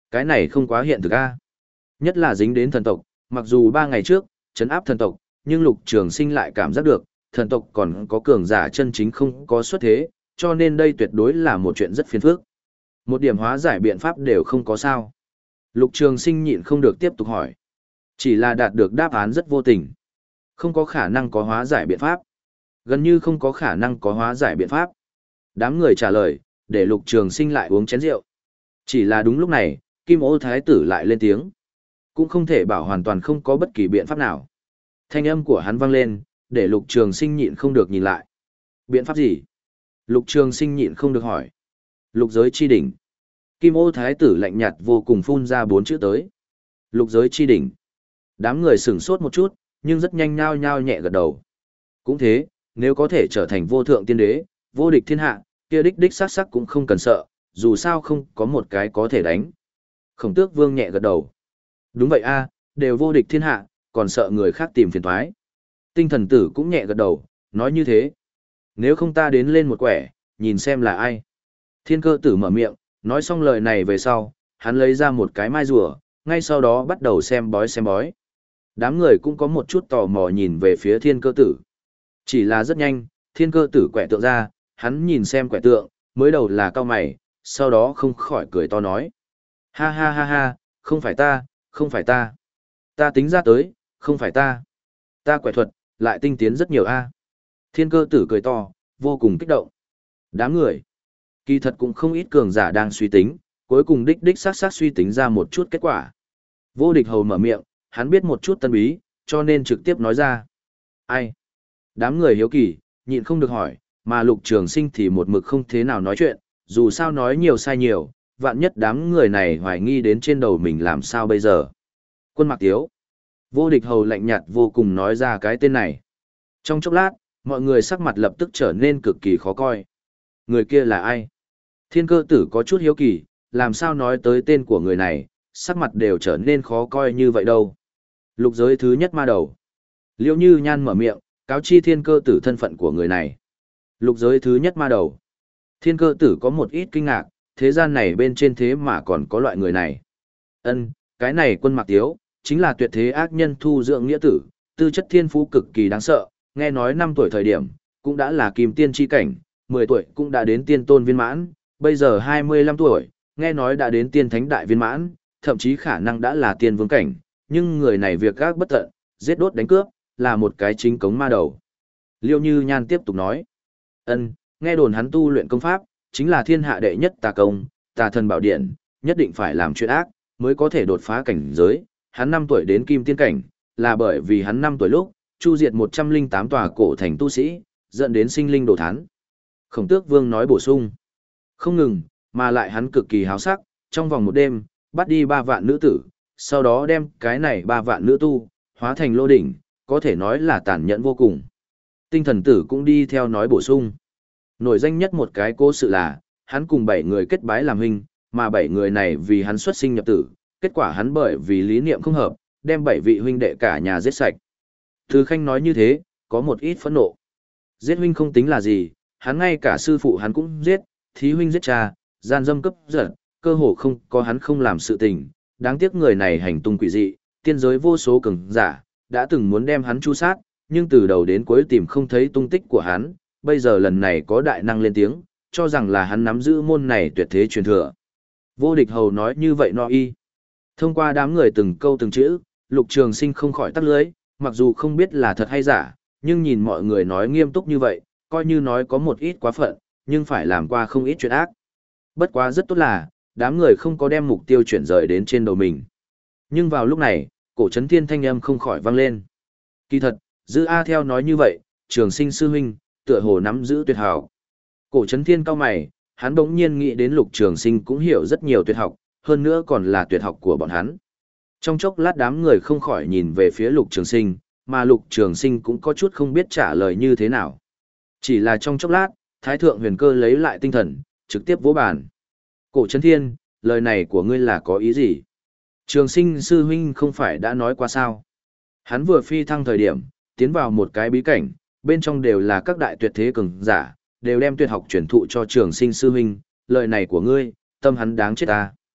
Cái này không quá hiện thực a. Nhất là dính đến thần tộc, mặc dù ba ngày trước, trấn áp thần tộc, nhưng Lục Trường Sinh lại cảm giác được, thần tộc còn có cường giả chân chính không có xuất thế, cho nên đây tuyệt đối là một chuyện rất phiền phức. Một điểm hóa giải biện pháp đều không có sao. Lục Trường Sinh nhịn không được tiếp tục hỏi. Chỉ là đạt được đáp án rất vô tình. Không có khả năng có hóa giải biện pháp. Gần như không có khả năng có hóa giải biện pháp. Đám người trả lời, để Lục Trường Sinh lại uống chén rượu. Chỉ là đúng lúc này, Kim Ô Thái tử lại lên tiếng. Cũng không thể bảo hoàn toàn không có bất kỳ biện pháp nào. Thanh âm của hắn vang lên, để Lục Trường Sinh nhịn không được nhìn lại. Biện pháp gì? Lục Trường Sinh nhịn không được hỏi. Lục giới chi đỉnh. Kim Ô Thái tử lạnh nhạt vô cùng phun ra bốn chữ tới. Lục giới chi đỉnh. Đám người sửng sốt một chút, nhưng rất nhanh nhao nhao nhẹ gật đầu. Cũng thế, nếu có thể trở thành vô thượng tiên đế, vô địch thiên hạ, kia đích đích sắc sắc cũng không cần sợ, dù sao không có một cái có thể đánh. Khổng Tước Vương nhẹ gật đầu. Đúng vậy a, đều vô địch thiên hạ, còn sợ người khác tìm phiền toái. Tinh Thần Tử cũng nhẹ gật đầu, nói như thế. Nếu không ta đến lên một quẻ, nhìn xem là ai. Thiên Cơ Tử mở miệng, nói xong lời này về sau, hắn lấy ra một cái mai rùa, ngay sau đó bắt đầu xem bói xem bói. Đám người cũng có một chút tò mò nhìn về phía Thiên Cơ Tử. Chỉ là rất nhanh, Thiên Cơ Tử quẻ tượng ra, hắn nhìn xem quẻ tượng, mới đầu là cao mày, sau đó không khỏi cười to nói. Ha ha ha ha, không phải ta, không phải ta. Ta tính ra tới, không phải ta. Ta quẻ thuật, lại tinh tiến rất nhiều a. Thiên Cơ Tử cười to, vô cùng kích động. Đám người, kỳ thật cũng không ít cường giả đang suy tính, cuối cùng đích đích sát sát suy tính ra một chút kết quả. Vô Địch Hầu mở miệng, hắn biết một chút tân bí, cho nên trực tiếp nói ra. Ai? Đám người hiếu kỳ, nhịn không được hỏi, mà Lục Trường Sinh thì một mực không thế nào nói chuyện, dù sao nói nhiều sai nhiều, vạn nhất đám người này hoài nghi đến trên đầu mình làm sao bây giờ. Quân Mạc Tiếu. Vô Địch Hầu lạnh nhạt vô cùng nói ra cái tên này. Trong chốc lát, mọi người sắc mặt lập tức trở nên cực kỳ khó coi. Người kia là ai? Thiên Cơ Tử có chút hiếu kỳ, làm sao nói tới tên của người này, sắc mặt đều trở nên khó coi như vậy đâu. Lục giới thứ nhất ma đầu. Liễu Như Nhan mở miệng, cáo chi Thiên Cơ Tử thân phận của người này. Lục giới thứ nhất ma đầu. Thiên Cơ Tử có một ít kinh ngạc, thế gian này bên trên thế mà còn có loại người này. Ân, cái này Quân Mạc Tiếu, chính là tuyệt thế ác nhân thu dưỡng nghĩa tử, tư chất thiên phú cực kỳ đáng sợ, nghe nói năm tuổi thời điểm, cũng đã là kim tiên chi cảnh, mười tuổi cũng đã đến tiên tôn viên mãn, bây giờ hai mươi lăm tuổi, nghe nói đã đến tiên thánh đại viên mãn, thậm chí khả năng đã là tiên vương cảnh, nhưng người này việc gác bất tận, giết đốt đánh cướp, là một cái chính cống ma đầu. Liêu Như Nhan tiếp tục nói, ân, nghe đồn hắn tu luyện công pháp, chính là thiên hạ đệ nhất tà công, tà thần bảo điện, nhất định phải làm chuyện ác, mới có thể đột phá cảnh giới, hắn năm tuổi đến kim tiên cảnh, là bởi vì hắn năm tuổi lúc, chu diệt một trăm linh tám tòa cổ thành tu sĩ, dẫn đến sinh linh đổ thán. Khổng Tước Vương nói bổ sung, không ngừng, mà lại hắn cực kỳ háo sắc, trong vòng một đêm, bắt đi ba vạn nữ tử, sau đó đem cái này ba vạn nữ tu, hóa thành lô đỉnh, có thể nói là tàn nhẫn vô cùng. Tinh Thần Tử cũng đi theo nói bổ sung. Nổi danh nhất một cái cố sự là, hắn cùng bảy người kết bái làm huynh, mà bảy người này vì hắn xuất sinh nhập tử, kết quả hắn bởi vì lý niệm không hợp, đem bảy vị huynh đệ cả nhà giết sạch. Thư Khanh nói như thế, có một ít phẫn nộ. Giết huynh không tính là gì, hắn ngay cả sư phụ hắn cũng giết, thí huynh giết cha, gian dâm cấp giật, cơ hồ không có hắn không làm sự tình. Đáng tiếc người này hành tung quỷ dị, tiên giới vô số cường giả, đã từng muốn đem hắn chu sát, nhưng từ đầu đến cuối tìm không thấy tung tích của hắn, bây giờ lần này có đại năng lên tiếng, cho rằng là hắn nắm giữ môn này tuyệt thế truyền thừa. Vô Địch Hầu nói như vậy no y. Thông qua đám người từng câu từng chữ, Lục Trường Sinh không khỏi tắt lưới, mặc dù không biết là thật hay giả, nhưng nhìn mọi người nói nghiêm túc như vậy, coi như nói có một ít quá phận, nhưng phải làm qua không ít chuyện ác. Bất quá rất tốt là, đám người không có đem mục tiêu chuyển rời đến trên đầu mình. Nhưng vào lúc này, cổ trấn thiên thanh âm không khỏi vang lên. Kỳ thật, Dư A theo nói như vậy, Trường Sinh sư huynh, tựa hồ nắm giữ tuyệt hảo. Cổ trấn thiên cao mày, hắn đống nhiên nghĩ đến Lục Trường Sinh cũng hiểu rất nhiều tuyệt học, hơn nữa còn là tuyệt học của bọn hắn. Trong chốc lát đám người không khỏi nhìn về phía Lục Trường Sinh, mà Lục Trường Sinh cũng có chút không biết trả lời như thế nào. Chỉ là trong chốc lát, Thái Thượng Huyền Cơ lấy lại tinh thần, trực tiếp vỗ bàn. Cổ Trấn Thiên, lời này của ngươi là có ý gì? Trường Sinh sư huynh không phải đã nói qua sao? Hắn vừa phi thăng thời điểm, tiến vào một cái bí cảnh, bên trong đều là các đại tuyệt thế cường giả, đều đem tuyệt học truyền thụ cho Trường Sinh sư huynh, lời này của ngươi, tâm hắn đáng chết ta.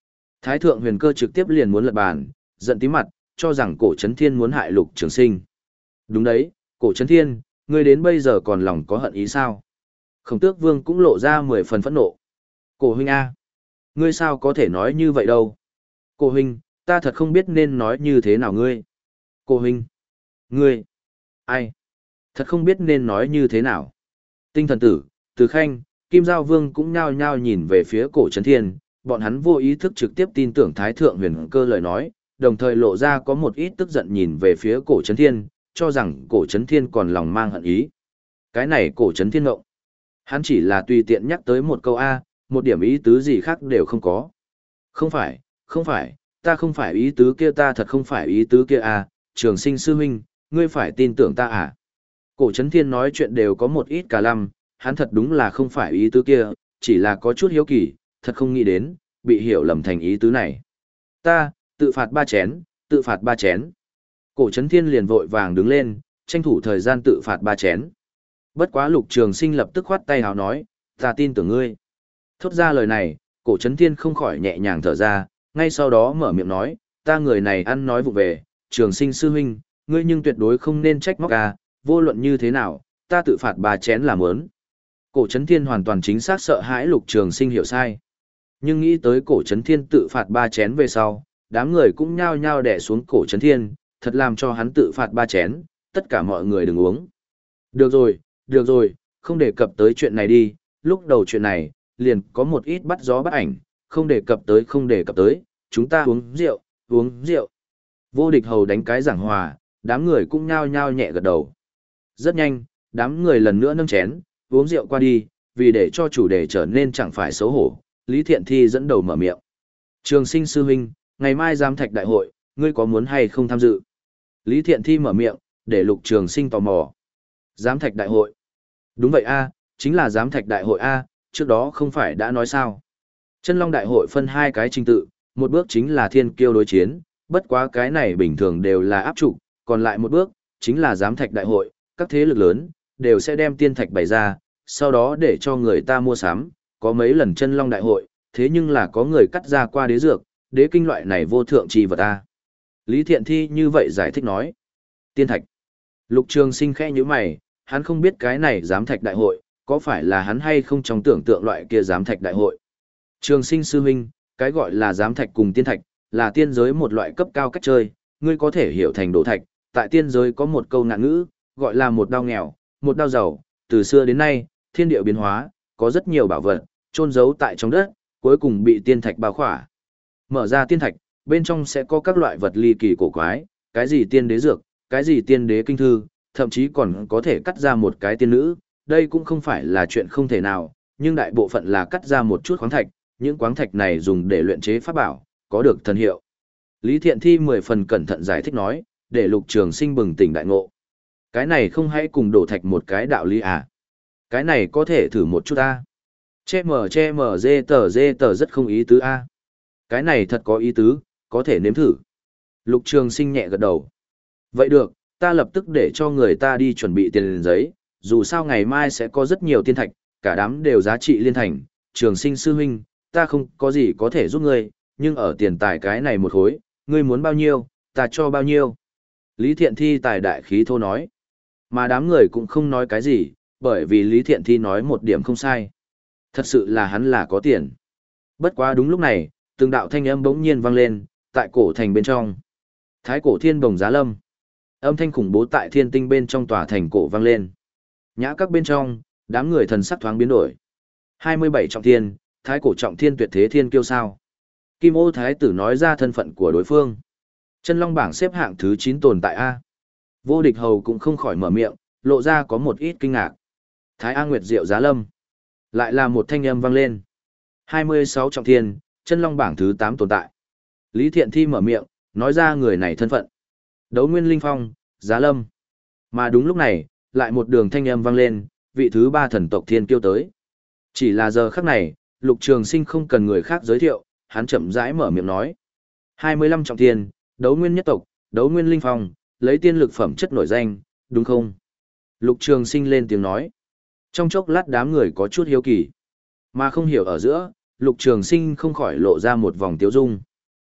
Thái thượng huyền cơ trực tiếp liền muốn lật bàn, giận tí mặt, cho rằng cổ chấn thiên muốn hại Lục Trường Sinh. Đúng đấy, cổ chấn thiên, ngươi đến bây giờ còn lòng có hận ý sao? Khổng tước vương cũng lộ ra mười phần phẫn nộ. Cổ huynh A, ngươi sao có thể nói như vậy đâu? Cổ huynh, ta thật không biết nên nói như thế nào ngươi. Cổ huynh, ngươi, ai? Thật không biết nên nói như thế nào. Tinh thần tử, Từ Khanh, Kim Giao Vương cũng nhao nhao nhìn về phía cổ chấn thiên, bọn hắn vô ý thức trực tiếp tin tưởng Thái thượng huyền cơ lời nói, đồng thời lộ ra có một ít tức giận nhìn về phía cổ chấn thiên, cho rằng cổ chấn thiên còn lòng mang hận ý. Cái này cổ chấn thiên ngộng. Hắn chỉ là tùy tiện nhắc tới một câu A, một điểm ý tứ gì khác đều không có. Không phải, không phải, ta không phải ý tứ kia, ta thật không phải ý tứ kia A, Trường Sinh sư huynh, ngươi phải tin tưởng ta à. Cổ chấn thiên nói chuyện đều có một ít cả lăm, hắn thật đúng là không phải ý tứ kia, chỉ là có chút hiếu kỳ, thật không nghĩ đến, bị hiểu lầm thành ý tứ này. Ta, tự phạt ba chén, tự phạt ba chén. Cổ chấn thiên liền vội vàng đứng lên, tranh thủ thời gian tự phạt ba chén. Bất quá Lục Trường Sinh lập tức khoát tay hào nói, ta tin tưởng ngươi. Thốt ra lời này, cổ chấn thiên không khỏi nhẹ nhàng thở ra, ngay sau đó mở miệng nói, ta người này ăn nói vụ về, Trường Sinh sư huynh, ngươi nhưng tuyệt đối không nên trách móc à, vô luận như thế nào, ta tự phạt ba chén là mớn. Cổ chấn thiên hoàn toàn chính xác sợ hãi Lục Trường Sinh hiểu sai. Nhưng nghĩ tới cổ chấn thiên tự phạt ba chén về sau, đám người cũng nhao nhao đè xuống cổ chấn thiên, thật làm cho hắn tự phạt ba chén, tất cả mọi người đừng uống. Được rồi, được rồi, không đề cập tới chuyện này đi, lúc đầu chuyện này, liền có một ít bắt gió bắt ảnh, không đề cập tới không đề cập tới, chúng ta uống rượu, uống rượu. Vô địch hầu đánh cái giảng hòa, đám người cũng nhao nhao nhẹ gật đầu. Rất nhanh, đám người lần nữa nâng chén, uống rượu qua đi, vì để cho chủ đề trở nên chẳng phải xấu hổ, Lý Thiện Thi dẫn đầu mở miệng. Trường Sinh sư huynh, ngày mai giám thạch đại hội, ngươi có muốn hay không tham dự? Lý Thiện Thi mở miệng, để Lục Trường Sinh tò mò. Giám thạch đại hội? Đúng vậy a, chính là giám thạch đại hội a, trước đó không phải đã nói sao? Chân Long đại hội phân hai cái trình tự, một bước chính là thiên kiêu đối chiến, bất quá cái này bình thường đều là áp trụ, còn lại một bước chính là giám thạch đại hội, các thế lực lớn đều sẽ đem tiên thạch bày ra, sau đó để cho người ta mua sắm, có mấy lần Chân Long đại hội, thế nhưng là có người cắt ra qua đế dược, đế kinh loại này vô thượng trì vật a. Lý Thiện Thi như vậy giải thích nói. Tiên thạch. Lục Trường Sinh khẽ nhíu mày, hắn không biết cái này giám thạch đại hội, có phải là hắn hay không trong tưởng tượng loại kia giám thạch đại hội. Trường Sinh sư huynh, cái gọi là giám thạch cùng tiên thạch, là tiên giới một loại cấp cao cách chơi, ngươi có thể hiểu thành đồ thạch, tại tiên giới có một câu ngạn ngữ, gọi là một đao nghèo, một đao giàu, từ xưa đến nay, thiên địa biến hóa, có rất nhiều bảo vật, chôn giấu tại trong đất, cuối cùng bị tiên thạch bao khỏa. Mở ra tiên thạch, bên trong sẽ có các loại vật ly kỳ cổ quái, cái gì tiên đế dược, cái gì tiên đế kinh thư, thậm chí còn có thể cắt ra một cái tiên nữ, đây cũng không phải là chuyện không thể nào, nhưng đại bộ phận là cắt ra một chút khoáng thạch, những khoáng thạch này dùng để luyện chế pháp bảo, có được thần hiệu. Lý Thiện Thi mười phần cẩn thận giải thích nói, để Lục Trường Sinh bừng tỉnh đại ngộ. Cái này không hãy cùng đổ thạch một cái đạo lý à? Cái này có thể thử một chút a. Che mở che mở dê tờ dê tờ rất không ý tứ a. Cái này thật có ý tứ, có thể nếm thử. Lục Trường Sinh nhẹ gật đầu. Vậy được, ta lập tức để cho người ta đi chuẩn bị tiền giấy, dù sao ngày mai sẽ có rất nhiều tiên thạch, cả đám đều giá trị liên thành. Trường Sinh sư huynh, ta không có gì có thể giúp ngươi, nhưng ở tiền tài cái này một khối, ngươi muốn bao nhiêu, ta cho bao nhiêu. Lý Thiện Thi tài đại khí thô nói. Mà đám người cũng không nói cái gì, bởi vì Lý Thiện Thi nói một điểm không sai. Thật sự là hắn là có tiền. Bất quá đúng lúc này, từng đạo thanh âm bỗng nhiên vang lên, tại cổ thành bên trong. Thái cổ thiên bồng giá lâm. Âm thanh khủng bố tại thiên tinh bên trong tòa thành cổ vang lên. Nhã các bên trong, đám người thần sắc thoáng biến đổi. hai mươi bảy trọng thiên, thái cổ trọng thiên tuyệt thế thiên kiêu sao. Kim Ô Thái tử nói ra thân phận của đối phương. Chân Long bảng xếp hạng thứ chín tồn tại A. Vô địch hầu cũng không khỏi mở miệng, lộ ra có một ít kinh ngạc. Thái A Nguyệt Diệu giá lâm. Lại là một thanh âm vang lên. hai mươi sáu trọng thiên, Chân Long bảng thứ tám tồn tại. Lý Thiện Thi mở miệng, nói ra người này thân phận. Đấu Nguyên Linh Phong, giá lâm. Mà đúng lúc này, lại một đường thanh âm vang lên, vị thứ ba thần tộc thiên kiêu tới. Chỉ là giờ khắc này, Lục Trường Sinh không cần người khác giới thiệu, hắn chậm rãi mở miệng nói. hai mươi lăm trọng thiên, Đấu Nguyên nhất tộc, Đấu Nguyên Linh Phong, lấy tiên lực phẩm chất nổi danh, đúng không? Lục Trường Sinh lên tiếng nói. Trong chốc lát đám người có chút hiếu kỳ. Mà không hiểu ở giữa, Lục Trường Sinh không khỏi lộ ra một vòng tiếu dung.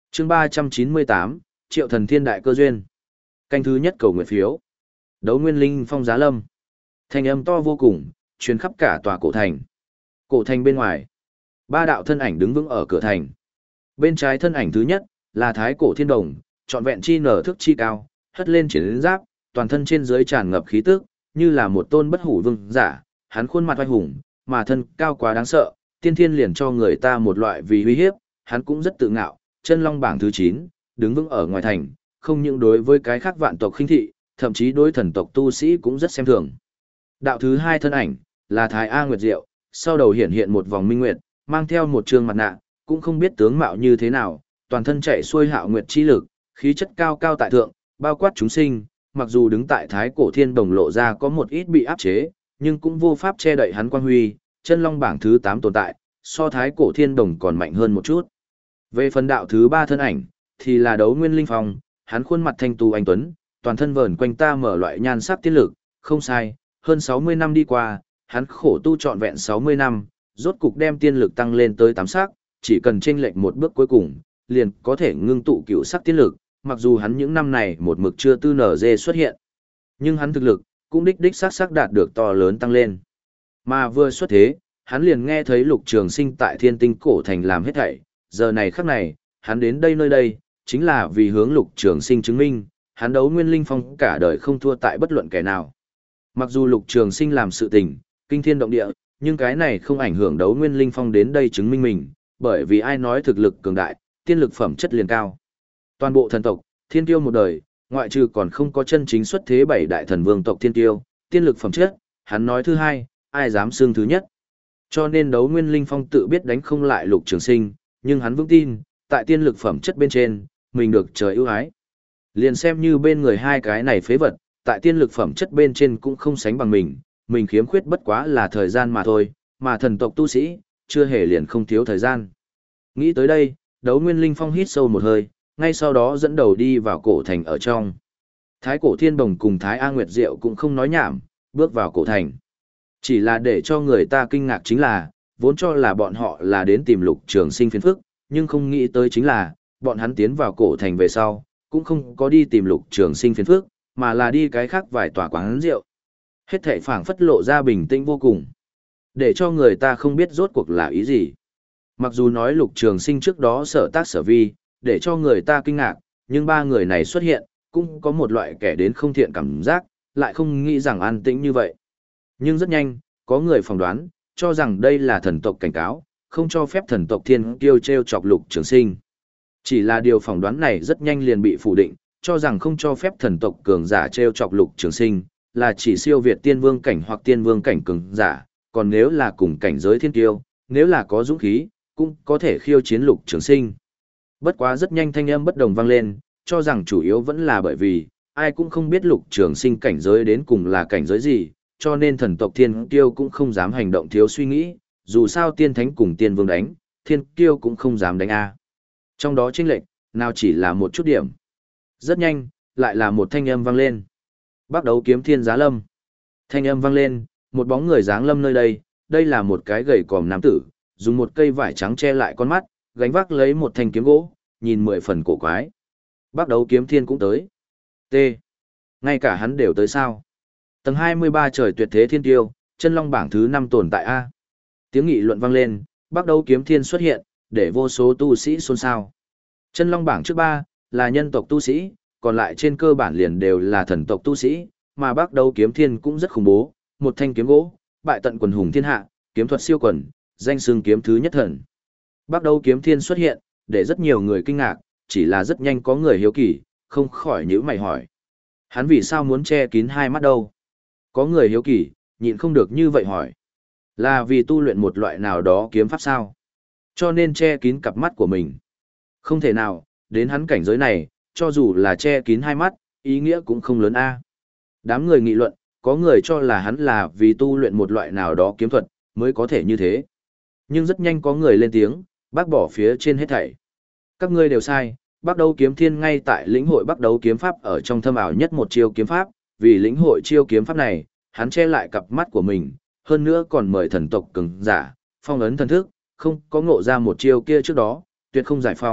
Chương ba trăm chín mươi tám, Triệu Thần Thiên Đại Cơ Duyên. Canh thứ nhất cầu nguyện phiếu. Đấu Nguyên Linh Phong Giá Lâm. Thanh âm to vô cùng, truyền khắp cả tòa cổ thành. Cổ thành bên ngoài, ba đạo thân ảnh đứng vững ở cửa thành. Bên trái thân ảnh thứ nhất là Thái Cổ Thiên Đồng, trọn vẹn chi nở thước chi cao, hất lên chiến giáp, toàn thân trên dưới tràn ngập khí tức, như là một tôn bất hủ vương giả, hắn khuôn mặt oai hùng, mà thân cao quá đáng sợ, tiên thiên liền cho người ta một loại vì uy hiếp, hắn cũng rất tự ngạo, chân long bảng thứ chín, đứng vững ở ngoài thành, không những đối với cái khác vạn tộc khinh thị, thậm chí đối thần tộc tu sĩ cũng rất xem thường. Đạo thứ hai thân ảnh là Thái A Nguyệt Diệu, sau đầu hiện hiện một vòng minh nguyệt, mang theo một trương mặt nạ, cũng không biết tướng mạo như thế nào, toàn thân chạy xuôi hạo nguyệt chi lực, khí chất cao cao tại thượng, bao quát chúng sinh, mặc dù đứng tại Thái Cổ Thiên Đồng lộ ra có một ít bị áp chế, nhưng cũng vô pháp che đậy hắn quang huy, chân long bảng thứ tám tồn tại, so Thái Cổ Thiên Đồng còn mạnh hơn một chút. Về phần đạo thứ ba thân ảnh, thì là Đấu Nguyên Linh Phong, hắn khuôn mặt thanh tú anh tuấn, toàn thân vờn quanh ta mở loại nhan sắc tiên lực, không sai, hơn sáu mươi năm đi qua, hắn khổ tu trọn vẹn sáu mươi năm, rốt cục đem tiên lực tăng lên tới tám sắc, chỉ cần chênh lệch một bước cuối cùng, liền có thể ngưng tụ cựu sắc tiên lực, mặc dù hắn những năm này một mực chưa tư nở dê xuất hiện, nhưng hắn thực lực cũng đích đích sắc sắc đạt được to lớn tăng lên. Mà vừa xuất thế, hắn liền nghe thấy Lục Trường Sinh tại Thiên Tinh cổ thành làm hết thảy, giờ này khắc này, hắn đến đây nơi đây, chính là vì hướng Lục Trường Sinh chứng minh, hắn Đấu Nguyên Linh Phong cả đời không thua tại bất luận kẻ nào. Mặc dù Lục Trường Sinh làm sự tình kinh thiên động địa, nhưng cái này không ảnh hưởng Đấu Nguyên Linh Phong đến đây chứng minh mình, bởi vì ai nói thực lực cường đại, tiên lực phẩm chất liền cao. Toàn bộ thần tộc, thiên tiêu một đời, ngoại trừ còn không có chân chính xuất thế bảy đại thần vương tộc thiên tiêu, tiên lực phẩm chất, hắn nói thứ hai, ai dám xưng thứ nhất. Cho nên Đấu Nguyên Linh Phong tự biết đánh không lại Lục Trường Sinh, nhưng hắn vững tin, tại tiên lực phẩm chất bên trên, mình được trời ưu ái. Liền xem như bên người hai cái này phế vật, tại tiên lực phẩm chất bên trên cũng không sánh bằng mình, mình khiếm khuyết bất quá là thời gian mà thôi, mà thần tộc tu sĩ, chưa hề liền không thiếu thời gian. Nghĩ tới đây, Đấu Nguyên Linh Phong hít sâu một hơi, ngay sau đó dẫn đầu đi vào cổ thành ở trong. Thái Cổ Thiên Đồng cùng Thái A Nguyệt Diệu cũng không nói nhảm, bước vào cổ thành. Chỉ là để cho người ta kinh ngạc chính là, vốn cho là bọn họ là đến tìm Lục Trường Sinh phiền phức, nhưng không nghĩ tới chính là, bọn hắn tiến vào cổ thành về sau, cũng không có đi tìm Lục Trường Sinh phiền phức, mà là đi cái khác vài tòa quán rượu. Hết thảy phảng phất lộ ra bình tĩnh vô cùng, để cho người ta không biết rốt cuộc là ý gì. Mặc dù nói Lục Trường Sinh trước đó sở tác sở vi, để cho người ta kinh ngạc, nhưng ba người này xuất hiện, cũng có một loại kẻ đến không thiện cảm giác, lại không nghĩ rằng an tĩnh như vậy. Nhưng rất nhanh, có người phỏng đoán, cho rằng đây là thần tộc cảnh cáo, không cho phép thần tộc thiên kiêu treo chọc Lục Trường Sinh. Chỉ là điều phỏng đoán này rất nhanh liền bị phủ định, cho rằng không cho phép thần tộc cường giả treo chọc Lục Trường Sinh, là chỉ siêu việt tiên vương cảnh hoặc tiên vương cảnh cường giả, còn nếu là cùng cảnh giới thiên kiêu, nếu là có dũng khí, cũng có thể khiêu chiến Lục Trường Sinh. Bất quá rất nhanh thanh âm bất đồng vang lên, cho rằng chủ yếu vẫn là bởi vì, ai cũng không biết Lục Trường Sinh cảnh giới đến cùng là cảnh giới gì, cho nên thần tộc thiên kiêu cũng không dám hành động thiếu suy nghĩ, dù sao tiên thánh cùng tiên vương đánh, thiên kiêu cũng không dám đánh a. Trong đó chênh lệch, nào chỉ là một chút điểm. Rất nhanh, lại là một thanh âm vang lên. Bắt đầu kiếm thiên giá lâm. Thanh âm vang lên, một bóng người dáng lâm nơi đây, đây là một cái gầy còm nam tử, dùng một cây vải trắng che lại con mắt, gánh vác lấy một thanh kiếm gỗ, nhìn mười phần cổ quái. Bắt đầu kiếm thiên cũng tới. T. Ngay cả hắn đều tới sao? Tầng hai mươi ba trời tuyệt thế thiên tiêu, chân long bảng thứ năm tồn tại A. Tiếng nghị luận vang lên, bắt đầu kiếm thiên xuất hiện, để vô số tu sĩ xôn xao. Chân long bảng trước ba là nhân tộc tu sĩ, còn lại trên cơ bản liền đều là thần tộc tu sĩ, mà bắt đầu kiếm thiên cũng rất khủng bố, một thanh kiếm gỗ, bại tận quần hùng thiên hạ, kiếm thuật siêu quần, danh xưng kiếm thứ nhất thần. Bắt đầu kiếm thiên xuất hiện, để rất nhiều người kinh ngạc, chỉ là rất nhanh có người hiếu kỳ, không khỏi nhíu mày hỏi. Hắn vì sao muốn che kín hai mắt đâu? Có người hiếu kỳ, nhịn không được như vậy hỏi. Là vì tu luyện một loại nào đó kiếm pháp sao? Cho nên che kín cặp mắt của mình. Không thể nào, đến hắn cảnh giới này, cho dù là che kín hai mắt, ý nghĩa cũng không lớn a. Đám người nghị luận, có người cho là hắn là vì tu luyện một loại nào đó kiếm thuật, mới có thể như thế. Nhưng rất nhanh có người lên tiếng, bác bỏ phía trên hết thảy. Các ngươi đều sai, bắt đầu kiếm thiên ngay tại lĩnh hội bắt đầu kiếm pháp ở trong thâm ảo nhất một chiêu kiếm pháp, vì lĩnh hội chiêu kiếm pháp này, hắn che lại cặp mắt của mình, hơn nữa còn mời thần tộc cường giả, phong ấn thần thức, không có ngộ ra một chiêu kia trước đó, tuyệt không giải phong,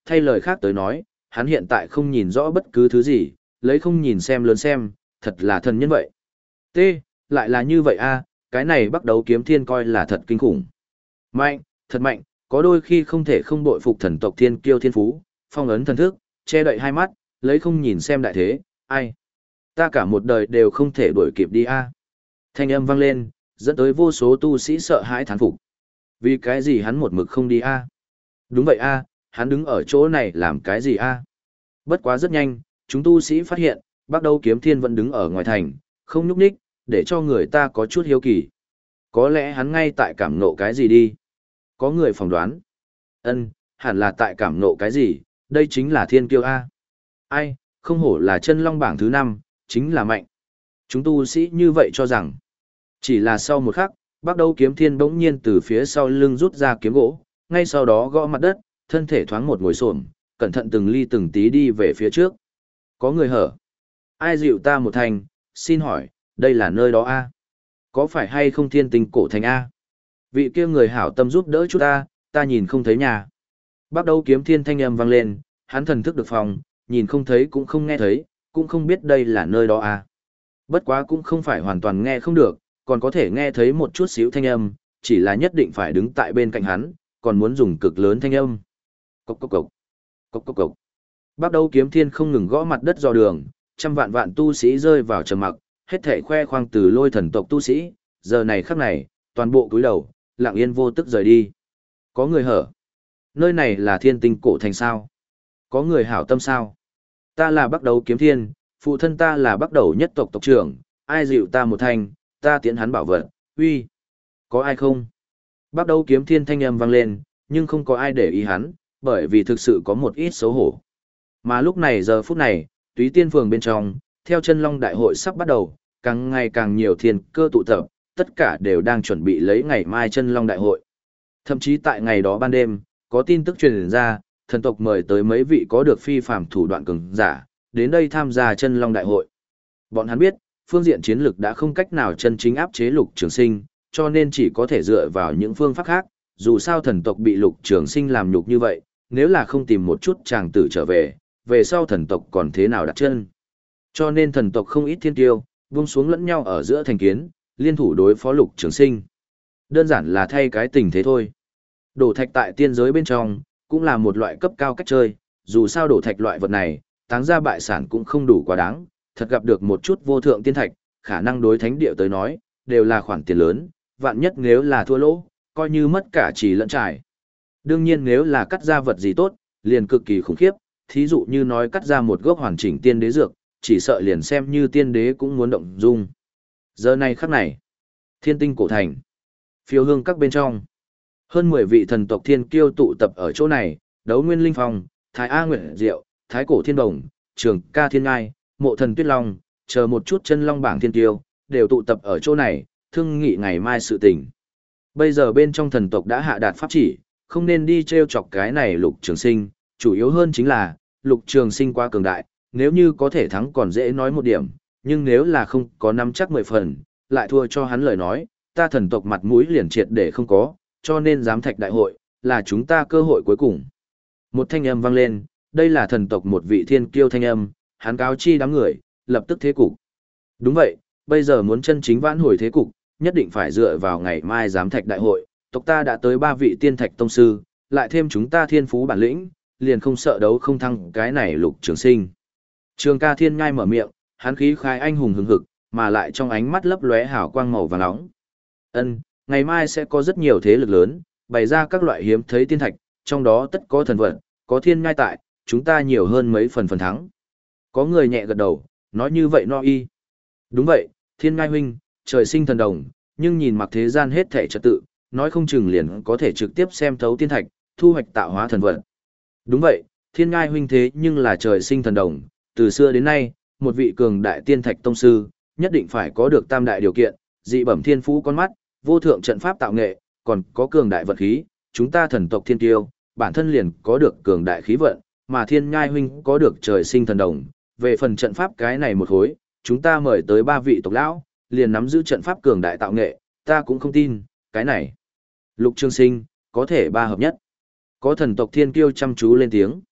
thay lời khác tới nói, hắn hiện tại không nhìn rõ bất cứ thứ gì, lấy không nhìn xem lớn xem, thật là thần nhân vậy. T, lại là như vậy a, cái này bắt đầu kiếm thiên coi là thật kinh khủng. Mạnh, thật mạnh, có đôi khi không thể không bội phục thần tộc thiên kiêu thiên phú, phong ấn thần thức, che đậy hai mắt, lấy không nhìn xem đại thế, ai. Ta cả một đời đều không thể đuổi kịp đi a. Thanh âm vang lên, dẫn tới vô số tu sĩ sợ hãi thán phục. Vì cái gì hắn một mực không đi a? Đúng vậy a, hắn đứng ở chỗ này làm cái gì a? Bất quá rất nhanh, chúng tu sĩ phát hiện, bắt đầu kiếm thiên vẫn đứng ở ngoài thành, không nhúc nhích, để cho người ta có chút hiếu kỳ. Có lẽ hắn ngay tại cảm nộ cái gì đi. Có người phỏng đoán. Ân, hẳn là tại cảm nộ cái gì, đây chính là thiên kiêu a. Ai, không hổ là chân long bảng thứ năm, chính là mạnh. Chúng tu sĩ như vậy cho rằng. Chỉ là sau một khắc, bắt đầu kiếm thiên bỗng nhiên từ phía sau lưng rút ra kiếm gỗ, ngay sau đó gõ mặt đất, thân thể thoáng một ngồi xổm, cẩn thận từng ly từng tí đi về phía trước. Có người hở. Ai dịu ta một thành, xin hỏi, đây là nơi đó a? Có phải hay không thiên tinh cổ thành a? Vị kia người hảo tâm giúp đỡ chút ta, ta nhìn không thấy nhà. Bắt đầu kiếm thiên thanh âm vang lên, hắn thần thức được phòng, nhìn không thấy cũng không nghe thấy, cũng không biết đây là nơi đó a. Bất quá cũng không phải hoàn toàn nghe không được, còn có thể nghe thấy một chút xíu thanh âm, chỉ là nhất định phải đứng tại bên cạnh hắn, còn muốn dùng cực lớn thanh âm. Cốc cốc cốc. Cốc cốc cốc. Bắt đầu kiếm thiên không ngừng gõ mặt đất dò đường, trăm vạn vạn tu sĩ rơi vào trầm mặc, hết thảy khoe khoang từ lôi thần tộc tu sĩ, giờ này khắc này, toàn bộ cúi đầu, lặng yên vô tức rời đi. Có người hở. Nơi này là thiên tinh cổ thành sao? Có người hảo tâm sao? Ta là bắt đầu kiếm thiên, phụ thân ta là bắt đầu nhất tộc tộc trưởng, ai dịu ta một thanh, ta tiễn hắn bảo vật, uy. Có ai không? Bắt đầu kiếm thiên thanh âm vang lên, nhưng không có ai để ý hắn, bởi vì thực sự có một ít xấu hổ. Mà lúc này giờ phút này, túy tiên phường bên trong, theo chân long đại hội sắp bắt đầu, càng ngày càng nhiều thiên cơ tụ tập, tất cả đều đang chuẩn bị lấy ngày mai chân long đại hội. Thậm chí tại ngày đó ban đêm, có tin tức truyền ra, thần tộc mời tới mấy vị có được phi phàm thủ đoạn cường giả, đến đây tham gia chân long đại hội. Bọn hắn biết, phương diện chiến lược đã không cách nào chân chính áp chế Lục Trường Sinh, cho nên chỉ có thể dựa vào những phương pháp khác, dù sao thần tộc bị Lục Trường Sinh làm nhục như vậy, nếu là không tìm một chút chàng tử trở về, về sau thần tộc còn thế nào đặt chân. Cho nên thần tộc không ít thiên tiêu, buông xuống lẫn nhau ở giữa thành kiến, liên thủ đối phó Lục Trường Sinh. Đơn giản là thay cái tình thế thôi. Đổ thạch tại tiên giới bên trong, cũng là một loại cấp cao cách chơi, dù sao đổ thạch loại vật này, táng ra bại sản cũng không đủ quá đáng, thật gặp được một chút vô thượng tiên thạch, khả năng đối thánh địa tới nói, đều là khoản tiền lớn, vạn nhất nếu là thua lỗ, coi như mất cả trì lẫn trải. Đương nhiên nếu là cắt ra vật gì tốt, liền cực kỳ khủng khiếp, thí dụ như nói cắt ra một gốc hoàn chỉnh tiên đế dược, chỉ sợ liền xem như tiên đế cũng muốn động dung. Giờ này khắc này, thiên tinh cổ thành, phiêu hương các bên trong, hơn mười vị thần tộc thiên kiêu tụ tập ở chỗ này, đấu nguyên linh phong, thái A nguyệt diệu, thái cổ thiên đồng, trường ca thiên ngai, mộ thần tuyết long, chờ một chút chân long bảng thiên kiêu, đều tụ tập ở chỗ này, thương nghị ngày mai sự tình. Bây giờ bên trong thần tộc đã hạ đạt pháp chỉ, không nên đi treo chọc cái này Lục Trường Sinh, chủ yếu hơn chính là, Lục Trường Sinh quá cường đại, nếu như có thể thắng còn dễ nói một điểm, nhưng nếu là không có nắm chắc mười phần, lại thua cho hắn lời nói, ta thần tộc mặt mũi liền triệt để không có, cho nên giám thạch đại hội, là chúng ta cơ hội cuối cùng. Một thanh âm vang lên, đây là thần tộc một vị thiên kiêu thanh âm, hắn cáo chi đám người, lập tức thế cục. Đúng vậy, bây giờ muốn chân chính vãn hồi thế cục, nhất định phải dựa vào ngày mai giám thạch đại hội, tộc ta đã tới ba vị tiên thạch tông sư, lại thêm chúng ta thiên phú bản lĩnh, liền không sợ đấu không thăng cái này Lục Trường Sinh. Trường ca thiên ngai mở miệng, hắn khí khai anh hùng hừng hực, mà lại trong ánh mắt lấp lóe hào quang màu vàng nóng. Ân, ngày mai sẽ có rất nhiều thế lực lớn, bày ra các loại hiếm thấy tiên thạch, trong đó tất có thần vật, có thiên ngai tại, chúng ta nhiều hơn mấy phần phần thắng. Có người nhẹ gật đầu, nói như vậy no y. Đúng vậy, thiên ngai huynh, trời sinh thần đồng, nhưng nhìn mặc thế gian hết thể trật tự, nói không chừng liền có thể trực tiếp xem thấu tiên thạch, thu hoạch tạo hóa thần vật. Đúng vậy, thiên ngai huynh thế nhưng là trời sinh thần đồng, từ xưa đến nay, một vị cường đại tiên thạch tông sư, nhất định phải có được tam đại điều kiện, dị bẩm thiên phú con mắt, vô thượng trận pháp tạo nghệ, còn có cường đại vận khí, chúng ta thần tộc thiên tiêu, bản thân liền có được cường đại khí vận, mà thiên ngai huynh có được trời sinh thần đồng, về phần trận pháp cái này một khối, chúng ta mời tới ba vị tộc lão, liền nắm giữ trận pháp cường đại tạo nghệ, ta cũng không tin, cái này. Lục Trường Sinh, có thể ba hợp nhất. Có thần tộc thiên kiêu chăm chú lên tiếng.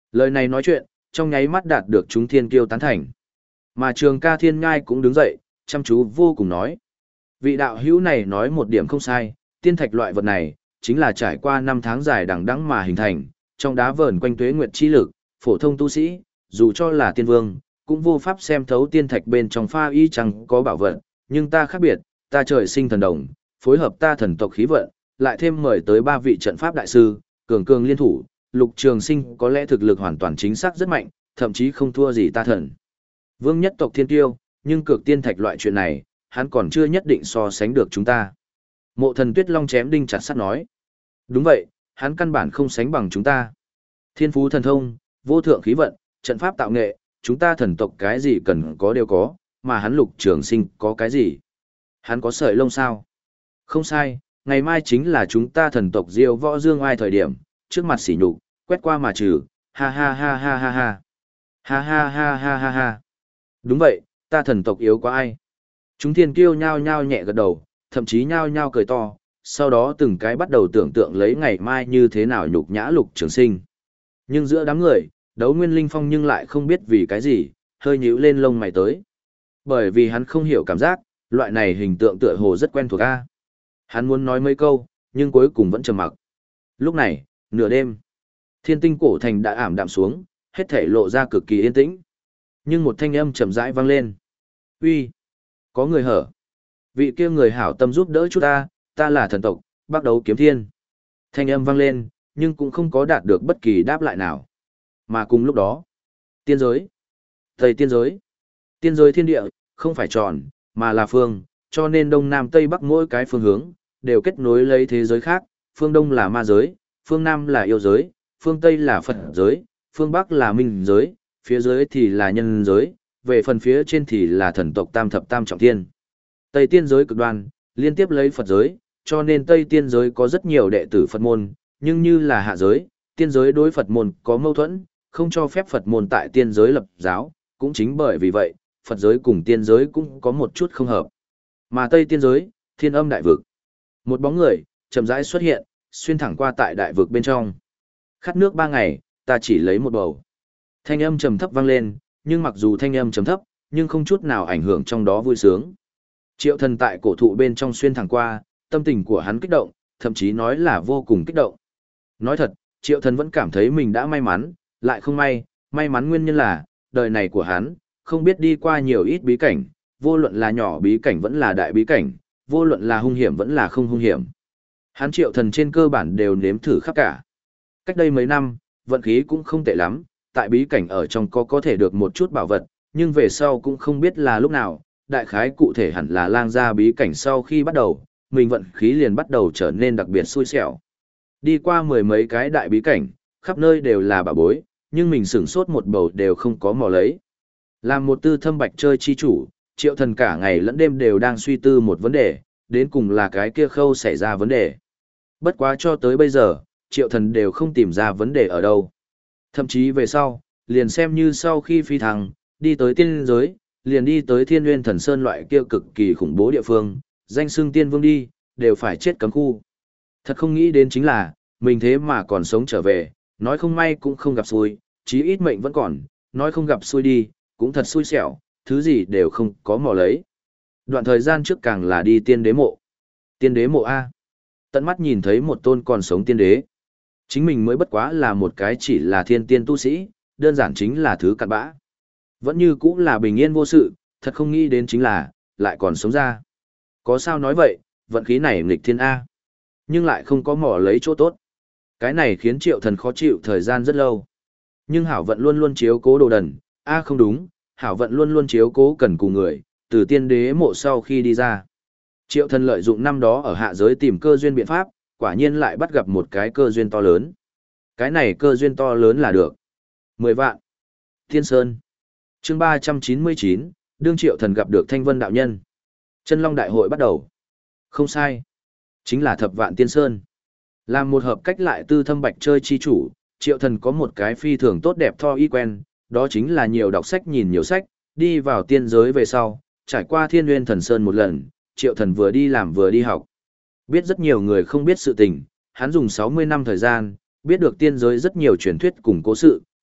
Lời này nói chuyện, trong nháy mắt đạt được chúng thiên kiêu tán thành. Mà trường ca thiên ngai cũng đứng dậy, chăm chú vô cùng nói. Vị đạo hữu này nói một điểm không sai, tiên thạch loại vật này, chính là trải qua năm tháng dài đằng đẵng mà hình thành, trong đá vờn quanh tuế nguyệt chi lực, phổ thông tu sĩ, dù cho là tiên vương, cũng vô pháp xem thấu tiên thạch bên trong pha y chẳng có bảo vật, nhưng ta khác biệt, ta trời sinh thần đồng, phối hợp ta thần tộc khí vận, lại thêm mời tới ba vị trận pháp đại sư, cường cường liên thủ, Lục Trường Sinh có lẽ thực lực hoàn toàn chính xác rất mạnh, thậm chí không thua gì ta thần. Vương nhất tộc thiên tiêu, nhưng cược tiên thạch loại chuyện này, hắn còn chưa nhất định so sánh được chúng ta. Mộ Thần Tuyết Long chém đinh chặt sắt nói. Đúng vậy, hắn căn bản không sánh bằng chúng ta. Thiên phú thần thông, vô thượng khí vận, trận pháp tạo nghệ, chúng ta thần tộc cái gì cần có đều có, mà hắn Lục Trường Sinh có cái gì? Hắn có sợi lông sao? Không sai, ngày mai chính là chúng ta thần tộc diêu võ dương ai thời điểm, trước mặt sỉ nhục, quét qua mà trừ, ha ha ha ha ha ha. Ha ha ha ha ha ha. Đúng vậy, ta thần tộc yếu quá ai? Chúng thiên kiêu nhao nhao nhẹ gật đầu, thậm chí nhao nhao cười to, sau đó từng cái bắt đầu tưởng tượng lấy ngày mai như thế nào nhục nhã Lục Trường Sinh. Nhưng giữa đám người, Đấu Nguyên Linh Phong nhưng lại không biết vì cái gì, hơi nhíu lên lông mày tới. Bởi vì hắn không hiểu cảm giác, loại này hình tượng tựa hồ rất quen thuộc a. Hắn muốn nói mấy câu, nhưng cuối cùng vẫn trầm mặc. Lúc này, nửa đêm, thiên tinh cổ thành đã ảm đạm xuống, hết thể lộ ra cực kỳ yên tĩnh. Nhưng một thanh âm chậm rãi vang lên. Uy, có người hở. Vị kia người hảo tâm giúp đỡ chúng ta, ta là thần tộc, Bắc Đấu Kiếm Thiên. Thanh âm vang lên, nhưng cũng không có đạt được bất kỳ đáp lại nào. Mà cùng lúc đó, tiên giới, Tây tiên giới, tiên giới thiên địa, không phải tròn, mà là phương, cho nên Đông Nam Tây Bắc mỗi cái phương hướng, đều kết nối lấy thế giới khác, phương Đông là ma giới, phương Nam là yêu giới, phương Tây là Phật giới, phương Bắc là minh giới, phía dưới thì là nhân giới, về phần phía trên thì là thần tộc tam thập tam trọng thiên. Tây tiên giới cực đoan, liên tiếp lấy Phật giới, cho nên Tây tiên giới có rất nhiều đệ tử Phật môn, nhưng như là hạ giới, tiên giới đối Phật môn có mâu thuẫn, không cho phép Phật môn tại tiên giới lập giáo, cũng chính bởi vì vậy, Phật giới cùng tiên giới cũng có một chút không hợp. Mà Tây tiên giới, thiên âm đại vực. Một bóng người, chậm rãi xuất hiện, xuyên thẳng qua tại đại vực bên trong. Khát nước ba ngày, ta chỉ lấy một bầu. Thanh âm trầm thấp vang lên, nhưng mặc dù thanh âm trầm thấp, nhưng không chút nào ảnh hưởng trong đó vui sướng. Triệu Thần tại cổ thụ bên trong xuyên thẳng qua, tâm tình của hắn kích động, thậm chí nói là vô cùng kích động. Nói thật, Triệu Thần vẫn cảm thấy mình đã may mắn, lại không may, may mắn nguyên nhân là, đời này của hắn, không biết đi qua nhiều ít bí cảnh, vô luận là nhỏ bí cảnh vẫn là đại bí cảnh, vô luận là hung hiểm vẫn là không hung hiểm. Hắn Triệu Thần trên cơ bản đều nếm thử khắp cả. Cách đây mấy năm, vận khí cũng không tệ lắm, tại bí cảnh ở trong có có thể được một chút bảo vật, nhưng về sau cũng không biết là lúc nào, đại khái cụ thể hẳn là lang ra bí cảnh sau khi bắt đầu, mình vận khí liền bắt đầu trở nên đặc biệt xui xẻo. Đi qua mười mấy cái đại bí cảnh, khắp nơi đều là bảo bối, nhưng mình sửng sốt một bầu đều không có mò lấy. Làm một tư thâm bạch chơi chi chủ, Triệu Thần cả ngày lẫn đêm đều đang suy tư một vấn đề, đến cùng là cái kia khâu xảy ra vấn đề. Bất quá cho tới bây giờ, Triệu Thần đều không tìm ra vấn đề ở đâu. Thậm chí về sau, liền xem như sau khi phi thăng, đi tới tiên giới, liền đi tới Thiên Nguyên Thần Sơn loại kia cực kỳ khủng bố địa phương, danh xưng tiên vương đi, đều phải chết cấm khu. Thật không nghĩ đến chính là, mình thế mà còn sống trở về, nói không may cũng không gặp xui, chí ít mệnh vẫn còn, nói không gặp xui đi, cũng thật xui xẻo, thứ gì đều không có mò lấy. Đoạn thời gian trước càng là đi tiên đế mộ. Tiên đế mộ A. Tận mắt nhìn thấy một tôn còn sống tiên đế. Chính mình mới bất quá là một cái chỉ là thiên tiên tu sĩ, đơn giản chính là thứ cặn bã. Vẫn như cũng là bình yên vô sự, thật không nghĩ đến chính là, lại còn sống ra. Có sao nói vậy, vận khí này nghịch thiên A. Nhưng lại không có mỏ lấy chỗ tốt. Cái này khiến Triệu Thần khó chịu thời gian rất lâu. Nhưng hảo vận luôn luôn chiếu cố đồ đần, A không đúng, hảo vận luôn luôn chiếu cố cần cù người, từ tiên đế mộ sau khi đi ra. Triệu Thần lợi dụng năm đó ở hạ giới tìm cơ duyên biện pháp, quả nhiên lại bắt gặp một cái cơ duyên to lớn. Cái này cơ duyên to lớn là được. Mười vạn. Thiên Sơn. Chương ba trăm chín mươi chín, đương Triệu Thần gặp được Thanh Vân đạo nhân. Chân Long đại hội bắt đầu. Không sai. Chính là thập vạn Tiên Sơn. Làm một hợp cách lại tư thâm bạch chơi chi chủ, Triệu Thần có một cái phi thường tốt đẹp tho y quen, đó chính là nhiều đọc sách nhìn nhiều sách, đi vào tiên giới về sau, trải qua Thiên Nguyên Thần Sơn một lần, Triệu Thần vừa đi làm vừa đi học. Biết rất nhiều người không biết sự tình, hắn dùng sáu mươi năm thời gian, biết được tiên giới rất nhiều truyền thuyết cùng cố sự,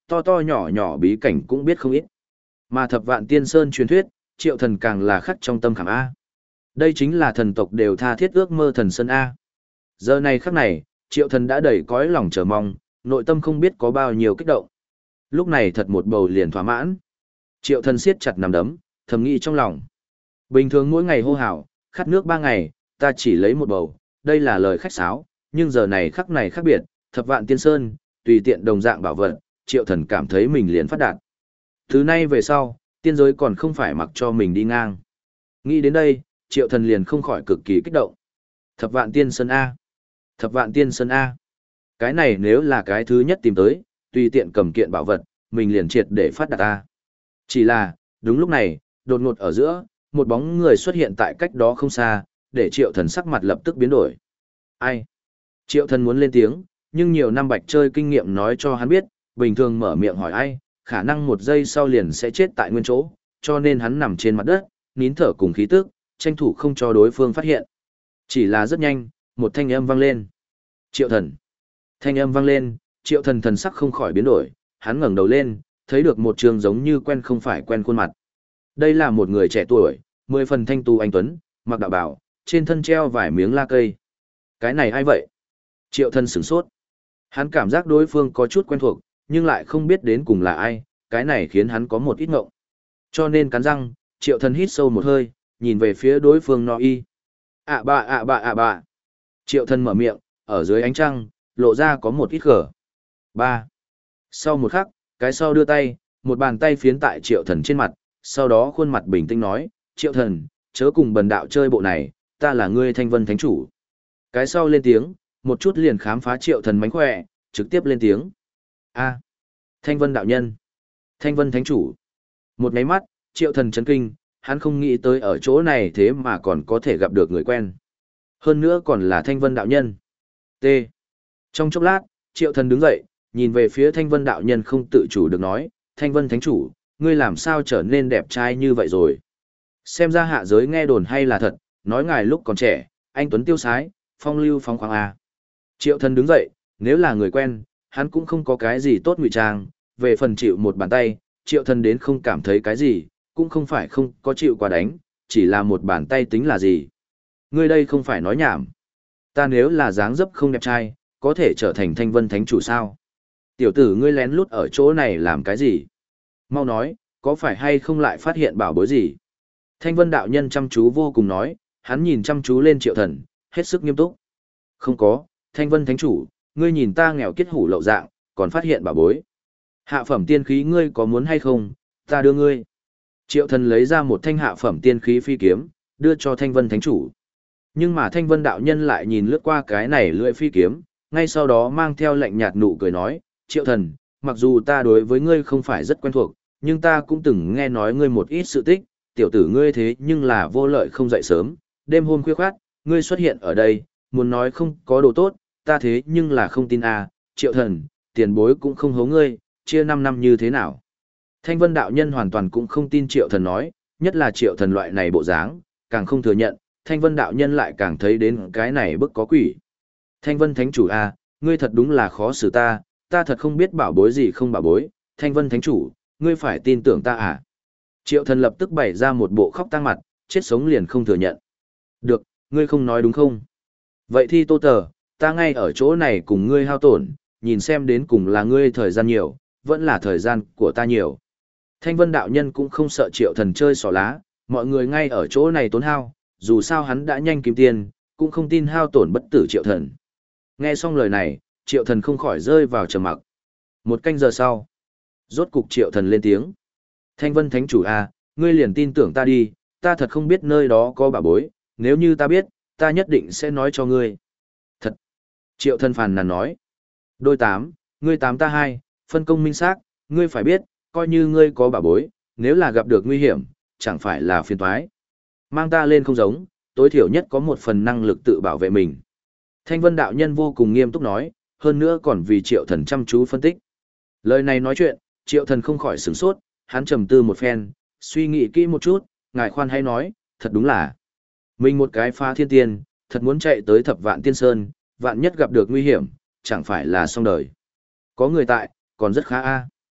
to to nhỏ nhỏ bí cảnh cũng biết không ít. Mà thập vạn tiên sơn truyền thuyết, triệu thần càng là khắc trong tâm khảm A. Đây chính là thần tộc đều tha thiết ước mơ thần sơn A. Giờ này khắc này, triệu thần đã đầy cõi lòng chờ mong, nội tâm không biết có bao nhiêu kích động. Lúc này thật một bầu liền thỏa mãn. Triệu thần siết chặt nắm đấm, thầm nghĩ trong lòng. Bình thường mỗi ngày hô hào, khát nước ba ngày, ta chỉ lấy một bầu, đây là lời khách sáo, nhưng giờ này khắc này khác biệt, thập vạn tiên sơn, tùy tiện đồng dạng bảo vật, triệu thần cảm thấy mình liền phát đạt. Thứ nay về sau, tiên giới còn không phải mặc cho mình đi ngang. Nghĩ đến đây, triệu thần liền không khỏi cực kỳ kích động. Thập vạn tiên sơn A. Thập vạn tiên sơn A. Cái này nếu là cái thứ nhất tìm tới, tùy tiện cầm kiện bảo vật, mình liền triệt để phát đạt A. Chỉ là, đúng lúc này, đột ngột ở giữa, một bóng người xuất hiện tại cách đó không xa, để triệu thần sắc mặt lập tức biến đổi. Ai? Triệu thần muốn lên tiếng, nhưng nhiều năm bạch chơi kinh nghiệm nói cho hắn biết, bình thường mở miệng hỏi ai, khả năng một giây sau liền sẽ chết tại nguyên chỗ, cho nên hắn nằm trên mặt đất, nín thở cùng khí tức, tranh thủ không cho đối phương phát hiện. Chỉ là rất nhanh, một thanh âm vang lên. Triệu thần. Thanh âm vang lên, triệu thần thần sắc không khỏi biến đổi, hắn ngẩng đầu lên, thấy được một trường giống như quen không phải quen khuôn mặt. Đây là một người trẻ tuổi, mười phần thanh tu anh tuấn, mặc đạo bào, trên thân treo vài miếng la cây. Cái này ai vậy? Triệu thần sửng sốt. Hắn cảm giác đối phương có chút quen thuộc, nhưng lại không biết đến cùng là ai, cái này khiến hắn có một ít ngộng. Cho nên cắn răng, triệu thần hít sâu một hơi, nhìn về phía đối phương no y. ạ bà ạ bà ạ bà. Triệu thần mở miệng, ở dưới ánh trăng, lộ ra có một ít gở. Ba. Sau một khắc, cái sau đưa tay, một bàn tay phiến tại triệu thần trên mặt, sau đó khuôn mặt bình tĩnh nói, triệu thần, chớ cùng bần đạo chơi bộ này, ta là ngươi thanh vân thánh chủ. Cái sau lên tiếng, một chút liền khám phá triệu thần mánh khỏe, trực tiếp lên tiếng. A. Thanh vân đạo nhân. Thanh vân thánh chủ. Một ngáy mắt, triệu thần chấn kinh, hắn không nghĩ tới ở chỗ này thế mà còn có thể gặp được người quen. Hơn nữa còn là thanh vân đạo nhân. T. Trong chốc lát, triệu thần đứng dậy, nhìn về phía thanh vân đạo nhân không tự chủ được nói, thanh vân thánh chủ, ngươi làm sao trở nên đẹp trai như vậy rồi. Xem ra hạ giới nghe đồn hay là thật, nói ngài lúc còn trẻ, anh tuấn tiêu sái, phong lưu phóng khoáng A. Triệu thần đứng dậy, nếu là người quen, hắn cũng không có cái gì tốt ngụy trang, về phần chịu một bàn tay, triệu thần đến không cảm thấy cái gì, cũng không phải không có chịu quả đánh, chỉ là một bàn tay tính là gì. Ngươi đây không phải nói nhảm. Ta nếu là dáng dấp không đẹp trai, có thể trở thành thanh vân thánh chủ sao? Tiểu tử ngươi lén lút ở chỗ này làm cái gì? Mau nói, có phải hay không lại phát hiện bảo bối gì? Thanh vân đạo nhân chăm chú vô cùng nói, hắn nhìn chăm chú lên triệu thần, hết sức nghiêm túc. Không có, thanh vân thánh chủ, ngươi nhìn ta nghèo kiết hủ lậu dạng, còn phát hiện bảo bối. Hạ phẩm tiên khí ngươi có muốn hay không, ta đưa ngươi. Triệu thần lấy ra một thanh hạ phẩm tiên khí phi kiếm, đưa cho thanh vân thánh chủ. Nhưng mà thanh vân đạo nhân lại nhìn lướt qua cái này lưỡi phi kiếm, ngay sau đó mang theo lạnh nhạt nụ cười nói, triệu thần, mặc dù ta đối với ngươi không phải rất quen thuộc, nhưng ta cũng từng nghe nói ngươi một ít sự tích, tiểu tử ngươi thế nhưng là vô lợi không dậy sớm, đêm hôm khuya khoát, ngươi xuất hiện ở đây, muốn nói không có đồ tốt, ta thế nhưng là không tin à, triệu thần, tiền bối cũng không hố ngươi, chia năm năm như thế nào. Thanh vân đạo nhân hoàn toàn cũng không tin triệu thần nói, nhất là triệu thần loại này bộ dáng, càng không thừa nhận, thanh vân đạo nhân lại càng thấy đến cái này bức có quỷ. Thanh vân thánh chủ à, ngươi thật đúng là khó xử ta, ta thật không biết bảo bối gì không bảo bối, thanh vân thánh chủ, ngươi phải tin tưởng ta à. Triệu thần lập tức bày ra một bộ khóc tăng mặt, chết sống liền không thừa nhận. Được, ngươi không nói đúng không? Vậy thì tô tờ, ta ngay ở chỗ này cùng ngươi hao tổn, nhìn xem đến cùng là ngươi thời gian nhiều, vẫn là thời gian của ta nhiều. Thanh vân đạo nhân cũng không sợ triệu thần chơi xỏ lá, mọi người ngay ở chỗ này tốn hao, dù sao hắn đã nhanh kiếm tiền, cũng không tin hao tổn bất tử triệu thần. Nghe xong lời này, triệu thần không khỏi rơi vào trầm mặc. Một canh giờ sau, rốt cục triệu thần lên tiếng. Thanh vân thánh chủ à, ngươi liền tin tưởng ta đi, ta thật không biết nơi đó có bảo bối, nếu như ta biết, ta nhất định sẽ nói cho ngươi. Thật! Triệu thần phàn nàn nói. Đôi tám, ngươi tám ta hai, phân công minh xác, ngươi phải biết, coi như ngươi có bảo bối, nếu là gặp được nguy hiểm, chẳng phải là phiền toái. Mang ta lên không giống, tối thiểu nhất có một phần năng lực tự bảo vệ mình. Thanh vân đạo nhân vô cùng nghiêm túc nói, hơn nữa còn vì triệu thần chăm chú phân tích. Lời này nói chuyện, triệu thần không khỏi sửng sốt, hắn trầm tư một phen, suy nghĩ kỹ một chút, ngài khoan hay nói, thật đúng là. Mình một cái phá thiên tiên, thật muốn chạy tới thập vạn tiên sơn, vạn nhất gặp được nguy hiểm, chẳng phải là xong đời. Có người tại, còn rất khá a.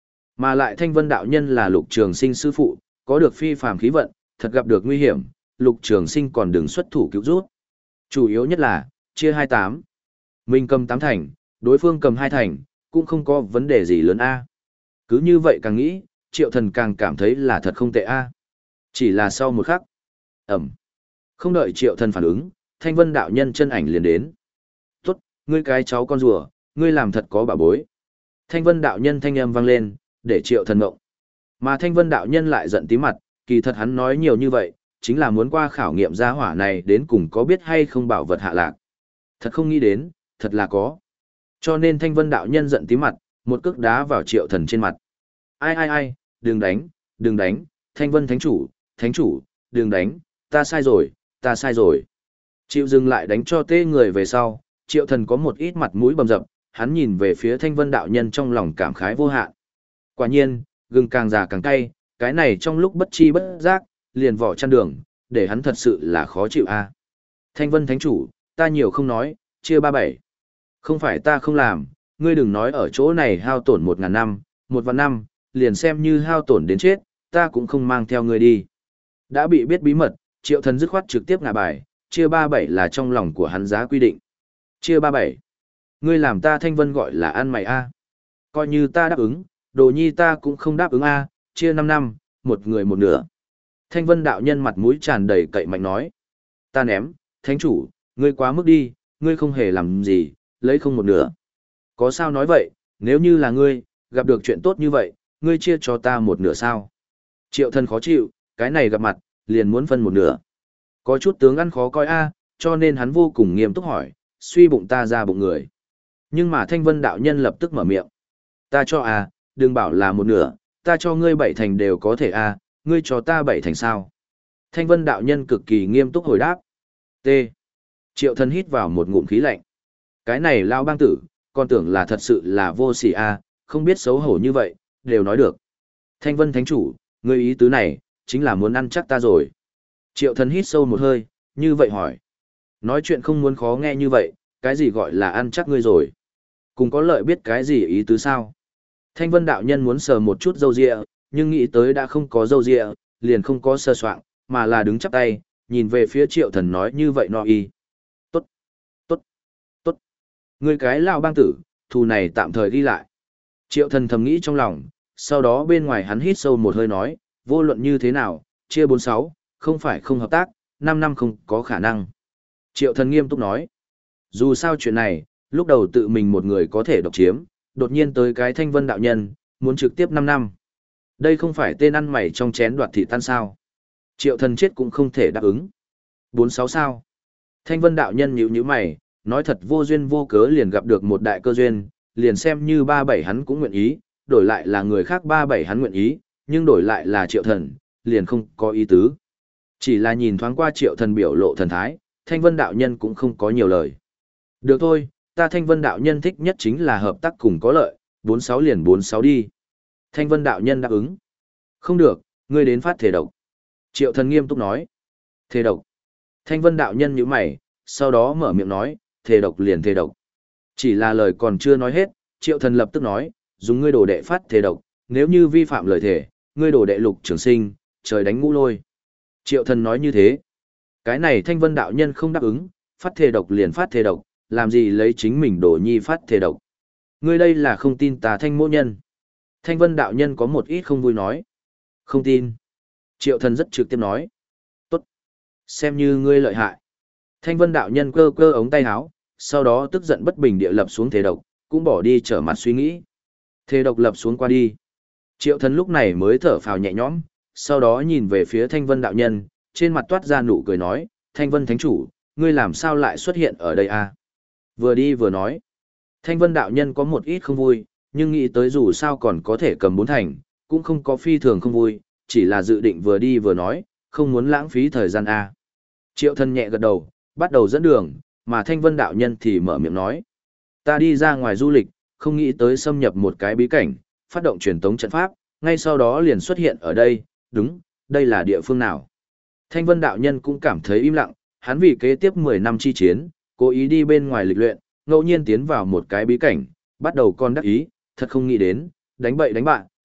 Mà lại Thanh Vân đạo nhân là Lục Trường Sinh sư phụ, có được phi phàm khí vận, thật gặp được nguy hiểm, Lục Trường Sinh còn đừng xuất thủ cứu rút. Chủ yếu nhất là, chia hai tám. Mình cầm tám thành, đối phương cầm hai thành, cũng không có vấn đề gì lớn a. Cứ như vậy càng nghĩ, Triệu Thần càng cảm thấy là thật không tệ a. Chỉ là sau một khắc, ầm. Không đợi Triệu Thần phản ứng, Thanh Vân đạo nhân chân ảnh liền đến. "Tốt, ngươi cái cháu con rùa, ngươi làm thật có bảo bối." Thanh Vân đạo nhân thanh âm vang lên, để Triệu Thần ngộng. Mà Thanh Vân đạo nhân lại giận tí mặt, kỳ thật hắn nói nhiều như vậy, chính là muốn qua khảo nghiệm gia hỏa này đến cùng có biết hay không bảo vật hạ lạc. Thật không nghĩ đến, thật là có. Cho nên Thanh Vân đạo nhân giận tí mặt, một cước đá vào Triệu Thần trên mặt. "Ai ai ai, đừng đánh, đừng đánh, Thanh Vân thánh chủ, thánh chủ, đừng đánh, ta sai rồi, ta sai rồi." Chịu dừng lại đánh cho tê người về sau, Triệu Thần có một ít mặt mũi bầm dập, hắn nhìn về phía Thanh Vân đạo nhân trong lòng cảm khái vô hạn. Quả nhiên, gừng càng già càng cay, cái này trong lúc bất chi bất giác, liền vỏ chăn đường, để hắn thật sự là khó chịu a. Thanh Vân thánh chủ, ta nhiều không nói, chia ba bảy. Không phải ta không làm, ngươi đừng nói ở chỗ này hao tổn một ngàn năm, một vạn năm, liền xem như hao tổn đến chết, ta cũng không mang theo ngươi đi. Đã bị biết bí mật, Triệu Thần dứt khoát trực tiếp ngả bài, chia ba bảy là trong lòng của hắn giá quy định. Chia ba bảy. Ngươi làm ta Thanh Vân gọi là ăn mày a. Coi như ta đáp ứng, Đồ Nhi ta cũng không đáp ứng a, chia năm năm, một người một nửa. Thanh Vân đạo nhân mặt mũi tràn đầy cậy mạnh nói. Ta ném, thánh chủ, ngươi quá mức đi, ngươi không hề làm gì, lấy không một nửa. Có sao nói vậy, nếu như là ngươi, gặp được chuyện tốt như vậy, ngươi chia cho ta một nửa sao? Triệu Thần khó chịu, cái này gặp mặt, liền muốn phân một nửa. Có chút tướng ăn khó coi a, cho nên hắn vô cùng nghiêm túc hỏi, suy bụng ta ra bụng người. Nhưng mà Thanh Vân đạo nhân lập tức mở miệng. Ta cho a, đừng bảo là một nửa, ta cho ngươi bảy thành đều có thể a, ngươi cho ta bảy thành sao? Thanh Vân đạo nhân cực kỳ nghiêm túc hồi đáp. T. Triệu Thần hít vào một ngụm khí lạnh. Cái này lao bang tử, còn tưởng là thật sự là vô sỉ a, không biết xấu hổ như vậy, đều nói được. Thanh Vân thánh chủ, ngươi ý tứ này, chính là muốn ăn chắc ta rồi. Triệu Thần hít sâu một hơi, như vậy hỏi. Nói chuyện không muốn khó nghe như vậy, cái gì gọi là ăn chắc ngươi rồi? Cùng có lợi biết cái gì ý tứ sao? Thanh Vân đạo nhân muốn sờ một chút râu ria, nhưng nghĩ tới đã không có râu ria, liền không có sơ soạng, mà là đứng chắp tay, nhìn về phía Triệu Thần nói như vậy no y. Tốt, tốt, tốt. Ngươi cái lão bang tử, thù này tạm thời ghi lại. Triệu Thần thầm nghĩ trong lòng, sau đó bên ngoài hắn hít sâu một hơi nói, vô luận như thế nào, chia bốn sáu, không phải không hợp tác, năm năm không có khả năng. Triệu Thần nghiêm túc nói, dù sao chuyện này, lúc đầu tự mình một người có thể độc chiếm, đột nhiên tới cái Thanh Vân đạo nhân, muốn trực tiếp năm năm. Đây không phải tên ăn mày trong chén đoạt thị tan sao. Triệu Thần chết cũng không thể đáp ứng. Bốn sáu sao. Thanh Vân đạo nhân nhíu nhíu mày, nói thật vô duyên vô cớ liền gặp được một đại cơ duyên, liền xem như ba bảy hắn cũng nguyện ý, đổi lại là người khác ba bảy hắn nguyện ý, nhưng đổi lại là Triệu Thần, liền không có ý tứ. Chỉ là nhìn thoáng qua Triệu Thần biểu lộ thần thái, Thanh Vân đạo nhân cũng không có nhiều lời. Được thôi, ta Thanh Vân đạo nhân thích nhất chính là hợp tác cùng có lợi, bốn sáu liền bốn sáu đi. Thanh Vân đạo nhân đáp ứng. Không được, ngươi đến phát thể độc. Triệu Thần nghiêm túc nói. Thể độc. Thanh Vân đạo nhân nhíu mày, sau đó mở miệng nói, thể độc liền thể độc. Chỉ là lời còn chưa nói hết, Triệu Thần lập tức nói, dùng ngươi đồ đệ phát thể độc, nếu như vi phạm lời thể, ngươi đồ đệ Lục Trường Sinh, trời đánh ngũ lôi. Triệu Thần nói như thế. Cái này Thanh Vân đạo nhân không đáp ứng, phát thể độc liền phát thể độc, làm gì lấy chính mình đồ nhi phát thể độc. Ngươi đây là không tin ta Thanh mỗ nhân. Thanh Vân đạo nhân có một ít không vui nói. Không tin. Triệu Thần rất trực tiếp nói. Tốt. Xem như ngươi lợi hại. Thanh Vân đạo nhân cơ cơ ống tay áo, sau đó tức giận bất bình địa lập xuống thể độc, cũng bỏ đi trở mặt suy nghĩ. Thể độc lập xuống qua đi. Triệu Thần lúc này mới thở phào nhẹ nhõm, sau đó nhìn về phía Thanh Vân đạo nhân, trên mặt toát ra nụ cười nói, Thanh Vân thánh chủ, ngươi làm sao lại xuất hiện ở đây a? Vừa đi vừa nói. Thanh Vân đạo nhân có một ít không vui, nhưng nghĩ tới dù sao còn có thể cầm bốn thành, cũng không có phi thường không vui, chỉ là dự định vừa đi vừa nói, không muốn lãng phí thời gian a. Triệu Thần nhẹ gật đầu, bắt đầu dẫn đường, mà Thanh Vân đạo nhân thì mở miệng nói. Ta đi ra ngoài du lịch, không nghĩ tới xâm nhập một cái bí cảnh, phát động truyền tống trận pháp, ngay sau đó liền xuất hiện ở đây, đúng, đây là địa phương nào? Thanh Vân đạo nhân cũng cảm thấy im lặng, hắn vì kế tiếp mười năm chi chiến, cố ý đi bên ngoài lịch luyện, ngẫu nhiên tiến vào một cái bí cảnh, bắt đầu con đắc ý, thật không nghĩ đến, đánh bậy đánh bạn,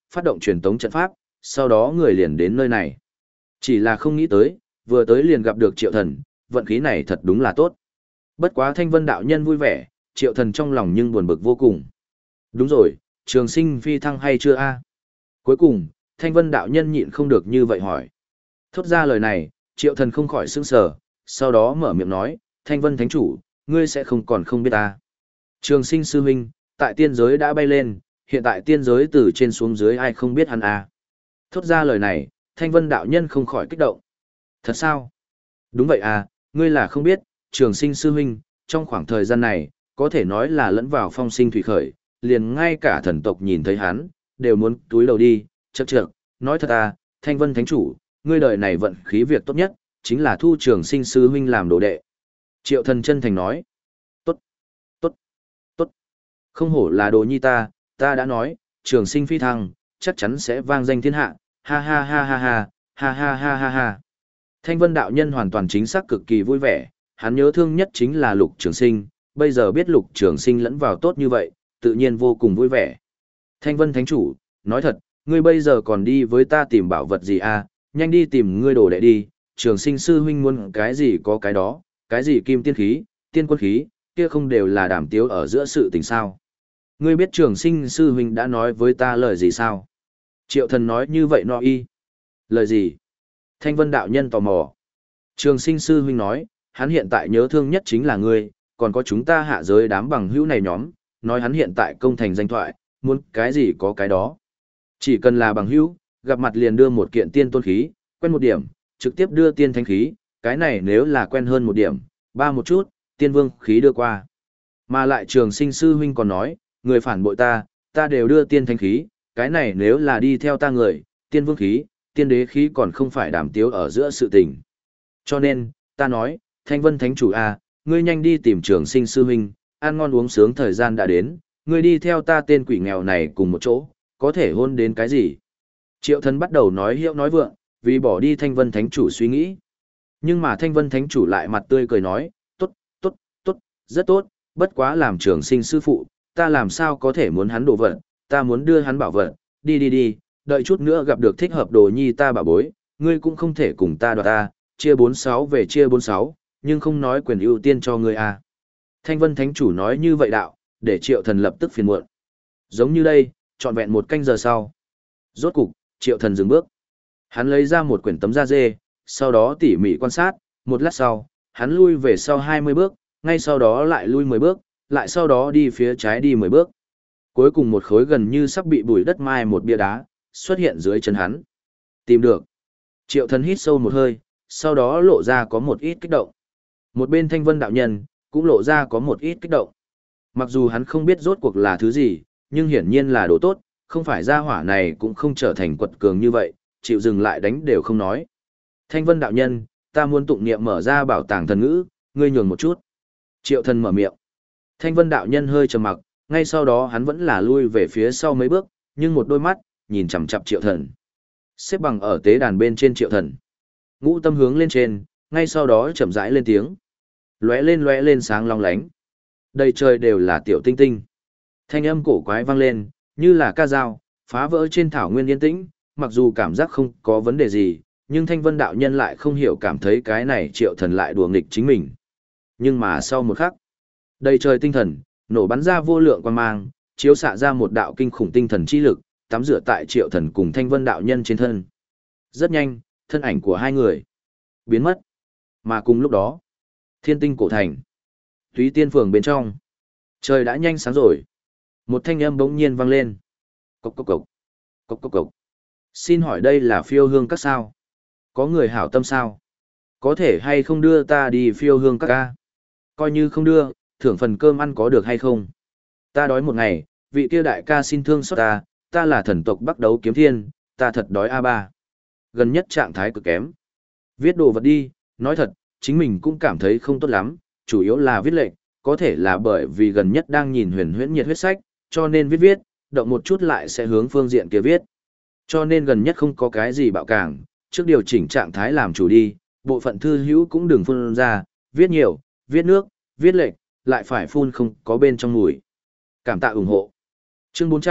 phát động truyền tống trận pháp, sau đó người liền đến nơi này. Chỉ là không nghĩ tới, vừa tới liền gặp được Triệu Thần, vận khí này thật đúng là tốt. Bất quá Thanh Vân đạo nhân vui vẻ, Triệu Thần trong lòng nhưng buồn bực vô cùng. Đúng rồi, Trường Sinh phi thăng hay chưa a? Cuối cùng, Thanh Vân đạo nhân nhịn không được như vậy hỏi. Thốt ra lời này, Triệu Thần không khỏi sững sờ, sau đó mở miệng nói, Thanh Vân thánh chủ, ngươi sẽ không còn không biết ta. Trường Sinh sư huynh, tại tiên giới đã bay lên, hiện tại tiên giới từ trên xuống dưới ai không biết hắn à. Thốt ra lời này, Thanh Vân đạo nhân không khỏi kích động. Thật sao? Đúng vậy à, ngươi là không biết, Trường Sinh sư huynh, trong khoảng thời gian này, có thể nói là lẫn vào phong sinh thủy khởi, liền ngay cả thần tộc nhìn thấy hắn, đều muốn túi đầu đi, chậc chậc, nói thật à, Thanh Vân thánh chủ, ngươi đời này vận khí việc tốt nhất, chính là thu Trường Sinh sư huynh làm đồ đệ. Triệu Thần chân thành nói. Tốt, tốt, tốt. Không hổ là đồ nhi ta, ta đã nói, Trường Sinh phi thăng, chắc chắn sẽ vang danh thiên hạ, ha ha ha ha ha, ha ha ha ha ha. Thanh Vân đạo nhân hoàn toàn chính xác cực kỳ vui vẻ, hắn nhớ thương nhất chính là Lục Trường Sinh, bây giờ biết Lục Trường Sinh lẫn vào tốt như vậy, tự nhiên vô cùng vui vẻ. Thanh Vân thánh chủ, nói thật, ngươi bây giờ còn đi với ta tìm bảo vật gì à, nhanh đi tìm ngươi đồ đệ đi, Trường Sinh sư huynh muốn cái gì có cái đó, cái gì kim tiên khí, tiên quân khí, kia không đều là đàm tiếu ở giữa sự tình sao. Ngươi biết Trường Sinh sư huynh đã nói với ta lời gì sao? Triệu Thần nói như vậy no y. Lời gì? Thanh Vân đạo nhân tò mò. Trường Sinh sư huynh nói, hắn hiện tại nhớ thương nhất chính là ngươi, còn có chúng ta hạ giới đám bằng hữu này nhóm, nói hắn hiện tại công thành danh thoại, muốn cái gì có cái đó. Chỉ cần là bằng hữu, gặp mặt liền đưa một kiện tiên tôn khí, quen một điểm, trực tiếp đưa tiên thánh khí, cái này nếu là quen hơn một điểm, ba một chút, tiên vương khí đưa qua. Mà lại Trường Sinh sư huynh còn nói, người phản bội ta, ta đều đưa tiên thánh khí, cái này nếu là đi theo ta người, tiên vương khí, tiên đế khí còn không phải đàm tiếu ở giữa sự tình. Cho nên, ta nói, Thanh Vân thánh chủ à, ngươi nhanh đi tìm Trường Sinh sư huynh, ăn ngon uống sướng thời gian đã đến, ngươi đi theo ta tên quỷ nghèo này cùng một chỗ, có thể hôn đến cái gì. Triệu Thần bắt đầu nói hiệu nói vượng, vì bỏ đi Thanh Vân thánh chủ suy nghĩ. Nhưng mà Thanh Vân thánh chủ lại mặt tươi cười nói, tốt, tốt, tốt, rất tốt, bất quá làm Trường Sinh sư phụ, ta làm sao có thể muốn hắn đồ vật, ta muốn đưa hắn bảo vật, đi đi đi, đợi chút nữa gặp được thích hợp đồ nhi ta bảo bối, ngươi cũng không thể cùng ta đoạt ta, chia bốn sáu về chia bốn sáu, nhưng không nói quyền ưu tiên cho ngươi à. Thanh Vân thánh chủ nói như vậy đạo, để Triệu Thần lập tức phiền muộn. Giống như đây, trọn vẹn một canh giờ sau. Rốt cục, Triệu Thần dừng bước. Hắn lấy ra một quyển tấm da dê, sau đó tỉ mỉ quan sát, một lát sau, hắn lui về sau hai mươi bước, ngay sau đó lại lui mười bước, lại sau đó đi phía trái đi mười bước. Cuối cùng một khối gần như sắp bị bùi đất mai một bia đá, xuất hiện dưới chân hắn. Tìm được. Triệu Thần hít sâu một hơi, sau đó lộ ra có một ít kích động. Một bên Thanh Vân đạo nhân, cũng lộ ra có một ít kích động. Mặc dù hắn không biết rốt cuộc là thứ gì, nhưng hiển nhiên là đồ tốt, không phải gia hỏa này cũng không trở thành quật cường như vậy, chịu dừng lại đánh đều không nói. Thanh Vân đạo nhân, ta muốn tụng niệm mở ra bảo tàng thần ngữ, ngươi nhường một chút. Triệu Thần mở miệng. Thanh Vân đạo nhân hơi trầm mặc, ngay sau đó hắn vẫn là lui về phía sau mấy bước, nhưng một đôi mắt, nhìn chằm chằm Triệu Thần. Xếp bằng ở tế đàn bên trên Triệu Thần. Ngũ tâm hướng lên trên, ngay sau đó chậm rãi lên tiếng. Lóe lên lóe lên sáng long lánh. Đầy trời đều là tiểu tinh tinh. Thanh âm cổ quái vang lên, như là ca dao, phá vỡ trên thảo nguyên yên tĩnh, mặc dù cảm giác không có vấn đề gì, nhưng Thanh Vân đạo nhân lại không hiểu cảm thấy cái này Triệu Thần lại đùa nghịch chính mình. Nhưng mà sau một khắc, đầy trời tinh thần, nổ bắn ra vô lượng quang mang, chiếu xạ ra một đạo kinh khủng tinh thần chi lực, tắm rửa tại Triệu Thần cùng Thanh Vân đạo nhân trên thân. Rất nhanh, thân ảnh của hai người biến mất. Mà cùng lúc đó, Thiên Tinh cổ thành, Túy Tiên phường bên trong, trời đã nhanh sáng rồi. Một thanh âm bỗng nhiên vang lên. Cốc cốc cốc. Cốc cốc cốc. Xin hỏi đây là Phiêu Hương Các sao? Có người hảo tâm sao? Có thể hay không đưa ta đi Phiêu Hương Các ca? Coi như không đưa, thưởng phần cơm ăn có được hay không? Ta đói một ngày, vị kia đại ca xin thương xót ta, ta là thần tộc Bắc Đấu Kiếm Thiên, ta thật đói a ba. Gần nhất trạng thái cực kém. Viết đồ vật đi, nói thật, chính mình cũng cảm thấy không tốt lắm, chủ yếu là viết lệnh, có thể là bởi vì gần nhất đang nhìn huyền huyễn nhiệt huyết sách, cho nên viết viết, động một chút lại sẽ hướng phương diện kia viết. Cho nên gần nhất không có cái gì bạo càng, trước điều chỉnh trạng thái làm chủ đi, bộ phận thư hữu cũng đừng phun ra, viết nhiều, viết nước, viết lệnh, lại phải phun không có bên trong mùi. Cảm tạ ủng hộ. Chương bốn trăm,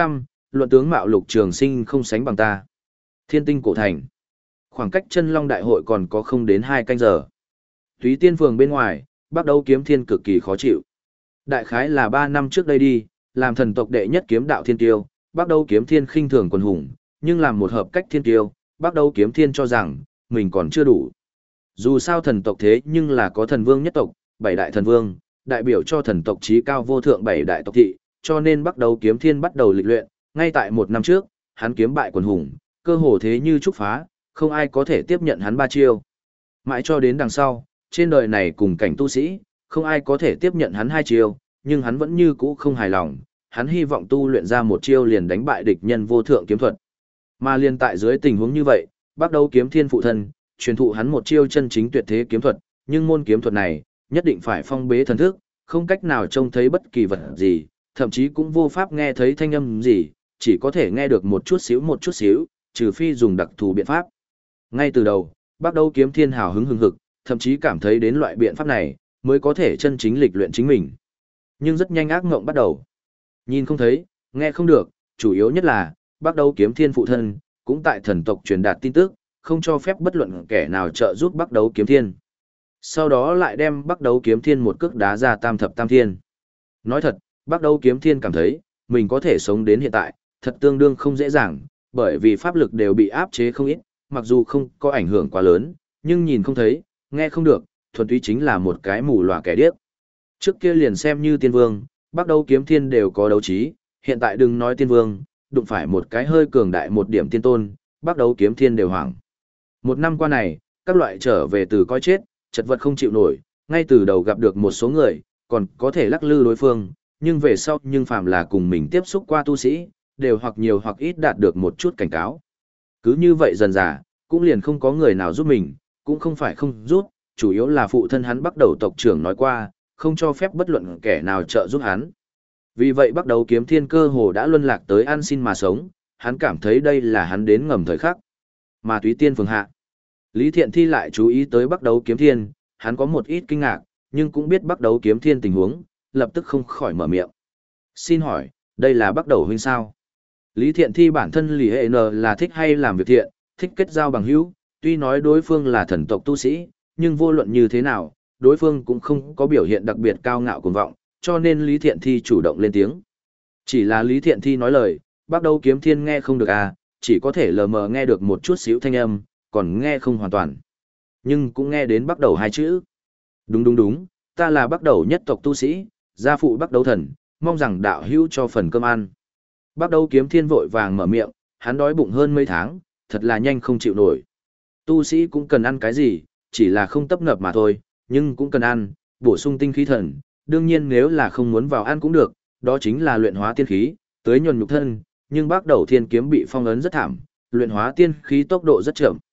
luận tướng mạo Lục Trường Sinh không sánh bằng ta. Thiên Tinh cổ thành. Khoảng cách Chân Long đại hội còn có không đến hai canh giờ. Túy Tiên phường bên ngoài, Bắc Đấu Kiếm Thiên cực kỳ khó chịu. Đại khái là ba năm trước đây đi, làm thần tộc đệ nhất kiếm đạo thiên tiêu, Bắc Đấu Kiếm Thiên khinh thường quần hùng, nhưng làm một hợp cách thiên tiêu, Bắc Đấu Kiếm Thiên cho rằng mình còn chưa đủ. Dù sao thần tộc thế nhưng là có thần vương nhất tộc, bảy đại thần vương, đại biểu cho thần tộc chí cao vô thượng bảy đại tộc thị, cho nên Bắc Đấu Kiếm Thiên bắt đầu lịch luyện, ngay tại một năm trước, hắn kiếm bại quần hùng, cơ hồ thế như trúc phá, không ai có thể tiếp nhận hắn ba chiêu. Mãi cho đến đằng sau, trên đời này cùng cảnh tu sĩ, không ai có thể tiếp nhận hắn hai chiêu, nhưng hắn vẫn như cũ không hài lòng, hắn hy vọng tu luyện ra một chiêu liền đánh bại địch nhân vô thượng kiếm thuật. Mà liên tại dưới tình huống như vậy, Bắc Đấu Kiếm Thiên phụ thân, truyền thụ hắn một chiêu chân chính tuyệt thế kiếm thuật, nhưng môn kiếm thuật này, nhất định phải phong bế thần thức, không cách nào trông thấy bất kỳ vật gì, thậm chí cũng vô pháp nghe thấy thanh âm gì, chỉ có thể nghe được một chút xíu một chút xíu, trừ phi dùng đặc thù biện pháp. Ngay từ đầu, Bắc Đấu Kiếm Thiên hào hứng hừng hực, thậm chí cảm thấy đến loại biện pháp này mới có thể chân chính lịch luyện chính mình. Nhưng rất nhanh ác mộng bắt đầu. Nhìn không thấy, nghe không được, chủ yếu nhất là Bắc Đấu Kiếm Thiên phụ thân cũng tại thần tộc truyền đạt tin tức, không cho phép bất luận kẻ nào trợ giúp Bắc Đấu Kiếm Thiên. Sau đó lại đem Bắc Đấu Kiếm Thiên một cước đá ra tam thập tam thiên. Nói thật, Bắc Đấu Kiếm Thiên cảm thấy mình có thể sống đến hiện tại, thật tương đương không dễ dàng, bởi vì pháp lực đều bị áp chế không ít, mặc dù không có ảnh hưởng quá lớn, nhưng nhìn không thấy, nghe không được, thuần túy chính là một cái mù lòa kẻ điếc. Trước kia liền xem như tiên vương, Bắc Đấu Kiếm Thiên đều có đấu trí, hiện tại đừng nói tiên vương, đụng phải một cái hơi cường đại một điểm tiên tôn, Bắc Đấu Kiếm Thiên đều hoảng. Một năm qua này, các loại trở về từ coi chết, chật vật không chịu nổi, ngay từ đầu gặp được một số người, còn có thể lắc lư đối phương, nhưng về sau nhưng phàm là cùng mình tiếp xúc qua tu sĩ, đều hoặc nhiều hoặc ít đạt được một chút cảnh cáo. Cứ như vậy dần dà, cũng liền không có người nào giúp mình, cũng không phải không giúp, chủ yếu là phụ thân hắn Bắc Đấu tộc trưởng nói qua, không cho phép bất luận kẻ nào trợ giúp hắn. Vì vậy Bắc Đấu Kiếm Thiên cơ hồ đã luân lạc tới ăn xin mà sống, hắn cảm thấy đây là hắn đến ngầm thời khắc. Mà Túy Tiên phường hạ, Lý Thiện Thi lại chú ý tới Bắc Đấu Kiếm Thiên, hắn có một ít kinh ngạc, nhưng cũng biết Bắc Đấu Kiếm Thiên tình huống, lập tức không khỏi mở miệng. Xin hỏi, đây là Bắc Đấu huynh sao? Lý Thiện Thi bản thân Lý Hệ N là thích hay làm việc thiện, thích kết giao bằng hữu, tuy nói đối phương là thần tộc tu sĩ, nhưng vô luận như thế nào, đối phương cũng không có biểu hiện đặc biệt cao ngạo cuồng vọng, cho nên Lý Thiện Thi chủ động lên tiếng. Chỉ là Lý Thiện Thi nói lời, Bắc Đấu Kiếm Thiên nghe không được à, chỉ có thể lờ mờ nghe được một chút xíu thanh âm, còn nghe không hoàn toàn. Nhưng cũng nghe đến Bắc Đấu hai chữ. Đúng đúng đúng, ta là Bắc Đấu nhất tộc tu sĩ, gia phụ Bắc Đấu thần, mong rằng đạo hữu cho phần cơm ăn. Bắc Đấu Kiếm Thiên vội vàng mở miệng, hắn đói bụng hơn mấy tháng, thật là nhanh không chịu nổi. Tu sĩ cũng cần ăn cái gì, chỉ là không tấp nập mà thôi, nhưng cũng cần ăn, bổ sung tinh khí thần. Đương nhiên nếu là không muốn vào ăn cũng được, đó chính là luyện hóa tiên khí, tới nhuần nhục thân, nhưng Bắc Đấu Thiên kiếm bị phong ấn rất thảm, luyện hóa tiên khí tốc độ rất chậm.